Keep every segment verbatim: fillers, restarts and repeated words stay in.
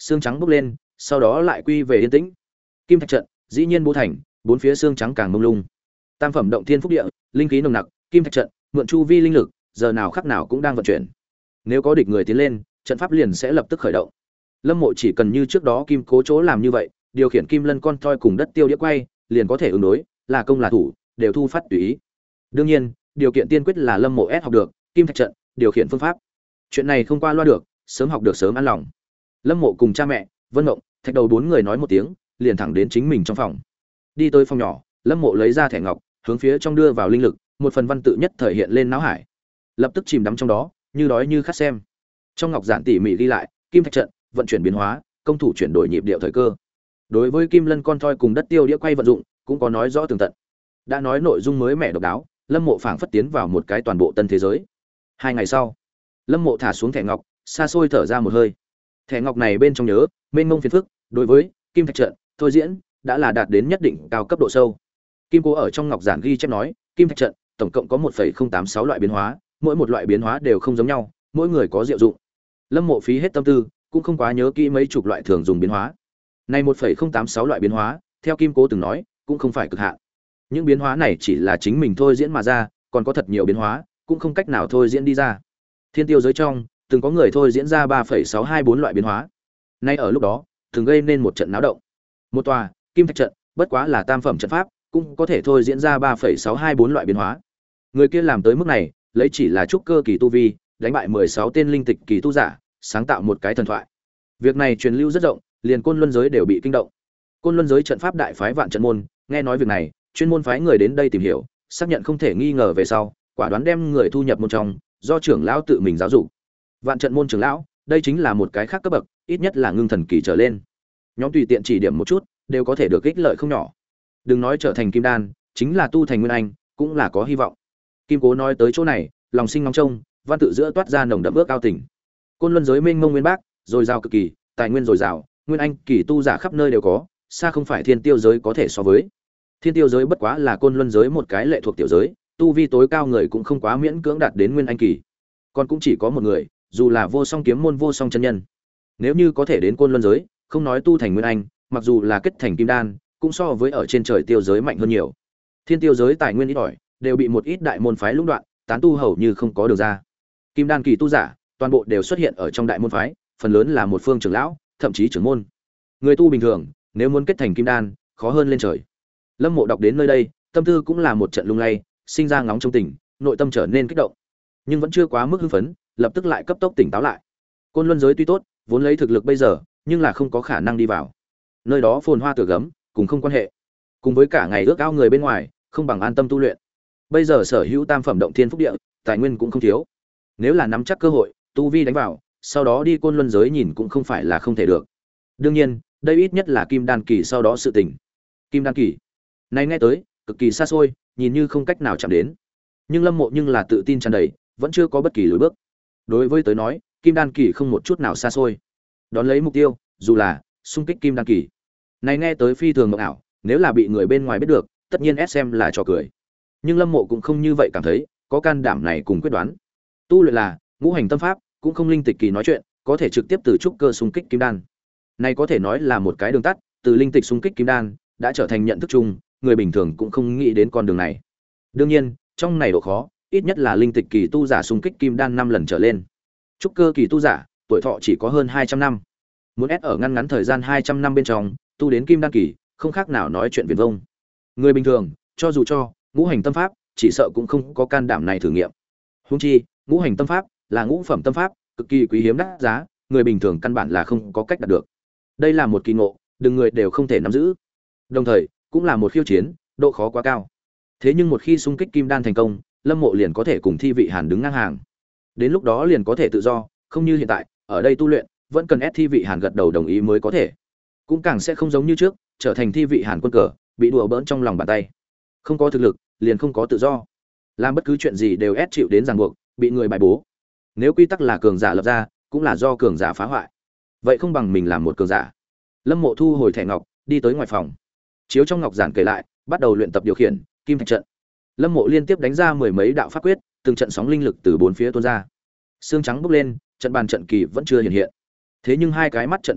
Xương trắng bốc lên, sau đó lại quy về yên tĩnh. Kim thạch trận dĩ nhiên bố thành, bốn phía xương trắng càng mông lung. Tam phẩm động thiên phúc địa, linh khí nồng nặc, kim thạch trận mượn chu vi linh lực, giờ nào khắc nào cũng đang vận chuyển. Nếu có địch người tiến lên, trận pháp liền sẽ lập tức khởi động. Lâm Mộ chỉ cần như trước đó kim cố chỗ làm như vậy, điều khiển kim lân con toy cùng đất tiêu đĩa quay, liền có thể ứng đối, là công là thủ, đều thu phát tùy ý. Đương nhiên, điều kiện tiên quyết là Lâm Mộ S học được kim thạch trận, điều khiển phương pháp. Chuyện này không qua loa được, sớm học được sớm ăn lòng. Lâm Mộ cùng cha mẹ, Vân Mộng, Thạch Đầu bốn người nói một tiếng, liền thẳng đến chính mình trong phòng. Đi tới phòng nhỏ, Lâm Mộ lấy ra thẻ ngọc, hướng phía trong đưa vào linh lực, một phần văn tự nhất thời hiện lên não hải. Lập tức chìm đắm trong đó, như đói như khát xem. Trong ngọc giản tỉ mỉ ghi lại, kim thạch trận, vận chuyển biến hóa, công thủ chuyển đổi nhịp điệu thời cơ. Đối với kim lân con thoi cùng đất tiêu đĩa quay vận dụng, cũng có nói rõ tường tận. Đã nói nội dung mới mẻ độc đáo, Lâm Mộ phảng phất tiến vào một cái toàn bộ tân thế giới. Hai ngày sau, Lâm Mộ thả xuống thẻ ngọc, xa xôi thở ra một hơi. Thẻ ngọc này bên trong nhớ, mênh mông phiền phức, đối với kim thạch trận, thôi diễn, đã là đạt đến nhất định cao cấp độ sâu. Kim Cố ở trong ngọc giản ghi chép nói, kim thạch trận tổng cộng có một phẩy không tám sáu loại biến hóa, mỗi một loại biến hóa đều không giống nhau, mỗi người có diệu dụng. Lâm Mộ phí hết tâm tư, cũng không quá nhớ kỹ mấy chục loại thường dùng biến hóa. Này một phẩy không tám sáu loại biến hóa, theo Kim Cố từng nói, cũng không phải cực hạn. Những biến hóa này chỉ là chính mình thôi diễn mà ra, còn có thật nhiều biến hóa, cũng không cách nào thôi diễn đi ra. Thiên tiêu giới trong, từng có người thôi diễn ra ba phẩy sáu hai bốn loại biến hóa. Nay ở lúc đó, thường gây nên một trận náo động. Một tòa kim thạch trận, bất quá là tam phẩm trận pháp, cũng có thể thôi diễn ra ba phẩy sáu hai bốn loại biến hóa. Người kia làm tới mức này, lấy chỉ là trúc cơ kỳ tu vi, đánh bại mười sáu tên linh tịch kỳ tu giả, sáng tạo một cái thần thoại. Việc này truyền lưu rất rộng, liền Côn Luân giới đều bị kinh động. Côn Luân giới trận pháp đại phái Vạn Trận môn, nghe nói việc này, chuyên môn phái người đến đây tìm hiểu, xác nhận không thể nghi ngờ về sau, quả đoán đem người thu nhập môn trong, do trưởng lão tự mình giáo dục. Vạn Trận môn trưởng lão, đây chính là một cái khác cấp bậc, ít nhất là ngưng thần kỳ trở lên. Nhóm tùy tiện chỉ điểm một chút, đều có thể được ích lợi không nhỏ. Đừng nói trở thành kim đan, chính là tu thành nguyên anh, cũng là có hy vọng. Kim Cố nói tới chỗ này, lòng sinh ngóng trông, văn tự giữa toát ra nồng đậm ước ao tình. Côn Luân giới mênh mông nguyên bác, dồi dào cực kỳ, tài nguyên dồi dào, nguyên anh kỳ tu giả khắp nơi đều có, xa không phải thiên tiêu giới có thể so với. Thiên tiêu giới bất quá là Côn Luân giới một cái lệ thuộc tiểu giới, tu vi tối cao người cũng không quá miễn cưỡng đạt đến nguyên anh kỳ. Còn cũng chỉ có một người, dù là Vô Song kiếm môn Vô Song chân nhân. Nếu như có thể đến Côn Luân giới, không nói tu thành nguyên anh, mặc dù là kết thành kim đan, cũng so với ở trên trời tiêu giới mạnh hơn nhiều. Thiên tiêu giới tài nguyên ít ỏi, đều bị một ít đại môn phái lũng đoạn, tán tu hầu như không có đường ra. Kim đan kỳ tu giả, toàn bộ đều xuất hiện ở trong đại môn phái, phần lớn là một phương trưởng lão, thậm chí trưởng môn. Người tu bình thường, nếu muốn kết thành kim đan, khó hơn lên trời. Lâm Mộ đọc đến nơi đây, tâm tư cũng là một trận lung lay, sinh ra ngóng trong tỉnh, nội tâm trở nên kích động, nhưng vẫn chưa quá mức hưng phấn, lập tức lại cấp tốc tỉnh táo lại. Côn Luân giới tuy tốt, vốn lấy thực lực bây giờ, nhưng là không có khả năng đi vào. Nơi đó phồn hoa tựa gấm, cùng không quan hệ. Cùng với cả ngày ước ao người bên ngoài, không bằng an tâm tu luyện. Bây giờ sở hữu tam phẩm động thiên phúc địa, tài nguyên cũng không thiếu. Nếu là nắm chắc cơ hội, tu vi đánh vào, sau đó đi Côn Luân giới nhìn cũng không phải là không thể được. Đương nhiên, đây ít nhất là kim đan kỳ sau đó sự tình. Kim đan kỳ, này nghe tới cực kỳ xa xôi, nhìn như không cách nào chạm đến. Nhưng Lâm Mộ nhưng là tự tin tràn đầy, vẫn chưa có bất kỳ lùi bước. Đối với tới nói, kim đan kỳ không một chút nào xa xôi. Đón lấy mục tiêu, dù là xung kích kim đan kỳ. Này nghe tới phi thường mộng ảo, nếu là bị người bên ngoài biết được, tất nhiên ép xem là trò cười. Nhưng Lâm Mộ cũng không như vậy cảm thấy, có can đảm này cùng quyết đoán. Tu luyện là ngũ hành tâm pháp, cũng không linh tịch kỳ nói chuyện, có thể trực tiếp từ trúc cơ xung kích kim đan. Này có thể nói là một cái đường tắt, từ linh tịch xung kích kim đan, đã trở thành nhận thức chung, người bình thường cũng không nghĩ đến con đường này. Đương nhiên, trong này độ khó, ít nhất là linh tịch kỳ tu giả xung kích kim đan năm lần trở lên. Trúc cơ kỳ tu giả, tuổi thọ chỉ có hơn hai trăm năm. Muốn ép ở ngăn ngắn thời gian hai trăm năm bên trong, tu đến kim đan kỳ, không khác nào nói chuyện viển vông. Người bình thường, cho dù cho ngũ hành tâm pháp, chỉ sợ cũng không có can đảm này thử nghiệm. Huống chi, ngũ hành tâm pháp là ngũ phẩm tâm pháp, cực kỳ quý hiếm đắt giá, người bình thường căn bản là không có cách đạt được. Đây là một kỳ ngộ, đừng người đều không thể nắm giữ. Đồng thời, cũng là một khiêu chiến, độ khó quá cao. Thế nhưng một khi xung kích kim đan thành công, Lâm Mộ liền có thể cùng Thi Vị Hàn đứng ngang hàng. Đến lúc đó liền có thể tự do, không như hiện tại, ở đây tu luyện, vẫn cần ép Thi Vị Hàn gật đầu đồng ý mới có thể. Cũng càng sẽ không giống như trước, trở thành Thi Vị Hàn quân cờ, bị đùa bỡn trong lòng bàn tay. Không có thực lực, liền không có tự do. Làm bất cứ chuyện gì đều ép chịu đến ràng buộc, bị người bài bố. Nếu quy tắc là cường giả lập ra, cũng là do cường giả phá hoại. Vậy không bằng mình làm một cường giả. Lâm Mộ thu hồi thẻ ngọc, đi tới ngoài phòng. Chiếu trong ngọc giản kể lại, bắt đầu luyện tập điều khiển kim thạch trận. Lâm Mộ liên tiếp đánh ra mười mấy đạo pháp quyết, từng trận sóng linh lực từ bốn phía tuôn ra. Xương trắng bốc lên, trận bàn trận kỳ vẫn chưa hiện hiện. Thế nhưng hai cái mắt trận đồ vật,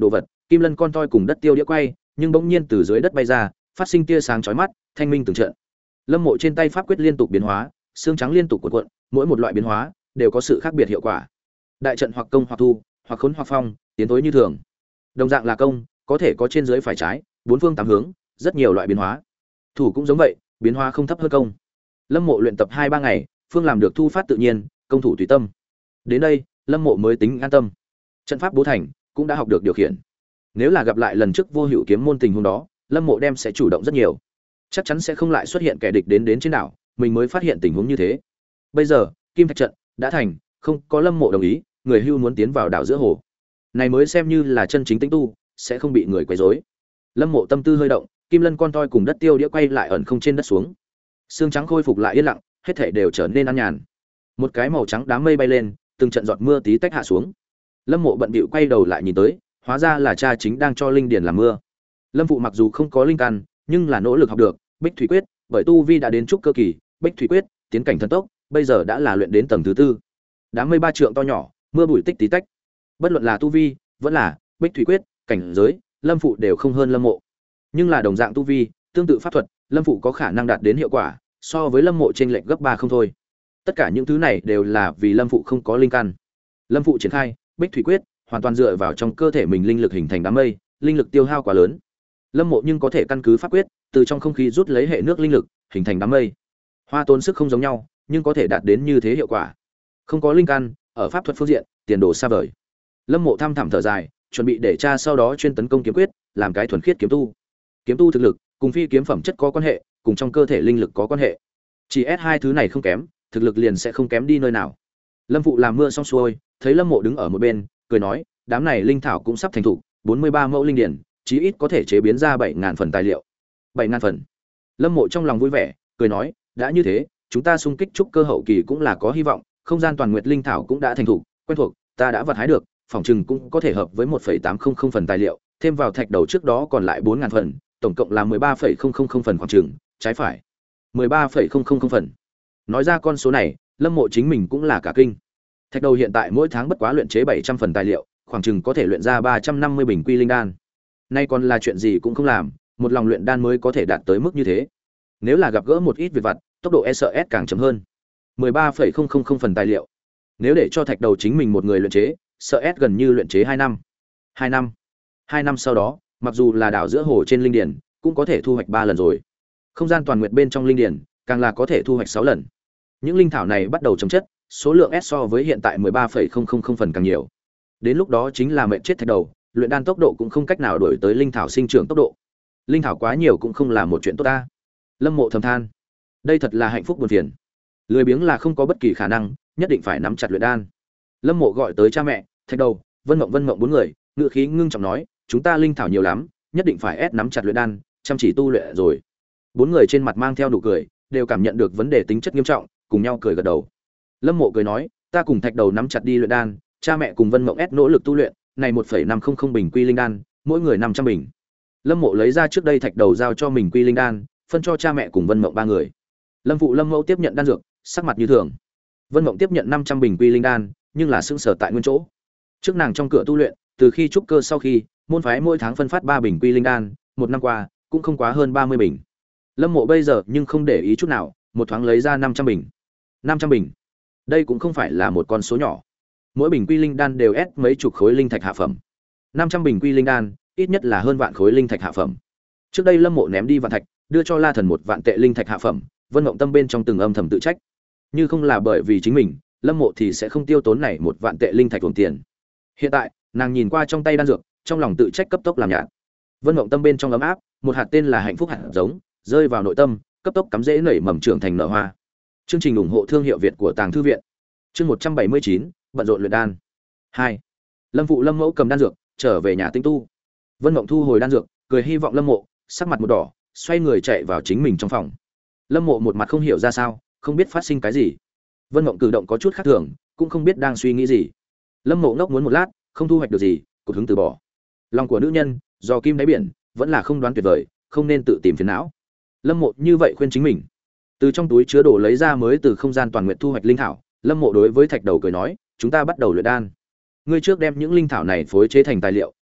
Kim lân con toi cùng đất tiêu đĩa quay, nhưng bỗng nhiên từ dưới đất bay ra, phát sinh tia sáng chói mắt, thanh minh từng trận. Lâm Mộ trên tay pháp quyết liên tục biến hóa, xương trắng liên tục cuộn cuộn, mỗi một loại biến hóa đều có sự khác biệt hiệu quả. Đại trận hoặc công hoặc thu, hoặc khốn hoặc phong, tiến tối như thường. Đồng dạng là công, có thể có trên dưới phải trái, bốn phương tám hướng, rất nhiều loại biến hóa. Thủ cũng giống vậy, biến hóa không thấp hơn công. Lâm Mộ luyện tập hai ba ngày, phương làm được thu phát tự nhiên, công thủ tùy tâm. Đến đây, Lâm Mộ mới tính an tâm. Trận pháp bố thành, cũng đã học được điều khiển. Nếu là gặp lại lần trước Vô Hữu kiếm môn tình huống đó, Lâm Mộ đem sẽ chủ động rất nhiều. Chắc chắn sẽ không lại xuất hiện kẻ địch đến đến trên đảo, mình mới phát hiện tình huống như thế. Bây giờ, Kim Thạch trận đã thành, không có Lâm Mộ đồng ý, người hưu muốn tiến vào đảo giữa hồ. Này mới xem như là chân chính tĩnh tu, sẽ không bị người quấy rối. Lâm Mộ tâm tư hơi động, Kim lân con toi cùng đất tiêu đĩa quay lại ẩn không trên đất xuống. Xương trắng khôi phục lại yên lặng, hết thảy đều trở nên an nhàn. Một cái màu trắng đám mây bay lên, từng trận giọt mưa tí tách hạ xuống. Lâm Mộ bận bịu quay đầu lại nhìn tới, hóa ra là cha chính đang cho linh điền làm mưa. Lâm phụ mặc dù không có linh căn, nhưng là nỗ lực học được Bích Thủy Quyết, bởi tu vi đã đến trúc cơ kỳ, Bích Thủy Quyết tiến cảnh thần tốc, bây giờ đã là luyện đến tầng thứ tư. Đám mây ba trượng to nhỏ, mưa bụi tích tí tách. Bất luận là tu vi, vẫn là Bích Thủy Quyết, cảnh giới, Lâm phụ đều không hơn Lâm Mộ. Nhưng là đồng dạng tu vi, tương tự pháp thuật, Lâm phụ có khả năng đạt đến hiệu quả, so với Lâm Mộ chênh lệch gấp ba không thôi. Tất cả những thứ này đều là vì Lâm phụ không có linh căn. Lâm phụ triển khai Bích Thủy Quyết, hoàn toàn dựa vào trong cơ thể mình linh lực hình thành đám mây, linh lực tiêu hao quá lớn. Lâm Mộ nhưng có thể căn cứ pháp quyết, từ trong không khí rút lấy hệ nước linh lực, hình thành đám mây. Hoa tốn sức không giống nhau, nhưng có thể đạt đến như thế hiệu quả. Không có linh căn, ở pháp thuật phương diện, tiền đồ xa vời. Lâm Mộ thăm thẳm thở dài, chuẩn bị để cha sau đó chuyên tấn công kiếm quyết, làm cái thuần khiết kiếm tu. Kiếm tu thực lực, cùng phi kiếm phẩm chất có quan hệ, cùng trong cơ thể linh lực có quan hệ. Chỉ ép hai thứ này không kém, thực lực liền sẽ không kém đi nơi nào. Lâm phụ làm mưa xong xuôi, thấy Lâm Mộ đứng ở một bên, cười nói, đám này linh thảo cũng sắp thành thục, bốn mươi ba mẫu linh điển, chí ít có thể chế biến ra bảy ngàn phần tài liệu. bảy ngàn phần. Lâm Mộ trong lòng vui vẻ, cười nói, đã như thế, chúng ta xung kích trúc cơ hậu kỳ cũng là có hy vọng, không gian toàn nguyệt linh thảo cũng đã thành thục, quen thuộc, ta đã vật hái được, phòng trừng cũng có thể hợp với một phẩy tám không không phần tài liệu, thêm vào thạch đầu trước đó còn lại bốn ngàn phần, tổng cộng là mười ba phẩy không không không phần khoảng chừng, trái phải. mười ba phẩy không không không phần. Nói ra con số này, Lâm Mộ chính mình cũng là cả kinh. Thạch đầu hiện tại mỗi tháng bất quá luyện chế bảy trăm phần tài liệu, khoảng chừng có thể luyện ra ba trăm năm mươi bình quy linh đan. Nay còn là chuyện gì cũng không làm, một lòng luyện đan mới có thể đạt tới mức như thế. Nếu là gặp gỡ một ít việc vặt, tốc độ e sợ ét càng chậm hơn. mười ba phẩy không không không phần tài liệu. Nếu để cho thạch đầu chính mình một người luyện chế, sợ ét gần như luyện chế hai năm. hai năm. hai năm sau đó, mặc dù là đảo giữa hồ trên linh điển, cũng có thể thu hoạch ba lần rồi. Không gian toàn nguyệt bên trong linh điển, càng là có thể thu hoạch sáu lần. Những linh thảo này bắt đầu chấm chất, số lượng S so với hiện tại mười ba phẩy không không không phần càng nhiều. Đến lúc đó chính là mệnh chết thạch đầu, luyện đan tốc độ cũng không cách nào đuổi tới linh thảo sinh trưởng tốc độ. Linh thảo quá nhiều cũng không là một chuyện tốt ta. Lâm Mộ thầm than, đây thật là hạnh phúc buồn phiền. Lười biếng là không có bất kỳ khả năng, nhất định phải nắm chặt luyện đan. Lâm Mộ gọi tới cha mẹ, thạch đầu, Vân Mộng Vân Mộng bốn người, ngữ khí ngưng trọng nói, chúng ta linh thảo nhiều lắm, nhất định phải ép nắm chặt luyện đan, chăm chỉ tu luyện rồi. Bốn người trên mặt mang theo nụ cười, đều cảm nhận được vấn đề tính chất nghiêm trọng, cùng nhau cười gật đầu. Lâm Mộ cười nói, ta cùng thạch đầu nắm chặt đi luyện đan, cha mẹ cùng Vân Mộng ép nỗ lực tu luyện, này một phẩy năm không không bình quy linh đan, mỗi người năm trăm bình. Lâm Mộ lấy ra trước đây thạch đầu giao cho mình quy linh đan, phân cho cha mẹ cùng Vân Mộng ba người. Lâm phụ Lâm Mẫu tiếp nhận đan dược, sắc mặt như thường. Vân Mộng tiếp nhận năm trăm bình quy linh đan, nhưng là sững sờ tại nguyên chỗ. Trước nàng trong cửa tu luyện, từ khi trúc cơ sau khi, môn phái mỗi tháng phân phát ba bình quy linh đan, một năm qua cũng không quá hơn ba mươi bình. Lâm Mộ bây giờ nhưng không để ý chút nào, một thoáng lấy ra năm trăm bình. năm trăm bình. Đây cũng không phải là một con số nhỏ. Mỗi bình quy linh đan đều ép mấy chục khối linh thạch hạ phẩm. năm trăm bình quy linh đan, ít nhất là hơn vạn khối linh thạch hạ phẩm. Trước đây Lâm Mộ ném đi vạn thạch, đưa cho La Thần một vạn tệ linh thạch hạ phẩm, Vân Mộng tâm bên trong từng âm thầm tự trách. Như không là bởi vì chính mình, Lâm Mộ thì sẽ không tiêu tốn này một vạn tệ linh thạch tốn tiền. Hiện tại, nàng nhìn qua trong tay đan dược, trong lòng tự trách cấp tốc làm nhạt. Vân Mộng tâm bên trong ấm áp, một hạt tên là hạnh phúc hạt giống, rơi vào nội tâm, cấp tốc cắm rễ nảy mầm trưởng thành nở hoa. Chương trình ủng hộ thương hiệu Việt của Tàng thư viện. Chương một trăm bảy mươi chín, bận rộn luyện đan. hai. Lâm phụ Lâm Mẫu cầm đan dược, trở về nhà tinh tu. Vân Mộng thu hồi đan dược, cười hy vọng Lâm Mộ, sắc mặt một đỏ, xoay người chạy vào chính mình trong phòng. Lâm Mộ một mặt không hiểu ra sao, không biết phát sinh cái gì. Vân Mộng cử động có chút khác thường, cũng không biết đang suy nghĩ gì. Lâm Mộ ngốc muốn một lát, không thu hoạch được gì, cột hứng từ bỏ. Lòng của nữ nhân, do kim đáy biển, vẫn là không đoán tuyệt vời, không nên tự tìm phiền não. Lâm Mộ như vậy khuyên chính mình. Từ trong túi chứa đồ lấy ra mới từ không gian toàn nguyện thu hoạch linh thảo, Lâm Mộ đối với thạch đầu cười nói, chúng ta bắt đầu luyện đan. Ngươi trước đem những linh thảo này phối chế thành tài liệu,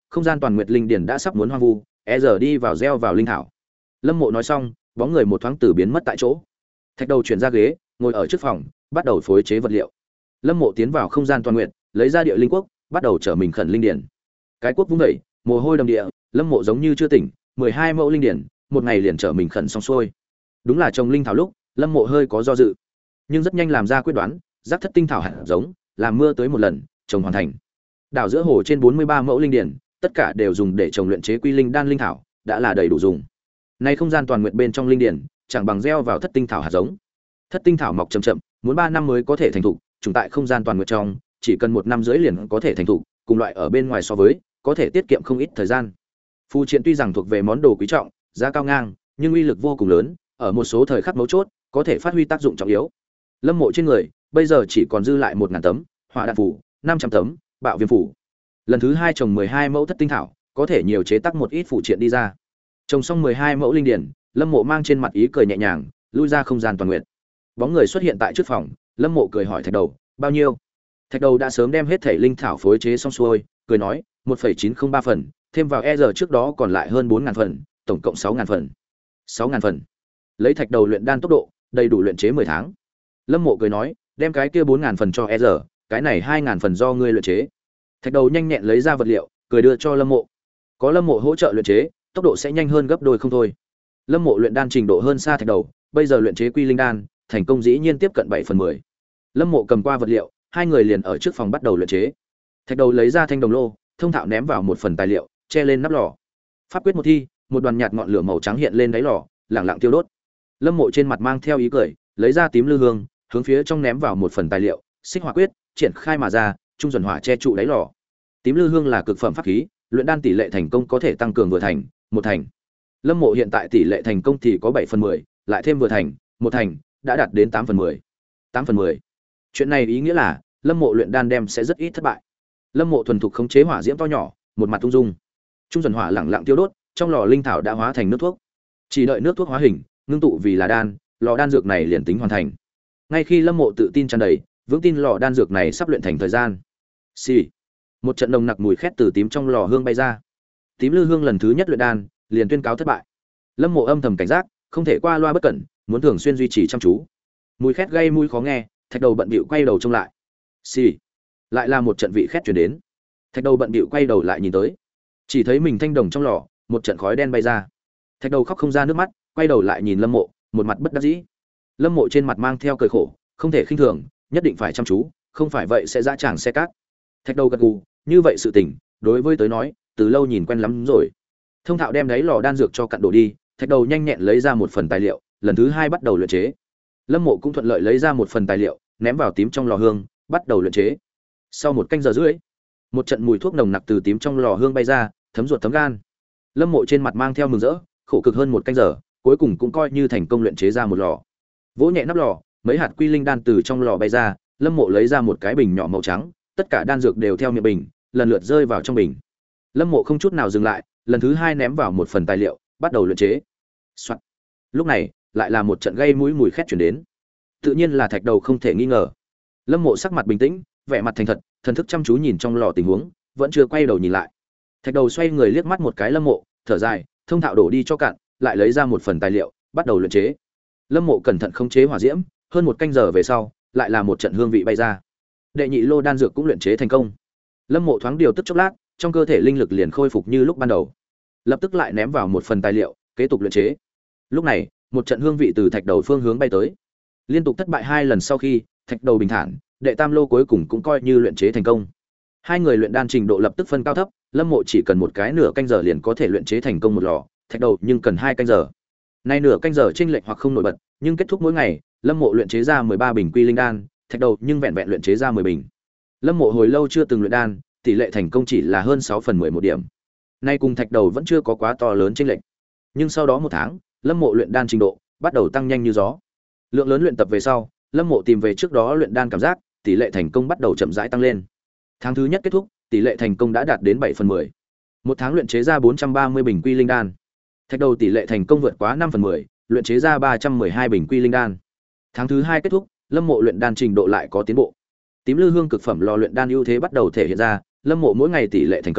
không gian toàn nguyệt linh điển đã sắp muốn hoang vu, e giờ đi vào gieo vào linh thảo. Lâm Mộ nói xong, bóng người một thoáng từ biến mất tại chỗ. Thạch Đầu chuyển ra ghế, ngồi ở trước phòng, bắt đầu phối chế vật liệu. Lâm Mộ tiến vào không gian toàn nguyệt, lấy ra địa linh quốc, bắt đầu trở mình khẩn linh điển. Cái quốc vung dậy, mồ hôi đầm địa, Lâm Mộ giống như chưa tỉnh, mười hai mẫu linh điển, một ngày liền trở mình khẩn xong xuôi. Đúng là trồng linh thảo lúc, Lâm Mộ hơi có do dự, nhưng rất nhanh làm ra quyết đoán, giác thất tinh thảo hạt giống, làm mưa tới một lần, trồng hoàn thành. Đảo giữa hồ trên bốn mươi ba mẫu linh điển, tất cả đều dùng để trồng luyện chế quy linh đan linh thảo, đã là đầy đủ dùng. Nay không gian toàn nguyện bên trong linh điển, chẳng bằng gieo vào thất tinh thảo hạt giống. Thất tinh thảo mọc chậm chậm, muốn ba năm mới có thể thành thục, trùng tại không gian toàn nguyện trong, chỉ cần một năm rưỡi liền có thể thành thục, cùng loại ở bên ngoài so với, có thể tiết kiệm không ít thời gian. Phù triện tuy rằng thuộc về món đồ quý trọng, giá cao ngang, nhưng uy lực vô cùng lớn, ở một số thời khắc mấu chốt, có thể phát huy tác dụng trọng yếu. Lâm Mộ trên người, bây giờ chỉ còn dư lại một ngàn tấm, hỏa đạn phủ, năm trăm tấm, bạo viêm phủ. Lần thứ hai trồng mười hai mẫu thất tinh thảo, có thể nhiều chế tác một ít phụ triện đi ra. Trồng xong mười hai mẫu linh điển, Lâm Mộ mang trên mặt ý cười nhẹ nhàng, lui ra không gian toàn nguyện. Bóng người xuất hiện tại trước phòng, Lâm Mộ cười hỏi Thạch Đầu, bao nhiêu? Thạch Đầu đã sớm đem hết thể linh thảo phối chế xong xuôi, cười nói, một phẩy chín không ba phần, thêm vào e giờ trước đó còn lại hơn bốn ngàn phần, tổng cộng sáu ngàn phần. sáu ngàn phần. Lấy Thạch Đầu luyện đan tốc độ, đầy đủ luyện chế mười tháng. Lâm Mộ cười nói, đem cái kia bốn ngàn phần cho e giờ, cái này hai ngàn phần do ngươi luyện chế. Thạch Đầu nhanh nhẹn lấy ra vật liệu, cười đưa cho Lâm Mộ. Có Lâm Mộ hỗ trợ luyện chế, tốc độ sẽ nhanh hơn gấp đôi không thôi. Lâm Mộ luyện đan trình độ hơn xa Thạch Đầu, bây giờ luyện chế quy linh đan, thành công dĩ nhiên tiếp cận bảy phần mười. Lâm Mộ cầm qua vật liệu, hai người liền ở trước phòng bắt đầu luyện chế. Thạch Đầu lấy ra thanh đồng lô, thông thạo ném vào một phần tài liệu, che lên nắp lò. Pháp quyết một thi, một đoàn nhạt ngọn lửa màu trắng hiện lên đáy lò, lẳng lặng tiêu đốt. Lâm Mộ trên mặt mang theo ý cười, lấy ra tím lư hương, hướng phía trong ném vào một phần tài liệu, xích hỏa quyết, triển khai mà ra, trung dần hỏa che trụ đáy lò. Tím lư hương là cực phẩm pháp khí, luyện đan tỷ lệ thành công có thể tăng cường vừa thành, một thành. Lâm Mộ hiện tại tỷ lệ thành công thì có bảy phần mười, lại thêm vừa thành, một thành, đã đạt đến tám phần mười. tám phần mười. Chuyện này ý nghĩa là Lâm Mộ luyện đan đem sẽ rất ít thất bại. Lâm Mộ thuần thục khống chế hỏa diễm to nhỏ, một mặt ung dung. Trung dần hỏa lẳng lặng tiêu đốt, trong lò linh thảo đã hóa thành nước thuốc. Chỉ đợi nước thuốc hóa hình, ngưng tụ vì là đan, lò đan dược này liền tính hoàn thành. Ngay khi Lâm Mộ tự tin tràn đầy, vững tin lò đan dược này sắp luyện thành thời gian. Xì. Một trận nồng nặc mùi khét từ tím trong lò hương bay ra. Tím lư hương lần thứ nhất luyện đan, liền tuyên cáo thất bại. Lâm Mộ âm thầm cảnh giác, không thể qua loa bất cẩn, muốn thường xuyên duy trì chăm chú. Mùi khét gây mũi khó nghe, Thạch Đầu bận bịu quay đầu trông lại. Xì. Lại là một trận vị khét truyền đến. Thạch Đầu bận bịu quay đầu lại nhìn tới, chỉ thấy mình thanh đồng trong lò, một trận khói đen bay ra. Thạch Đầu khóc không ra nước mắt, quay đầu lại nhìn Lâm Mộ, một mặt bất đắc dĩ. Lâm Mộ trên mặt mang theo cười khổ, không thể khinh thường, nhất định phải chăm chú, không phải vậy sẽ dã tràng xe cát. Thạch Đầu gật gù, như vậy sự tình, đối với tới nói, từ lâu nhìn quen lắm rồi. Thông thạo đem đáy lò đan dược cho cặn đổ đi, Thạch Đầu nhanh nhẹn lấy ra một phần tài liệu, lần thứ hai bắt đầu luyện chế. Lâm Mộ cũng thuận lợi lấy ra một phần tài liệu, ném vào tím trong lò hương, bắt đầu luyện chế. Sau một canh giờ rưỡi, một trận mùi thuốc nồng nặc từ tím trong lò hương bay ra, thấm ruột thấm gan. Lâm Mộ trên mặt mang theo mừng rỡ, khổ cực hơn một canh giờ, cuối cùng cũng coi như thành công luyện chế ra một lò. Vỗ nhẹ nắp lò, mấy hạt quy linh đan từ trong lò bay ra, Lâm Mộ lấy ra một cái bình nhỏ màu trắng, tất cả đan dược đều theo miệng bình, lần lượt rơi vào trong bình. Lâm Mộ không chút nào dừng lại, lần thứ hai ném vào một phần tài liệu, bắt đầu luyện chế. Soạn. Lúc này, lại là một trận gây mũi mùi khét truyền đến. Tự nhiên là Thạch Đầu không thể nghi ngờ. Lâm Mộ sắc mặt bình tĩnh, vẻ mặt thành thật, thần thức chăm chú nhìn trong lò tình huống, vẫn chưa quay đầu nhìn lại. Thạch Đầu xoay người liếc mắt một cái Lâm Mộ, thở dài, thông thạo đổ đi cho cạn, lại lấy ra một phần tài liệu, bắt đầu luyện chế. Lâm Mộ cẩn thận khống chế hỏa diễm, hơn một canh giờ về sau, lại là một trận hương vị bay ra. Đệ nhị lô đan dược cũng luyện chế thành công. Lâm Mộ thoáng điều tức chốc lát, trong cơ thể linh lực liền khôi phục như lúc ban đầu. Lập tức lại ném vào một phần tài liệu, kế tục luyện chế. Lúc này, một trận hương vị từ Thạch Đầu phương hướng bay tới. Liên tục thất bại hai lần sau khi, Thạch Đầu bình thản, đệ tam lô cuối cùng cũng coi như luyện chế thành công. Hai người luyện đan trình độ lập tức phân cao thấp, Lâm Mộ chỉ cần một cái nửa canh giờ liền có thể luyện chế thành công một lò, Thạch Đầu nhưng cần hai canh giờ. Nay nửa canh giờ chênh lệch hoặc không nổi bật, nhưng kết thúc mỗi ngày, Lâm Mộ luyện chế ra mười ba bình quy linh đan, Thạch Đầu nhưng vẹn vẹn luyện chế ra mười bình. Lâm Mộ hồi lâu chưa từng luyện đan, tỷ lệ thành công chỉ là hơn sáu phần mười một điểm. Nay cùng Thạch Đầu vẫn chưa có quá to lớn chênh lệch. Nhưng sau đó một tháng, Lâm Mộ luyện đan trình độ bắt đầu tăng nhanh như gió. Lượng lớn luyện tập về sau, Lâm Mộ tìm về trước đó luyện đan cảm giác, tỷ lệ thành công bắt đầu chậm rãi tăng lên. Tháng thứ nhất kết thúc, tỷ lệ thành công đã đạt đến bảy phần mười. Một tháng luyện chế ra bốn trăm ba mươi bình quy linh đan. Thạch Đầu tỷ lệ thành công vượt quá năm phần mười, luyện chế ra ba trăm mười hai bình quy linh đan. Tháng thứ hai kết thúc, Lâm Mộ luyện đan trình độ lại có tiến bộ. Tím lư hương cực phẩm lò luyện đan ưu thế bắt đầu thể hiện ra, Lâm Mộ mỗi ngày tỷ lệ thành công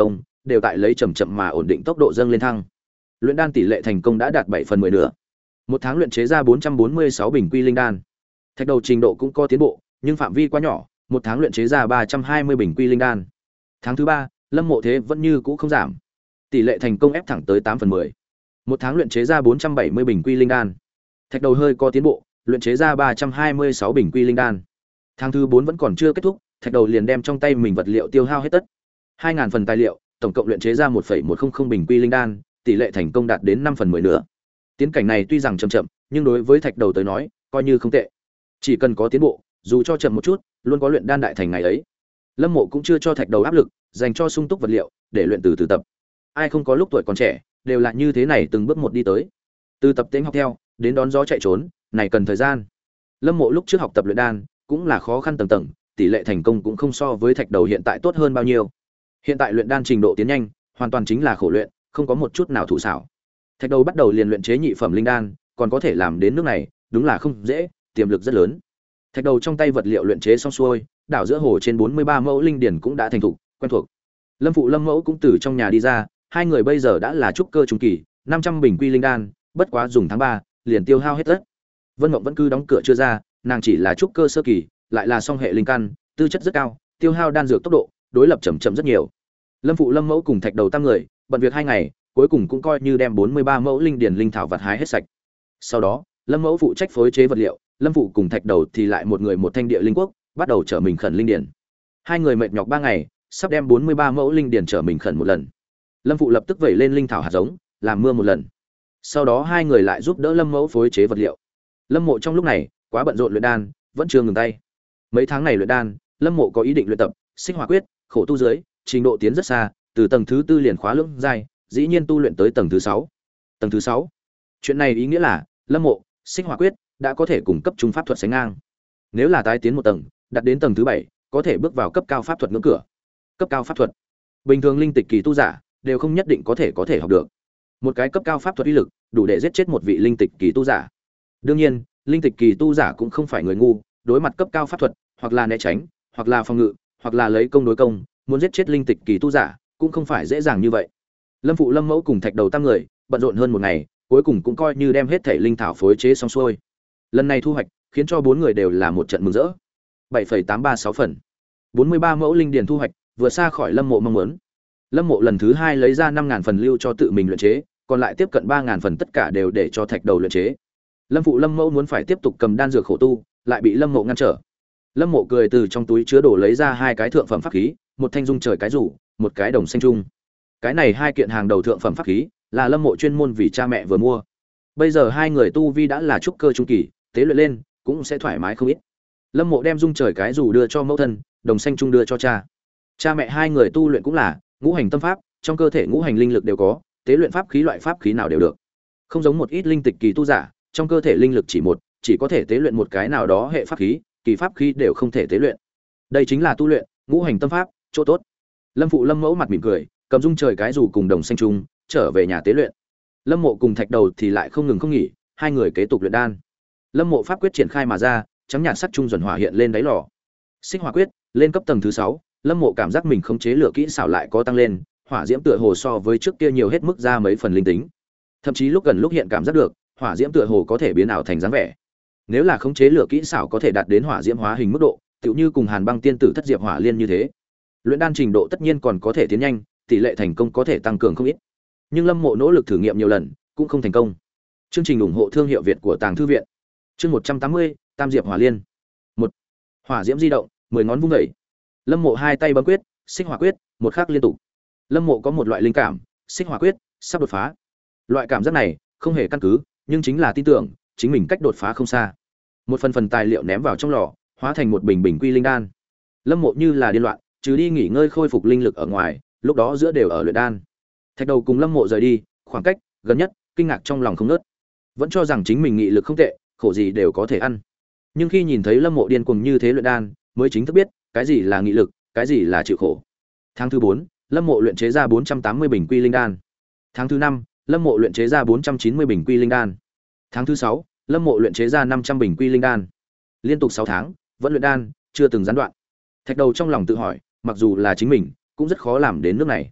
đều tại lấy chậm chậm mà ổn định tốc độ dâng lên thăng. Luyện đan tỷ lệ thành công đã đạt bảy phần mười nữa. Một tháng luyện chế ra bốn trăm bốn mươi sáu bình quy linh đan. Thạch đầu trình độ cũng có tiến bộ, nhưng phạm vi quá nhỏ, một tháng luyện chế ra ba trăm hai mươi bình quy linh đan. Tháng thứ ba, Lâm Mộ thế vẫn như cũ không giảm. Tỷ lệ thành công ép thẳng tới tám phần mười. Một tháng luyện chế ra bốn trăm bảy mươi bình quy linh đan. Thạch đầu hơi có tiến bộ, luyện chế ra ba trăm hai mươi sáu bình quy linh đan. Tháng thứ bốn vẫn còn chưa kết thúc, Thạch đầu liền đem trong tay mình vật liệu tiêu hao hết tất. hai nghìn phần tài liệu, tổng cộng luyện chế ra một phẩy một không không bình quy linh đan, tỷ lệ thành công đạt đến năm phần mười nữa. Tiến cảnh này tuy rằng chậm chậm, nhưng đối với Thạch đầu tới nói, coi như không tệ. Chỉ cần có tiến bộ, dù cho chậm một chút, luôn có luyện đan đại thành ngày ấy. Lâm Mộ cũng chưa cho Thạch đầu áp lực, dành cho sung túc vật liệu để luyện từ từ tập. Ai không có lúc tuổi còn trẻ, đều là như thế này từng bước một đi tới. Từ tập tính học theo, đến đón gió chạy trốn, này cần thời gian. Lâm Mộ lúc trước học tập luyện đan, cũng là khó khăn tầng tầng, tỷ lệ thành công cũng không so với Thạch đầu hiện tại tốt hơn bao nhiêu. Hiện tại luyện đan trình độ tiến nhanh, hoàn toàn chính là khổ luyện, không có một chút nào thủ xảo. Thạch đầu bắt đầu liền luyện chế nhị phẩm linh đan, còn có thể làm đến nước này, đúng là không dễ, tiềm lực rất lớn. Thạch đầu trong tay vật liệu luyện chế xong xuôi, đảo giữa hồ trên bốn mươi ba mẫu linh điển cũng đã thành thục, quen thuộc. Lâm phụ Lâm mẫu cũng từ trong nhà đi ra, hai người bây giờ đã là trúc cơ trung kỳ, năm trăm bình quy linh đan, bất quá dùng tháng ba, liền tiêu hao hết tất. Vân Mộng vẫn cứ đóng cửa chưa ra, nàng chỉ là trúc cơ sơ kỳ, lại là song hệ linh căn, tư chất rất cao, tiêu hao đan dược tốc độ, đối lập chậm chậm rất nhiều. Lâm phụ Lâm mẫu cùng Thạch đầu tam người, bận việc hai ngày, cuối cùng cũng coi như đem bốn mươi ba mẫu linh điển linh thảo vật hái hết sạch. Sau đó, Lâm mẫu phụ trách phối chế vật liệu, Lâm phụ cùng Thạch đầu thì lại một người một thanh địa linh quốc, bắt đầu trở mình khẩn linh điển. Hai người mệt nhọc ba ngày, sắp đem bốn mươi ba mẫu linh điển trở mình khẩn một lần. Lâm phụ lập tức vẩy lên linh thảo hạt giống, làm mưa một lần. Sau đó hai người lại giúp đỡ Lâm mẫu phối chế vật liệu. Lâm Mộ trong lúc này quá bận rộn luyện đan, vẫn chưa ngừng tay. Mấy tháng này luyện đan, Lâm Mộ có ý định luyện tập Xích Hỏa Quyết, khổ tu dưới, trình độ tiến rất xa, từ tầng thứ tư liền khóa lưỡng giai, dĩ nhiên tu luyện tới tầng thứ sáu. Tầng thứ sáu. Chuyện này ý nghĩa là, Lâm Mộ, Xích Hỏa Quyết đã có thể cùng cấp trung pháp thuật sánh ngang. Nếu là tái tiến một tầng, đạt đến tầng thứ bảy, có thể bước vào cấp cao pháp thuật ngưỡng cửa. Cấp cao pháp thuật. Bình thường linh tịch kỳ tu giả đều không nhất định có thể có thể học được. Một cái cấp cao pháp thuật uy lực, đủ để giết chết một vị linh tịch kỳ tu giả. Đương nhiên, linh tịch kỳ tu giả cũng không phải người ngu, đối mặt cấp cao pháp thuật, hoặc là né tránh, hoặc là phòng ngự, hoặc là lấy công đối công, muốn giết chết linh tịch kỳ tu giả, cũng không phải dễ dàng như vậy. Lâm phụ Lâm mẫu cùng Thạch đầu tam người, bận rộn hơn một ngày, cuối cùng cũng coi như đem hết thể linh thảo phối chế xong xuôi. Lần này thu hoạch, khiến cho bốn người đều là một trận mừng rỡ. bảy phẩy tám ba sáu phần. bốn mươi ba mẫu linh điền thu hoạch, vừa xa khỏi Lâm Mộ mong muốn. Lâm Mộ lần thứ hai lấy ra năm nghìn phần lưu cho tự mình luyện chế, còn lại tiếp cận ba nghìn phần tất cả đều để cho Thạch đầu luyện chế. Lâm phụ Lâm mẫu muốn phải tiếp tục cầm đan dược khổ tu, lại bị Lâm Mộ ngăn trở. Lâm Mộ cười từ trong túi chứa đồ lấy ra hai cái thượng phẩm pháp khí, một thanh dung trời cái rủ, một cái đồng xanh trung. Cái này hai kiện hàng đầu thượng phẩm pháp khí, là Lâm Mộ chuyên môn vì cha mẹ vừa mua. Bây giờ hai người tu vi đã là trúc cơ trung kỳ, tế luyện lên cũng sẽ thoải mái không ít. Lâm Mộ đem dung trời cái rủ đưa cho mẫu thân, đồng xanh trung đưa cho cha. Cha mẹ hai người tu luyện cũng là ngũ hành tâm pháp, trong cơ thể ngũ hành linh lực đều có, tế luyện pháp khí loại pháp khí nào đều được. Không giống một ít linh tịch kỳ tu giả, trong cơ thể linh lực chỉ một, chỉ có thể tế luyện một cái nào đó hệ pháp khí, kỳ pháp khí đều không thể tế luyện. Đây chính là tu luyện ngũ hành tâm pháp, chỗ tốt. Lâm phụ Lâm mẫu mặt mỉm cười, cầm dung trời cái rủ cùng đồng xanh trung, trở về nhà tế luyện. Lâm Mộ cùng Thạch đầu thì lại không ngừng không nghỉ, hai người kế tục luyện đan. Lâm Mộ pháp quyết triển khai mà ra, trắng nhạt sắc trung dần hỏa hiện lên đáy lò. Xích Hỏa Quyết lên cấp tầng thứ sáu, Lâm Mộ cảm giác mình khống chế lửa kỹ xảo lại có tăng lên, hỏa diễm tựa hồ so với trước kia nhiều hết mức ra mấy phần linh tính. Thậm chí lúc gần lúc hiện cảm giác được, hỏa diễm tựa hồ có thể biến ảo thành dáng vẻ. Nếu là khống chế lửa kỹ xảo có thể đạt đến hỏa diễm hóa hình mức độ, tựu như cùng Hàn Băng tiên tử thất diệp hỏa liên như thế. Luyện đan trình độ tất nhiên còn có thể tiến nhanh, tỷ lệ thành công có thể tăng cường không ít. Nhưng Lâm Mộ nỗ lực thử nghiệm nhiều lần, cũng không thành công. Chương trình ủng hộ thương hiệu Việt của Tàng Thư viện. Chương một trăm tám mươi, Tam Diệp Hỏa Liên. một. Hỏa diễm di động, mười ngón vung dậy. Lâm Mộ hai tay bấm quyết, Xích Hỏa Quyết, một khắc liên tục. Lâm Mộ có một loại linh cảm, Xích Hỏa Quyết sắp đột phá. Loại cảm giác này không hề căn cứ, nhưng chính là tin tưởng chính mình cách đột phá không xa. Một phần phần tài liệu ném vào trong lò, hóa thành một bình bình quy linh đan. Lâm Mộ như là điên loạn, trừ đi nghỉ ngơi khôi phục linh lực ở ngoài, lúc đó giữa đều ở luyện đan. Thạch đầu cùng Lâm Mộ rời đi, khoảng cách gần nhất, kinh ngạc trong lòng không ngớt. Vẫn cho rằng chính mình nghị lực không tệ, khổ gì đều có thể ăn. Nhưng khi nhìn thấy Lâm Mộ điên cuồng như thế luyện đan, mới chính thức biết, cái gì là nghị lực, cái gì là chịu khổ. Tháng thứ bốn, Lâm Mộ luyện chế ra bốn trăm tám mươi bình quy linh đan. Tháng thứ năm, Lâm Mộ luyện chế ra bốn trăm chín mươi bình quy linh đan. Tháng thứ sáu, Lâm Mộ luyện chế ra năm trăm bình quy linh đan. Liên tục sáu tháng, vẫn luyện đan, chưa từng gián đoạn. Thạch đầu trong lòng tự hỏi, mặc dù là chính mình, cũng rất khó làm đến nước này.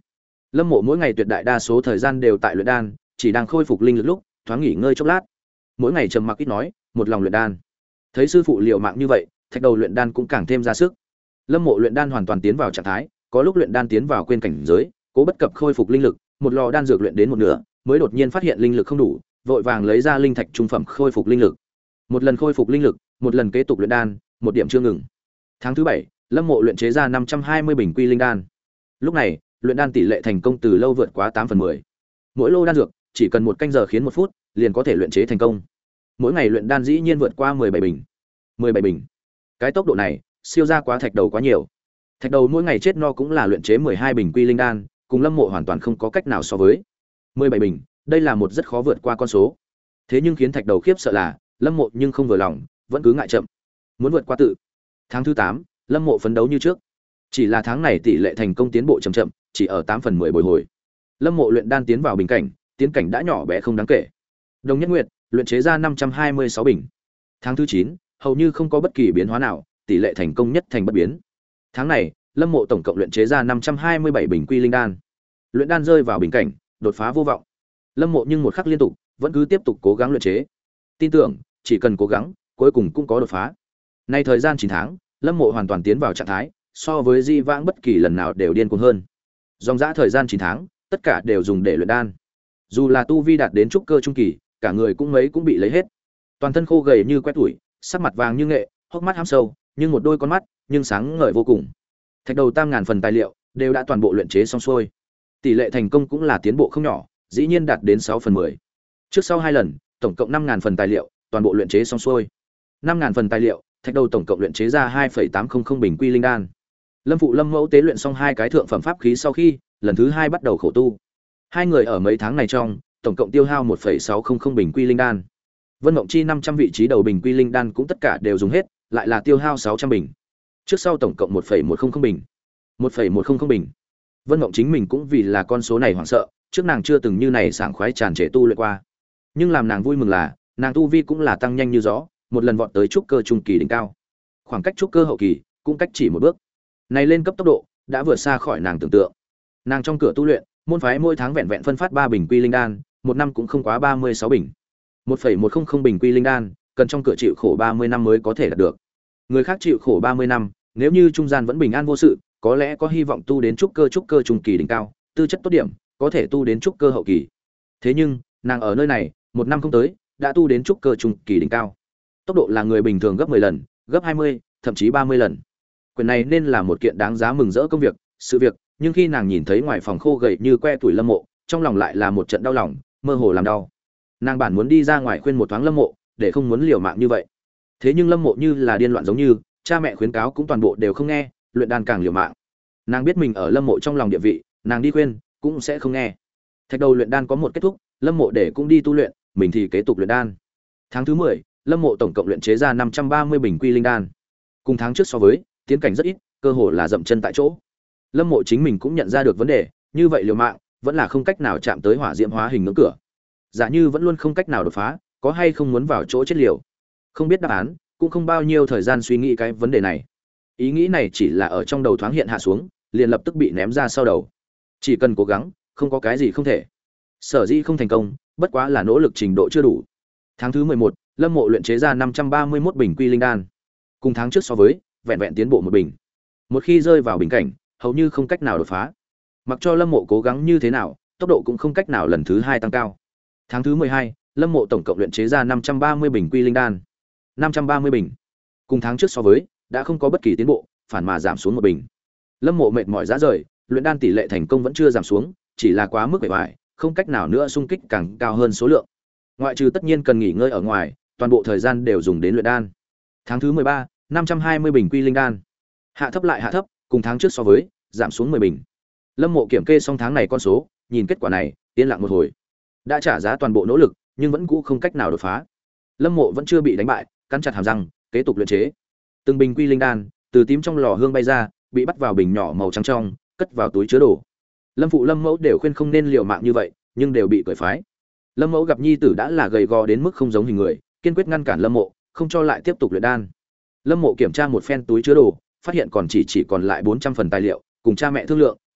Lâm Mộ mỗi ngày tuyệt đại đa số thời gian đều tại luyện đan, chỉ đang khôi phục linh lực lúc, thoáng nghỉ ngơi chốc lát. Mỗi ngày trầm mặc ít nói, một lòng luyện đan. Thấy sư phụ liều mạng như vậy, Thạch Đầu luyện đan cũng càng thêm ra sức. Lâm Mộ luyện đan hoàn toàn tiến vào trạng thái, có lúc luyện đan tiến vào quên cảnh giới, cố bất cập khôi phục linh lực, một lò đan dược luyện đến một nửa, mới đột nhiên phát hiện linh lực không đủ, vội vàng lấy ra linh thạch trung phẩm khôi phục linh lực. Một lần khôi phục linh lực, một lần kế tục luyện đan, một điểm chưa ngừng. Tháng thứ bảy, Lâm Mộ luyện chế ra năm trăm hai mươi bình quy linh đan. Lúc này, luyện đan tỷ lệ thành công từ lâu vượt quá tám phần mười. Mỗi lô đan dược chỉ cần một canh giờ khiến một phút, liền có thể luyện chế thành công. Mỗi ngày luyện đan dĩ nhiên vượt qua mười bảy bình. mười bảy bình. Cái tốc độ này, siêu ra quá Thạch Đầu quá nhiều. Thạch Đầu mỗi ngày chết no cũng là luyện chế mười hai bình quy linh đan, cùng Lâm Mộ hoàn toàn không có cách nào so với. mười bảy bình, đây là một rất khó vượt qua con số. Thế nhưng khiến Thạch Đầu khiếp sợ là, Lâm Mộ nhưng không vừa lòng, vẫn cứ ngại chậm, muốn vượt qua tự. Tháng thứ tám, Lâm Mộ phấn đấu như trước. Chỉ là tháng này tỷ lệ thành công tiến bộ chậm chậm, chỉ ở tám phần mười bồi hồi. Lâm Mộ luyện đan tiến vào bình cảnh, tiến cảnh đã nhỏ bé không đáng kể. Đồng Nhất Nguyệt luyện chế ra năm trăm hai mươi sáu bình. Tháng thứ chín, hầu như không có bất kỳ biến hóa nào, tỷ lệ thành công nhất thành bất biến. Tháng này, Lâm Mộ tổng cộng luyện chế ra năm trăm hai mươi bảy bình quy linh đan. Luyện đan rơi vào bình cảnh, đột phá vô vọng. Lâm Mộ nhưng một khắc liên tục, vẫn cứ tiếp tục cố gắng luyện chế. Tin tưởng, chỉ cần cố gắng, cuối cùng cũng có đột phá. Nay thời gian chín tháng, Lâm Mộ hoàn toàn tiến vào trạng thái, so với di vãng bất kỳ lần nào đều điên cuồng hơn. Dòng dã thời gian chín tháng, tất cả đều dùng để luyện đan. Dù là tu vi đạt đến trúc cơ trung kỳ, cả người cũng mấy cũng bị lấy hết. Toàn thân khô gầy như que tuổi, sắc mặt vàng như nghệ, hốc mắt hăm sâu, nhưng một đôi con mắt nhưng sáng ngời vô cùng. Thạch Đầu tam ngàn phần tài liệu đều đã toàn bộ luyện chế xong xuôi. Tỷ lệ thành công cũng là tiến bộ không nhỏ, dĩ nhiên đạt đến sáu phần mười. Trước sau hai lần, tổng cộng năm ngàn phần tài liệu, toàn bộ luyện chế xong xuôi. năm ngàn phần tài liệu, Thạch Đầu tổng cộng luyện chế ra hai phẩy tám không không bình quy linh đan. Lâm Phụ Lâm Mẫu tế luyện xong hai cái thượng phẩm pháp khí sau khi, lần thứ hai bắt đầu khổ tu. Hai người ở mấy tháng này trong, tổng cộng tiêu hao một phẩy sáu không không bình quy linh đan. Vân Mộng Chi năm trăm vị trí đầu bình quy linh đan cũng tất cả đều dùng hết, lại là tiêu hao sáu trăm bình. Trước sau tổng cộng một phẩy một không không bình. một phẩy một không không bình. Vân Mộng chính mình cũng vì là con số này hoảng sợ, trước nàng chưa từng như này sảng khoái tràn trề tu luyện qua. Nhưng làm nàng vui mừng là, nàng tu vi cũng là tăng nhanh như gió, một lần vọt tới trúc cơ trung kỳ đỉnh cao. Khoảng cách trúc cơ hậu kỳ cũng cách chỉ một bước. Này lên cấp tốc độ đã vượt xa khỏi nàng tưởng tượng. Nàng trong cửa tu luyện, môn phái mỗi tháng vẹn vẹn phân phát ba bình quy linh đan, một năm cũng không quá ba mươi sáu bình. một phẩy một không không bình quy linh đan, cần trong cửa chịu khổ ba mươi năm mới có thể đạt được. Người khác chịu khổ ba mươi năm, nếu như trung gian vẫn bình an vô sự, có lẽ có hy vọng tu đến trúc cơ trúc cơ trung kỳ đỉnh cao, tư chất tốt điểm, có thể tu đến trúc cơ hậu kỳ. Thế nhưng, nàng ở nơi này, một năm không tới, đã tu đến trúc cơ trung kỳ đỉnh cao. Tốc độ là người bình thường gấp mười lần, gấp hai mươi, thậm chí ba mươi lần. Quyền này nên là một kiện đáng giá mừng rỡ công việc, sự việc, nhưng khi nàng nhìn thấy ngoài phòng khô gầy như que tuổi Lâm Mộ, trong lòng lại là một trận đau lòng, mơ hồ làm đau. Nàng bản muốn đi ra ngoài khuyên một thoáng Lâm Mộ, để không muốn liều mạng như vậy. Thế nhưng Lâm Mộ như là điên loạn giống như, cha mẹ khuyến cáo cũng toàn bộ đều không nghe, luyện đan càng liều mạng. Nàng biết mình ở Lâm Mộ trong lòng địa vị, nàng đi khuyên cũng sẽ không nghe. Thạch Đầu luyện đan có một kết thúc, Lâm Mộ để cũng đi tu luyện, mình thì kế tục luyện đan. Tháng thứ mười, Lâm Mộ tổng cộng luyện chế ra năm trăm ba mươi bình quy linh đan. Cùng tháng trước so với, tiến cảnh rất ít, cơ hồ là dậm chân tại chỗ. Lâm Mộ chính mình cũng nhận ra được vấn đề, như vậy liều mạng, vẫn là không cách nào chạm tới hỏa diễm hóa hình ngưỡng cửa. Giả như vẫn luôn không cách nào đột phá, có hay không muốn vào chỗ chết liều. Không biết đáp án, cũng không bao nhiêu thời gian suy nghĩ cái vấn đề này. Ý nghĩ này chỉ là ở trong đầu thoáng hiện hạ xuống, liền lập tức bị ném ra sau đầu. Chỉ cần cố gắng, không có cái gì không thể. Sở dĩ không thành công, bất quá là nỗ lực trình độ chưa đủ. Tháng thứ mười một, Lâm Mộ luyện chế ra năm trăm ba mươi mốt bình quy linh đan. Cùng tháng trước so với, vẹn vẹn tiến bộ một bình. Một khi rơi vào bình cảnh, hầu như không cách nào đột phá. Mặc cho Lâm Mộ cố gắng như thế nào, tốc độ cũng không cách nào lần thứ hai tăng cao. Tháng thứ mười hai, Lâm Mộ tổng cộng luyện chế ra năm trăm ba mươi bình quy linh đan. năm trăm ba mươi bình. Cùng tháng trước so với, đã không có bất kỳ tiến bộ, phản mà giảm xuống một bình. Lâm Mộ mệt mỏi rã rời, luyện đan tỷ lệ thành công vẫn chưa giảm xuống, chỉ là quá mức bề bại, không cách nào nữa xung kích càng cao hơn số lượng. Ngoại trừ tất nhiên cần nghỉ ngơi ở ngoài, toàn bộ thời gian đều dùng đến luyện đan. Tháng thứ mười ba, năm trăm hai mươi bình quy linh đan. Hạ thấp lại hạ thấp, cùng tháng trước so với, giảm xuống mười bình. Lâm Mộ kiểm kê xong tháng này con số, nhìn kết quả này, yên lặng một hồi. Đã trả giá toàn bộ nỗ lực, nhưng vẫn cũ không cách nào đột phá. Lâm Mộ vẫn chưa bị đánh bại, cắn chặt hàm răng, kế tục luyện chế. Từng bình quy linh đan từ tím trong lò hương bay ra, bị bắt vào bình nhỏ màu trắng trong, cất vào túi chứa đồ. Lâm Phụ Lâm Mẫu đều khuyên không nên liều mạng như vậy, nhưng đều bị cởi phái. Lâm Mẫu gặp nhi tử đã là gầy gò đến mức không giống hình người, kiên quyết ngăn cản Lâm Mộ, không cho lại tiếp tục luyện đan. Lâm Mộ kiểm tra một phen túi chứa đồ, phát hiện còn chỉ chỉ còn lại bốn trăm phần tài liệu, cùng cha mẹ thương lượng,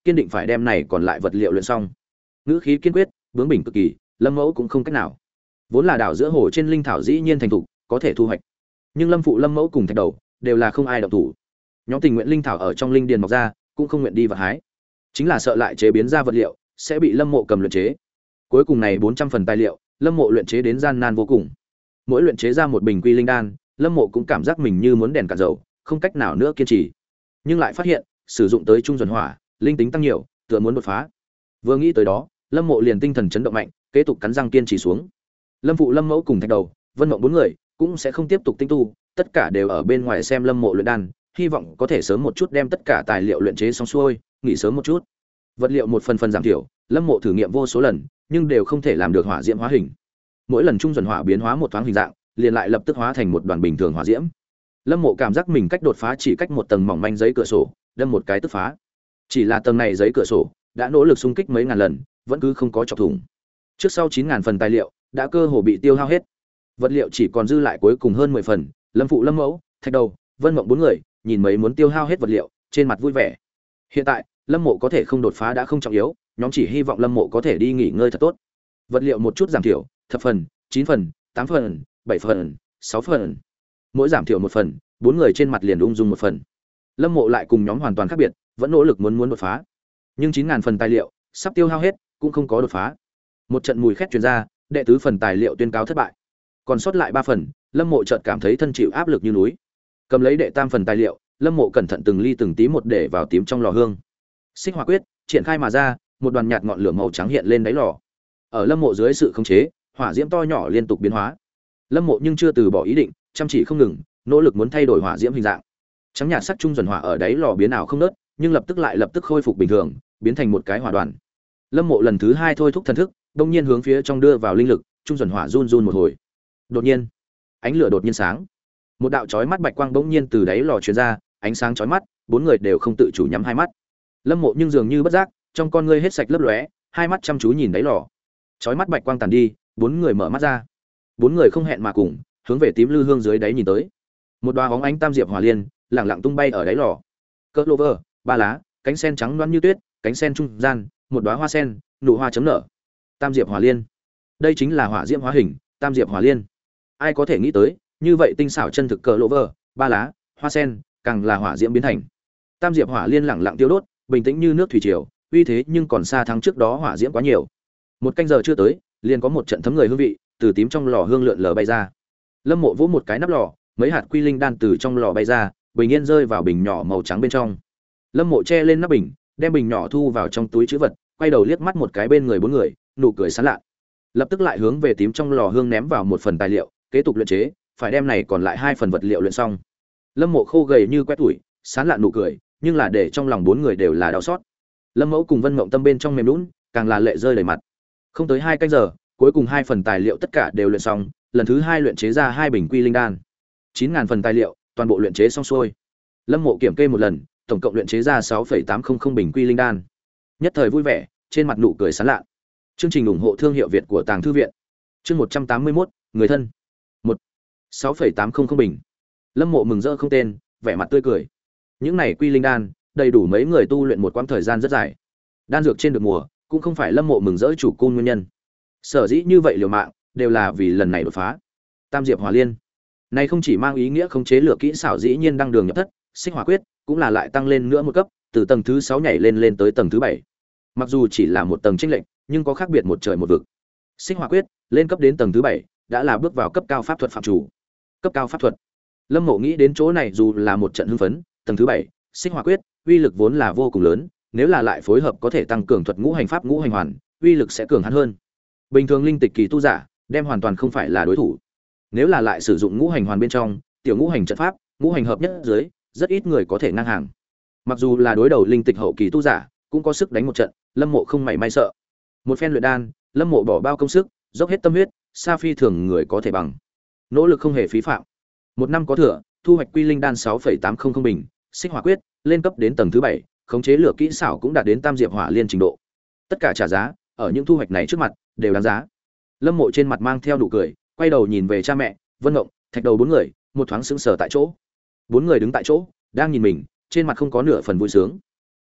kiên định phải đem này còn lại vật liệu luyện xong. Ngữ khí kiên quyết, bướng bỉnh cực kỳ, Lâm Mẫu cũng không cách nào. Vốn là đảo giữa hồ trên linh thảo dĩ nhiên thành thục, có thể thu hoạch. Nhưng Lâm phụ Lâm Mẫu cùng Thạch Đầu đều là không ai động thủ. Nhóm tình nguyện linh thảo ở trong linh điền mọc ra, cũng không nguyện đi vật hái. Chính là sợ lại chế biến ra vật liệu sẽ bị Lâm Mộ cầm luyện chế. Cuối cùng này bốn trăm phần tài liệu, Lâm Mộ luyện chế đến gian nan vô cùng. Mỗi luyện chế ra một bình quy linh đan, Lâm Mộ cũng cảm giác mình như muốn đèn cạn dầu, không cách nào nữa kiên trì. Nhưng lại phát hiện, sử dụng tới trung duẩn hỏa, linh tính tăng nhiều, tựa muốn đột phá. Vừa nghĩ tới đó, Lâm Mộ liền tinh thần chấn động mạnh, kế tục cắn răng kiên trì xuống. Lâm phụ Lâm Mẫu cùng Thạch Đầu, Vân Mộng bốn người cũng sẽ không tiếp tục tinh tu, tất cả đều ở bên ngoài xem Lâm Mộ luyện đan, hy vọng có thể sớm một chút đem tất cả tài liệu luyện chế xong xuôi, nghỉ sớm một chút. Vật liệu một phần phần giảm thiểu, Lâm Mộ thử nghiệm vô số lần, nhưng đều không thể làm được hỏa diễm hóa hình. Mỗi lần trung duẩn hỏa biến hóa một thoáng hình dạng, liền lại lập tức hóa thành một đoàn bình thường hỏa diễm. Lâm Mộ cảm giác mình cách đột phá chỉ cách một tầng mỏng manh giấy cửa sổ, đâm một cái tức phá. Chỉ là tầng này giấy cửa sổ, đã nỗ lực xung kích mấy ngàn lần, vẫn cứ không có chọc thủng. Trước sau chín ngàn phần tài liệu, đã cơ hồ bị tiêu hao hết. Vật liệu chỉ còn dư lại cuối cùng hơn mười phần, Lâm phụ Lâm Mẫu, Thạch Đầu, Vân Mộng bốn người, nhìn mấy muốn tiêu hao hết vật liệu, trên mặt vui vẻ. Hiện tại, Lâm Mộ có thể không đột phá đã không trọng yếu, nhóm chỉ hy vọng Lâm Mộ có thể đi nghỉ ngơi thật tốt. Vật liệu một chút giảm thiểu, thập phần, chín phần, tám phần, bảy phần, sáu phần. Mỗi giảm thiểu một phần, bốn người trên mặt liền ung dung một phần. Lâm Mộ lại cùng nhóm hoàn toàn khác biệt, vẫn nỗ lực muốn muốn đột phá. Nhưng chín ngàn phần tài liệu sắp tiêu hao hết, cũng không có đột phá. Một trận mùi khét truyền ra, đệ tứ phần tài liệu tuyên cáo thất bại. Còn sót lại ba phần, Lâm Mộ chợt cảm thấy thân chịu áp lực như núi. Cầm lấy đệ tam phần tài liệu, Lâm Mộ cẩn thận từng ly từng tí một để vào tím trong lò hương. Xích hỏa quyết triển khai mà ra, một đoàn nhạt ngọn lửa màu trắng hiện lên đáy lò. Ở Lâm Mộ dưới sự khống chế, hỏa diễm to nhỏ liên tục biến hóa. Lâm Mộ nhưng chưa từ bỏ ý định, chăm chỉ không ngừng, nỗ lực muốn thay đổi hỏa diễm hình dạng. Trắng nhạt sắc trung duẩn hỏa ở đáy lò biến ảo không ngớt, nhưng lập tức lại lập tức khôi phục bình thường, biến thành một cái hỏa đoàn. Lâm Mộ lần thứ hai thôi thúc thần thức, đông nhiên hướng phía trong đưa vào linh lực, trung duẩn hỏa run run một hồi. Đột nhiên, ánh lửa đột nhiên sáng. Một đạo chói mắt bạch quang bỗng nhiên từ đáy lò truyền ra, ánh sáng chói mắt, bốn người đều không tự chủ nhắm hai mắt. Lâm Mộ nhưng dường như bất giác, trong con ngươi hết sạch lấp lóe, hai mắt chăm chú nhìn đáy lò. Chói mắt bạch quang tàn đi, bốn người mở mắt ra. Bốn người không hẹn mà cùng, hướng về tím lư hương dưới đáy nhìn tới. Một đóa bóng ánh tam diệp hỏa liên, lẳng lặng tung bay ở đáy lò. Clover, ba lá, cánh sen trắng loáng như tuyết, cánh sen trung gian, một đóa hoa sen, nụ hoa chấm nở. Tam diệp hỏa liên. Đây chính là hỏa diễm hóa hình, tam diệp hỏa liên. Ai có thể nghĩ tới, như vậy tinh xảo chân thực Clover, ba lá, hoa sen, càng là hỏa diễm biến thành. Tam diệp hỏa liên lẳng lặng tiêu đốt, bình tĩnh như nước thủy triều, uy thế nhưng còn xa thắng trước đó hỏa diễm quá nhiều. Một canh giờ chưa tới, liền có một trận thấm người hương vị từ tím trong lò hương lượn lờ bay ra. Lâm Mộ vỗ một cái nắp lò, mấy hạt quy linh đan từ trong lò bay ra, bình yên rơi vào bình nhỏ màu trắng bên trong. Lâm Mộ che lên nắp bình, đem bình nhỏ thu vào trong túi trữ vật, quay đầu liếc mắt một cái bên người bốn người, nụ cười sán lạ. Lập tức lại hướng về tím trong lò hương ném vào một phần tài liệu, kế tục luyện chế, phải đem này còn lại hai phần vật liệu luyện xong. Lâm Mộ khô gầy như quét tuổi, sán lạ nụ cười, nhưng là để trong lòng bốn người đều là đau xót. Lâm Mẫu cùng Vân Mộng tâm bên trong mềm nhũn, càng là lệ rơi đầy mặt. Không tới hai canh giờ, cuối cùng hai phần tài liệu tất cả đều luyện xong, lần thứ hai luyện chế ra hai bình quy linh đan. chín ngàn phần tài liệu, toàn bộ luyện chế xong xuôi. Lâm Mộ kiểm kê một lần, tổng cộng luyện chế ra sáu phẩy tám không không bình quy linh đan. Nhất thời vui vẻ, trên mặt nụ cười sán lạ. Chương trình ủng hộ thương hiệu Việt của Tàng Thư viện. Chương một trăm tám mươi mốt, người thân. một. sáu phẩy tám không không bình. Lâm Mộ mừng rỡ không tên, vẻ mặt tươi cười. Những này quy linh đan, đầy đủ mấy người tu luyện một quãng thời gian rất dài. Đan dược trên được mùa, cũng không phải Lâm Mộ mừng rỡ chủ côn nguyên nhân. Sở dĩ như vậy liều mạng, đều là vì lần này đột phá. Tam diệp hỏa liên, này không chỉ mang ý nghĩa khống chế lửa kỹ xảo dĩ nhiên đăng đường nhập thất, xích hỏa quyết cũng là lại tăng lên nữa một cấp, từ tầng thứ sáu nhảy lên lên tới tầng thứ bảy. Mặc dù chỉ là một tầng chênh lệch, nhưng có khác biệt một trời một vực. Xích hỏa quyết lên cấp đến tầng thứ bảy, đã là bước vào cấp cao pháp thuật phạm chủ. Cấp cao pháp thuật. Lâm Mộ nghĩ đến chỗ này dù là một trận hưng phấn, tầng thứ bảy, xích hỏa quyết, uy lực vốn là vô cùng lớn, nếu là lại phối hợp có thể tăng cường thuật ngũ hành pháp ngũ hành hoàn, uy lực sẽ cường hãn hơn. Bình thường linh tịch kỳ tu giả, đem hoàn toàn không phải là đối thủ. Nếu là lại sử dụng ngũ hành hoàn bên trong, tiểu ngũ hành trận pháp, ngũ hành hợp nhất dưới, rất ít người có thể ngang hàng. Mặc dù là đối đầu linh tịch hậu kỳ tu giả, cũng có sức đánh một trận, Lâm Mộ không mảy may sợ. Một phen luyện đan, Lâm Mộ bỏ bao công sức, dốc hết tâm huyết, sa phi thường người có thể bằng. Nỗ lực không hề phí phạm. Một năm có thừa, thu hoạch quy linh đan sáu phẩy tám không không bình, xích hỏa quyết lên cấp đến tầng thứ bảy, khống chế lửa kỹ xảo cũng đạt đến tam diệp hỏa liên trình độ. Tất cả trả giá, ở những thu hoạch này trước mặt, đều đáng giá. Lâm Mộ trên mặt mang theo nụ cười, quay đầu nhìn về cha mẹ, Vân Mộng, Thạch Đầu bốn người, một thoáng sững sờ tại chỗ. Bốn người đứng tại chỗ, đang nhìn mình, trên mặt không có nửa phần vui sướng.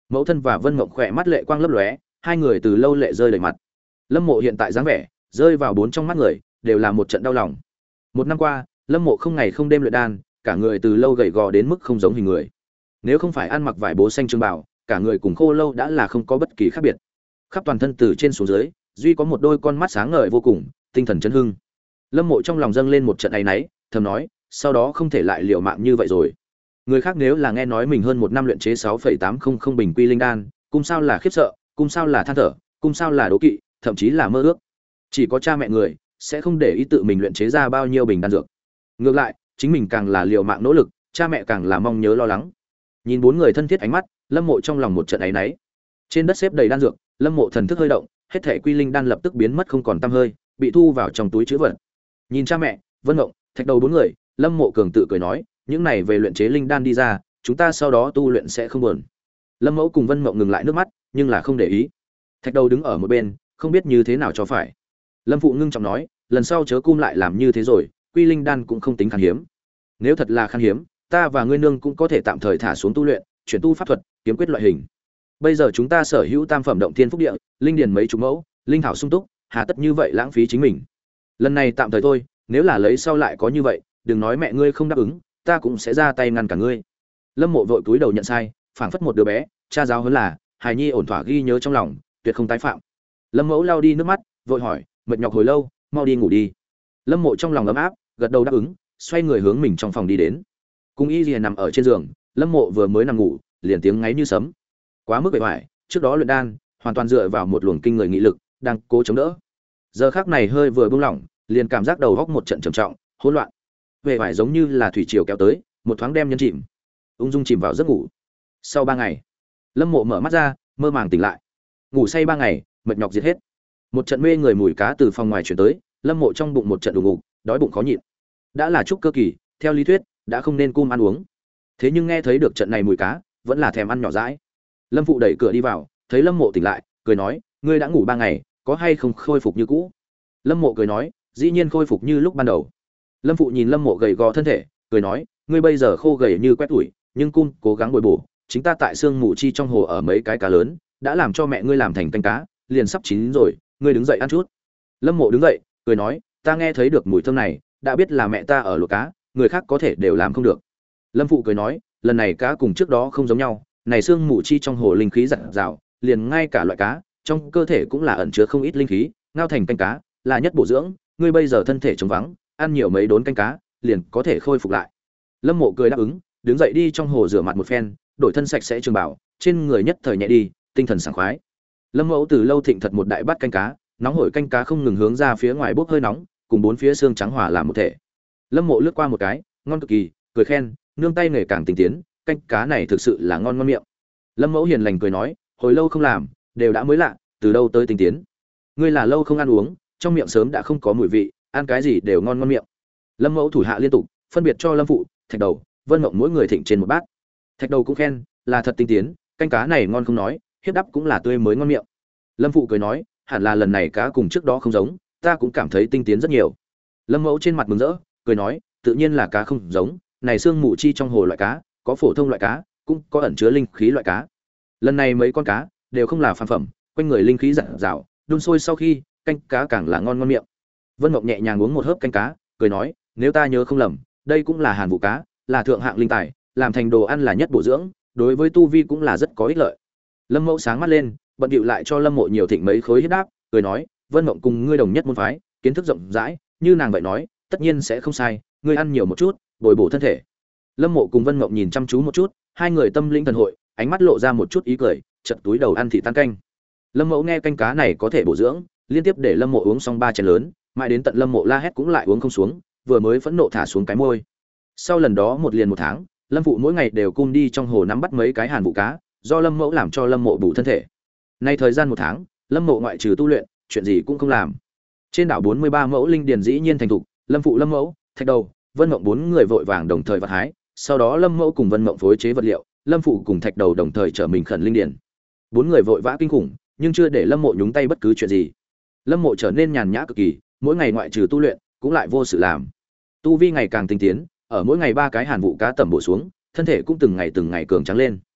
Mẫu thân và Vân Mộng khỏe mắt lệ quang lấp lóe, hai người từ lâu lệ rơi đầy mặt. Lâm Mộ hiện tại dáng vẻ, rơi vào bốn trong mắt người, đều là một trận đau lòng. Một năm qua, Lâm Mộ không ngày không đêm luyện đan, cả người từ lâu gầy gò đến mức không giống hình người. Nếu không phải ăn mặc vải bố xanh trường bào, cả người cùng khô lâu đã là không có bất kỳ khác biệt. Khắp toàn thân từ trên xuống dưới, duy có một đôi con mắt sáng ngời vô cùng, tinh thần chấn hưng. Lâm Mộ trong lòng dâng lên một trận áy náy, thầm nói, sau đó không thể lại liều mạng như vậy rồi. Người khác nếu là nghe nói mình hơn một năm luyện chế sáu phẩy tám không không bình quy linh đan, cung sao là khiếp sợ, cung sao là than thở, cung sao là đố kỵ, thậm chí là mơ ước. Chỉ có cha mẹ người sẽ không để ý tự mình luyện chế ra bao nhiêu bình đan dược. Ngược lại, chính mình càng là liều mạng nỗ lực, cha mẹ càng là mong nhớ lo lắng. Nhìn bốn người thân thiết ánh mắt, Lâm Mộ trong lòng một trận áy náy. Trên đất xếp đầy đan dược, Lâm Mộ thần thức hơi động, hết thảy quy linh đan lập tức biến mất không còn tăm hơi, bị thu vào trong túi trữ vật. Nhìn cha mẹ, Vân Mộng, Thạch Đầu bốn người, Lâm Mộ cường tự cười nói, những này về luyện chế linh đan đi ra, chúng ta sau đó tu luyện sẽ không buồn. Lâm Mẫu cùng Vân Mộng ngừng lại nước mắt, nhưng là không để ý. Thạch Đầu đứng ở một bên, không biết như thế nào cho phải. Lâm Phụ ngưng trọng nói, lần sau chớ cum lại làm như thế rồi, quy linh đan cũng không tính khan hiếm. Nếu thật là khan hiếm, ta và ngươi nương cũng có thể tạm thời thả xuống tu luyện, chuyển tu pháp thuật, kiếm quyết loại hình. Bây giờ chúng ta sở hữu tam phẩm động thiên phúc địa, linh điền mấy chục mẫu, linh thảo sung túc, hà tất như vậy lãng phí chính mình. Lần này tạm thời thôi, nếu là lấy sau lại có như vậy, đừng nói mẹ ngươi không đáp ứng, ta cũng sẽ ra tay ngăn cả ngươi. Lâm Mộ vội cúi đầu nhận sai, phảng phất một đứa bé, cha giáo huấn là, hài nhi ổn thỏa ghi nhớ trong lòng, tuyệt không tái phạm. Lâm Mẫu lau đi nước mắt, vội hỏi, mệt nhọc hồi lâu, mau đi ngủ đi. Lâm Mộ trong lòng ấm áp, gật đầu đáp ứng, xoay người hướng mình trong phòng đi đến. Cung Y Liễu nằm ở trên giường, Lâm Mộ vừa mới nằm ngủ, liền tiếng ngáy như sấm. Quá mức bề bại, trước đó luyện đan, hoàn toàn dựa vào một luồng kinh người nghị lực, đang cố chống đỡ. Giờ khắc này hơi vừa buông lỏng, liền cảm giác đầu óc một trận trầm trọng, hỗn loạn. Bề bại giống như là thủy triều kéo tới, một thoáng đem nhân chìm. Ung dung chìm vào giấc ngủ. Sau ba ngày, Lâm Mộ mở mắt ra, mơ màng tỉnh lại. Ngủ say ba ngày, mệt nhọc diệt hết. Một trận mê người mùi cá từ phòng ngoài truyền tới, Lâm Mộ trong bụng một trận đùng ngục, đói bụng khó nhịn. Đã là trúc cơ kỳ, theo lý thuyết đã không nên cum ăn uống. Thế nhưng nghe thấy được trận này mùi cá, vẫn là thèm ăn nhỏ dãi. Lâm Phụ đẩy cửa đi vào, thấy Lâm Mộ tỉnh lại, cười nói, ngươi đã ngủ ba ngày, có hay không khôi phục như cũ? Lâm Mộ cười nói, dĩ nhiên khôi phục như lúc ban đầu. Lâm Phụ nhìn Lâm Mộ gầy gò thân thể, cười nói, ngươi bây giờ khô gầy như quét tủi, nhưng cung cố gắng bồi bổ, chính ta tại xương mù chi trong hồ ở mấy cái cá lớn, đã làm cho mẹ ngươi làm thành canh cá, liền sắp chín rồi, ngươi đứng dậy ăn chút. Lâm Mộ đứng dậy, cười nói, ta nghe thấy được mùi thơm này, đã biết là mẹ ta ở luộc cá, người khác có thể đều làm không được. Lâm Phụ cười nói, lần này cá cùng trước đó không giống nhau, này xương mù chi trong hồ linh khí dạt dào, liền ngay cả loại cá, trong cơ thể cũng là ẩn chứa không ít linh khí, ngao thành canh cá, là nhất bổ dưỡng, ngươi bây giờ thân thể trống vắng, ăn nhiều mấy đốn canh cá, liền có thể khôi phục lại. Lâm Mộ cười đáp ứng, đứng dậy đi trong hồ rửa mặt một phen, đổi thân sạch sẽ trường bảo, trên người nhất thời nhẹ đi, tinh thần sảng khoái. Lâm Mẫu từ lâu thịnh thật một đại bát canh cá, nóng hổi canh cá không ngừng hướng ra phía ngoài bốc hơi nóng, cùng bốn phía xương trắng hòa làm một thể. Lâm Mộ lướt qua một cái, ngon cực kỳ, cười khen, nương tay nghề càng tinh tiến, canh cá này thực sự là ngon ngon miệng. Lâm Mẫu hiền lành cười nói, hồi lâu không làm, đều đã mới lạ, từ đâu tới tinh tiến. Ngươi là lâu không ăn uống, trong miệng sớm đã không có mùi vị, ăn cái gì đều ngon ngon miệng. Lâm Mẫu thủ hạ liên tục, phân biệt cho Lâm Phụ, Thạch Đầu, Vân Mộng mỗi người thịnh trên một bát. Thạch Đầu cũng khen, là thật tinh tiến, canh cá này ngon không nói, hiếp đắp cũng là tươi mới ngon miệng. Lâm Phụ cười nói, hẳn là lần này cá cùng trước đó không giống, ta cũng cảm thấy tinh tiến rất nhiều. Lâm Mẫu trên mặt mừng rỡ, cười nói, tự nhiên là cá không giống, này xương mù chi trong hồ loại cá, có phổ thông loại cá, cũng có ẩn chứa linh khí loại cá. Lần này mấy con cá đều không là phàm phẩm, quanh người linh khí dạt dào, đun sôi sau khi, canh cá càng là ngon ngon miệng. Vân Mộng nhẹ nhàng uống một hớp canh cá, cười nói, nếu ta nhớ không lầm, đây cũng là hàn vụ cá, là thượng hạng linh tài, làm thành đồ ăn là nhất bổ dưỡng, đối với tu vi cũng là rất có ích lợi. Lâm Mẫu sáng mắt lên, bận điệu lại cho Lâm Mộ nhiều thịnh mấy khối huyết đáp, cười nói, Vân Mộng cùng ngươi đồng nhất môn phái, kiến thức rộng rãi, như nàng vậy nói, tất nhiên sẽ không sai, ngươi ăn nhiều một chút, bồi bổ thân thể. Lâm Mộ cùng Vân Mộng nhìn chăm chú một chút, hai người tâm linh thần hội, ánh mắt lộ ra một chút ý cười, chợt túi đầu ăn thịt tan canh. Lâm Mẫu nghe canh cá này có thể bổ dưỡng, liên tiếp để Lâm Mộ uống xong ba chén lớn, mãi đến tận Lâm Mộ la hét cũng lại uống không xuống, vừa mới phẫn nộ thả xuống cái môi. Sau lần đó một liền một tháng, Lâm Phụ mỗi ngày đều cung đi trong hồ nắm bắt mấy cái hàn vụ cá, do Lâm Mẫu làm cho Lâm Mộ bổ thân thể. Nay thời gian một tháng, Lâm Mộ ngoại trừ tu luyện, chuyện gì cũng không làm. Trên đảo bốn mươi ba mẫu linh điền dĩ nhiên thành thục, Lâm Phụ, Lâm Mẫu, Thạch Đầu, Vân Mộng bốn người vội vàng đồng thời vặt hái, sau đó Lâm Mẫu cùng Vân Mộng phối chế vật liệu, Lâm Phụ cùng Thạch Đầu đồng thời trở mình khẩn linh điền. Bốn người vội vã kinh khủng, nhưng chưa để Lâm Mộ nhúng tay bất cứ chuyện gì. Lâm Mộ trở nên nhàn nhã cực kỳ, mỗi ngày ngoại trừ tu luyện, cũng lại vô sự làm. Tu vi ngày càng tinh tiến, ở mỗi ngày ba cái hàn vụ cá tẩm bổ xuống, thân thể cũng từng ngày từng ngày cường tráng lên.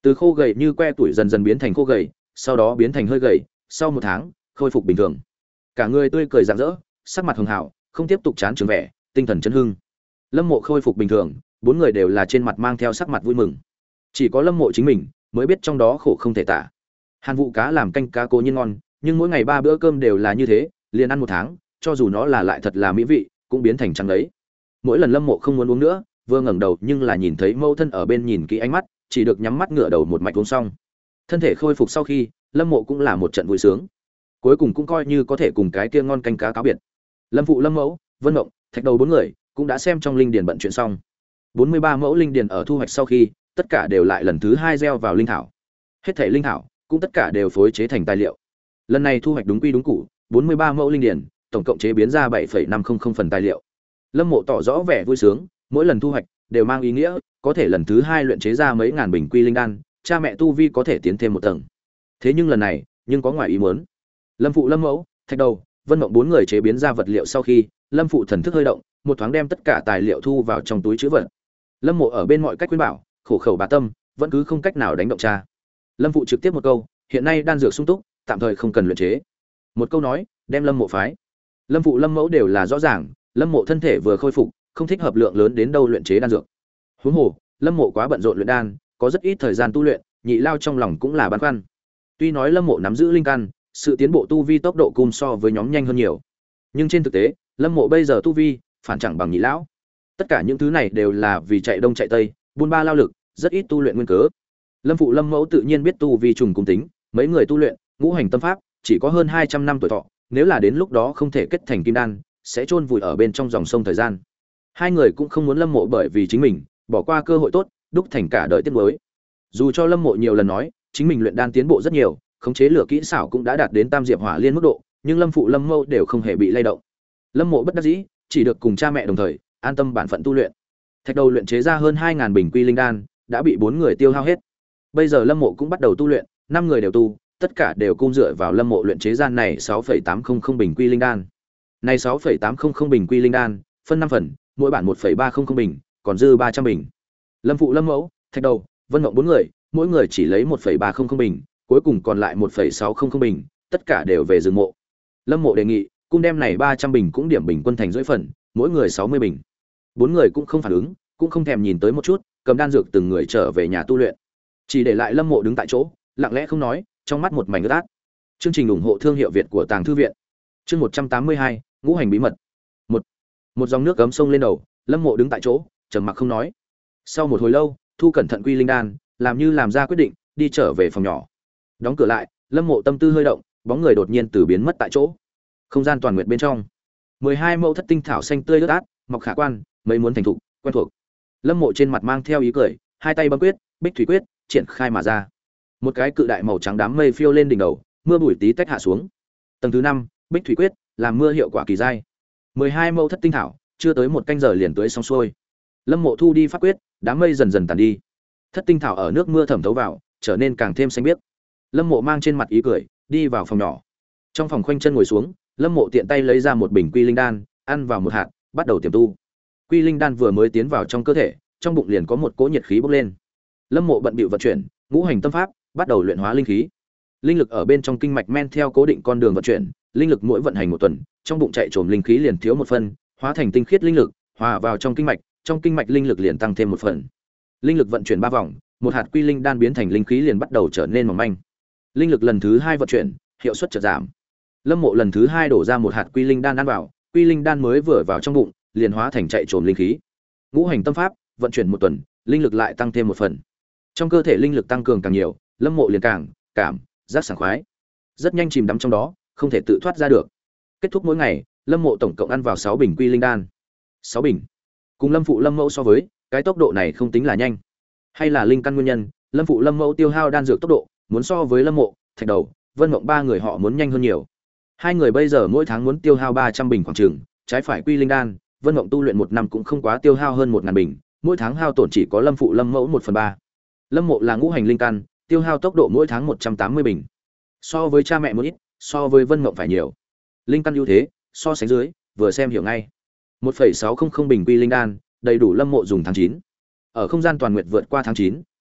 Từ khô gầy như que tuổi dần dần biến thành khô gầy, sau đó biến thành hơi gầy, sau một tháng khôi phục bình thường. Cả người tươi cười rạng rỡ, sắc mặt hường hảo, không tiếp tục chán trường vẻ, tinh thần chấn hưng. Lâm Mộ khôi phục bình thường, bốn người đều là trên mặt mang theo sắc mặt vui mừng. Chỉ có Lâm Mộ chính mình mới biết trong đó khổ không thể tả. Hàn Vụ cá làm canh cá cố nhiên ngon, nhưng mỗi ngày ba bữa cơm đều là như thế, liền ăn một tháng, cho dù nó là lại thật là mỹ vị, cũng biến thành trắng đấy. Mỗi lần Lâm Mộ không muốn uống nữa, vừa ngẩng đầu nhưng là nhìn thấy mâu thân ở bên nhìn kỹ ánh mắt, chỉ được nhắm mắt ngửa đầu một mạch uống xong. Thân thể khôi phục sau khi, Lâm Mộ cũng là một trận vui sướng. Cuối cùng cũng coi như có thể cùng cái kia ngon canh cá cáo biệt. Lâm Phụ, Lâm Mẫu, Vân Mộng, Thạch Đầu bốn người cũng đã xem trong linh điền bận chuyện xong. bốn mươi ba mẫu linh điền ở thu hoạch sau khi, tất cả đều lại lần thứ hai gieo vào linh thảo. Hết thảy linh thảo cũng tất cả đều phối chế thành tài liệu. Lần này thu hoạch đúng quy đúng củ, bốn mươi ba mẫu linh điền, tổng cộng chế biến ra bảy phẩy năm không không phần tài liệu. Lâm Mộ tỏ rõ vẻ vui sướng, mỗi lần thu hoạch đều mang ý nghĩa có thể lần thứ hai luyện chế ra mấy ngàn bình quy linh đan, cha mẹ tu vi có thể tiến thêm một tầng. Thế nhưng lần này, nhưng có ngoài ý muốn. Lâm Phụ, Lâm Mẫu, Thạch Đầu, Vân Mộng bốn người chế biến ra vật liệu sau khi, Lâm Phụ thần thức hơi động, một thoáng đem tất cả tài liệu thu vào trong túi trữ vật. Lâm Mộ ở bên mọi cách khuyên bảo, khổ khẩu bà tâm, vẫn cứ không cách nào đánh động cha. Lâm Phụ trực tiếp một câu, hiện nay đan dược sung túc, tạm thời không cần luyện chế. Một câu nói, đem Lâm Mộ phái. Lâm Phụ, Lâm Mẫu đều là rõ ràng, Lâm Mộ thân thể vừa khôi phục, không thích hợp lượng lớn đến đâu luyện chế đan dược. Huống hồ, Lâm Mộ quá bận rộn luyện đan, có rất ít thời gian tu luyện, nhị lao trong lòng cũng là băn khoăn. Tuy nói Lâm Mộ nắm giữ linh căn, sự tiến bộ tu vi tốc độ cùng so với nhóm nhanh hơn nhiều, nhưng trên thực tế, Lâm Mộ bây giờ tu vi phản chẳng bằng nhị lão. Tất cả những thứ này đều là vì chạy đông chạy tây, buôn ba lao lực, rất ít tu luyện nguyên cớ. Lâm Phụ, Lâm Mẫu tự nhiên biết tu vi trùng cùng tính, mấy người tu luyện ngũ hành tâm pháp, chỉ có hơn hai trăm năm tuổi thọ, nếu là đến lúc đó không thể kết thành kim đan, sẽ chôn vùi ở bên trong dòng sông thời gian. Hai người cũng không muốn Lâm Mộ bởi vì chính mình bỏ qua cơ hội tốt, đúc thành cả đời tiếc nuối. Dù cho Lâm Mộ nhiều lần nói, chính mình luyện đan tiến bộ rất nhiều, khống chế lửa kỹ xảo cũng đã đạt đến tam diệp hỏa liên mức độ, nhưng Lâm Phụ, Lâm Mẫu đều không hề bị lay động. Lâm Mộ bất đắc dĩ, chỉ được cùng cha mẹ đồng thời an tâm bản phận tu luyện. Thạch Đầu luyện chế ra hơn hai nghìn bình quy linh đan, đã bị bốn người tiêu hao hết. Bây giờ Lâm Mộ cũng bắt đầu tu luyện, năm người đều tu, tất cả đều cung dựa vào Lâm Mộ luyện chế gian này sáu phẩy tám không không bình quy linh đan. Này sáu phẩy tám không không bình quy linh đan, phân năm phần, mỗi bản một phẩy ba không không bình, còn dư ba trăm bình. Lâm Phụ, Lâm Mẫu, Thạch Đầu, Vân Mộng bốn người, mỗi người chỉ lấy một phẩy ba không không bình, cuối cùng còn lại một phẩy sáu không không bình, tất cả đều về rừng mộ. Lâm Mộ đề nghị, cung đem này ba trăm bình cũng điểm bình quân thành rưỡi phần, mỗi người sáu mươi bình. Bốn người cũng không phản ứng, cũng không thèm nhìn tới một chút, cầm đan dược từng người trở về nhà tu luyện. Chỉ để lại Lâm Mộ đứng tại chỗ, lặng lẽ không nói, trong mắt một mảnh ướt át. Chương trình ủng hộ thương hiệu Việt của Tàng Thư viện. Chương một trăm tám mươi hai, ngũ hành bí mật. Một một dòng nước gấm sông lên đầu, Lâm Mộ đứng tại chỗ, trầm mặc không nói. Sau một hồi lâu, thu cẩn thận quy linh đan, làm như làm ra quyết định, đi trở về phòng nhỏ. Đóng cửa lại, Lâm Mộ tâm tư hơi động, bóng người đột nhiên từ biến mất tại chỗ. Không gian toàn nguyệt bên trong, mười hai mẫu thất tinh thảo xanh tươi ướt át, mọc khả quan, mấy muốn thành thục, quen thuộc. Lâm Mộ trên mặt mang theo ý cười, hai tay bấm quyết, Bích Thủy quyết triển khai mà ra. Một cái cự đại màu trắng đám mây phiêu lên đỉnh đầu, mưa bụi tí tách hạ xuống. Tầng thứ năm, Bích Thủy quyết, làm mưa hiệu quả kỳ dai. mười hai mẫu thất tinh thảo, chưa tới một canh giờ liền tưới xong xuôi. Lâm Mộ thu đi pháp quyết, đám mây dần dần tàn đi. Thất tinh thảo ở nước mưa thẩm thấu vào, trở nên càng thêm xanh biếc. Lâm Mộ mang trên mặt ý cười, đi vào phòng nhỏ. Trong phòng khoanh chân ngồi xuống, Lâm Mộ tiện tay lấy ra một bình quy linh đan, ăn vào một hạt, bắt đầu tiềm tu. Quy linh đan vừa mới tiến vào trong cơ thể, trong bụng liền có một cỗ nhiệt khí bốc lên. Lâm Mộ bận bịu vận chuyển ngũ hành tâm pháp, bắt đầu luyện hóa linh khí. Linh lực ở bên trong kinh mạch men theo cố định con đường vận chuyển, linh lực mỗi vận hành một tuần, trong bụng chạy trồm linh khí liền thiếu một phần, hóa thành tinh khiết linh lực, hòa vào trong kinh mạch, trong kinh mạch linh lực liền tăng thêm một phần. Linh lực vận chuyển ba vòng, một hạt quy linh đan biến thành linh khí liền bắt đầu trở nên mỏng manh. Linh lực lần thứ hai vận chuyển, hiệu suất chợt giảm. Lâm Mộ lần thứ hai đổ ra một hạt quy linh đan ăn vào, quy linh đan mới vừa vào trong bụng, liền hóa thành chạy trồm linh khí. Ngũ hành tâm pháp vận chuyển một tuần, linh lực lại tăng thêm một phần. Trong cơ thể linh lực tăng cường càng nhiều, Lâm Mộ liền càng cảm giác sảng khoái. Rất nhanh chìm đắm trong đó, không thể tự thoát ra được. Kết thúc mỗi ngày, Lâm Mộ tổng cộng ăn vào sáu bình quy linh đan. sáu bình. Cùng Lâm Phụ, Lâm Mẫu so với, cái tốc độ này không tính là nhanh. Hay là linh căn nguyên nhân, Lâm Phụ, Lâm Mẫu tiêu hao đan dược tốc độ, muốn so với Lâm Mộ, Thạch Đầu, Vân Mộng ba người họ muốn nhanh hơn nhiều. Hai người bây giờ mỗi tháng muốn tiêu hao ba trăm bình khoảng chừng, trái phải quy linh đan, Vân Mộng tu luyện một năm cũng không quá tiêu hao hơn một nghìn bình, mỗi tháng hao tổn chỉ có Lâm Phụ, Lâm Mẫu một phần ba. Lâm Mộ là ngũ hành linh căn, tiêu hao tốc độ mỗi tháng một trăm tám mươi bình. So với cha mẹ một ít, so với Vân Mộng phải nhiều. Linh căn ưu thế, so sánh dưới, vừa xem hiểu ngay. một phẩy sáu không không bình quy linh đan, đầy đủ Lâm Mộ dùng tháng chín. Ở không gian toàn nguyệt vượt qua tháng chín,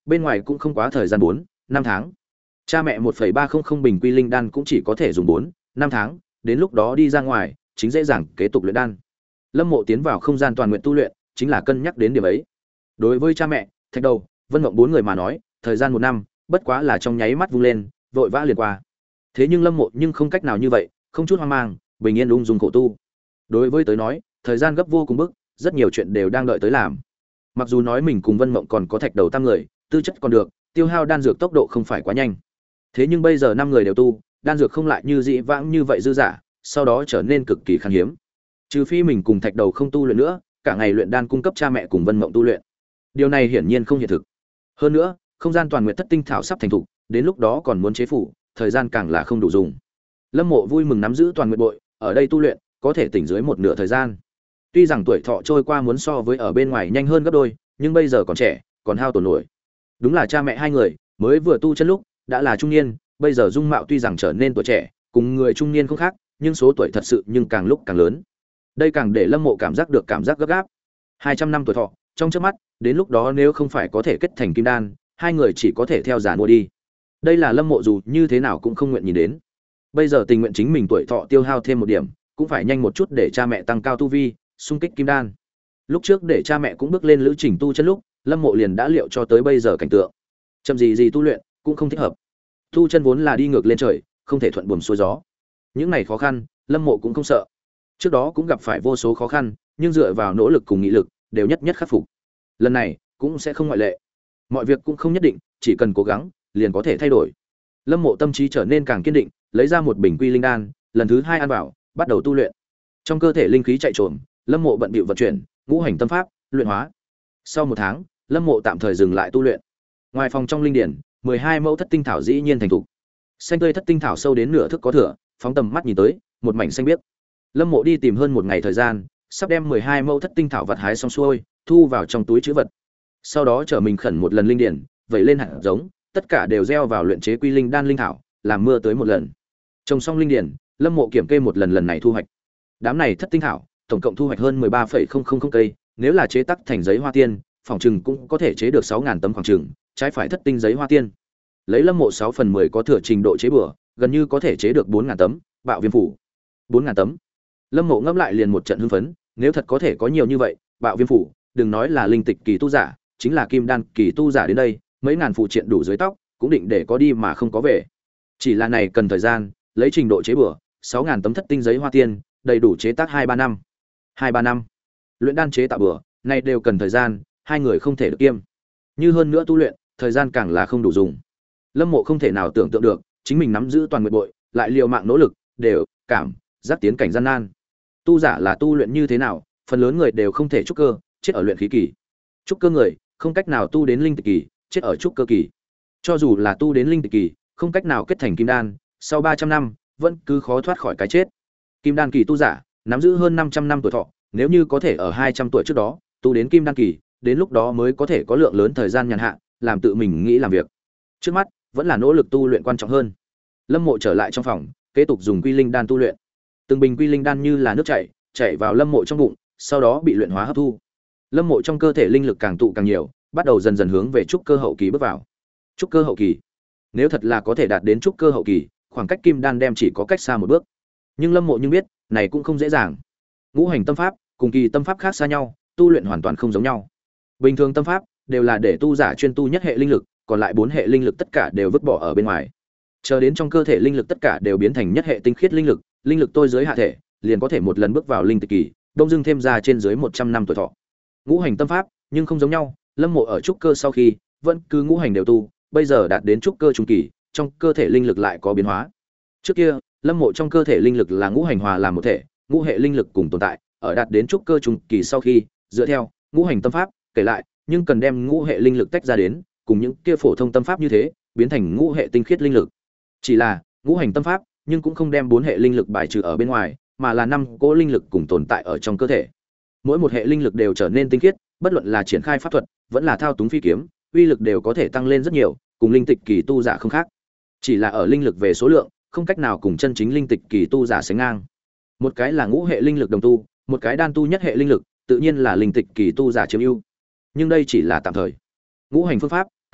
bên ngoài cũng không quá thời gian bốn năm tháng. Cha mẹ một phẩy ba không không bình quy linh đan cũng chỉ có thể dùng bốn năm tháng, đến lúc đó đi ra ngoài chính dễ dàng kế tục luyện đan. Lâm Mộ tiến vào không gian toàn nguyện tu luyện chính là cân nhắc đến điểm ấy. Đối với cha mẹ, Thạch Đầu, Vân Mộng bốn người mà nói, thời gian một năm bất quá là trong nháy mắt vung lên, vội vã liền qua. Thế nhưng Lâm Mộ nhưng không cách nào như vậy, không chút hoang mang, bình yên ung dung khổ tu. Đối với tới nói, thời gian gấp vô cùng bức, rất nhiều chuyện đều đang đợi tới làm. Mặc dù nói mình cùng Vân Mộng còn có Thạch Đầu tam người, tư chất còn được, tiêu hao đan dược tốc độ không phải quá nhanh. Thế nhưng bây giờ năm người đều tu, đan dược không lại như dị vãng như vậy dư dả, sau đó trở nên cực kỳ khan hiếm. Trừ phi mình cùng Thạch Đầu không tu luyện nữa, cả ngày luyện đan cung cấp cha mẹ cùng Vân Mộng tu luyện. Điều này hiển nhiên không hiện thực. Hơn nữa, không gian toàn nguyện thất tinh thảo sắp thành thục, đến lúc đó còn muốn chế phủ, thời gian càng là không đủ dùng. Lâm Mộ vui mừng nắm giữ toàn nguyện bội, ở đây tu luyện, có thể tỉnh dưới một nửa thời gian. Tuy rằng tuổi thọ trôi qua muốn so với ở bên ngoài nhanh hơn gấp đôi, nhưng bây giờ còn trẻ, còn hao tổn nổi. Đúng là cha mẹ hai người, mới vừa tu chân lúc, đã là trung niên, bây giờ dung mạo tuy rằng trở nên tuổi trẻ, cùng người trung niên không khác, nhưng số tuổi thật sự nhưng càng lúc càng lớn. Đây càng để Lâm Mộ cảm giác được cảm giác gấp gáp. hai trăm năm tuổi thọ, trong chớp mắt, đến lúc đó nếu không phải có thể kết thành kim đan, hai người chỉ có thể theo già mua đi. Đây là Lâm Mộ dù như thế nào cũng không nguyện nhìn đến. Bây giờ tình nguyện chính mình tuổi thọ tiêu hao thêm một điểm, cũng phải nhanh một chút để cha mẹ tăng cao tu vi, xung kích kim đan. Lúc trước để cha mẹ cũng bước lên lữ trình tu chân lúc, Lâm Mộ liền đã liệu cho tới bây giờ cảnh tượng. Chậm gì gì tu luyện cũng không thích hợp. Tu chân vốn là đi ngược lên trời, không thể thuận buồm xuôi gió. Những này khó khăn, Lâm Mộ cũng không sợ. Trước đó cũng gặp phải vô số khó khăn, nhưng dựa vào nỗ lực cùng nghị lực, đều nhất nhất khắc phục. Lần này cũng sẽ không ngoại lệ. Mọi việc cũng không nhất định, chỉ cần cố gắng, liền có thể thay đổi. Lâm Mộ tâm trí trở nên càng kiên định, lấy ra một bình quy linh đan, lần thứ hai ăn vào, bắt đầu tu luyện. Trong cơ thể linh khí chạy trồm, Lâm Mộ bận bịu vận chuyển, ngũ hành tâm pháp, luyện hóa. Sau một tháng, Lâm Mộ tạm thời dừng lại tu luyện. Ngoài phòng trong linh điển, mười hai mẫu thất tinh thảo dĩ nhiên thành thục. Xanh tươi thất tinh thảo sâu đến nửa thước có thừa, phóng tầm mắt nhìn tới, một mảnh xanh biếc. Lâm Mộ đi tìm hơn một ngày thời gian, sắp đem mười hai mẫu thất tinh thảo vặt hái xong xuôi, thu vào trong túi trữ vật. Sau đó trở mình khẩn một lần linh điển, vẩy lên hạt giống, tất cả đều gieo vào luyện chế quy linh đan linh thảo, làm mưa tới một lần. Trồng xong linh điển, Lâm Mộ kiểm kê một lần lần này thu hoạch. Đám này thất tinh thảo, tổng cộng thu hoạch hơn mười ba phẩy không không không cây, nếu là chế tác thành giấy hoa tiên, phòng trừng cũng có thể chế được sáu nghìn tấm khoảng trừng, trái phải thất tinh giấy hoa tiên. Lấy Lâm Mộ sáu phần mười có thừa trình độ chế bừa, gần như có thể chế được bốn nghìn tấm, bạo viêm phủ. bốn nghìn tấm. Lâm Mộ ngẫm lại liền một trận hưng phấn, nếu thật có thể có nhiều như vậy, bạo viêm phủ, đừng nói là linh tịch kỳ tu giả, chính là kim đan kỳ tu giả đến đây, mấy ngàn phụ triện đủ dưới tóc, cũng định để có đi mà không có về. Chỉ là này cần thời gian, lấy trình độ chế bừa, sáu nghìn tấm thất tinh giấy hoa tiên, đầy đủ chế tác hai ba năm. hai ba năm. Luyện đan chế tạo bừa, này đều cần thời gian, hai người không thể được kiêm. Như hơn nữa tu luyện, thời gian càng là không đủ dùng. Lâm Mộ không thể nào tưởng tượng được, chính mình nắm giữ toàn nguyện bội, lại liều mạng nỗ lực, đều cảm giác tiến cảnh gian nan. Tu giả là tu luyện như thế nào, phần lớn người đều không thể trúc cơ, chết ở luyện khí kỳ. Trúc cơ người, không cách nào tu đến linh tịch kỳ, chết ở trúc cơ kỳ. Cho dù là tu đến linh tịch kỳ, không cách nào kết thành kim đan, sau ba trăm năm, vẫn cứ khó thoát khỏi cái chết. Kim đan kỳ tu giả, nắm giữ hơn năm trăm năm tuổi thọ, nếu như có thể ở hai trăm tuổi trước đó, tu đến kim đan kỳ, đến lúc đó mới có thể có lượng lớn thời gian nhàn hạ, làm tự mình nghĩ làm việc. Trước mắt, vẫn là nỗ lực tu luyện quan trọng hơn. Lâm Mộ trở lại trong phòng, kế tục dùng quy linh đan tu luyện. Từng bình quy linh đan như là nước chảy, chảy vào Lâm Mộ trong bụng, sau đó bị luyện hóa hấp thu. Lâm Mộ trong cơ thể linh lực càng tụ càng nhiều, bắt đầu dần dần hướng về trúc cơ hậu kỳ bước vào. Trúc cơ hậu kỳ, nếu thật là có thể đạt đến trúc cơ hậu kỳ, khoảng cách kim đan đem chỉ có cách xa một bước. Nhưng Lâm Mộ nhưng biết, này cũng không dễ dàng. Ngũ hành tâm pháp cùng kỳ tâm pháp khác xa nhau, tu luyện hoàn toàn không giống nhau. Bình thường tâm pháp đều là để tu giả chuyên tu nhất hệ linh lực, còn lại bốn hệ linh lực tất cả đều vứt bỏ ở bên ngoài. Chờ đến trong cơ thể linh lực tất cả đều biến thành nhất hệ tinh khiết linh lực, linh lực tôi dưới hạ thể, liền có thể một lần bước vào linh tịch kỳ, đông dưng thêm ra trên dưới một trăm năm tuổi thọ. Ngũ hành tâm pháp, nhưng không giống nhau, Lâm Mộ ở trúc cơ sau khi, vẫn cứ ngũ hành đều tu, bây giờ đạt đến trúc cơ trung kỳ, trong cơ thể linh lực lại có biến hóa. Trước kia, Lâm Mộ trong cơ thể linh lực là ngũ hành hòa làm một thể, ngũ hệ linh lực cùng tồn tại, ở đạt đến trúc cơ trung kỳ sau khi, dựa theo ngũ hành tâm pháp, kể lại, nhưng cần đem ngũ hệ linh lực tách ra đến, cùng những kia phổ thông tâm pháp như thế, biến thành ngũ hệ tinh khiết linh lực. Chỉ là, ngũ hành tâm pháp, nhưng cũng không đem bốn hệ linh lực bài trừ ở bên ngoài, mà là năm cỗ linh lực cùng tồn tại ở trong cơ thể. Mỗi một hệ linh lực đều trở nên tinh khiết, bất luận là triển khai pháp thuật, vẫn là thao túng phi kiếm, uy lực đều có thể tăng lên rất nhiều, cùng linh tịch kỳ tu giả không khác. Chỉ là ở linh lực về số lượng, không cách nào cùng chân chính linh tịch kỳ tu giả sánh ngang. Một cái là ngũ hệ linh lực đồng tu, một cái đan tu nhất hệ linh lực, tự nhiên là linh tịch kỳ tu giả chiếm ưu. Nhưng đây chỉ là tạm thời. Ngũ hành phương pháp,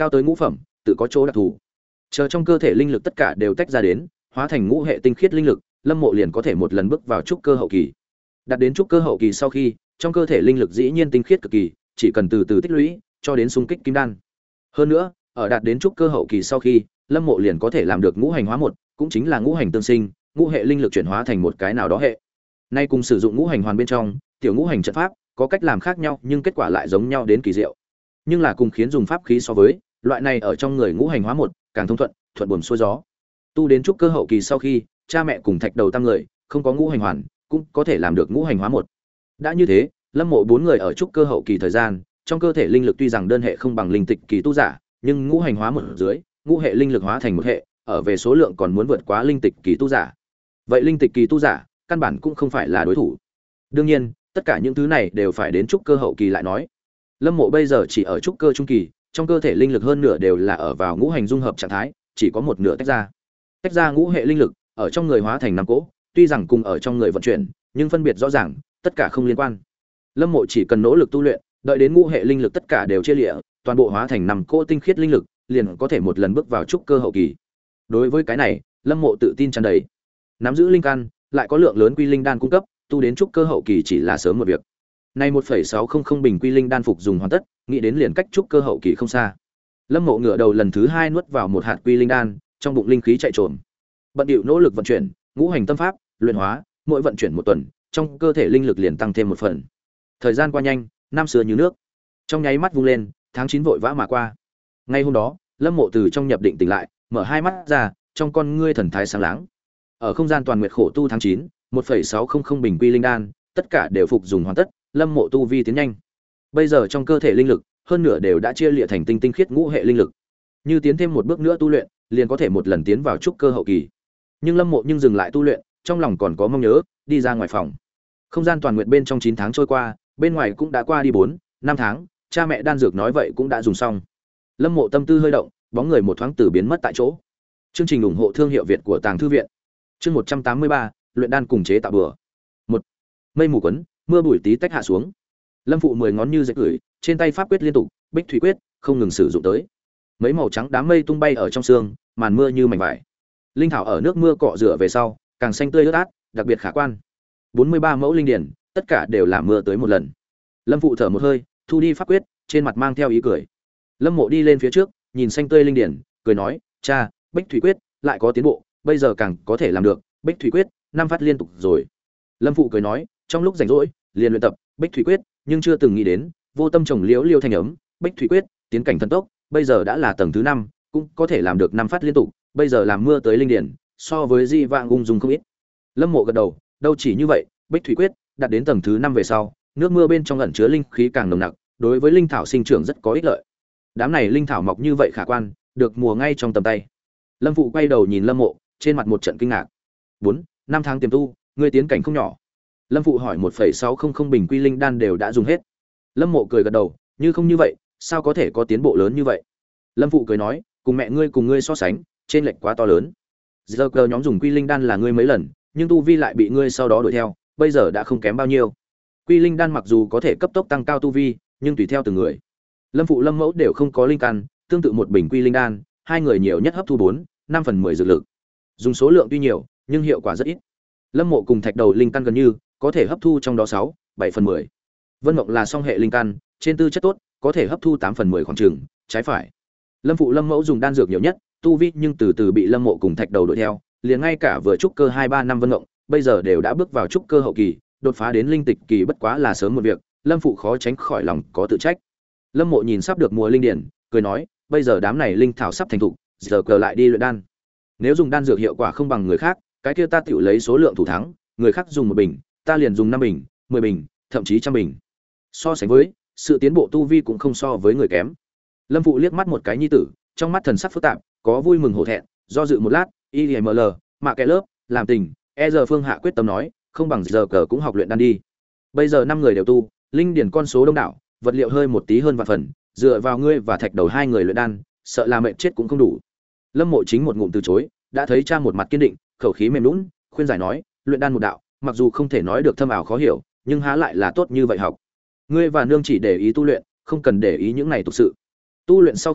cao tới ngũ phẩm, tự có chỗ đặc thù. Chờ trong cơ thể linh lực tất cả đều tách ra đến, hóa thành ngũ hệ tinh khiết linh lực, Lâm Mộ liền có thể một lần bước vào trúc cơ hậu kỳ. Đạt đến trúc cơ hậu kỳ sau khi, trong cơ thể linh lực dĩ nhiên tinh khiết cực kỳ, chỉ cần từ từ tích lũy, cho đến xung kích kim đan. Hơn nữa, ở đạt đến trúc cơ hậu kỳ sau khi, Lâm Mộ liền có thể làm được ngũ hành hóa một, cũng chính là ngũ hành tương sinh, ngũ hệ linh lực chuyển hóa thành một cái nào đó hệ. Nay cùng sử dụng ngũ hành hoàn bên trong, tiểu ngũ hành trận pháp, có cách làm khác nhau, nhưng kết quả lại giống nhau đến kỳ diệu. Nhưng là cùng khiến dùng pháp khí so với, loại này ở trong người ngũ hành hóa một, càng thông thuận, thuận buồm xuôi gió. Tu đến trúc cơ hậu kỳ sau khi, cha mẹ cùng Thạch Đầu tam người, không có ngũ hành hoàn, cũng có thể làm được ngũ hành hóa một. Đã như thế, Lâm Mộ bốn người ở trúc cơ hậu kỳ thời gian, trong cơ thể linh lực tuy rằng đơn hệ không bằng linh tịch kỳ tu giả, nhưng ngũ hành hóa một dưới, ngũ hệ linh lực hóa thành một hệ, ở về số lượng còn muốn vượt quá linh tịch kỳ tu giả. Vậy linh tịch kỳ tu giả, căn bản cũng không phải là đối thủ. Đương nhiên, tất cả những thứ này đều phải đến trúc cơ hậu kỳ lại nói. Lâm Mộ bây giờ chỉ ở trúc cơ trung kỳ, trong cơ thể linh lực hơn nửa đều là ở vào ngũ hành dung hợp trạng thái, chỉ có một nửa tách ra. Tách ra ngũ hệ linh lực, ở trong người hóa thành năm cỗ, tuy rằng cùng ở trong người vận chuyển, nhưng phân biệt rõ ràng, tất cả không liên quan. Lâm Mộ chỉ cần nỗ lực tu luyện, đợi đến ngũ hệ linh lực tất cả đều chia liệt, toàn bộ hóa thành năm cỗ tinh khiết linh lực, liền có thể một lần bước vào trúc cơ hậu kỳ. Đối với cái này, Lâm Mộ tự tin tràn đầy. Nắm giữ linh căn, lại có lượng lớn quy linh đan cung cấp, tu đến trúc cơ hậu kỳ chỉ là sớm một việc. Nay một phẩy sáu không không bình quy linh đan phục dùng hoàn tất, nghĩ đến liền cách trúc cơ hậu kỳ không xa. Lâm Mộ ngửa đầu lần thứ hai nuốt vào một hạt quy linh đan, trong bụng linh khí chạy trồm. Bận điệu nỗ lực vận chuyển, ngũ hành tâm pháp, luyện hóa, mỗi vận chuyển một tuần, trong cơ thể linh lực liền tăng thêm một phần. Thời gian qua nhanh, năm xưa như nước. Trong nháy mắt vung lên, tháng chín vội vã mà qua. Ngay hôm đó, Lâm Mộ từ trong nhập định tỉnh lại, mở hai mắt ra, trong con ngươi thần thái sáng láng. Ở không gian toàn nguyệt khổ tu tháng chín, một phẩy sáu không không bình quy linh đan, tất cả đều phục dùng hoàn tất, Lâm Mộ tu vi tiến nhanh. Bây giờ trong cơ thể linh lực, hơn nửa đều đã chia liệt thành tinh tinh khiết ngũ hệ linh lực. Như tiến thêm một bước nữa tu luyện, liền có thể một lần tiến vào trúc cơ hậu kỳ. Nhưng Lâm Mộ nhưng dừng lại tu luyện, trong lòng còn có mong nhớ, đi ra ngoài phòng. Không gian toàn nguyệt bên trong chín tháng trôi qua, bên ngoài cũng đã qua đi bốn, năm tháng, cha mẹ đan dược nói vậy cũng đã dùng xong. Lâm Mộ tâm tư hơi động, bóng người một thoáng từ biến mất tại chỗ. Chương trình ủng hộ thương hiệu Việt của Tàng thư viện. Chương một trăm tám mươi ba, luyện đan cùng chế tạo bừa. một. Mây mù quấn, mưa bụi tí tách hạ xuống. Lâm Phụ mười ngón như dệt gửi, trên tay pháp quyết liên tục, Bích Thủy quyết không ngừng sử dụng tới. Mấy màu trắng đám mây tung bay ở trong sương, màn mưa như mảnh vải. Linh thảo ở nước mưa cọ rửa về sau, càng xanh tươi ướt át, đặc biệt khả quan. bốn mươi ba mẫu linh điển, tất cả đều là mưa tới một lần. Lâm Phụ thở một hơi, thu đi pháp quyết, trên mặt mang theo ý cười. Lâm Mộ đi lên phía trước, nhìn xanh tươi linh điển, cười nói, "Cha, Bích Thủy quyết lại có tiến bộ, bây giờ càng có thể làm được, Bích Thủy quyết năm phát liên tục rồi." Lâm Phụ cười nói, trong lúc rảnh rỗi, liền luyện tập Bích Thủy quyết, nhưng chưa từng nghĩ đến, vô tâm trồng liễu liêu thanh ấm, Bích Thủy quyết tiến cảnh thần tốc, bây giờ đã là tầng thứ năm, cũng có thể làm được năm phát liên tục, bây giờ làm mưa tới linh điển, so với di vãng ung dung không ít. Lâm Mộ gật đầu, đâu chỉ như vậy, Bích Thủy quyết đạt đến tầng thứ năm về sau, nước mưa bên trong ẩn chứa linh khí càng nồng nặc, đối với linh thảo sinh trưởng rất có ích lợi. Đám này linh thảo mọc như vậy khả quan, được mùa ngay trong tầm tay. Lâm Phụ quay đầu nhìn Lâm Mộ, trên mặt một trận kinh ngạc. bốn, năm tháng tiềm tu, ngươi tiến cảnh không nhỏ. Lâm Phụ hỏi một phẩy sáu không không bình quy linh đan đều đã dùng hết. Lâm Mộ cười gật đầu, như không như vậy, sao có thể có tiến bộ lớn như vậy? Lâm Phụ cười nói, cùng mẹ ngươi cùng ngươi so sánh, trên lệch quá to lớn. Giờ cờ nhóm dùng quy linh đan là ngươi mấy lần, nhưng tu vi lại bị ngươi sau đó đuổi theo, bây giờ đã không kém bao nhiêu. Quy linh đan mặc dù có thể cấp tốc tăng cao tu vi, nhưng tùy theo từng người. Lâm Phụ Lâm Mẫu đều không có linh căn, tương tự một bình quy linh đan, hai người nhiều nhất hấp thu bốn, năm phần mười dược lực. Dùng số lượng tuy nhiều, nhưng hiệu quả rất ít. Lâm Mộ cùng Thạch Đầu linh căn gần như có thể hấp thu trong đó sáu, bảy phần mười. Vân Mộng là song hệ linh căn, trên tư chất tốt, có thể hấp thu tám phần mười khoảng chừng, trái phải. Lâm Phụ Lâm Mẫu dùng đan dược nhiều nhất, tu vi nhưng từ từ bị Lâm Mộ cùng Thạch Đầu đuổi theo, liền ngay cả vừa trúc cơ hai ba năm Vân Mộng, bây giờ đều đã bước vào trúc cơ hậu kỳ, đột phá đến linh tịch kỳ bất quá là sớm một việc, Lâm Phụ khó tránh khỏi lòng có tự trách. Lâm Mộ nhìn sắp được mùa linh điển, cười nói, bây giờ đám này linh thảo sắp thành thục, giờ cờ lại đi luyện đan. Nếu dùng đan dược hiệu quả không bằng người khác, cái kia ta tiểu lấy số lượng thủ thắng, người khác dùng một bình, ta liền dùng năm bình, mười bình, thậm chí trăm bình. So sánh với, sự tiến bộ tu vi cũng không so với người kém. Lâm Phụ liếc mắt một cái nhi tử, trong mắt thần sắc phức tạp, có vui mừng hổ thẹn, do dự một lát, i em lờ, mạ kẻ lớp, làm tình, e giờ Phương Hạ quyết tâm nói, không bằng giờ cờ cũng học luyện đan đi. Bây giờ năm người đều tu, linh điển con số đông đảo, vật liệu hơi một tí hơn vạn phần, dựa vào ngươi và Thạch Đầu hai người luyện đan, sợ là mệnh chết cũng không đủ. Lâm Mộ chính một ngụm từ chối, đã thấy cha một mặt kiên định, khẩu khí mềm nhũn, khuyên giải nói, luyện đan một đạo, mặc dù không thể nói được thâm ảo khó hiểu, nhưng há lại là tốt như vậy học. Ngươi và nương chỉ để ý tu luyện, không cần để ý những này tục sự. Tu luyện sau khi,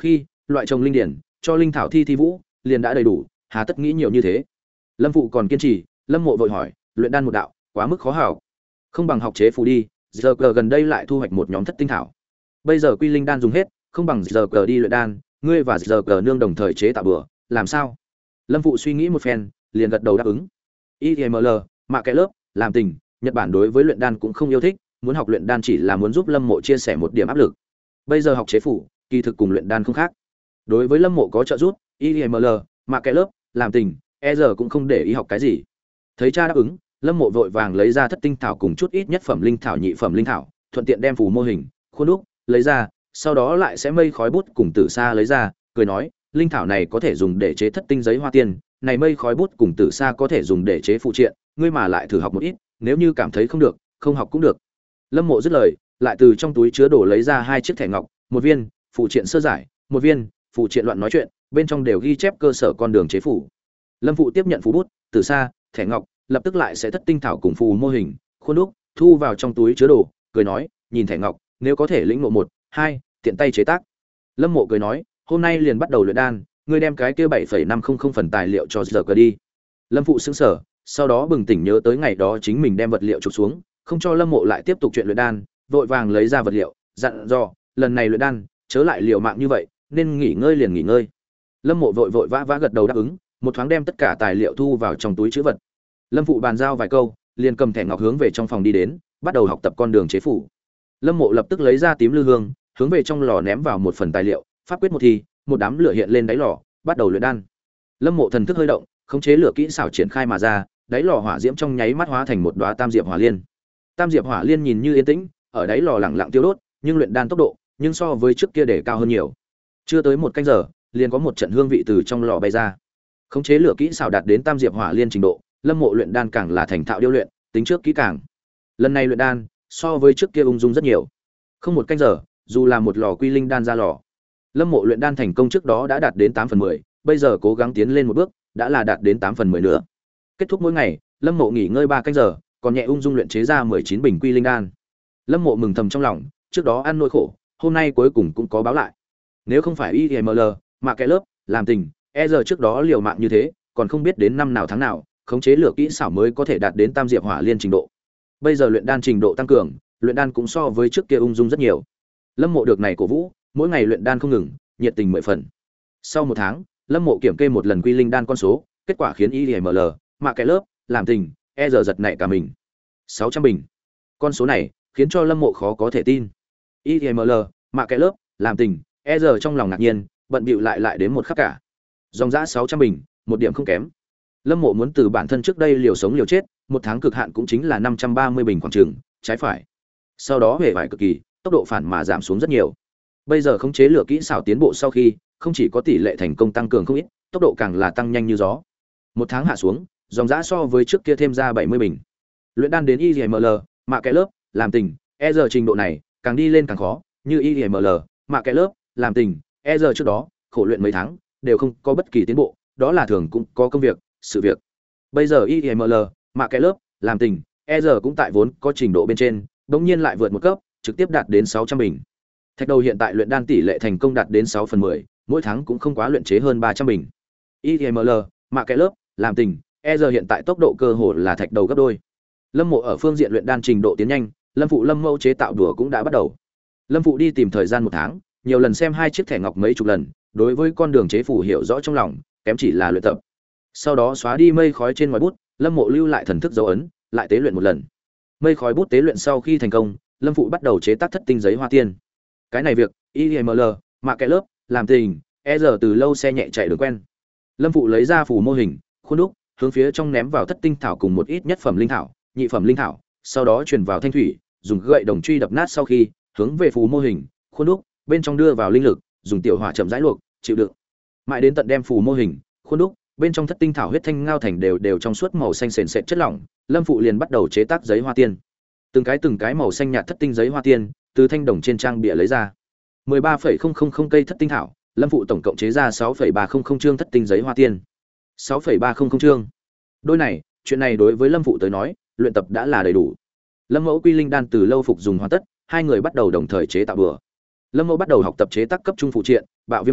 loại trồng linh điển, cho linh thảo thi thi vũ, liền đã đầy đủ, hà tất nghĩ nhiều như thế. Lâm phụ còn kiên trì, Lâm Mộ vội hỏi, luyện đan một đạo, quá mức khó hảo, không bằng học chế phù đi, giờ cờ gần đây lại thu hoạch một nhóm thất tinh thảo. Bây giờ quy linh đan dùng hết, không bằng giờ cờ đi luyện đan, ngươi và giờ cờ nương đồng thời chế tạo bừa, làm sao? Lâm phụ suy nghĩ một phen, liền gật đầu đáp ứng. i em lờ, mạ cái lớp, làm tình, Nhật Bản đối với luyện đan cũng không yêu thích, muốn học luyện đan chỉ là muốn giúp Lâm Mộ chia sẻ một điểm áp lực. Bây giờ học chế phủ, kỳ thực cùng luyện đan không khác. Đối với Lâm Mộ có trợ giúp, i em lờ, mạ cái lớp, làm tình, e giờ cũng không để ý học cái gì. Thấy cha đáp ứng, Lâm Mộ vội vàng lấy ra thất tinh thảo cùng chút ít nhất phẩm linh thảo, nhị phẩm linh thảo, thuận tiện đem phù mô hình, khuôn đúc lấy ra, sau đó lại sẽ mây khói bút cùng tử sa lấy ra, cười nói, linh thảo này có thể dùng để chế thất tinh giấy hoa tiên, này mây khói bút cùng tử sa có thể dùng để chế phụ triện, ngươi mà lại thử học một ít, nếu như cảm thấy không được, không học cũng được. Lâm Mộ dứt lời, lại từ trong túi chứa đồ lấy ra hai chiếc thẻ ngọc, một viên phụ triện sơ giải, một viên phụ triện loạn nói chuyện, bên trong đều ghi chép cơ sở con đường chế phủ. Lâm phụ tiếp nhận phù bút, tử sa, thẻ ngọc, lập tức lại sẽ thất tinh thảo cùng phù mô hình, khuôn đúc, thu vào trong túi chứa đồ, cười nói, nhìn thẻ ngọc, nếu có thể lĩnh ngộ một, hai, tiện tay chế tác. Lâm Mộ cười nói, hôm nay liền bắt đầu luyện đan, ngươi đem cái kia bảy phẩy năm không không phần tài liệu cho giờ cờ đi. Lâm phụ sững sờ, sau đó bừng tỉnh nhớ tới ngày đó chính mình đem vật liệu chụp xuống, không cho Lâm Mộ lại tiếp tục chuyện luyện đan, vội vàng lấy ra vật liệu, dặn dò, lần này luyện đan, chớ lại liều mạng như vậy, nên nghỉ ngơi liền nghỉ ngơi. Lâm Mộ vội vội vã vã gật đầu đáp ứng, một thoáng đem tất cả tài liệu thu vào trong túi trữ vật. Lâm phụ bàn giao vài câu, liền cầm thẻ ngọc hướng về trong phòng đi đến, bắt đầu học tập con đường chế phủ. Lâm Mộ lập tức lấy ra tím lư hương, hướng về trong lò ném vào một phần tài liệu, pháp quyết một thì, một đám lửa hiện lên đáy lò, bắt đầu luyện đan. Lâm Mộ thần thức hơi động, khống chế lửa kỹ xảo triển khai mà ra, đáy lò hỏa diễm trong nháy mắt hóa thành một đóa tam diệp hỏa liên. Tam diệp hỏa liên nhìn như yên tĩnh, ở đáy lò lặng lặng tiêu đốt, nhưng luyện đan tốc độ, nhưng so với trước kia để cao hơn nhiều. Chưa tới một canh giờ, liền có một trận hương vị từ trong lò bay ra. Khống chế lửa kỹ xảo đạt đến tam diệp hỏa liên trình độ, Lâm Mộ luyện đan càng là thành thạo điêu luyện, tính trước kỹ càng. Lần này luyện đan, so với trước kia ung dung rất nhiều. Không một canh giờ, dù là một lò quy linh đan ra lò. Lâm Mộ luyện đan thành công trước đó đã đạt đến tám phần mười, bây giờ cố gắng tiến lên một bước, đã là đạt đến tám phần mười nữa. Kết thúc mỗi ngày, Lâm Mộ nghỉ ngơi ba canh giờ, còn nhẹ ung dung luyện chế ra mười chín bình quy linh đan. Lâm Mộ mừng thầm trong lòng, trước đó ăn nỗi khổ, hôm nay cuối cùng cũng có báo lại. Nếu không phải i em lờ, mà cái lớp, làm tình, e giờ trước đó liều mạng như thế, còn không biết đến năm nào tháng nào, khống chế lửa kỹ xảo mới có thể đạt đến tam diệp hỏa liên trình độ. Bây giờ luyện đan trình độ tăng cường, luyện đan cũng so với trước kia ung dung rất nhiều. Lâm Mộ được này cổ vũ, mỗi ngày luyện đan không ngừng, nhiệt tình mười phần. Sau một tháng, Lâm Mộ kiểm kê một lần quy linh đan con số, kết quả khiến i em lờ, mà cái lớp, làm tình, e giờ giật nảy cả mình. sáu trăm bình. Con số này khiến cho Lâm Mộ khó có thể tin. i em lờ, mà cái lớp, làm tình, e giờ trong lòng ngạc nhiên, bận bịu lại lại đến một khắc cả. Dòng giá sáu trăm bình, một điểm không kém. Lâm Mộ muốn từ bản thân trước đây liều sống liều chết, một tháng cực hạn cũng chính là năm trăm ba mươi bình khoảng chừng, trái phải. Sau đó hề vải cực kỳ, tốc độ phản mà giảm xuống rất nhiều. Bây giờ khống chế lửa kỹ xảo tiến bộ sau khi, không chỉ có tỷ lệ thành công tăng cường không ít, tốc độ càng là tăng nhanh như gió. Một tháng hạ xuống, dòng giá so với trước kia thêm ra bảy mươi bình. Luyện đan đến i em lờ, mà cái lớp, làm tình, e giờ trình độ này, càng đi lên càng khó, như i em lờ, mà cái lớp, làm tình, e giờ trước đó, khổ luyện mấy tháng, đều không có bất kỳ tiến bộ, đó là thường cũng có công việc, sự việc. Bây giờ i em lờ, mà cái lớp, làm tình, e giờ cũng tại vốn có trình độ bên trên, bỗng nhiên lại vượt một cấp, trực tiếp đạt đến sáu trăm bình. Thạch đầu hiện tại luyện đan tỷ lệ thành công đạt đến sáu phần mười, mỗi tháng cũng không quá luyện chế hơn ba trăm bình. i em lờ, mà cái lớp, làm tình, e giờ hiện tại tốc độ cơ hồ là thạch đầu gấp đôi. Lâm Mộ ở phương diện luyện đan trình độ tiến nhanh, Lâm phụ Lâm Mẫu chế tạo đùa cũng đã bắt đầu. Lâm phụ đi tìm thời gian một tháng, nhiều lần xem hai chiếc thẻ ngọc mấy chục lần, đối với con đường chế phủ hiểu rõ trong lòng, kém chỉ là luyện tập. Sau đó xóa đi mây khói trên ngoài bút, Lâm Mộ lưu lại thần thức dấu ấn, lại tế luyện một lần. Mây khói bút tế luyện sau khi thành công, Lâm phụ bắt đầu chế tác thất tinh giấy hoa tiên. Cái này việc, i em lờ, mà cái lớp, làm tình, e giờ từ lâu xe nhẹ chạy đường quen. Lâm phụ lấy ra phù mô hình, khuôn đúc, hướng phía trong ném vào thất tinh thảo cùng một ít nhất phẩm linh thảo, nhị phẩm linh thảo, sau đó chuyển vào thanh thủy, dùng gậy đồng truy đập nát sau khi, hướng về phù mô hình, khuôn đúc, bên trong đưa vào linh lực, dùng tiểu hỏa chậm rãi luộc, chịu đựng. Mãi đến tận đem phù mô hình, khuôn đúc, bên trong thất tinh thảo huyết thanh ngao thành đều đều trong suốt màu xanh sền sệt chất lỏng, Lâm phụ liền bắt đầu chế tác giấy hoa tiên. Từng cái từng cái màu xanh nhạt thất tinh giấy hoa tiên, từ thanh đồng trên trang bìa lấy ra. mười ba phẩy không không không cây thất tinh thảo, Lâm phụ tổng cộng chế ra sáu phẩy ba không không chương thất tinh giấy hoa tiên. sáu phẩy ba không không chương. Đôi này, chuyện này đối với Lâm phụ tới nói, luyện tập đã là đầy đủ. Lâm Mẫu quy linh đan từ lâu phục dùng hoàn tất, hai người bắt đầu đồng thời chế tạo bừa. Lâm Mẫu bắt đầu học tập chế tác cấp trung phụ triện, bạo viêm phủ,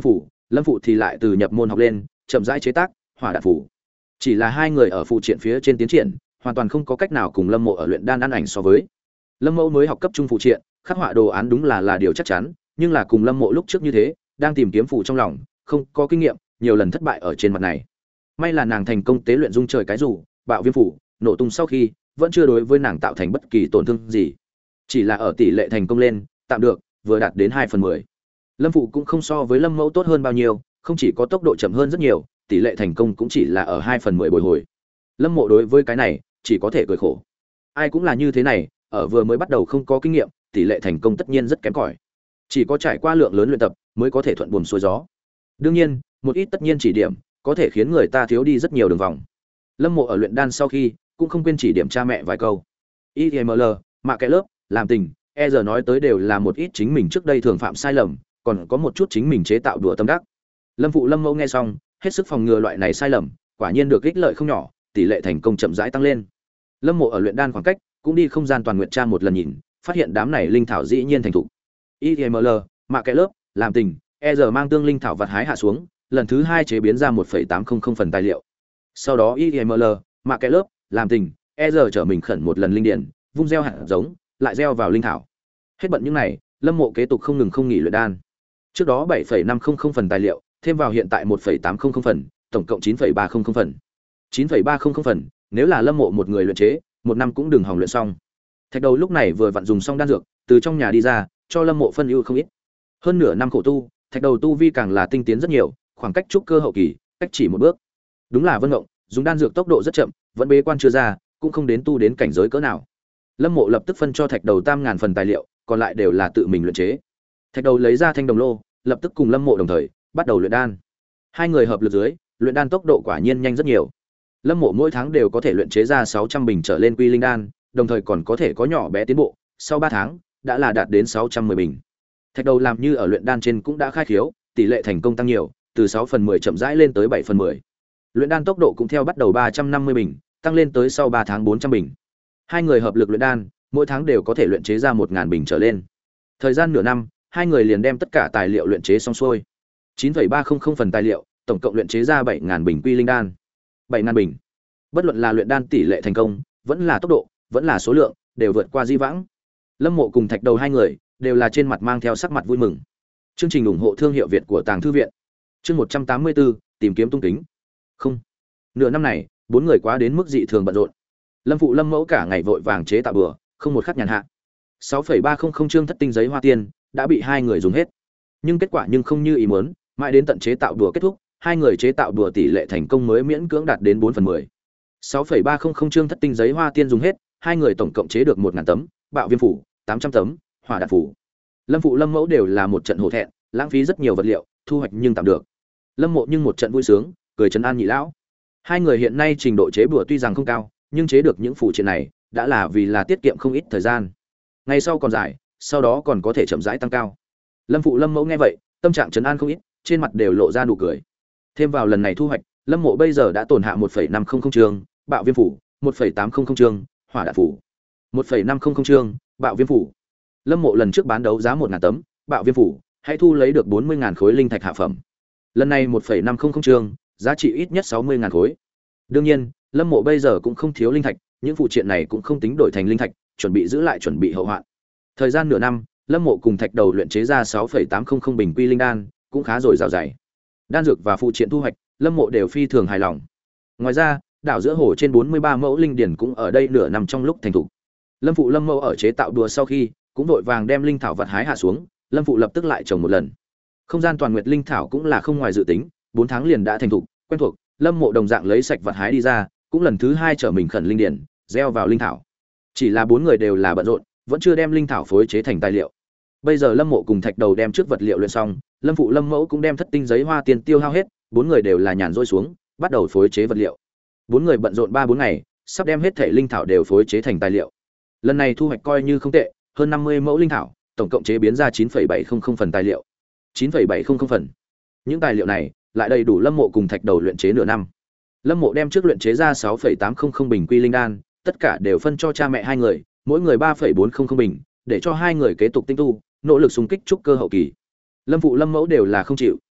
Lâm Phụ thì lại từ nhập môn học lên, chậm rãi chế tác hỏa đạn phủ. Chỉ là hai người ở phụ triện phía trên tiến triển, hoàn toàn không có cách nào cùng Lâm Mộ ở luyện đan ăn ảnh so với. Lâm Mẫu mới học cấp trung phụ triện, khắc họa đồ án đúng là là điều chắc chắn, nhưng là cùng Lâm Mộ lúc trước như thế, đang tìm kiếm phụ trong lòng, không có kinh nghiệm, nhiều lần thất bại ở trên mặt này. May là nàng thành công tế luyện dung trời cái rủ, bạo viêm phủ, nổ tung sau khi, vẫn chưa đối với nàng tạo thành bất kỳ tổn thương gì. Chỉ là ở tỷ lệ thành công lên, tạm được, vừa đạt đến hai phần mười. Lâm Phụ cũng không so với Lâm Mẫu tốt hơn bao nhiêu, không chỉ có tốc độ chậm hơn rất nhiều, tỷ lệ thành công cũng chỉ là ở hai phần mười bồi hồi. Lâm Mộ đối với cái này, chỉ có thể cười khổ. Ai cũng là như thế này, ở vừa mới bắt đầu không có kinh nghiệm, tỷ lệ thành công tất nhiên rất kém cỏi. Chỉ có trải qua lượng lớn luyện tập mới có thể thuận buồm xuôi gió. Đương nhiên, một ít tất nhiên chỉ điểm có thể khiến người ta thiếu đi rất nhiều đường vòng. Lâm Mộ ở luyện đan sau khi cũng không quên chỉ điểm cha mẹ vài câu. i em lờ, mạ cái lớp, làm tình, e giờ nói tới đều là một ít chính mình trước đây thường phạm sai lầm, còn có một chút chính mình chế tạo đùa tâm đắc. Lâm Phụ Lâm Mẫu nghe xong, hết sức phòng ngừa loại này sai lầm, quả nhiên được ích lợi không nhỏ, tỷ lệ thành công chậm rãi tăng lên. Lâm Mộ ở luyện đan khoảng cách, cũng đi không gian toàn nguyện tra một lần nhìn, phát hiện đám này linh thảo dĩ nhiên thành thục. i em lờ, mạ cái lớp, làm tình, e giờ mang tương linh thảo vật hái hạ xuống, lần thứ hai chế biến ra một phẩy tám không không phần tài liệu. Sau đó i em lờ, mạ cái lớp, làm tình, e giờ trở mình khẩn một lần linh điển, vung gieo hạt giống, lại gieo vào linh thảo. Hết bận những này, Lâm Mộ kế tục không ngừng không nghỉ luyện đan. Trước đó bảy phẩy năm không không phần tài liệu, thêm vào hiện tại một phẩy tám không không phần, tổng cộng chín phẩy ba không không phần. chín phẩy ba không không phần, nếu là Lâm Mộ một người luyện chế, một năm cũng đừng hòng luyện xong. Thạch Đầu lúc này vừa vặn dùng xong đan dược, từ trong nhà đi ra, cho Lâm Mộ phân ưu không ít. Hơn nửa năm khổ tu, Thạch Đầu tu vi càng là tinh tiến rất nhiều, khoảng cách trúc cơ hậu kỳ, cách chỉ một bước. Đúng là Vân Ngộng, dùng đan dược tốc độ rất chậm, vẫn bế quan chưa ra, cũng không đến tu đến cảnh giới cỡ nào. Lâm Mộ lập tức phân cho Thạch Đầu tam ngàn phần tài liệu, còn lại đều là tự mình luyện chế. Thạch Đầu lấy ra thanh đồng lô, lập tức cùng Lâm Mộ đồng thời bắt đầu luyện đan. Hai người hợp lực dưới, luyện đan tốc độ quả nhiên nhanh rất nhiều. Lâm Mộ mỗi tháng đều có thể luyện chế ra sáu trăm bình trở lên quy linh đan, đồng thời còn có thể có nhỏ bé tiến bộ, sau ba tháng đã là đạt đến sáu trăm mười bình. Thạch Đầu làm như ở luyện đan trên cũng đã khai khiếu, tỷ lệ thành công tăng nhiều, từ sáu phần mười chậm rãi lên tới bảy phần mười. Luyện đan tốc độ cũng theo bắt đầu ba trăm năm mươi bình, tăng lên tới sau ba tháng bốn trăm bình. Hai người hợp lực luyện đan, mỗi tháng đều có thể luyện chế ra một nghìn bình trở lên. Thời gian nửa năm, hai người liền đem tất cả tài liệu luyện chế xong xuôi. chín phẩy ba không không phần tài liệu, tổng cộng luyện chế ra bảy nghìn bình quy linh đan. bảy nghìn bình. Bất luận là luyện đan tỷ lệ thành công, vẫn là tốc độ, vẫn là số lượng, đều vượt qua Di Vãng. Lâm Mộ cùng Thạch Đầu hai người đều là trên mặt mang theo sắc mặt vui mừng. Chương trình ủng hộ thương hiệu Việt của Tàng Thư viện. Chương một trăm tám mươi tư, tìm kiếm tung kính. Không. Nửa năm này, bốn người quá đến mức dị thường bận rộn. Lâm Phụ Lâm Mẫu cả ngày vội vàng chế tạo bừa, không một khắc nhàn hạ. sáu phẩy ba không không chương thất tinh giấy hoa tiên đã bị hai người dùng hết. Nhưng kết quả nhưng không như ý muốn, mãi đến tận chế tạo đùa kết thúc, hai người chế tạo đùa tỷ lệ thành công mới miễn cưỡng đạt đến bốn phần mười. sáu phẩy ba không không chương thất tinh giấy hoa tiên dùng hết, hai người tổng cộng chế được một nghìn tấm, bạo viêm phủ, tám trăm tấm, hỏa đạn phủ. Lâm Phụ Lâm Mẫu đều là một trận hổ thẹn, lãng phí rất nhiều vật liệu, thu hoạch nhưng tạm được. Lâm Mộ nhưng một trận vui sướng, cười trấn an nhị lão. Hai người hiện nay trình độ chế bùa tuy rằng không cao, nhưng chế được những phụ triện này đã là vì là tiết kiệm không ít thời gian. Ngày sau còn dài, sau đó còn có thể chậm rãi tăng cao. Lâm Phụ Lâm Mẫu nghe vậy, tâm trạng trấn an không ít, trên mặt đều lộ ra nụ cười. Thêm vào lần này thu hoạch, Lâm Mộ bây giờ đã tổn hạ một phẩy năm không không chương, bạo viêm phủ, một phẩy tám không không chương, hỏa đạn phủ, một phẩy năm không không chương, bạo viêm phủ. Lâm Mộ lần trước bán đấu giá một nghìn tấm, bạo viêm phủ, hãy thu lấy được bốn mươi nghìn khối linh thạch hạ phẩm. Lần này một phẩy năm không không chương, giá trị ít nhất sáu mươi nghìn khối. Đương nhiên, Lâm Mộ bây giờ cũng không thiếu linh thạch, những phụ triện này cũng không tính đổi thành linh thạch, chuẩn bị giữ lại chuẩn bị hậu hoạn. Thời gian nửa năm, Lâm Mộ cùng Thạch Đầu luyện chế ra sáu phẩy tám không không bình quy linh đan, cũng khá rồi rào dày. Đan dược và phụ triện thu hoạch, Lâm Mộ đều phi thường hài lòng. Ngoài ra, đảo giữa hồ trên bốn mươi ba mẫu linh điển cũng ở đây nửa năm trong lúc thành thủ. Lâm Phụ Lâm Mẫu ở chế tạo đùa sau khi, cũng vội vàng đem linh thảo vật hái hạ xuống, Lâm Phụ lập tức lại trồng một lần. Không gian toàn nguyệt linh thảo cũng là không ngoài dự tính, bốn tháng liền đã thành thục, quen thuộc, Lâm Mộ đồng dạng lấy sạch vật hái đi ra, cũng lần thứ hai trở mình khẩn linh điển, gieo vào linh thảo. Chỉ là bốn người đều là bận rộn, vẫn chưa đem linh thảo phối chế thành tài liệu. Bây giờ Lâm Mộ cùng Thạch Đầu đem trước vật liệu luyện xong, Lâm Phụ Lâm Mẫu cũng đem thất tinh giấy hoa tiền tiêu hao hết, bốn người đều là nhàn rỗi xuống, bắt đầu phối chế vật liệu. Bốn người bận rộn ba bốn ngày, sắp đem hết thể linh thảo đều phối chế thành tài liệu. Lần này thu hoạch coi như không tệ, hơn năm mươi mẫu linh thảo, tổng cộng chế biến ra chín phẩy bảy không không phần tài liệu. chín phẩy bảy không không phần. Những tài liệu này lại đầy đủ Lâm Mộ cùng Thạch Đầu luyện chế nửa năm. Lâm Mộ đem trước luyện chế ra sáu phẩy tám không không bình quy linh đan, tất cả đều phân cho cha mẹ hai người, mỗi người ba phẩy bốn không không bình, để cho hai người kế tục tinh tu, nỗ lực xung kích trúc cơ hậu kỳ. Lâm Phụ Lâm Mẫu đều là không chịu,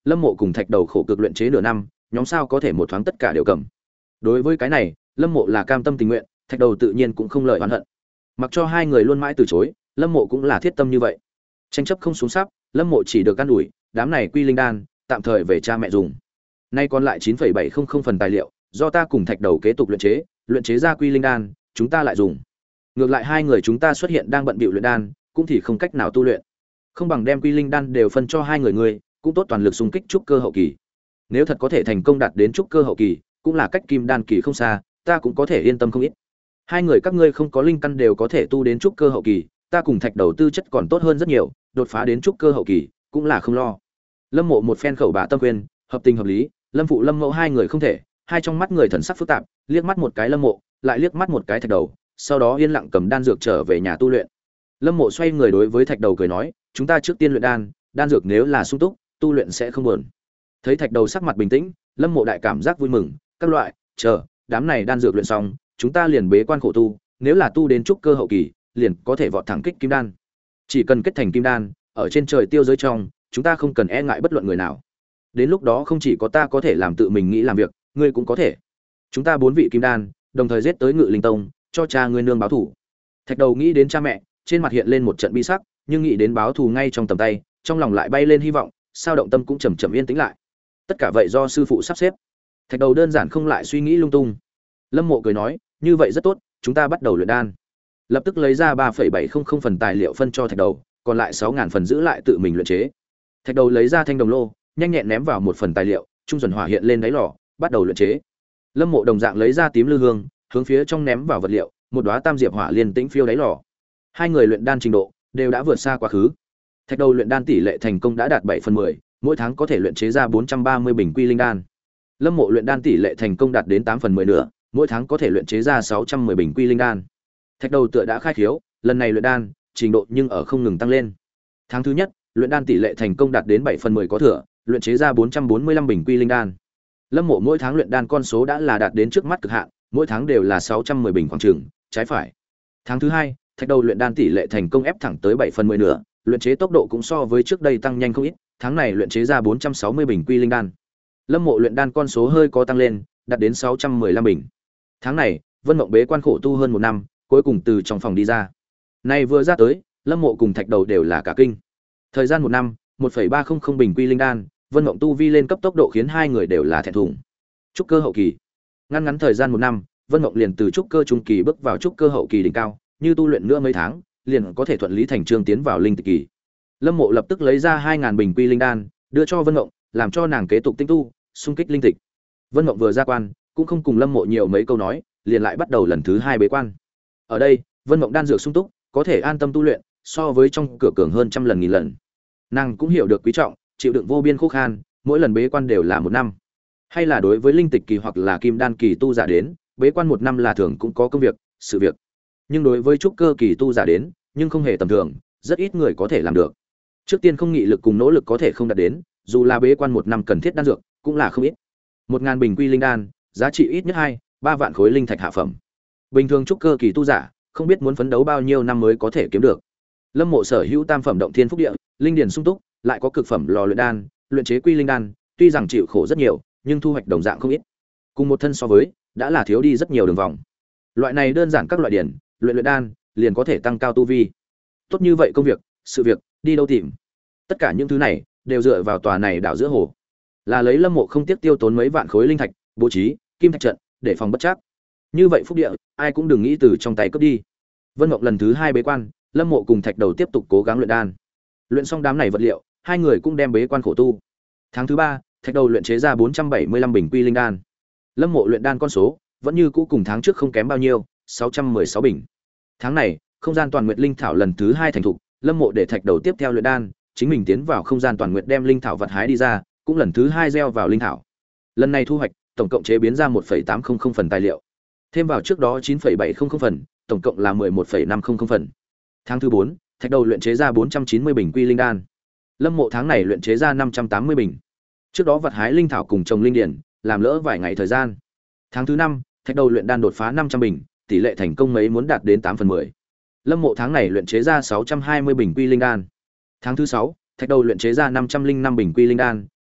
Lâm Mộ cùng Thạch Đầu khổ cực luyện chế nửa năm, nhóm sao có thể một thoáng tất cả đều cầm. Đối với cái này, Lâm Mộ là cam tâm tình nguyện, Thạch Đầu tự nhiên cũng không lợi oán hận. Mặc cho hai người luôn mãi từ chối, Lâm Mộ cũng là thiết tâm như vậy. Tranh chấp không xuống sắp, Lâm Mộ chỉ được can ủi, đám này quy linh đan, tạm thời về cha mẹ dùng. Nay còn lại chín phẩy bảy không không phần tài liệu, do ta cùng Thạch Đầu kế tục luyện chế, luyện chế ra quy linh đan, chúng ta lại dùng. Ngược lại hai người chúng ta xuất hiện đang bận bịu luyện đan, cũng thì không cách nào tu luyện. Không bằng đem quy linh đan đều phân cho hai người ngươi, cũng tốt toàn lực xung kích trúc cơ hậu kỳ. Nếu thật có thể thành công đạt đến trúc cơ hậu kỳ, cũng là cách kim đan kỳ không xa, ta cũng có thể yên tâm không ít. Hai người các ngươi không có linh căn đều có thể tu đến trúc cơ hậu kỳ, ta cùng Thạch Đầu tư chất còn tốt hơn rất nhiều, đột phá đến trúc cơ hậu kỳ cũng là không lo. Lâm Mộ một phen khẩu bá tâm quyền, hợp tình hợp lý, Lâm phụ Lâm Mẫu hai người không thể, hai trong mắt người thần sắc phức tạp, liếc mắt một cái Lâm Mộ, lại liếc mắt một cái Thạch Đầu, sau đó yên lặng cầm đan dược trở về nhà tu luyện. Lâm Mộ xoay người đối với Thạch Đầu cười nói, chúng ta trước tiên luyện đan, đan dược nếu là sung túc, tu luyện sẽ không buồn. Thấy Thạch Đầu sắc mặt bình tĩnh, Lâm Mộ đại cảm giác vui mừng, các loại, chờ, đám này đan dược luyện xong, chúng ta liền bế quan khổ tu, nếu là tu đến trúc cơ hậu kỳ, liền có thể vọt thẳng kích kim đan. Chỉ cần kết thành kim đan, ở trên trời tiêu giới trong, chúng ta không cần e ngại bất luận người nào. Đến lúc đó không chỉ có ta có thể làm tự mình nghĩ làm việc, ngươi cũng có thể. Chúng ta bốn vị kim đan, đồng thời giết tới Ngự Linh Tông, cho cha ngươi nương báo thù. Thạch Đầu nghĩ đến cha mẹ, trên mặt hiện lên một trận bi sắc, nhưng nghĩ đến báo thù ngay trong tầm tay, trong lòng lại bay lên hy vọng, sao động tâm cũng chậm chậm yên tĩnh lại. Tất cả vậy do sư phụ sắp xếp. Thạch Đầu đơn giản không lại suy nghĩ lung tung. Lâm Mộ cười nói, như vậy rất tốt, chúng ta bắt đầu luyện đan. Lập tức lấy ra ba phẩy bảy không không phần tài liệu phân cho Thạch Đầu, còn lại sáu nghìn phần giữ lại tự mình luyện chế. Thạch Đầu lấy ra thanh đồng lô, nhanh nhẹn ném vào một phần tài liệu, trung dần hỏa hiện lên đáy lò, bắt đầu luyện chế. Lâm Mộ đồng dạng lấy ra tím lư hương, hướng phía trong ném vào vật liệu, một đóa tam diệp hỏa liên tĩnh phiêu đáy lò. Hai người luyện đan trình độ đều đã vượt xa quá khứ. Thạch Đầu luyện đan tỷ lệ thành công đã đạt bảy phần mười, mỗi tháng có thể luyện chế ra bốn trăm ba mươi bình quy linh đan. Lâm Mộ luyện đan tỷ lệ thành công đạt đến tám phần mười nữa, mỗi tháng có thể luyện chế ra sáu trăm mười bình quy linh đan. Thạch Đầu tựa đã khai khiếu, lần này luyện đan, trình độ nhưng ở không ngừng tăng lên. Tháng thứ nhất, luyện đan tỷ lệ thành công đạt đến bảy phần mười có thừa, luyện chế ra bốn trăm bốn mươi lăm bình quy linh đan. Lâm Mộ mỗi tháng luyện đan con số đã là đạt đến trước mắt cực hạn, mỗi tháng đều là sáu trăm mười bình khoảng chừng, trái phải. Tháng thứ hai, Thạch Đầu luyện đan tỷ lệ thành công ép thẳng tới bảy phần mười nữa, luyện chế tốc độ cũng so với trước đây tăng nhanh không ít, tháng này luyện chế ra bốn trăm sáu mươi bình quy linh đan. Lâm Mộ luyện đan con số hơi có tăng lên, đạt đến sáu trăm mười lăm bình. Tháng này, Vân Mộng bế quan khổ tu hơn một năm, cuối cùng từ trong phòng đi ra. Này vừa ra tới, Lâm Mộ cùng Thạch Đầu đều là cả kinh. Thời gian một năm, một phẩy ba không không bình quy linh đan, Vân Mộng tu vi lên cấp tốc độ khiến hai người đều là thẹn thùng. Trúc cơ hậu kỳ. Ngắn ngắn thời gian một năm, Vân Mộng liền từ trúc cơ trung kỳ bước vào trúc cơ hậu kỳ đỉnh cao, như tu luyện nữa mấy tháng, liền có thể thuận lý thành chương tiến vào linh tịch kỳ. Lâm Mộ lập tức lấy ra hai nghìn bình quy linh đan, đưa cho Vân Mộng, làm cho nàng kế tục tinh tu, xung kích linh tịch. Vân Mộng vừa ra quan, cũng không cùng Lâm Mộ nhiều mấy câu nói, liền lại bắt đầu lần thứ hai bế quan. Ở đây, Vân Mộng đan dược sung túc, có thể an tâm tu luyện, so với trong cửa cường hơn trăm lần nghìn lần. Nàng cũng hiểu được quý trọng, chịu đựng vô biên khô khan, mỗi lần bế quan đều là một năm. Hay là đối với linh tịch kỳ hoặc là kim đan kỳ tu giả đến, bế quan một năm là thường cũng có công việc, sự việc. Nhưng đối với trúc cơ kỳ tu giả đến, nhưng không hề tầm thường, rất ít người có thể làm được. Trước tiên không nghị lực cùng nỗ lực có thể không đạt đến, dù là bế quan một năm cần thiết đan dược, cũng là không ít. Một ngàn bình quy linh đan, giá trị ít nhất hai, ba vạn khối linh thạch hạ phẩm. Bình thường trúc cơ kỳ tu giả, không biết muốn phấn đấu bao nhiêu năm mới có thể kiếm được. Lâm Mộ sở hữu tam phẩm động thiên phúc địa, linh điền sung túc, lại có cực phẩm lò luyện đan, luyện chế quy linh đan, tuy rằng chịu khổ rất nhiều, nhưng thu hoạch đồng dạng không ít. Cùng một thân so với, đã là thiếu đi rất nhiều đường vòng. Loại này đơn giản các loại điển, luyện luyện đan, liền có thể tăng cao tu vi. Tốt như vậy công việc, sự việc, đi đâu tìm? Tất cả những thứ này đều dựa vào tòa này đảo giữa hồ. Là lấy Lâm Mộ không tiếc tiêu tốn mấy vạn khối linh thạch, bố trí kim thạch trận để phòng bất trắc. Như vậy phúc địa, ai cũng đừng nghĩ từ trong tay cướp đi. Vân Mộng lần thứ hai bế quan, Lâm Mộ cùng Thạch Đầu tiếp tục cố gắng luyện đan. Luyện xong đám này vật liệu, hai người cũng đem bế quan khổ tu. Tháng thứ ba, Thạch Đầu luyện chế ra bốn trăm bảy mươi lăm bình quy linh đan. Lâm Mộ luyện đan con số vẫn như cũ cùng tháng trước không kém bao nhiêu, sáu trăm mười sáu bình. Tháng này, không gian toàn nguyệt linh thảo lần thứ hai thành thục, Lâm Mộ để Thạch Đầu tiếp theo luyện đan, chính mình tiến vào không gian toàn nguyệt đem linh thảo vật hái đi ra, cũng lần thứ hai gieo vào linh thảo. Lần này thu hoạch, tổng cộng chế biến ra một phẩy tám không không phần tài liệu. Thêm vào trước đó chín phẩy bảy không không phần, tổng cộng là mười một phẩy năm không không phần. Tháng thứ bốn, Thạch Đầu luyện chế ra bốn trăm chín mươi bình quy linh đan. Lâm Mộ tháng này luyện chế ra năm trăm tám mươi bình. Trước đó vật hái linh thảo cùng trồng linh điển, làm lỡ vài ngày thời gian. Tháng thứ năm, Thạch Đầu luyện đan đột phá năm trăm bình, tỷ lệ thành công mấy muốn đạt đến tám phần mười. Lâm Mộ tháng này luyện chế ra sáu trăm hai mươi bình quy linh đan. Tháng thứ sáu, Thạch Đầu luyện chế ra năm trăm linh năm bình quy linh đan,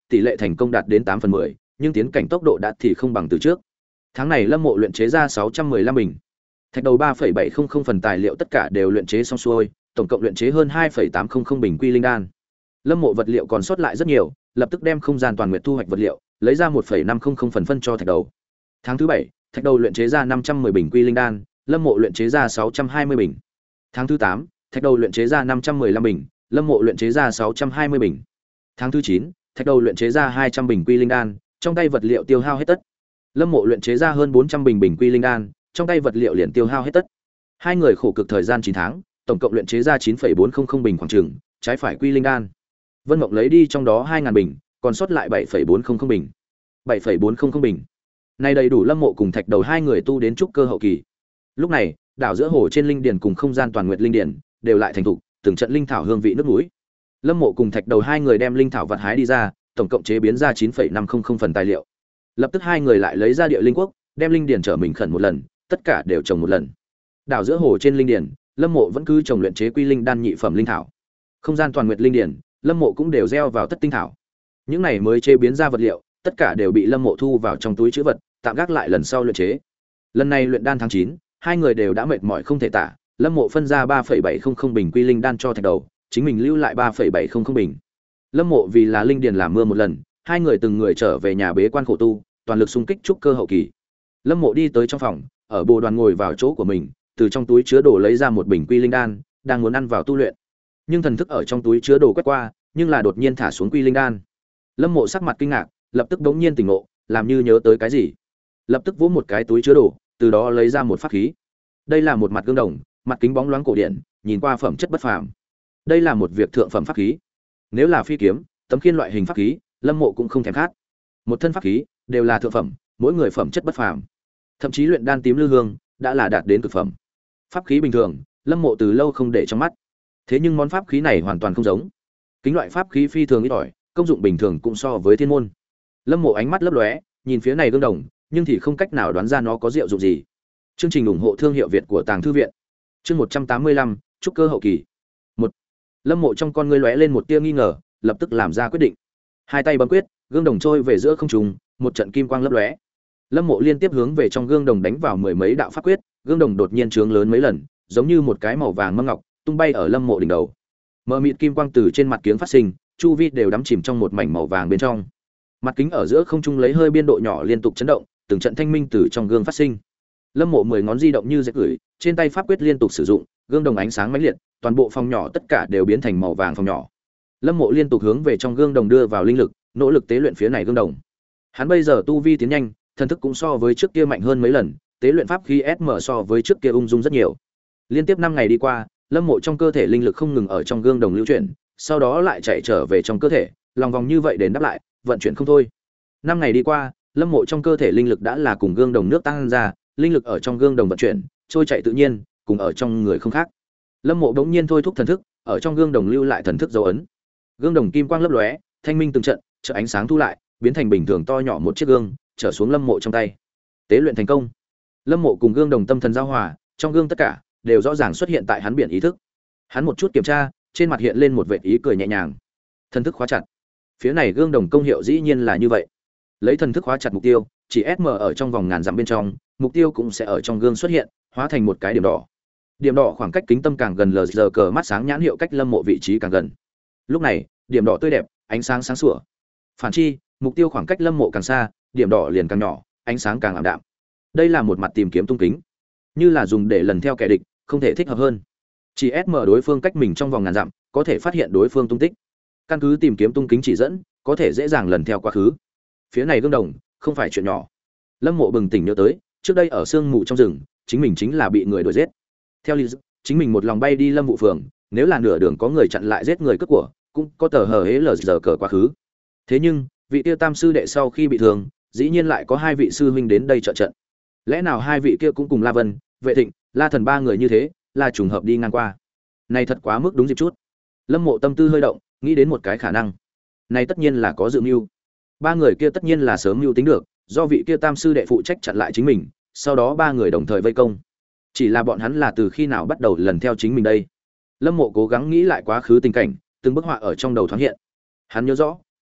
tỷ lệ thành công đạt đến tám phần mười, nhưng tiến cảnh tốc độ đã thì không bằng từ trước. Tháng này Lâm Mộ luyện chế ra sáu trăm mười lăm bình. Thạch đầu ba phẩy bảy không không phần tài liệu tất cả đều luyện chế xong xuôi, tổng cộng luyện chế hơn hai phẩy tám không không bình quy linh đan. Lâm Mộ vật liệu còn sót lại rất nhiều, lập tức đem không gian toàn nguyệt thu hoạch vật liệu, lấy ra một phẩy năm không không phần phân cho thạch đầu. Tháng thứ bảy, thạch đầu luyện chế ra năm trăm mười bình quy linh đan, Lâm Mộ luyện chế ra sáu trăm hai mươi bình. Tháng thứ tám, thạch đầu luyện chế ra năm trăm mười lăm bình, Lâm Mộ luyện chế ra sáu trăm hai mươi bình. Tháng thứ chín, thạch đầu luyện chế ra hai trăm bình quy linh đan, trong tay vật liệu tiêu hao hết tất. Lâm Mộ luyện chế ra hơn bốn trăm bình bình quy linh đan, trong tay vật liệu liền tiêu hao hết tất. Hai người khổ cực thời gian chín tháng, tổng cộng luyện chế ra chín phẩy bốn không không bình khoảng chừng, trái phải quy linh đan. Vân Mộng lấy đi trong đó hai nghìn bình, còn sót lại bảy phẩy bốn không không bình. bảy phẩy bốn không không bình. Này đầy đủ Lâm Mộ cùng thạch đầu hai người tu đến trúc cơ hậu kỳ. Lúc này, đảo giữa hồ trên linh điền cùng không gian toàn nguyệt linh điền đều lại thành thục, từng trận linh thảo hương vị nước mũi. Lâm Mộ cùng thạch đầu hai người đem linh thảo vật hái đi ra, tổng cộng chế biến ra chín phẩy năm không không phần tài liệu. Lập tức hai người lại lấy ra địa linh quốc, đem linh điền trở mình khẩn một lần, tất cả đều trồng một lần. Đảo giữa hồ trên linh điền, Lâm Mộ vẫn cứ trồng luyện chế quy linh đan nhị phẩm linh thảo. Không gian toàn nguyệt linh điền, Lâm Mộ cũng đều gieo vào tất tinh thảo. Những này mới chế biến ra vật liệu, tất cả đều bị Lâm Mộ thu vào trong túi trữ vật, tạm gác lại lần sau luyện chế. Lần này luyện đan tháng chín, hai người đều đã mệt mỏi không thể tả, Lâm Mộ phân ra ba phẩy bảy không không bình quy linh đan cho thạch đầu, chính mình lưu lại ba phẩy bảy không không bình. Lâm Mộ vì là linh điền làm mưa một lần, hai người từng người trở về nhà bế quan khổ tu, toàn lực xung kích trúc cơ hậu kỳ. Lâm Mộ đi tới trong phòng, ở bồ đoàn ngồi vào chỗ của mình, từ trong túi chứa đồ lấy ra một bình quy linh đan, đang muốn ăn vào tu luyện. Nhưng thần thức ở trong túi chứa đồ quét qua, nhưng là đột nhiên thả xuống quy linh đan. Lâm Mộ sắc mặt kinh ngạc, lập tức đống nhiên tỉnh ngộ, làm như nhớ tới cái gì. Lập tức vỗ một cái túi chứa đồ, từ đó lấy ra một pháp khí. Đây là một mặt gương đồng, mặt kính bóng loáng cổ điển, nhìn qua phẩm chất bất phàm. Đây là một việc thượng phẩm pháp khí. Nếu là phi kiếm, tấm khiên loại hình pháp khí, Lâm Mộ cũng không thèm khát. Một thân pháp khí đều là thượng phẩm, mỗi người phẩm chất bất phàm. Thậm chí luyện đan tím lư hương đã là đạt đến cực phẩm. Pháp khí bình thường, Lâm Mộ từ lâu không để trong mắt. Thế nhưng món pháp khí này hoàn toàn không giống. Kính loại pháp khí phi thường ít ỏi, công dụng bình thường cũng so với thiên môn. Lâm Mộ ánh mắt lấp lóe, nhìn phía này gương đồng, nhưng thì không cách nào đoán ra nó có diệu dụng gì. Chương trình ủng hộ thương hiệu Việt của Tàng thư viện. Chương một trăm tám mươi lăm, trúc cơ hậu kỳ. một. Lâm Mộ trong con ngươi lóe lên một tia nghi ngờ, lập tức làm ra quyết định. Hai tay bấm quyết, gương đồng trôi về giữa không trung, một trận kim quang lấp lóe. Lâm Mộ liên tiếp hướng về trong gương đồng đánh vào mười mấy đạo pháp quyết, gương đồng đột nhiên trướng lớn mấy lần, giống như một cái màu vàng mâm ngọc, tung bay ở Lâm Mộ đỉnh đầu. Mờ mịt kim quang từ trên mặt kiếng phát sinh, chu vi đều đắm chìm trong một mảnh màu vàng bên trong. Mặt kính ở giữa không trung lấy hơi biên độ nhỏ liên tục chấn động, từng trận thanh minh từ trong gương phát sinh. Lâm Mộ mười ngón di động như dệt gửi, trên tay pháp quyết liên tục sử dụng, gương đồng ánh sáng mãnh liệt, toàn bộ phòng nhỏ tất cả đều biến thành màu vàng phòng nhỏ. Lâm Mộ liên tục hướng về trong gương đồng đưa vào linh lực, nỗ lực tế luyện phía này gương đồng. Hắn bây giờ tu vi tiến nhanh, thần thức cũng so với trước kia mạnh hơn mấy lần, tế luyện pháp khí ét em so với trước kia ung dung rất nhiều. Liên tiếp năm ngày đi qua, Lâm Mộ trong cơ thể linh lực không ngừng ở trong gương đồng lưu chuyển, sau đó lại chạy trở về trong cơ thể, lòng vòng như vậy đến đáp lại, vận chuyển không thôi. Năm ngày đi qua, Lâm Mộ trong cơ thể linh lực đã là cùng gương đồng nước tăng ra, linh lực ở trong gương đồng vận chuyển, trôi chạy tự nhiên, cùng ở trong người không khác. Lâm Mộ bỗng nhiên thôi thúc thần thức, ở trong gương đồng lưu lại thần thức dấu ấn. Gương đồng kim quang lấp lóe, thanh minh từng trận, chợt ánh sáng thu lại, biến thành bình thường to nhỏ một chiếc gương, trở xuống Lâm Mộ trong tay. Tế luyện thành công. Lâm Mộ cùng gương đồng tâm thần giao hòa, trong gương tất cả đều rõ ràng xuất hiện tại hắn biển ý thức. Hắn một chút kiểm tra, trên mặt hiện lên một vệt ý cười nhẹ nhàng. Thần thức khóa chặt. Phía này gương đồng công hiệu dĩ nhiên là như vậy. Lấy thần thức khóa chặt mục tiêu, chỉ ét em ở trong vòng ngàn dặm bên trong, mục tiêu cũng sẽ ở trong gương xuất hiện, hóa thành một cái điểm đỏ. Điểm đỏ khoảng cách kính tâm càng gần lờ giờ cờ mắt sáng nhãn hiệu cách Lâm Mộ vị trí càng gần. Lúc này, điểm đỏ tươi đẹp, ánh sáng sáng sủa. Phản chi, mục tiêu khoảng cách Lâm Mộ càng xa, điểm đỏ liền càng nhỏ, ánh sáng càng ảm đạm. Đây là một mặt tìm kiếm tung kính, như là dùng để lần theo kẻ địch, không thể thích hợp hơn. Chỉ ét em đối phương cách mình trong vòng ngàn dặm, có thể phát hiện đối phương tung tích. Căn cứ tìm kiếm tung kính chỉ dẫn, có thể dễ dàng lần theo quá khứ. Phía này gương đồng, không phải chuyện nhỏ. Lâm Mộ bừng tỉnh nhớ tới, trước đây ở sương mù trong rừng, chính mình chính là bị người đuổi giết. Theo lý, chính mình một lòng bay đi Lâm Vũ phường, nếu là nửa đường có người chặn lại giết người cướp của, cũng có tờ hờ hế lờ giờ cờ quá khứ. Thế nhưng, vị tiêu tam sư đệ sau khi bị thương, dĩ nhiên lại có hai vị sư huynh đến đây trợ trận. Lẽ nào hai vị kia cũng cùng La Vân, Vệ Thịnh, La Thần ba người như thế, là trùng hợp đi ngang qua. Này thật quá mức đúng dịp chút. Lâm Mộ tâm tư hơi động, nghĩ đến một cái khả năng. Này tất nhiên là có dự mưu. Ba người kia tất nhiên là sớm mưu tính được, do vị kia tam sư đệ phụ trách chặn lại chính mình, sau đó ba người đồng thời vây công. Chỉ là bọn hắn là từ khi nào bắt đầu lần theo chính mình đây? Lâm Mộ cố gắng nghĩ lại quá khứ tình cảnh, từng bức họa ở trong đầu thoáng hiện. Hắn nhớ rõ,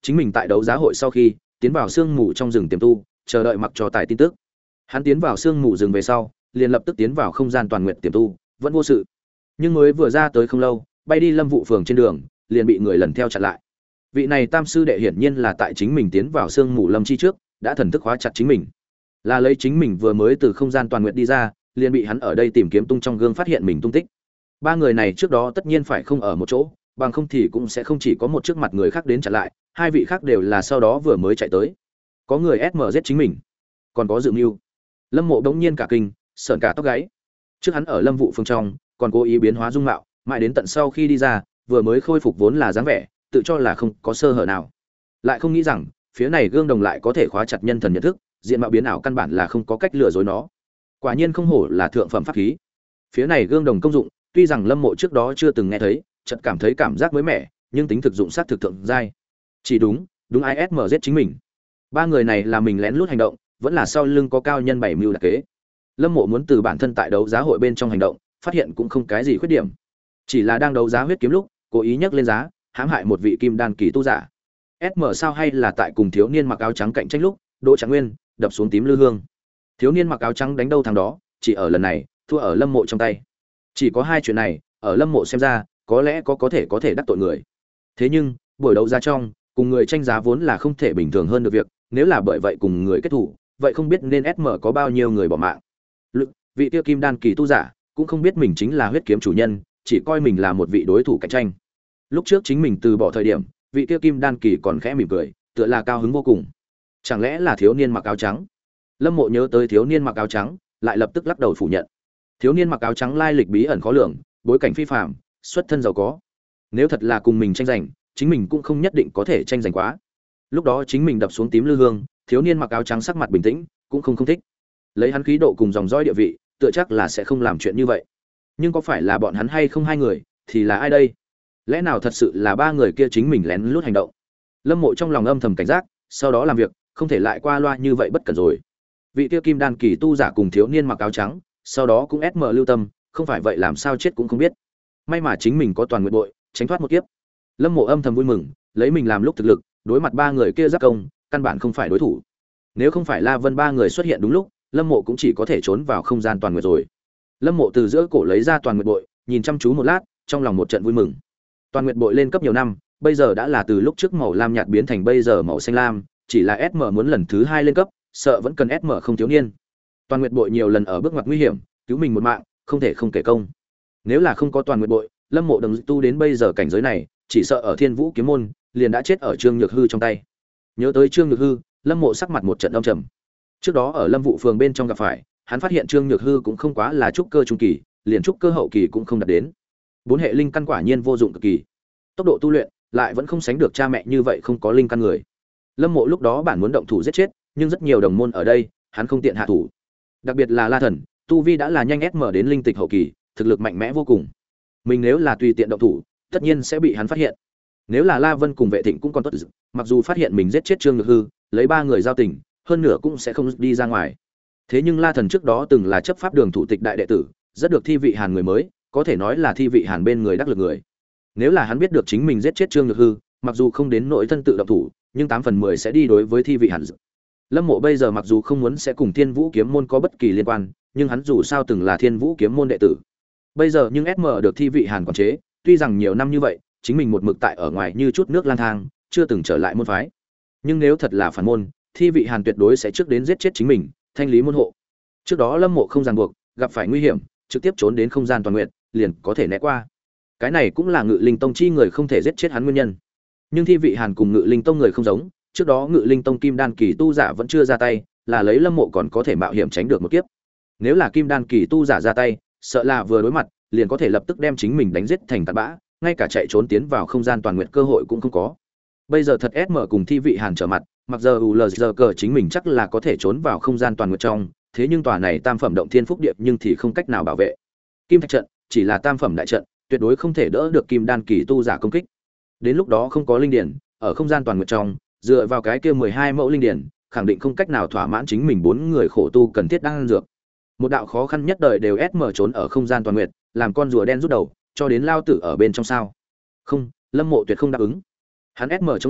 chính mình tại đấu giá hội sau khi tiến vào sương mù trong rừng tiềm tu, chờ đợi mặc cho tài tin tức. Hắn tiến vào sương mù rừng về sau, liền lập tức tiến vào không gian toàn nguyện tiềm tu, vẫn vô sự. Nhưng mới vừa ra tới không lâu, bay đi Lâm Vụ phường trên đường, liền bị người lần theo chặn lại. Vị này tam sư đệ hiển nhiên là tại chính mình tiến vào sương mù lâm chi trước, đã thần thức khóa chặt chính mình. Là lấy chính mình vừa mới từ không gian toàn nguyện đi ra, liền bị hắn ở đây tìm kiếm tung trong gương phát hiện mình tung tích. Ba người này trước đó tất nhiên phải không ở một chỗ, bằng không thì cũng sẽ không chỉ có một trước mặt người khác đến chặn lại, hai vị khác đều là sau đó vừa mới chạy tới. Có người ét em giết chính mình, còn có dự mưu. Lâm Mộ đống nhiên cả kinh, sởn cả tóc gáy. Trước hắn ở Lâm Vụ phương trong, còn cố ý biến hóa dung mạo, mãi đến tận sau khi đi ra, vừa mới khôi phục vốn là dáng vẻ, tự cho là không có sơ hở nào. Lại không nghĩ rằng, phía này gương đồng lại có thể khóa chặt nhân thần nhận thức, diện mạo biến ảo căn bản là không có cách lừa dối nó. Quả nhiên không hổ là thượng phẩm pháp khí. Phía này gương đồng công dụng, tuy rằng Lâm Mộ trước đó chưa từng nghe thấy, chợt cảm thấy cảm giác mới mẻ, nhưng tính thực dụng sát thực thượng giai. Chỉ đúng, đúng ai ét em giết chính mình. Ba người này là mình lén lút hành động, vẫn là sau lưng có cao nhân bảy mưu đặc kế. Lâm Mộ muốn từ bản thân tại đấu giá hội bên trong hành động, phát hiện cũng không cái gì khuyết điểm. Chỉ là đang đấu giá huyết kiếm lúc, cố ý nhắc lên giá, hãm hại một vị kim đan kỳ tu giả. ét em sao hay là tại cùng thiếu niên mặc áo trắng cạnh tranh lúc, Đỗ Trạng Nguyên đập xuống tím lư hương. Thiếu niên mặc áo trắng đánh đâu thằng đó, chỉ ở lần này, thua ở Lâm Mộ trong tay. Chỉ có hai chuyện này, ở Lâm Mộ xem ra, có lẽ có có thể có thể đắc tội người. Thế nhưng, buổi đấu giá trong, cùng người tranh giá vốn là không thể bình thường hơn được việc, nếu là bởi vậy cùng người kết thủ, vậy không biết nên ét em có bao nhiêu người bỏ mạng. Lực, vị tiêu kim đan kỳ tu giả, cũng không biết mình chính là huyết kiếm chủ nhân, chỉ coi mình là một vị đối thủ cạnh tranh. Lúc trước chính mình từ bỏ thời điểm, vị tiêu kim đan kỳ còn khẽ mỉm cười, tựa là cao hứng vô cùng. Chẳng lẽ là thiếu niên mặc áo trắng? Lâm Mộ nhớ tới thiếu niên mặc áo trắng, lại lập tức lắc đầu phủ nhận. Thiếu niên mặc áo trắng lai lịch bí ẩn khó lường, bối cảnh phi phàm, xuất thân giàu có. Nếu thật là cùng mình tranh giành, chính mình cũng không nhất định có thể tranh giành quá. Lúc đó chính mình đập xuống tím lư hương, thiếu niên mặc áo trắng sắc mặt bình tĩnh, cũng không không thích. Lấy hắn khí độ cùng dòng dõi địa vị, tựa chắc là sẽ không làm chuyện như vậy. Nhưng có phải là bọn hắn hay không hai người, thì là ai đây? Lẽ nào thật sự là ba người kia chính mình lén lút hành động? Lâm Mộ trong lòng âm thầm cảnh giác, sau đó làm việc, không thể lại qua loa như vậy bất cẩn rồi. Vị kia kim đan kỳ tu giả cùng thiếu niên mặc áo trắng, sau đó cũng ét em lưu tâm, không phải vậy làm sao chết cũng không biết. May mà chính mình có toàn nguyện bội, tránh thoát một kiếp. Lâm Mộ âm thầm vui mừng, lấy mình làm lúc thực lực, đối mặt ba người kia giáp công, căn bản không phải đối thủ. Nếu không phải La Vân ba người xuất hiện đúng lúc, Lâm Mộ cũng chỉ có thể trốn vào không gian toàn nguyện rồi. Lâm Mộ từ giữa cổ lấy ra toàn nguyện bội, nhìn chăm chú một lát, trong lòng một trận vui mừng. Toàn nguyện bội lên cấp nhiều năm, bây giờ đã là từ lúc trước màu lam nhạt biến thành bây giờ màu xanh lam, chỉ là ét em muốn lần thứ hai lên cấp, sợ vẫn cần ét em không thiếu niên. Toàn nguyện bội nhiều lần ở bước ngoặt nguy hiểm, cứu mình một mạng, không thể không kể công. Nếu là không có toàn nguyện bội, Lâm Mộ đừng tu đến bây giờ cảnh giới này, chỉ sợ ở Thiên Vũ kiếm môn, liền đã chết ở Trương Nhược Hư trong tay. Nhớ tới Trương Nhược Hư, Lâm Mộ sắc mặt một trận âm trầm. Trước đó ở Lâm Vụ phường bên trong gặp phải, hắn phát hiện Trương Nhược Hư cũng không quá là trúc cơ trung kỳ, liền trúc cơ hậu kỳ cũng không đạt đến. Bốn hệ linh căn quả nhiên vô dụng cực kỳ. Tốc độ tu luyện lại vẫn không sánh được cha mẹ như vậy không có linh căn người. Lâm Mộ lúc đó bản muốn động thủ giết chết, nhưng rất nhiều đồng môn ở đây, hắn không tiện hạ thủ. Đặc biệt là La Thần, tu vi đã là nhanh ét em đến linh tịch hậu kỳ, thực lực mạnh mẽ vô cùng. Mình nếu là tùy tiện động thủ, tất nhiên sẽ bị hắn phát hiện. Nếu là La Vân cùng Vệ Thịnh cũng còn tốt, mặc dù phát hiện mình giết chết Trương Nhược Hư, lấy ba người giao tình, hơn nửa cũng sẽ không đi ra ngoài. Thế nhưng La Thần trước đó từng là chấp pháp đường thủ tịch đại đệ tử, rất được thi vị Hàn người mới, có thể nói là thi vị Hàn bên người đắc lực người. Nếu là hắn biết được chính mình giết chết Trương Nhược Hư, mặc dù không đến nỗi thân tự động thủ, nhưng tám phần mười sẽ đi đối với thi vị Hàn. Lâm Mộ bây giờ mặc dù không muốn sẽ cùng Thiên Vũ kiếm môn có bất kỳ liên quan, nhưng hắn dù sao từng là Thiên Vũ kiếm môn đệ tử. Bây giờ nhưng ét em được thi vị Hàn quản chế, tuy rằng nhiều năm như vậy, chính mình một mực tại ở ngoài như chút nước lang thang, chưa từng trở lại môn phái. Nhưng nếu thật là phản môn, thi vị Hàn tuyệt đối sẽ trước đến giết chết chính mình, thanh lý môn hộ. Trước đó Lâm Mộ không ràng buộc, gặp phải nguy hiểm, trực tiếp trốn đến không gian toàn nguyện, liền có thể né qua. Cái này cũng là Ngự Linh Tông chi người không thể giết chết hắn nguyên nhân. Nhưng thi vị Hàn cùng Ngự Linh Tông người không giống, trước đó Ngự Linh Tông kim đan kỳ tu giả vẫn chưa ra tay, là lấy Lâm Mộ còn có thể mạo hiểm tránh được một kiếp. Nếu là kim đan kỳ tu giả ra tay, sợ là vừa đối mặt, liền có thể lập tức đem chính mình đánh giết thành tàn bã, ngay cả chạy trốn tiến vào không gian toàn nguyện cơ hội cũng không có. Bây giờ thật ét em cùng thi vị Hàn trở mặt, mặc giờ u lờ giờ cờ chính mình chắc là có thể trốn vào không gian toàn nguyện trong, thế nhưng tòa này tam phẩm động thiên phúc điệp nhưng thì không cách nào bảo vệ. Kim thạch trận chỉ là tam phẩm đại trận, tuyệt đối không thể đỡ được kim đan kỳ tu giả công kích. Đến lúc đó không có linh điển, ở không gian toàn nguyện trong, dựa vào cái kia mười hai mẫu linh điển, khẳng định không cách nào thỏa mãn chính mình bốn người khổ tu cần thiết đang dược. Một đạo khó khăn nhất đời đều ét em trốn ở không gian toàn nguyện, làm con rùa đen rút đầu, cho đến lao tử ở bên trong sao? Không, Lâm Mộ tuyệt không đáp ứng. Hắn ét em chống lại,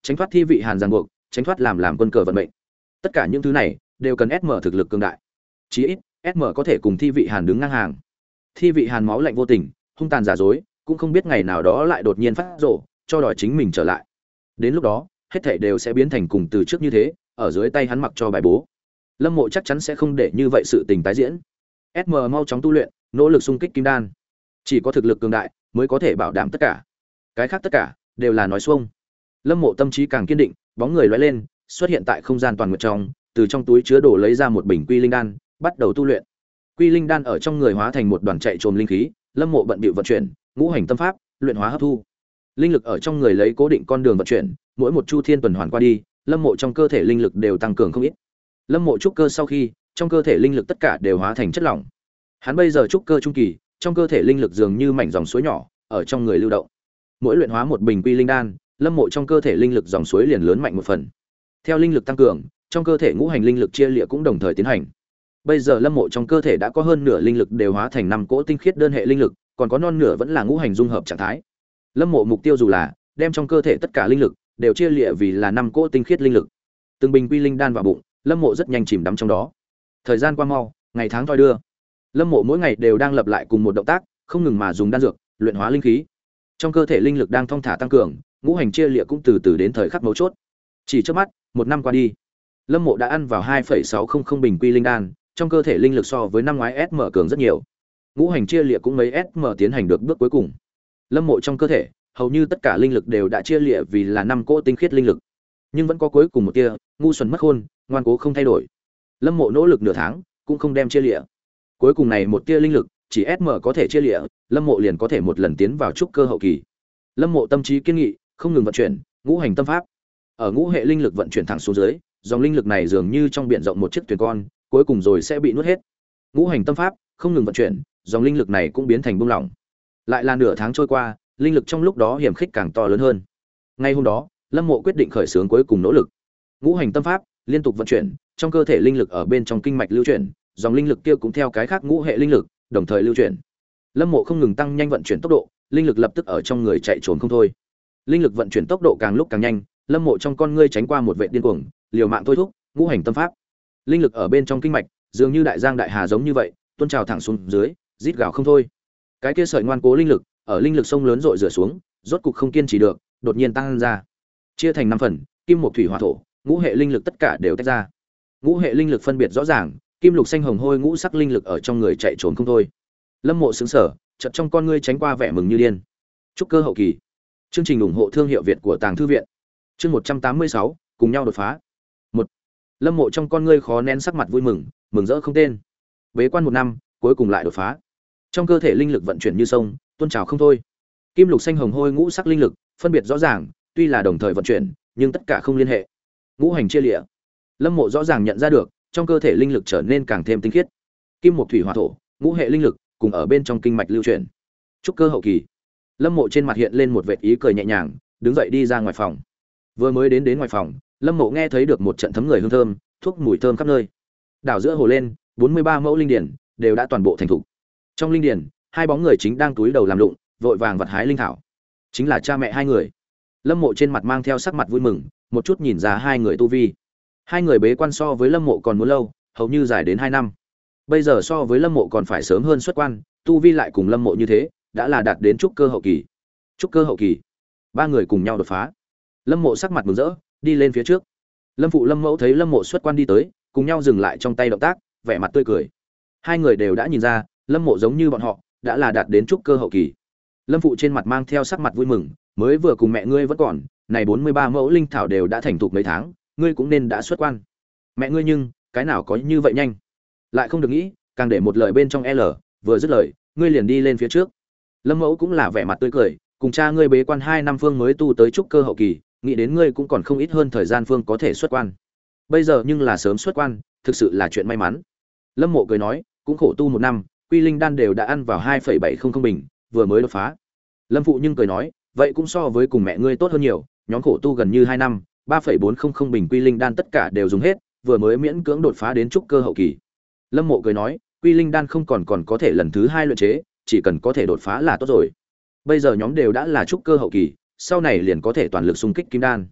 tránh thoát thi vị hàn ràng buộc, tránh thoát làm làm quân cờ vận mệnh. Tất cả những thứ này đều cần ét em thực lực cường đại. Chí ít, ét em có thể cùng thi vị hàn đứng ngang hàng. Thi vị hàn máu lạnh vô tình, hung tàn giả dối, cũng không biết ngày nào đó lại đột nhiên phát rồ, cho đòi chính mình trở lại. Đến lúc đó, hết thảy đều sẽ biến thành cùng từ trước như thế, ở dưới tay hắn mặc cho bài bố. Lâm Mộ chắc chắn sẽ không để như vậy sự tình tái diễn. ét em mau chóng tu luyện, nỗ lực xung kích kim đan. Chỉ có thực lực cường đại mới có thể bảo đảm tất cả. Cái khác tất cả đều là nói xuông. Lâm Mộ tâm trí càng kiên định, bóng người lóe lên, xuất hiện tại không gian toàn nguyệt trong, từ trong túi chứa đồ lấy ra một bình quy linh đan, bắt đầu tu luyện. Quy linh đan ở trong người hóa thành một đoàn chạy trồm linh khí, Lâm Mộ bận bịu vận chuyển, ngũ hành tâm pháp, luyện hóa hấp thu. Linh lực ở trong người lấy cố định con đường vận chuyển, mỗi một chu thiên tuần hoàn qua đi, Lâm Mộ trong cơ thể linh lực đều tăng cường không ít. Lâm Mộ trúc cơ sau khi, trong cơ thể linh lực tất cả đều hóa thành chất lỏng. Hắn bây giờ trúc cơ trung kỳ, trong cơ thể linh lực dường như mảnh dòng suối nhỏ, ở trong người lưu động. Mỗi luyện hóa một bình quy linh đan, Lâm Mộ trong cơ thể linh lực dòng suối liền lớn mạnh một phần. Theo linh lực tăng cường, trong cơ thể ngũ hành linh lực chia liệt cũng đồng thời tiến hành. Bây giờ Lâm Mộ trong cơ thể đã có hơn nửa linh lực đều hóa thành năm cỗ tinh khiết đơn hệ linh lực, còn có non nửa vẫn là ngũ hành dung hợp trạng thái. Lâm Mộ mục tiêu dù là đem trong cơ thể tất cả linh lực đều chia liệt vì là năm cỗ tinh khiết linh lực. Từng bình quy linh đan vào bụng, Lâm Mộ rất nhanh chìm đắm trong đó. Thời gian qua mau, ngày tháng thoi đưa. Lâm Mộ mỗi ngày đều đang lặp lại cùng một động tác, không ngừng mà dùng đan dược, luyện hóa linh khí. Trong cơ thể linh lực đang thong thả tăng cường, ngũ hành chia liệt cũng từ từ đến thời khắc mấu chốt. Chỉ trước mắt, một năm qua đi, Lâm Mộ đã ăn vào hai phẩy sáu không không bình quy linh đan, trong cơ thể linh lực so với năm ngoái ét em cường rất nhiều. Ngũ hành chia liệt cũng mấy ét em tiến hành được bước cuối cùng. Lâm Mộ trong cơ thể, hầu như tất cả linh lực đều đã chia liệt vì là năm cỗ tinh khiết linh lực. Nhưng vẫn có cuối cùng một tia, ngu xuẩn mất khôn, ngoan cố không thay đổi. Lâm Mộ nỗ lực nửa tháng, cũng không đem chia liệt. Cuối cùng này một tia linh lực, chỉ ét em có thể chia liệt, Lâm Mộ liền có thể một lần tiến vào trúc cơ hậu kỳ. Lâm Mộ tâm trí kiên nghị, không ngừng vận chuyển ngũ hành tâm pháp. Ở ngũ hệ linh lực vận chuyển thẳng xuống dưới, dòng linh lực này dường như trong biển rộng một chiếc thuyền con, cuối cùng rồi sẽ bị nuốt hết. Ngũ hành tâm pháp không ngừng vận chuyển, dòng linh lực này cũng biến thành buông lỏng. Lại là nửa tháng trôi qua, linh lực trong lúc đó hiểm khích càng to lớn hơn. Ngay hôm đó, Lâm Mộ quyết định khởi xướng cuối cùng nỗ lực. Ngũ hành tâm pháp liên tục vận chuyển, trong cơ thể linh lực ở bên trong kinh mạch lưu chuyển, dòng linh lực kia cũng theo cái khác ngũ hệ linh lực, đồng thời lưu chuyển. Lâm Mộ không ngừng tăng nhanh vận chuyển tốc độ, linh lực lập tức ở trong người chạy trốn không thôi. Linh lực vận chuyển tốc độ càng lúc càng nhanh, Lâm Mộ trong con ngươi tránh qua một vệ điên cuồng, liều mạng thôi thúc, ngũ hành tâm pháp. Linh lực ở bên trong kinh mạch, dường như đại giang đại hà giống như vậy, tuôn trào thẳng xuống dưới, rít gào không thôi. Cái kia sợi ngoan cố linh lực, ở linh lực sông lớn rội rửa xuống, rốt cục không kiên trì được, đột nhiên tăng ra. Chia thành năm phần, kim mộc thủy hỏa thổ, ngũ hệ linh lực tất cả đều tách ra. Ngũ hệ linh lực phân biệt rõ ràng, kim lục xanh hồng hôi ngũ sắc linh lực ở trong người chạy trốn không thôi. Lâm Mộ sững sờ, chợt trong con ngươi tránh qua vẻ mừng như điên. Trúc cơ hậu kỳ. Chương trình ủng hộ thương hiệu Việt của Tàng Thư viện. Chương một trăm tám mươi sáu, cùng nhau đột phá. một. Lâm Mộ trong con ngươi khó nén sắc mặt vui mừng, mừng rỡ không tên. Bế quan một năm, cuối cùng lại đột phá. Trong cơ thể linh lực vận chuyển như sông, tuôn trào không thôi. Kim lục xanh hồng hôi ngũ sắc linh lực, phân biệt rõ ràng, tuy là đồng thời vận chuyển, nhưng tất cả không liên hệ. Ngũ hành chia liệt. Lâm Mộ rõ ràng nhận ra được, trong cơ thể linh lực trở nên càng thêm tinh khiết. Kim mộc thủy hỏa thổ, ngũ hệ linh lực cùng ở bên trong kinh mạch lưu chuyển. Trúc cơ hậu kỳ. Lâm Mộ trên mặt hiện lên một vệt ý cười nhẹ nhàng, đứng dậy đi ra ngoài phòng. Vừa mới đến đến ngoài phòng, Lâm Mộ nghe thấy được một trận thấm người hương thơm, thuốc mùi thơm khắp nơi. Đảo giữa hồ lên, bốn mươi ba mẫu linh điển đều đã toàn bộ thành thục. Trong linh điển, hai bóng người chính đang túi đầu làm lụng, vội vàng vặt hái linh thảo. Chính là cha mẹ hai người. Lâm Mộ trên mặt mang theo sắc mặt vui mừng, một chút nhìn ra hai người tu vi. Hai người bế quan so với Lâm Mộ còn muốn lâu, hầu như dài đến hai năm. Bây giờ so với Lâm Mộ còn phải sớm hơn xuất quan, tu vi lại cùng Lâm Mộ như thế, đã là đạt đến trúc cơ hậu kỳ. Trúc cơ hậu kỳ. Ba người cùng nhau đột phá. Lâm Mộ sắc mặt mừng rỡ, đi lên phía trước. Lâm phụ Lâm mẫu thấy Lâm Mộ xuất quan đi tới, cùng nhau dừng lại trong tay động tác, vẻ mặt tươi cười. Hai người đều đã nhìn ra, Lâm Mộ giống như bọn họ, đã là đạt đến trúc cơ hậu kỳ. Lâm phụ trên mặt mang theo sắc mặt vui mừng, mới vừa cùng mẹ ngươi vẫn còn, này bốn mươi ba mẫu linh thảo đều đã thành thục mấy tháng, ngươi cũng nên đã xuất quan. Mẹ ngươi nhưng, cái nào có như vậy nhanh? Lại không được nghĩ, càng để một lời bên trong L, vừa dứt lời, ngươi liền đi lên phía trước. Lâm mẫu cũng là vẻ mặt tươi cười, cùng cha ngươi bế quan hai năm phương mới tu tới trúc cơ hậu kỳ, nghĩ đến ngươi cũng còn không ít hơn thời gian phương có thể xuất quan. Bây giờ nhưng là sớm xuất quan, thực sự là chuyện may mắn. Lâm Mộ cười nói, cũng khổ tu một năm, quy linh đan đều đã ăn vào hai phẩy bảy không không bình, vừa mới đột phá. Lâm phụ nhưng cười nói, vậy cũng so với cùng mẹ ngươi tốt hơn nhiều, nhóm khổ tu gần như hai năm, ba phẩy bốn không không bình quy linh đan tất cả đều dùng hết, vừa mới miễn cưỡng đột phá đến trúc cơ hậu kỳ. Lâm Mộ cười nói, quy linh đan không còn còn có thể lần thứ hai luyện chế, chỉ cần có thể đột phá là tốt rồi. Bây giờ nhóm đều đã là trúc cơ hậu kỳ, sau này liền có thể toàn lực xung kích kim đan.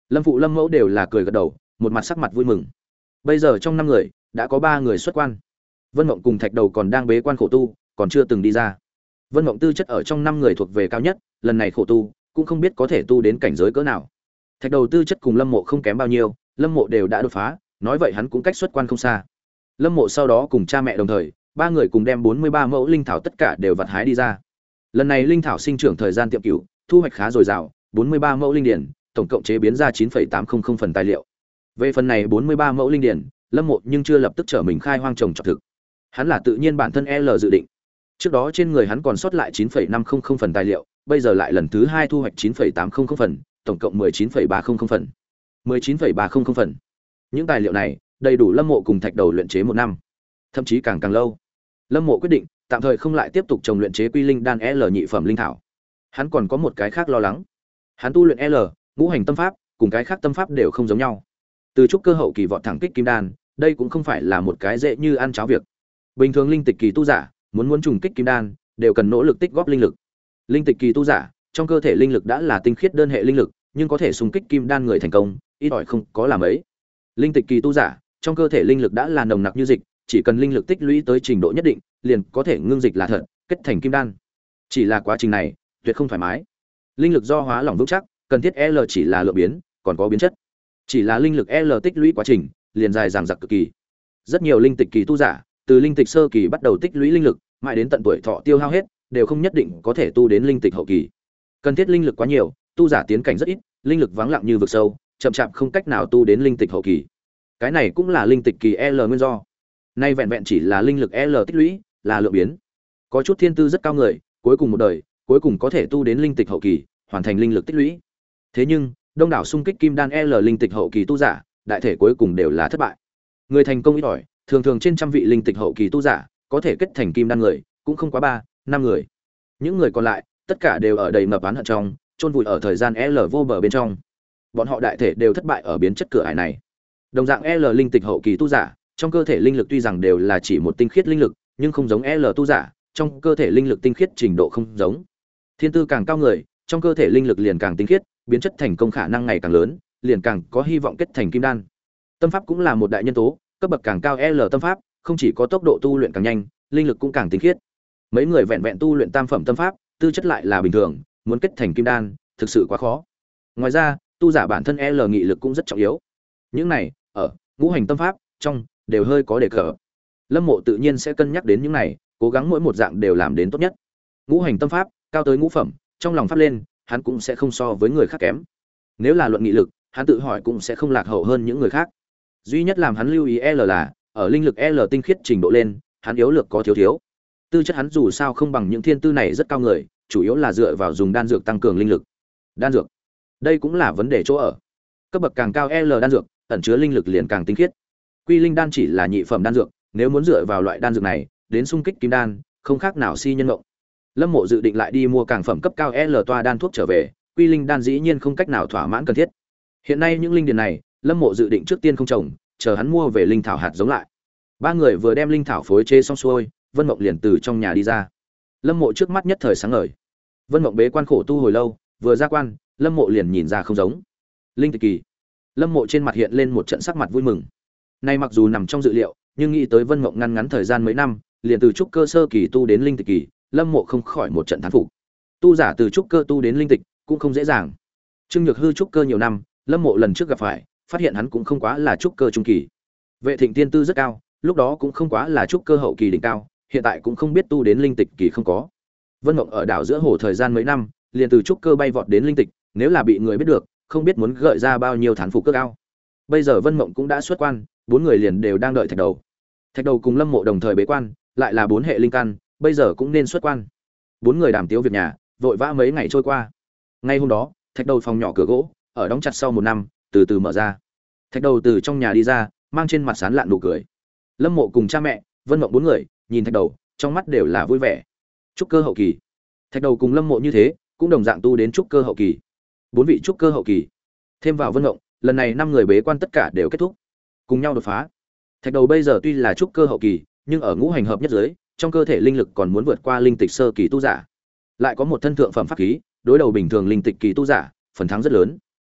Lâm phụ Lâm mẫu đều là cười gật đầu, một mặt sắc mặt vui mừng. Bây giờ trong năm người đã có ba người xuất quan. Vân Mộng cùng Thạch Đầu còn đang bế quan khổ tu, còn chưa từng đi ra. Vân Mộng tư chất ở trong năm người thuộc về cao nhất, lần này khổ tu cũng không biết có thể tu đến cảnh giới cỡ nào. Thạch Đầu tư chất cùng Lâm Mộ không kém bao nhiêu, Lâm Mộ đều đã đột phá, nói vậy hắn cũng cách xuất quan không xa. Lâm Mộ sau đó cùng cha mẹ đồng thời, ba người cùng đem bốn mươi ba mẫu linh thảo tất cả đều vặt hái đi ra. Lần này linh thảo sinh trưởng thời gian tiệm cửu, thu hoạch khá dồi dào, bốn mươi ba mẫu linh điển, tổng cộng chế biến ra chín phẩy tám không không phần tài liệu. Về phần này bốn mươi ba mẫu linh điển, Lâm Mộ nhưng chưa lập tức trở mình khai hoang trồng trọt thực. Hắn là tự nhiên bản thân L dự định. Trước đó trên người hắn còn sót lại chín phẩy năm không không phần tài liệu, bây giờ lại lần thứ hai thu hoạch chín phẩy tám không không phần, tổng cộng mười chín phẩy ba không không phần. mười chín phẩy ba không không phần. Những tài liệu này đầy đủ Lâm Mộ cùng Thạch Đầu luyện chế một năm, thậm chí càng càng lâu. Lâm Mộ quyết định tạm thời không lại tiếp tục trồng luyện chế quy linh đan L nhị phẩm linh thảo. Hắn còn có một cái khác lo lắng. Hắn tu luyện L, ngũ hành tâm pháp, cùng cái khác tâm pháp đều không giống nhau. Từ trúc cơ hậu kỳ vọt thẳng kích kim đan, đây cũng không phải là một cái dễ như ăn cháo việc. Bình thường linh tịch kỳ tu giả, muốn muốn trùng kích kim đan, đều cần nỗ lực tích góp linh lực. Linh tịch kỳ tu giả, trong cơ thể linh lực đã là tinh khiết đơn hệ linh lực, nhưng có thể xung kích kim đan người thành công, ít ỏi không có làm ấy. Linh tịch kỳ tu giả, trong cơ thể linh lực đã là nồng nặc như dịch, chỉ cần linh lực tích lũy tới trình độ nhất định, liền có thể ngưng dịch là thật, kết thành kim đan. Chỉ là quá trình này, tuyệt không thoải mái. Linh lực do hóa lỏng vững chắc, cần thiết L chỉ là lượng biến, còn có biến chất. Chỉ là linh lực L tích lũy quá trình, liền dài dằng dặc cực kỳ. Rất nhiều linh tịch kỳ tu giả, từ linh tịch sơ kỳ bắt đầu tích lũy linh lực, mãi đến tận tuổi thọ tiêu hao hết, đều không nhất định có thể tu đến linh tịch hậu kỳ. Cần thiết linh lực quá nhiều, tu giả tiến cảnh rất ít, linh lực vắng lặng như vực sâu, chậm chạp không cách nào tu đến linh tịch hậu kỳ. Cái này cũng là linh tịch kỳ L nguyên do. Nay vẹn vẹn chỉ là linh lực L tích lũy, là lượng biến. Có chút thiên tư rất cao người, cuối cùng một đời, cuối cùng có thể tu đến linh tịch hậu kỳ, hoàn thành linh lực tích lũy. Thế nhưng, đông đảo xung kích kim đan L linh tịch hậu kỳ tu giả, đại thể cuối cùng đều là thất bại. Người thành công ít ỏi, thường thường trên trăm vị linh tịch hậu kỳ tu giả, có thể kết thành kim đan người, cũng không quá ba, năm người. Những người còn lại, tất cả đều ở đầy ngập oán hận trong, chôn vùi ở thời gian L vô bờ bên trong. Bọn họ đại thể đều thất bại ở biến chất cửa ải này. Đồng dạng L linh tịch hậu kỳ tu giả, trong cơ thể linh lực tuy rằng đều là chỉ một tinh khiết linh lực, nhưng không giống L tu giả, trong cơ thể linh lực tinh khiết trình độ không giống. Thiên tư càng cao người, trong cơ thể linh lực liền càng tinh khiết, biến chất thành công khả năng ngày càng lớn, liền càng có hy vọng kết thành kim đan. Tâm pháp cũng là một đại nhân tố, cấp bậc càng cao L tâm pháp, không chỉ có tốc độ tu luyện càng nhanh, linh lực cũng càng tinh khiết. Mấy người vẹn vẹn tu luyện tam phẩm tâm pháp, tư chất lại là bình thường, muốn kết thành kim đan, thực sự quá khó. Ngoài ra, tu giả bản thân L nghị lực cũng rất trọng yếu. Những này, ở ngũ hành tâm pháp trong đều hơi có đề cập. Lâm Mộ tự nhiên sẽ cân nhắc đến những này, cố gắng mỗi một dạng đều làm đến tốt nhất. Ngũ hành tâm pháp, cao tới ngũ phẩm, trong lòng pháp lên, hắn cũng sẽ không so với người khác kém. Nếu là luận nghị lực, hắn tự hỏi cũng sẽ không lạc hậu hơn những người khác. Duy nhất làm hắn lưu ý L là, ở linh lực L tinh khiết trình độ lên, hắn yếu lược có thiếu thiếu. Tư chất hắn dù sao không bằng những thiên tư này rất cao người, chủ yếu là dựa vào dùng đan dược tăng cường linh lực. Đan dược, đây cũng là vấn đề chỗ ở. Cấp bậc càng cao L đan dược, ẩn chứa linh lực liền càng tinh khiết. Quy linh đan chỉ là nhị phẩm đan dược, nếu muốn dựa vào loại đan dược này đến xung kích kim đan, không khác nào si nhân ngộng. Lâm Mộ dự định lại đi mua càng phẩm cấp cao L toa đan thuốc trở về, quy linh đan dĩ nhiên không cách nào thỏa mãn cần thiết. Hiện nay những linh điền này, Lâm Mộ dự định trước tiên không trồng, chờ hắn mua về linh thảo hạt giống lại. Ba người vừa đem linh thảo phối chế xong xuôi, Vân Mộng liền từ trong nhà đi ra. Lâm Mộ trước mắt nhất thời sáng ngời. Vân Mộng bế quan khổ tu hồi lâu, vừa ra quan, Lâm Mộ liền nhìn ra không giống. Linh tịch kỳ. Lâm Mộ trên mặt hiện lên một trận sắc mặt vui mừng. Nay mặc dù nằm trong dự liệu, nhưng nghĩ tới Vân Mộng ngăn ngắn thời gian mấy năm, liền từ trúc cơ sơ kỳ tu đến linh tịch kỳ, Lâm Mộ không khỏi một trận thán phục. Tu giả từ trúc cơ tu đến linh tịch cũng không dễ dàng. Trương Nhược Hư trúc cơ nhiều năm, Lâm Mộ lần trước gặp phải, phát hiện hắn cũng không quá là trúc cơ trung kỳ. Vệ Thịnh tiên tư rất cao, lúc đó cũng không quá là trúc cơ hậu kỳ đỉnh cao, hiện tại cũng không biết tu đến linh tịch kỳ không có. Vân Mộng ở đảo giữa hồ thời gian mấy năm, liền từ trúc cơ bay vọt đến linh tịch, nếu là bị người biết được, không biết muốn gợi ra bao nhiêu thán phục cước cao. Bây giờ Vân Mộng cũng đã xuất quan, bốn người liền đều đang đợi Thạch Đầu. Thạch Đầu cùng Lâm Mộ đồng thời bế quan, lại là bốn hệ linh căn, bây giờ cũng nên xuất quan. Bốn người đàm tiếu việc nhà, vội vã mấy ngày trôi qua. Ngay hôm đó, Thạch Đầu phòng nhỏ cửa gỗ, ở đóng chặt sau một năm, từ từ mở ra. Thạch Đầu từ trong nhà đi ra, mang trên mặt sán lạn nụ cười. Lâm Mộ cùng cha mẹ, Vân Mộng bốn người, nhìn Thạch Đầu, trong mắt đều là vui vẻ. Trúc cơ hậu kỳ. Thạch Đầu cùng Lâm Mộ như thế, cũng đồng dạng tu đến trúc cơ hậu kỳ. Bốn vị trúc cơ hậu kỳ. Thêm vào Vân Mộng, lần này năm người bế quan tất cả đều kết thúc, cùng nhau đột phá. Thạch Đầu bây giờ tuy là trúc cơ hậu kỳ, nhưng ở ngũ hành hợp nhất giới, trong cơ thể linh lực còn muốn vượt qua linh tịch sơ kỳ tu giả. Lại có một thân thượng phẩm pháp khí, đối đầu bình thường linh tịch kỳ tu giả, phần thắng rất lớn.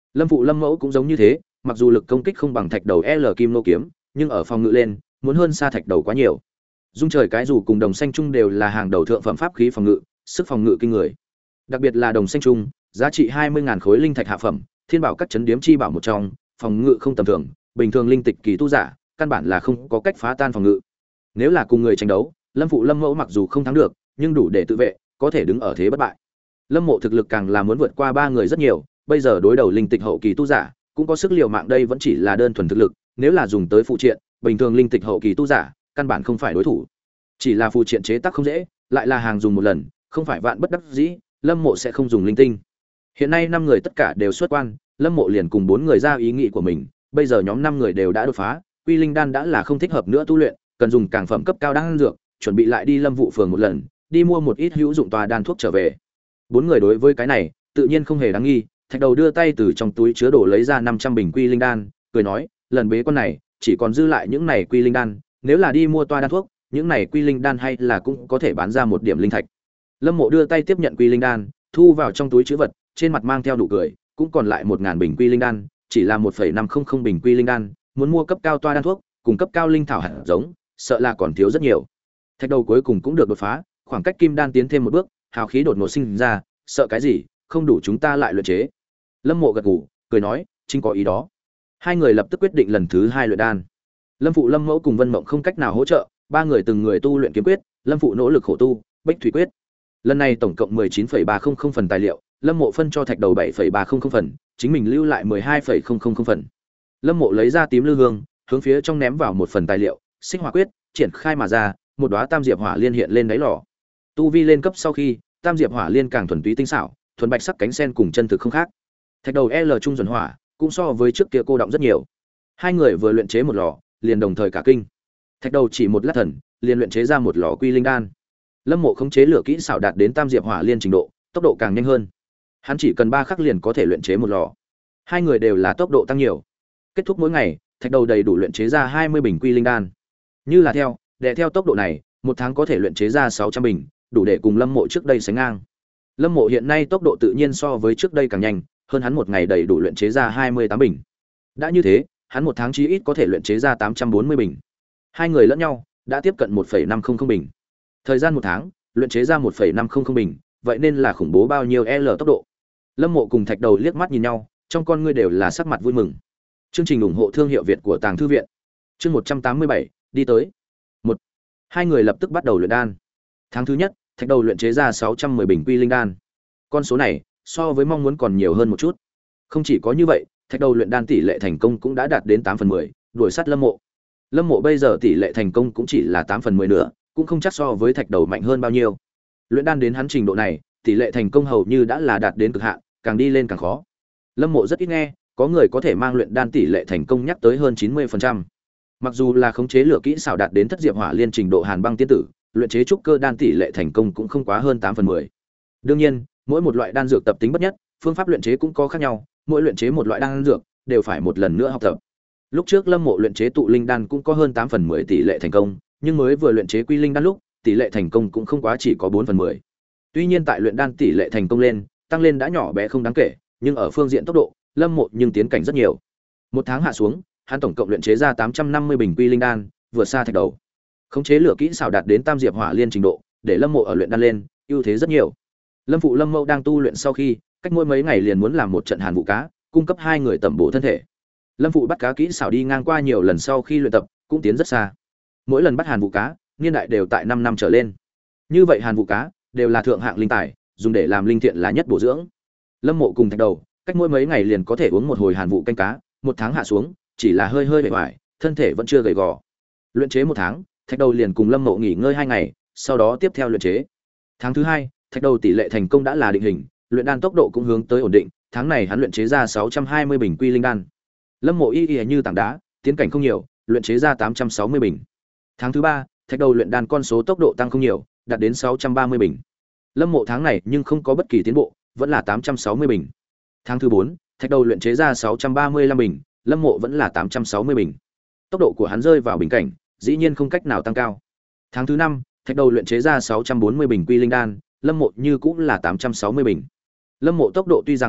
Lâm Phụ Lâm Mẫu cũng giống như thế, mặc dù lực công kích không bằng thạch đầu L kim nô kiếm, nhưng ở phòng ngự lên, muốn hơn xa thạch đầu quá nhiều. Dung trời cái dù cùng đồng xanh trung đều là hàng đầu thượng phẩm pháp khí phòng ngự, sức phòng ngự kinh người. Đặc biệt là đồng xanh trung, giá trị hai mươi nghìn khối linh thạch hạ phẩm, thiên bảo các chấn điếm chi bảo một trong, phòng ngự không tầm thường, bình thường linh tịch kỳ tu giả, căn bản là không có cách phá tan phòng ngự. Nếu là cùng người tranh đấu, Lâm Phụ Lâm Mẫu mặc dù không thắng được, nhưng đủ để tự vệ, có thể đứng ở thế bất bại. Lâm Mộ thực lực càng là muốn vượt qua ba người rất nhiều, bây giờ đối đầu linh tịch hậu kỳ tu giả, cũng có sức liều mạng, đây vẫn chỉ là đơn thuần thực lực, nếu là dùng tới phụ triện, bình thường linh tịch hậu kỳ tu giả, căn bản không phải đối thủ. Chỉ là phụ triện chế tác không dễ, lại là hàng dùng một lần, không phải vạn bất đắc dĩ, Lâm Mộ sẽ không dùng linh tinh. Hiện nay năm người tất cả đều xuất quan, Lâm Mộ liền cùng bốn người ra ý nghĩ của mình, bây giờ nhóm năm người đều đã đột phá, quy linh đan đã là không thích hợp nữa tu luyện, cần dùng càng phẩm cấp cao đan dược, chuẩn bị lại đi Lâm Vụ phường một lần, đi mua một ít hữu dụng tòa đan thuốc trở về. Bốn người đối với cái này, tự nhiên không hề đáng nghi, Thạch Đầu đưa tay từ trong túi chứa đồ lấy ra năm trăm bình quy linh đan, cười nói, lần bế quan này, chỉ còn dư lại những này quy linh đan, nếu là đi mua toa đan thuốc, những này quy linh đan hay là cũng có thể bán ra một điểm linh thạch. Lâm Mộ đưa tay tiếp nhận quy linh đan, thu vào trong túi trữ vật, trên mặt mang theo nụ cười, cũng còn lại một ngàn bình quy linh đan, chỉ là một phẩy năm không không bình quy linh đan, muốn mua cấp cao toa đan thuốc, cùng cấp cao linh thảo hạt giống, sợ là còn thiếu rất nhiều. Thạch Đầu cuối cùng cũng được đột phá, khoảng cách kim đan tiến thêm một bước, hào khí đột ngột sinh ra, sợ cái gì, không đủ chúng ta lại luyện chế. Lâm Mộ gật gù, cười nói, chính có ý đó. Hai người lập tức quyết định lần thứ hai luyện đan. Lâm Phụ Lâm Mẫu cùng Vân Mộng không cách nào hỗ trợ, ba người từng người tu luyện kiếm quyết, Lâm Phụ nỗ lực khổ tu Bách Thủy quyết. Lần này tổng cộng mười chín phẩy ba không không phần tài liệu, Lâm Mộ phân cho Thạch Đầu bảy phẩy ba không không phần, chính mình lưu lại mười hai phẩy không không không phần. Lâm Mộ lấy ra tím lư hương, hướng phía trong ném vào một phần tài liệu, Xích Hỏa quyết, triển khai mà ra, một đóa tam diệp hỏa liên hiện lên đáy lò. Tu vi lên cấp sau khi, tam diệp hỏa liên càng thuần túy tinh xảo, thuần bạch sắc cánh sen cùng chân thực không khác. Thạch Đầu L trung duẩn hỏa, cũng so với trước kia cô động rất nhiều. Hai người vừa luyện chế một lò, liền đồng thời cả kinh. Thạch Đầu chỉ một lát thần, liền luyện chế ra một lò quy linh đan. Lâm Mộ khống chế lửa kỹ xảo đạt đến tam diệp hỏa liên trình độ, tốc độ càng nhanh hơn. Hắn chỉ cần ba khắc liền có thể luyện chế một lò. Hai người đều là tốc độ tăng nhiều. Kết thúc mỗi ngày, Thạch Đầu đầy đủ luyện chế ra hai mươi bình quy linh đan. Như là theo, để theo tốc độ này, một tháng có thể luyện chế ra sáu trăm bình, đủ để cùng Lâm Mộ trước đây sánh ngang. Lâm Mộ hiện nay tốc độ tự nhiên so với trước đây càng nhanh, hơn hắn một ngày đầy đủ luyện chế ra hai mươi tám bình. Đã như thế, hắn một tháng chí ít có thể luyện chế ra tám trăm bốn mươi bình. Hai người lẫn nhau đã tiếp cận một phẩy năm không không bình. Thời gian một tháng, luyện chế ra một phẩy năm không không bình, vậy nên là khủng bố bao nhiêu L tốc độ. Lâm Mộ cùng Thạch Đầu liếc mắt nhìn nhau, trong con ngươi đều là sắc mặt vui mừng. Chương trình ủng hộ thương hiệu Việt của Tàng Thư viện. Chương một trăm tám mươi bảy, đi tới. Một. Hai người lập tức bắt đầu luyện đan. Tháng thứ nhất, Thạch Đầu luyện chế ra sáu trăm mười bình quy linh đan. Con số này, so với mong muốn còn nhiều hơn một chút. Không chỉ có như vậy, Thạch Đầu luyện đan tỷ lệ thành công cũng đã đạt đến tám phần mười, đuổi sát Lâm Mộ. Lâm Mộ bây giờ tỷ lệ thành công cũng chỉ là tám phần mười nữa, cũng không chắc so với Thạch Đầu mạnh hơn bao nhiêu. Luyện đan đến hắn trình độ này, tỷ lệ thành công hầu như đã là đạt đến cực hạn, càng đi lên càng khó. Lâm Mộ rất ít nghe, có người có thể mang luyện đan tỷ lệ thành công nhắc tới hơn chín mươi phần trăm. Mặc dù là khống chế lửa kỹ xảo đạt đến thất diệp hỏa liên trình độ hàn băng tiên tử, luyện chế trúc cơ đan tỷ lệ thành công cũng không quá hơn tám phần mười. Đương nhiên, mỗi một loại đan dược tập tính bất nhất, phương pháp luyện chế cũng có khác nhau, mỗi luyện chế một loại đan dược đều phải một lần nữa học tập. Lúc trước Lâm Mộ luyện chế tụ linh đan cũng có hơn tám phần mười tỷ lệ thành công, nhưng mới vừa luyện chế quy linh đan lúc, tỷ lệ thành công cũng không quá chỉ có bốn phần mười. Tuy nhiên tại luyện đan tỷ lệ thành công lên, tăng lên đã nhỏ bé không đáng kể, nhưng ở phương diện tốc độ, Lâm Mộ nhưng tiến cảnh rất nhiều. Một tháng hạ xuống, hắn tổng cộng luyện chế ra tám trăm năm mươi bình quy linh đan, vượt xa Thạch Đầu. Khống chế lửa kỹ xảo đạt đến tam diệp hỏa liên trình độ, để Lâm Mộ ở luyện đan lên ưu thế rất nhiều. Lâm Phụ Lâm Mẫu đang tu luyện sau khi, cách mỗi mấy ngày liền muốn làm một trận hàn vụ cá, cung cấp hai người tẩm bổ thân thể. Lâm Phụ bắt cá kỹ xảo đi ngang qua nhiều lần sau khi luyện tập, cũng tiến rất xa. Mỗi lần bắt hàn vụ cá, niên đại đều tại năm năm trở lên. Như vậy hàn vụ cá đều là thượng hạng linh tài, dùng để làm linh thiện là nhất bổ dưỡng. Lâm Mộ cùng Thạch Đầu, cách mỗi mấy ngày liền có thể uống một hồi hàn vụ canh cá, một tháng hạ xuống, chỉ là hơi hơi bề ngoài, thân thể vẫn chưa gầy gò. Luyện chế một tháng, Thạch Đầu liền cùng Lâm Mộ nghỉ ngơi hai ngày, sau đó tiếp theo luyện chế. Tháng thứ hai, Thạch Đầu tỷ lệ thành công đã là định hình, luyện đan tốc độ cũng hướng tới ổn định, tháng này hắn luyện chế ra sáu trăm hai mươi bình quy linh đan. Lâm Mộ y y như tảng đá, tiến cảnh không nhiều, luyện chế ra tám trăm sáu mươi bình. Tháng thứ ba, Thạch Đầu luyện đan con số tốc độ tăng không nhiều, đạt đến sáu trăm ba mươi bình. Lâm Mộ tháng này nhưng không có bất kỳ tiến bộ, vẫn là tám trăm sáu mươi bình. Tháng thứ bốn, Thạch Đầu luyện chế ra sáu trăm ba mươi lăm bình, Lâm Mộ vẫn là tám trăm sáu mươi bình. Tốc độ của hắn rơi vào bình cảnh, dĩ nhiên không cách nào tăng cao. Tháng thứ năm, Thạch Đầu luyện chế ra sáu trăm bốn mươi bình quy linh đan, Lâm Mộ như cũng là tám trăm sáu mươi bình. Lâm Mộ tốc độ tuy rằng cố định,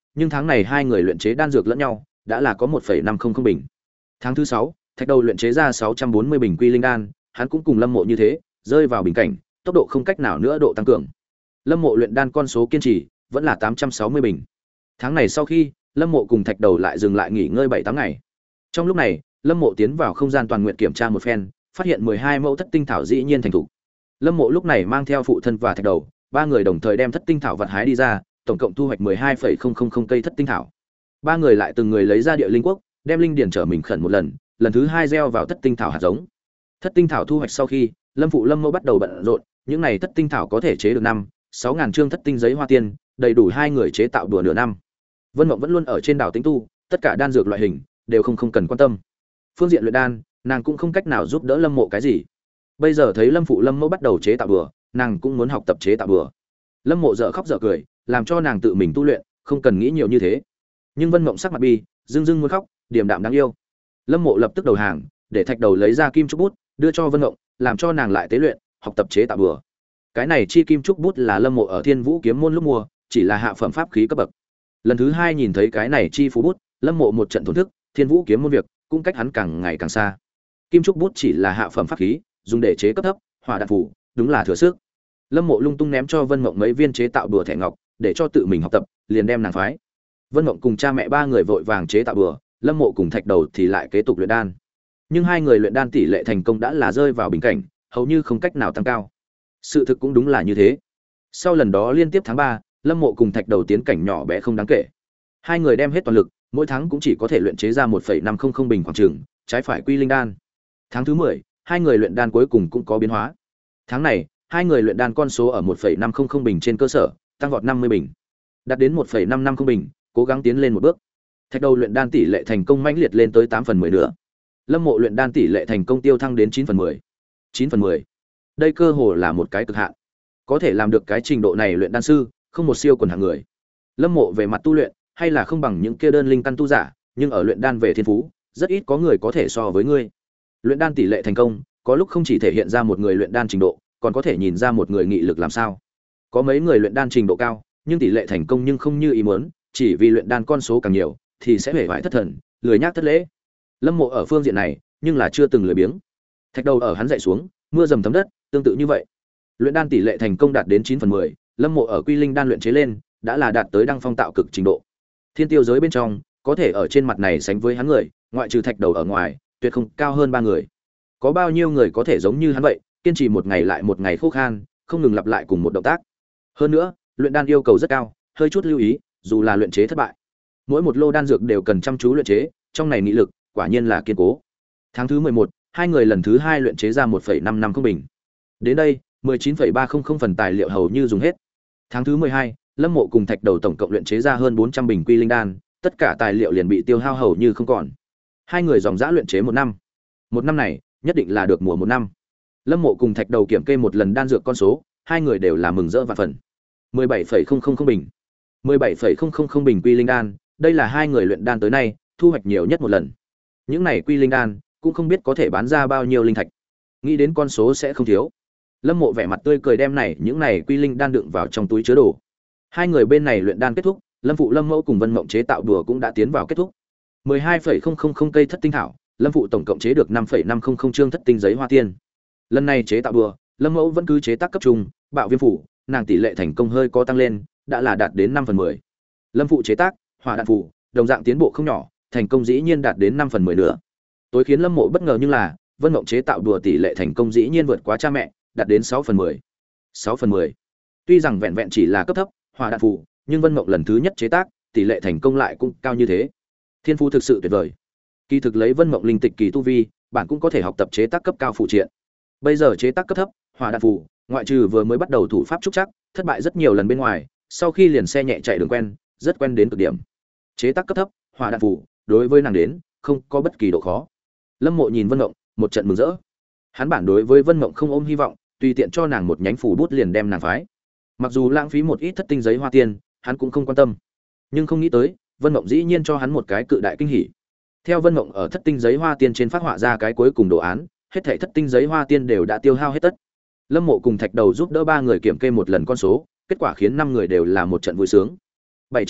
nhưng tháng này hai người luyện chế đan dược lẫn nhau đã là có một phẩy năm không không bình. Tháng thứ sáu, Thạch Đầu luyện chế ra sáu trăm bốn mươi bình quy linh đan, hắn cũng cùng Lâm Mộ như thế, rơi vào bình cảnh, tốc độ không cách nào nữa độ tăng cường. Lâm Mộ luyện đan con số kiên trì vẫn là tám trăm sáu mươi bình. Tháng này sau khi, Lâm Mộ cùng Thạch Đầu lại dừng lại nghỉ ngơi bảy tám ngày. Trong lúc này, Lâm Mộ tiến vào không gian toàn nguyện kiểm tra một phen, phát hiện mười hai mẫu thất tinh thảo dĩ nhiên thành thủ. Lâm Mộ lúc này mang theo phụ thân và Thạch Đầu, ba người đồng thời đem thất tinh thảo vật hái đi ra, tổng cộng thu hoạch mười hai phẩy không không không cây thất tinh thảo. Ba người lại từng người lấy ra địa linh quốc, đem linh điển trở mình khẩn một lần, lần thứ hai gieo vào thất tinh thảo hạt giống. Thất tinh thảo thu hoạch sau khi, Lâm phụ Lâm Mẫu bắt đầu bận rộn, những này thất tinh thảo có thể chế được năm, sáu ngàn chương thất tinh giấy hoa tiên, đầy đủ hai người chế tạo đùa nửa năm. Vân Mộng vẫn luôn ở trên đảo Tĩnh tu, tất cả đan dược loại hình đều không không cần quan tâm. Phương diện luyện đan, nàng cũng không cách nào giúp đỡ Lâm Mộ cái gì. Bây giờ thấy Lâm phụ Lâm Mẫu bắt đầu chế tạo đùa, nàng cũng muốn học tập chế tạo đùa. Lâm Mộ dở khóc dở cười, làm cho nàng tự mình tu luyện, không cần nghĩ nhiều như thế. Nhưng Vân Mộng sắc mặt bi, dưng dưng muốn khóc, điềm đạm đáng yêu. Lâm Mộ lập tức đầu hàng, để Thạch Đầu lấy ra kim trúc bút, đưa cho Vân Mộng, làm cho nàng lại tế luyện, học tập chế tạo đùa. Cái này chi kim trúc bút là Lâm Mộ ở Thiên Vũ kiếm môn lúc mua, chỉ là hạ phẩm pháp khí cấp bậc. Lần thứ hai nhìn thấy cái này chi phú bút, Lâm Mộ một trận thổn thức, Thiên Vũ kiếm môn việc cũng cách hắn càng ngày càng xa. Kim trúc bút chỉ là hạ phẩm pháp khí, dùng để chế cấp thấp, hỏa đạn phủ, đúng là thừa sức. Lâm Mộ lung tung ném cho Vân Mộng mấy viên chế tạo đùa thẻ ngọc, để cho tự mình học tập, liền đem nàng phái. Vân Mộng cùng cha mẹ ba người vội vàng chế tạo đùa, Lâm Mộ cùng Thạch Đầu thì lại kế tục luyện đan. Nhưng hai người luyện đan tỷ lệ thành công đã là rơi vào bình cảnh, hầu như không cách nào tăng cao. Sự thực cũng đúng là như thế. Sau lần đó liên tiếp tháng ba, Lâm Mộ cùng Thạch Đầu tiến cảnh nhỏ bé không đáng kể. Hai người đem hết toàn lực, mỗi tháng cũng chỉ có thể luyện chế ra một phẩy năm không không bình khoảng chừng, trái phải quy linh đan. Tháng thứ mười, hai người luyện đan cuối cùng cũng có biến hóa. Tháng này, hai người luyện đan con số ở một phẩy năm không không bình trên cơ sở, tăng vọt năm mươi bình. Đạt đến một phẩy năm năm không bình, cố gắng tiến lên một bước. Thạch Đầu luyện đan tỷ lệ thành công mãnh liệt lên tới tám phần mười nữa. Lâm Mộ luyện đan tỷ lệ thành công tiêu thăng đến chín phần mười. chín phần mười. Đây cơ hồ là một cái cực hạn. Có thể làm được cái trình độ này luyện đan sư, không một siêu quần hạng người. Lâm Mộ về mặt tu luyện, hay là không bằng những kia đơn linh căn tu giả, nhưng ở luyện đan về thiên phú, rất ít có người có thể so với ngươi. Luyện đan tỷ lệ thành công, có lúc không chỉ thể hiện ra một người luyện đan trình độ, còn có thể nhìn ra một người nghị lực làm sao. Có mấy người luyện đan trình độ cao, nhưng tỷ lệ thành công nhưng không như ý muốn, chỉ vì luyện đan con số càng nhiều, thì sẽ hề bại thất thần, lười nhác thất lễ. Lâm Mộ ở phương diện này, nhưng là chưa từng lười biếng. Thạch Đầu ở hắn dậy xuống, mưa dầm thấm đất, tương tự như vậy. Luyện đan tỷ lệ thành công đạt đến chín phần mười, Lâm Mộ ở quy linh đan luyện chế lên, đã là đạt tới đăng phong tạo cực trình độ. Thiên tiêu giới bên trong, có thể ở trên mặt này sánh với hắn người, ngoại trừ Thạch Đầu ở ngoài, tuyệt không cao hơn ba người. Có bao nhiêu người có thể giống như hắn vậy, kiên trì một ngày lại một ngày khô khan, không ngừng lặp lại cùng một động tác. Hơn nữa, luyện đan yêu cầu rất cao, hơi chút lưu ý, dù là luyện chế thất bại, mỗi một lô đan dược đều cần chăm chú luyện chế, trong này nghị lực quả nhiên là kiên cố. Tháng thứ mười một, hai người lần thứ hai luyện chế ra một phẩy năm năm không bình. Đến đây, mười chín phẩy ba không không phần tài liệu hầu như dùng hết. Tháng thứ mười hai, Lâm Mộ cùng Thạch Đầu tổng cộng luyện chế ra hơn bốn trăm bình quy linh đan, tất cả tài liệu liền bị tiêu hao hầu như không còn. Hai người dòng dã luyện chế một năm. Một năm này, nhất định là được mùa một năm. Lâm Mộ cùng Thạch Đầu kiểm kê một lần đan dược con số, hai người đều là mừng rỡ vạn phần. mười bảy phẩy không không không bình. mười bảy phẩy không không không bình quy linh đan, đây là hai người luyện đan tới nay thu hoạch nhiều nhất một lần. Những này quy linh đan cũng không biết có thể bán ra bao nhiêu linh thạch. Nghĩ đến con số sẽ không thiếu. Lâm Mộ vẻ mặt tươi cười đem này những này quy linh đan đựng vào trong túi chứa đồ. Hai người bên này luyện đan kết thúc, Lâm phụ Lâm Mẫu cùng Vân Mộng chế tạo đùa cũng đã tiến vào kết thúc. mười hai phẩy không không không cây thất tinh thảo, Lâm phụ tổng cộng chế được năm phẩy năm không không chương thất tinh giấy hoa tiên. Lần này chế tạo đùa, Lâm Mẫu vẫn cứ chế tác cấp trung, bạo viêm phủ, nàng tỷ lệ thành công hơi có tăng lên, đã là đạt đến năm phần mười. Lâm phụ chế tác hỏa đạn phủ, đồng dạng tiến bộ không nhỏ, thành công dĩ nhiên đạt đến năm phần mười nữa. Tối khiến Lâm Mộ bất ngờ nhưng là, Vân Mộng chế tạo đùa tỷ lệ thành công dĩ nhiên vượt quá cha mẹ, đạt đến sáu phần mười. sáu phần mười. Tuy rằng vẹn vẹn chỉ là cấp thấp hỏa đạn phủ, nhưng Vân Mộng lần thứ nhất chế tác, tỷ lệ thành công lại cũng cao như thế. Thiên phú thực sự tuyệt vời. Kỳ thực lấy Vân Mộng linh tịch kỳ tu vi, bạn cũng có thể học tập chế tác cấp cao phụ triện. Bây giờ chế tác cấp thấp hỏa đạn phủ, ngoại trừ vừa mới bắt đầu thủ pháp trúc chắc, thất bại rất nhiều lần bên ngoài, sau khi liền xe nhẹ chạy đường quen, rất quen đến cực điểm. Chế tác cấp thấp hỏa đạn phủ, đối với nàng đến, không có bất kỳ độ khó. Lâm Mộ nhìn Vân Mộng, một trận mừng rỡ. Hắn bản đối với Vân Mộng không ôm hy vọng, tùy tiện cho nàng một nhánh phủ bút liền đem nàng phái. Mặc dù lãng phí một ít thất tinh giấy hoa tiên, hắn cũng không quan tâm. Nhưng không nghĩ tới, Vân Mộng dĩ nhiên cho hắn một cái cự đại kinh hỉ. Theo Vân Mộng ở thất tinh giấy hoa tiên trên phát họa ra cái cuối cùng đồ án, hết thảy thất tinh giấy hoa tiên đều đã tiêu hao hết tất. Lâm Mộ cùng Thạch Đầu giúp đỡ ba người kiểm kê một lần con số, kết quả khiến năm người đều là một trận vui sướng. bảy trăm tấm,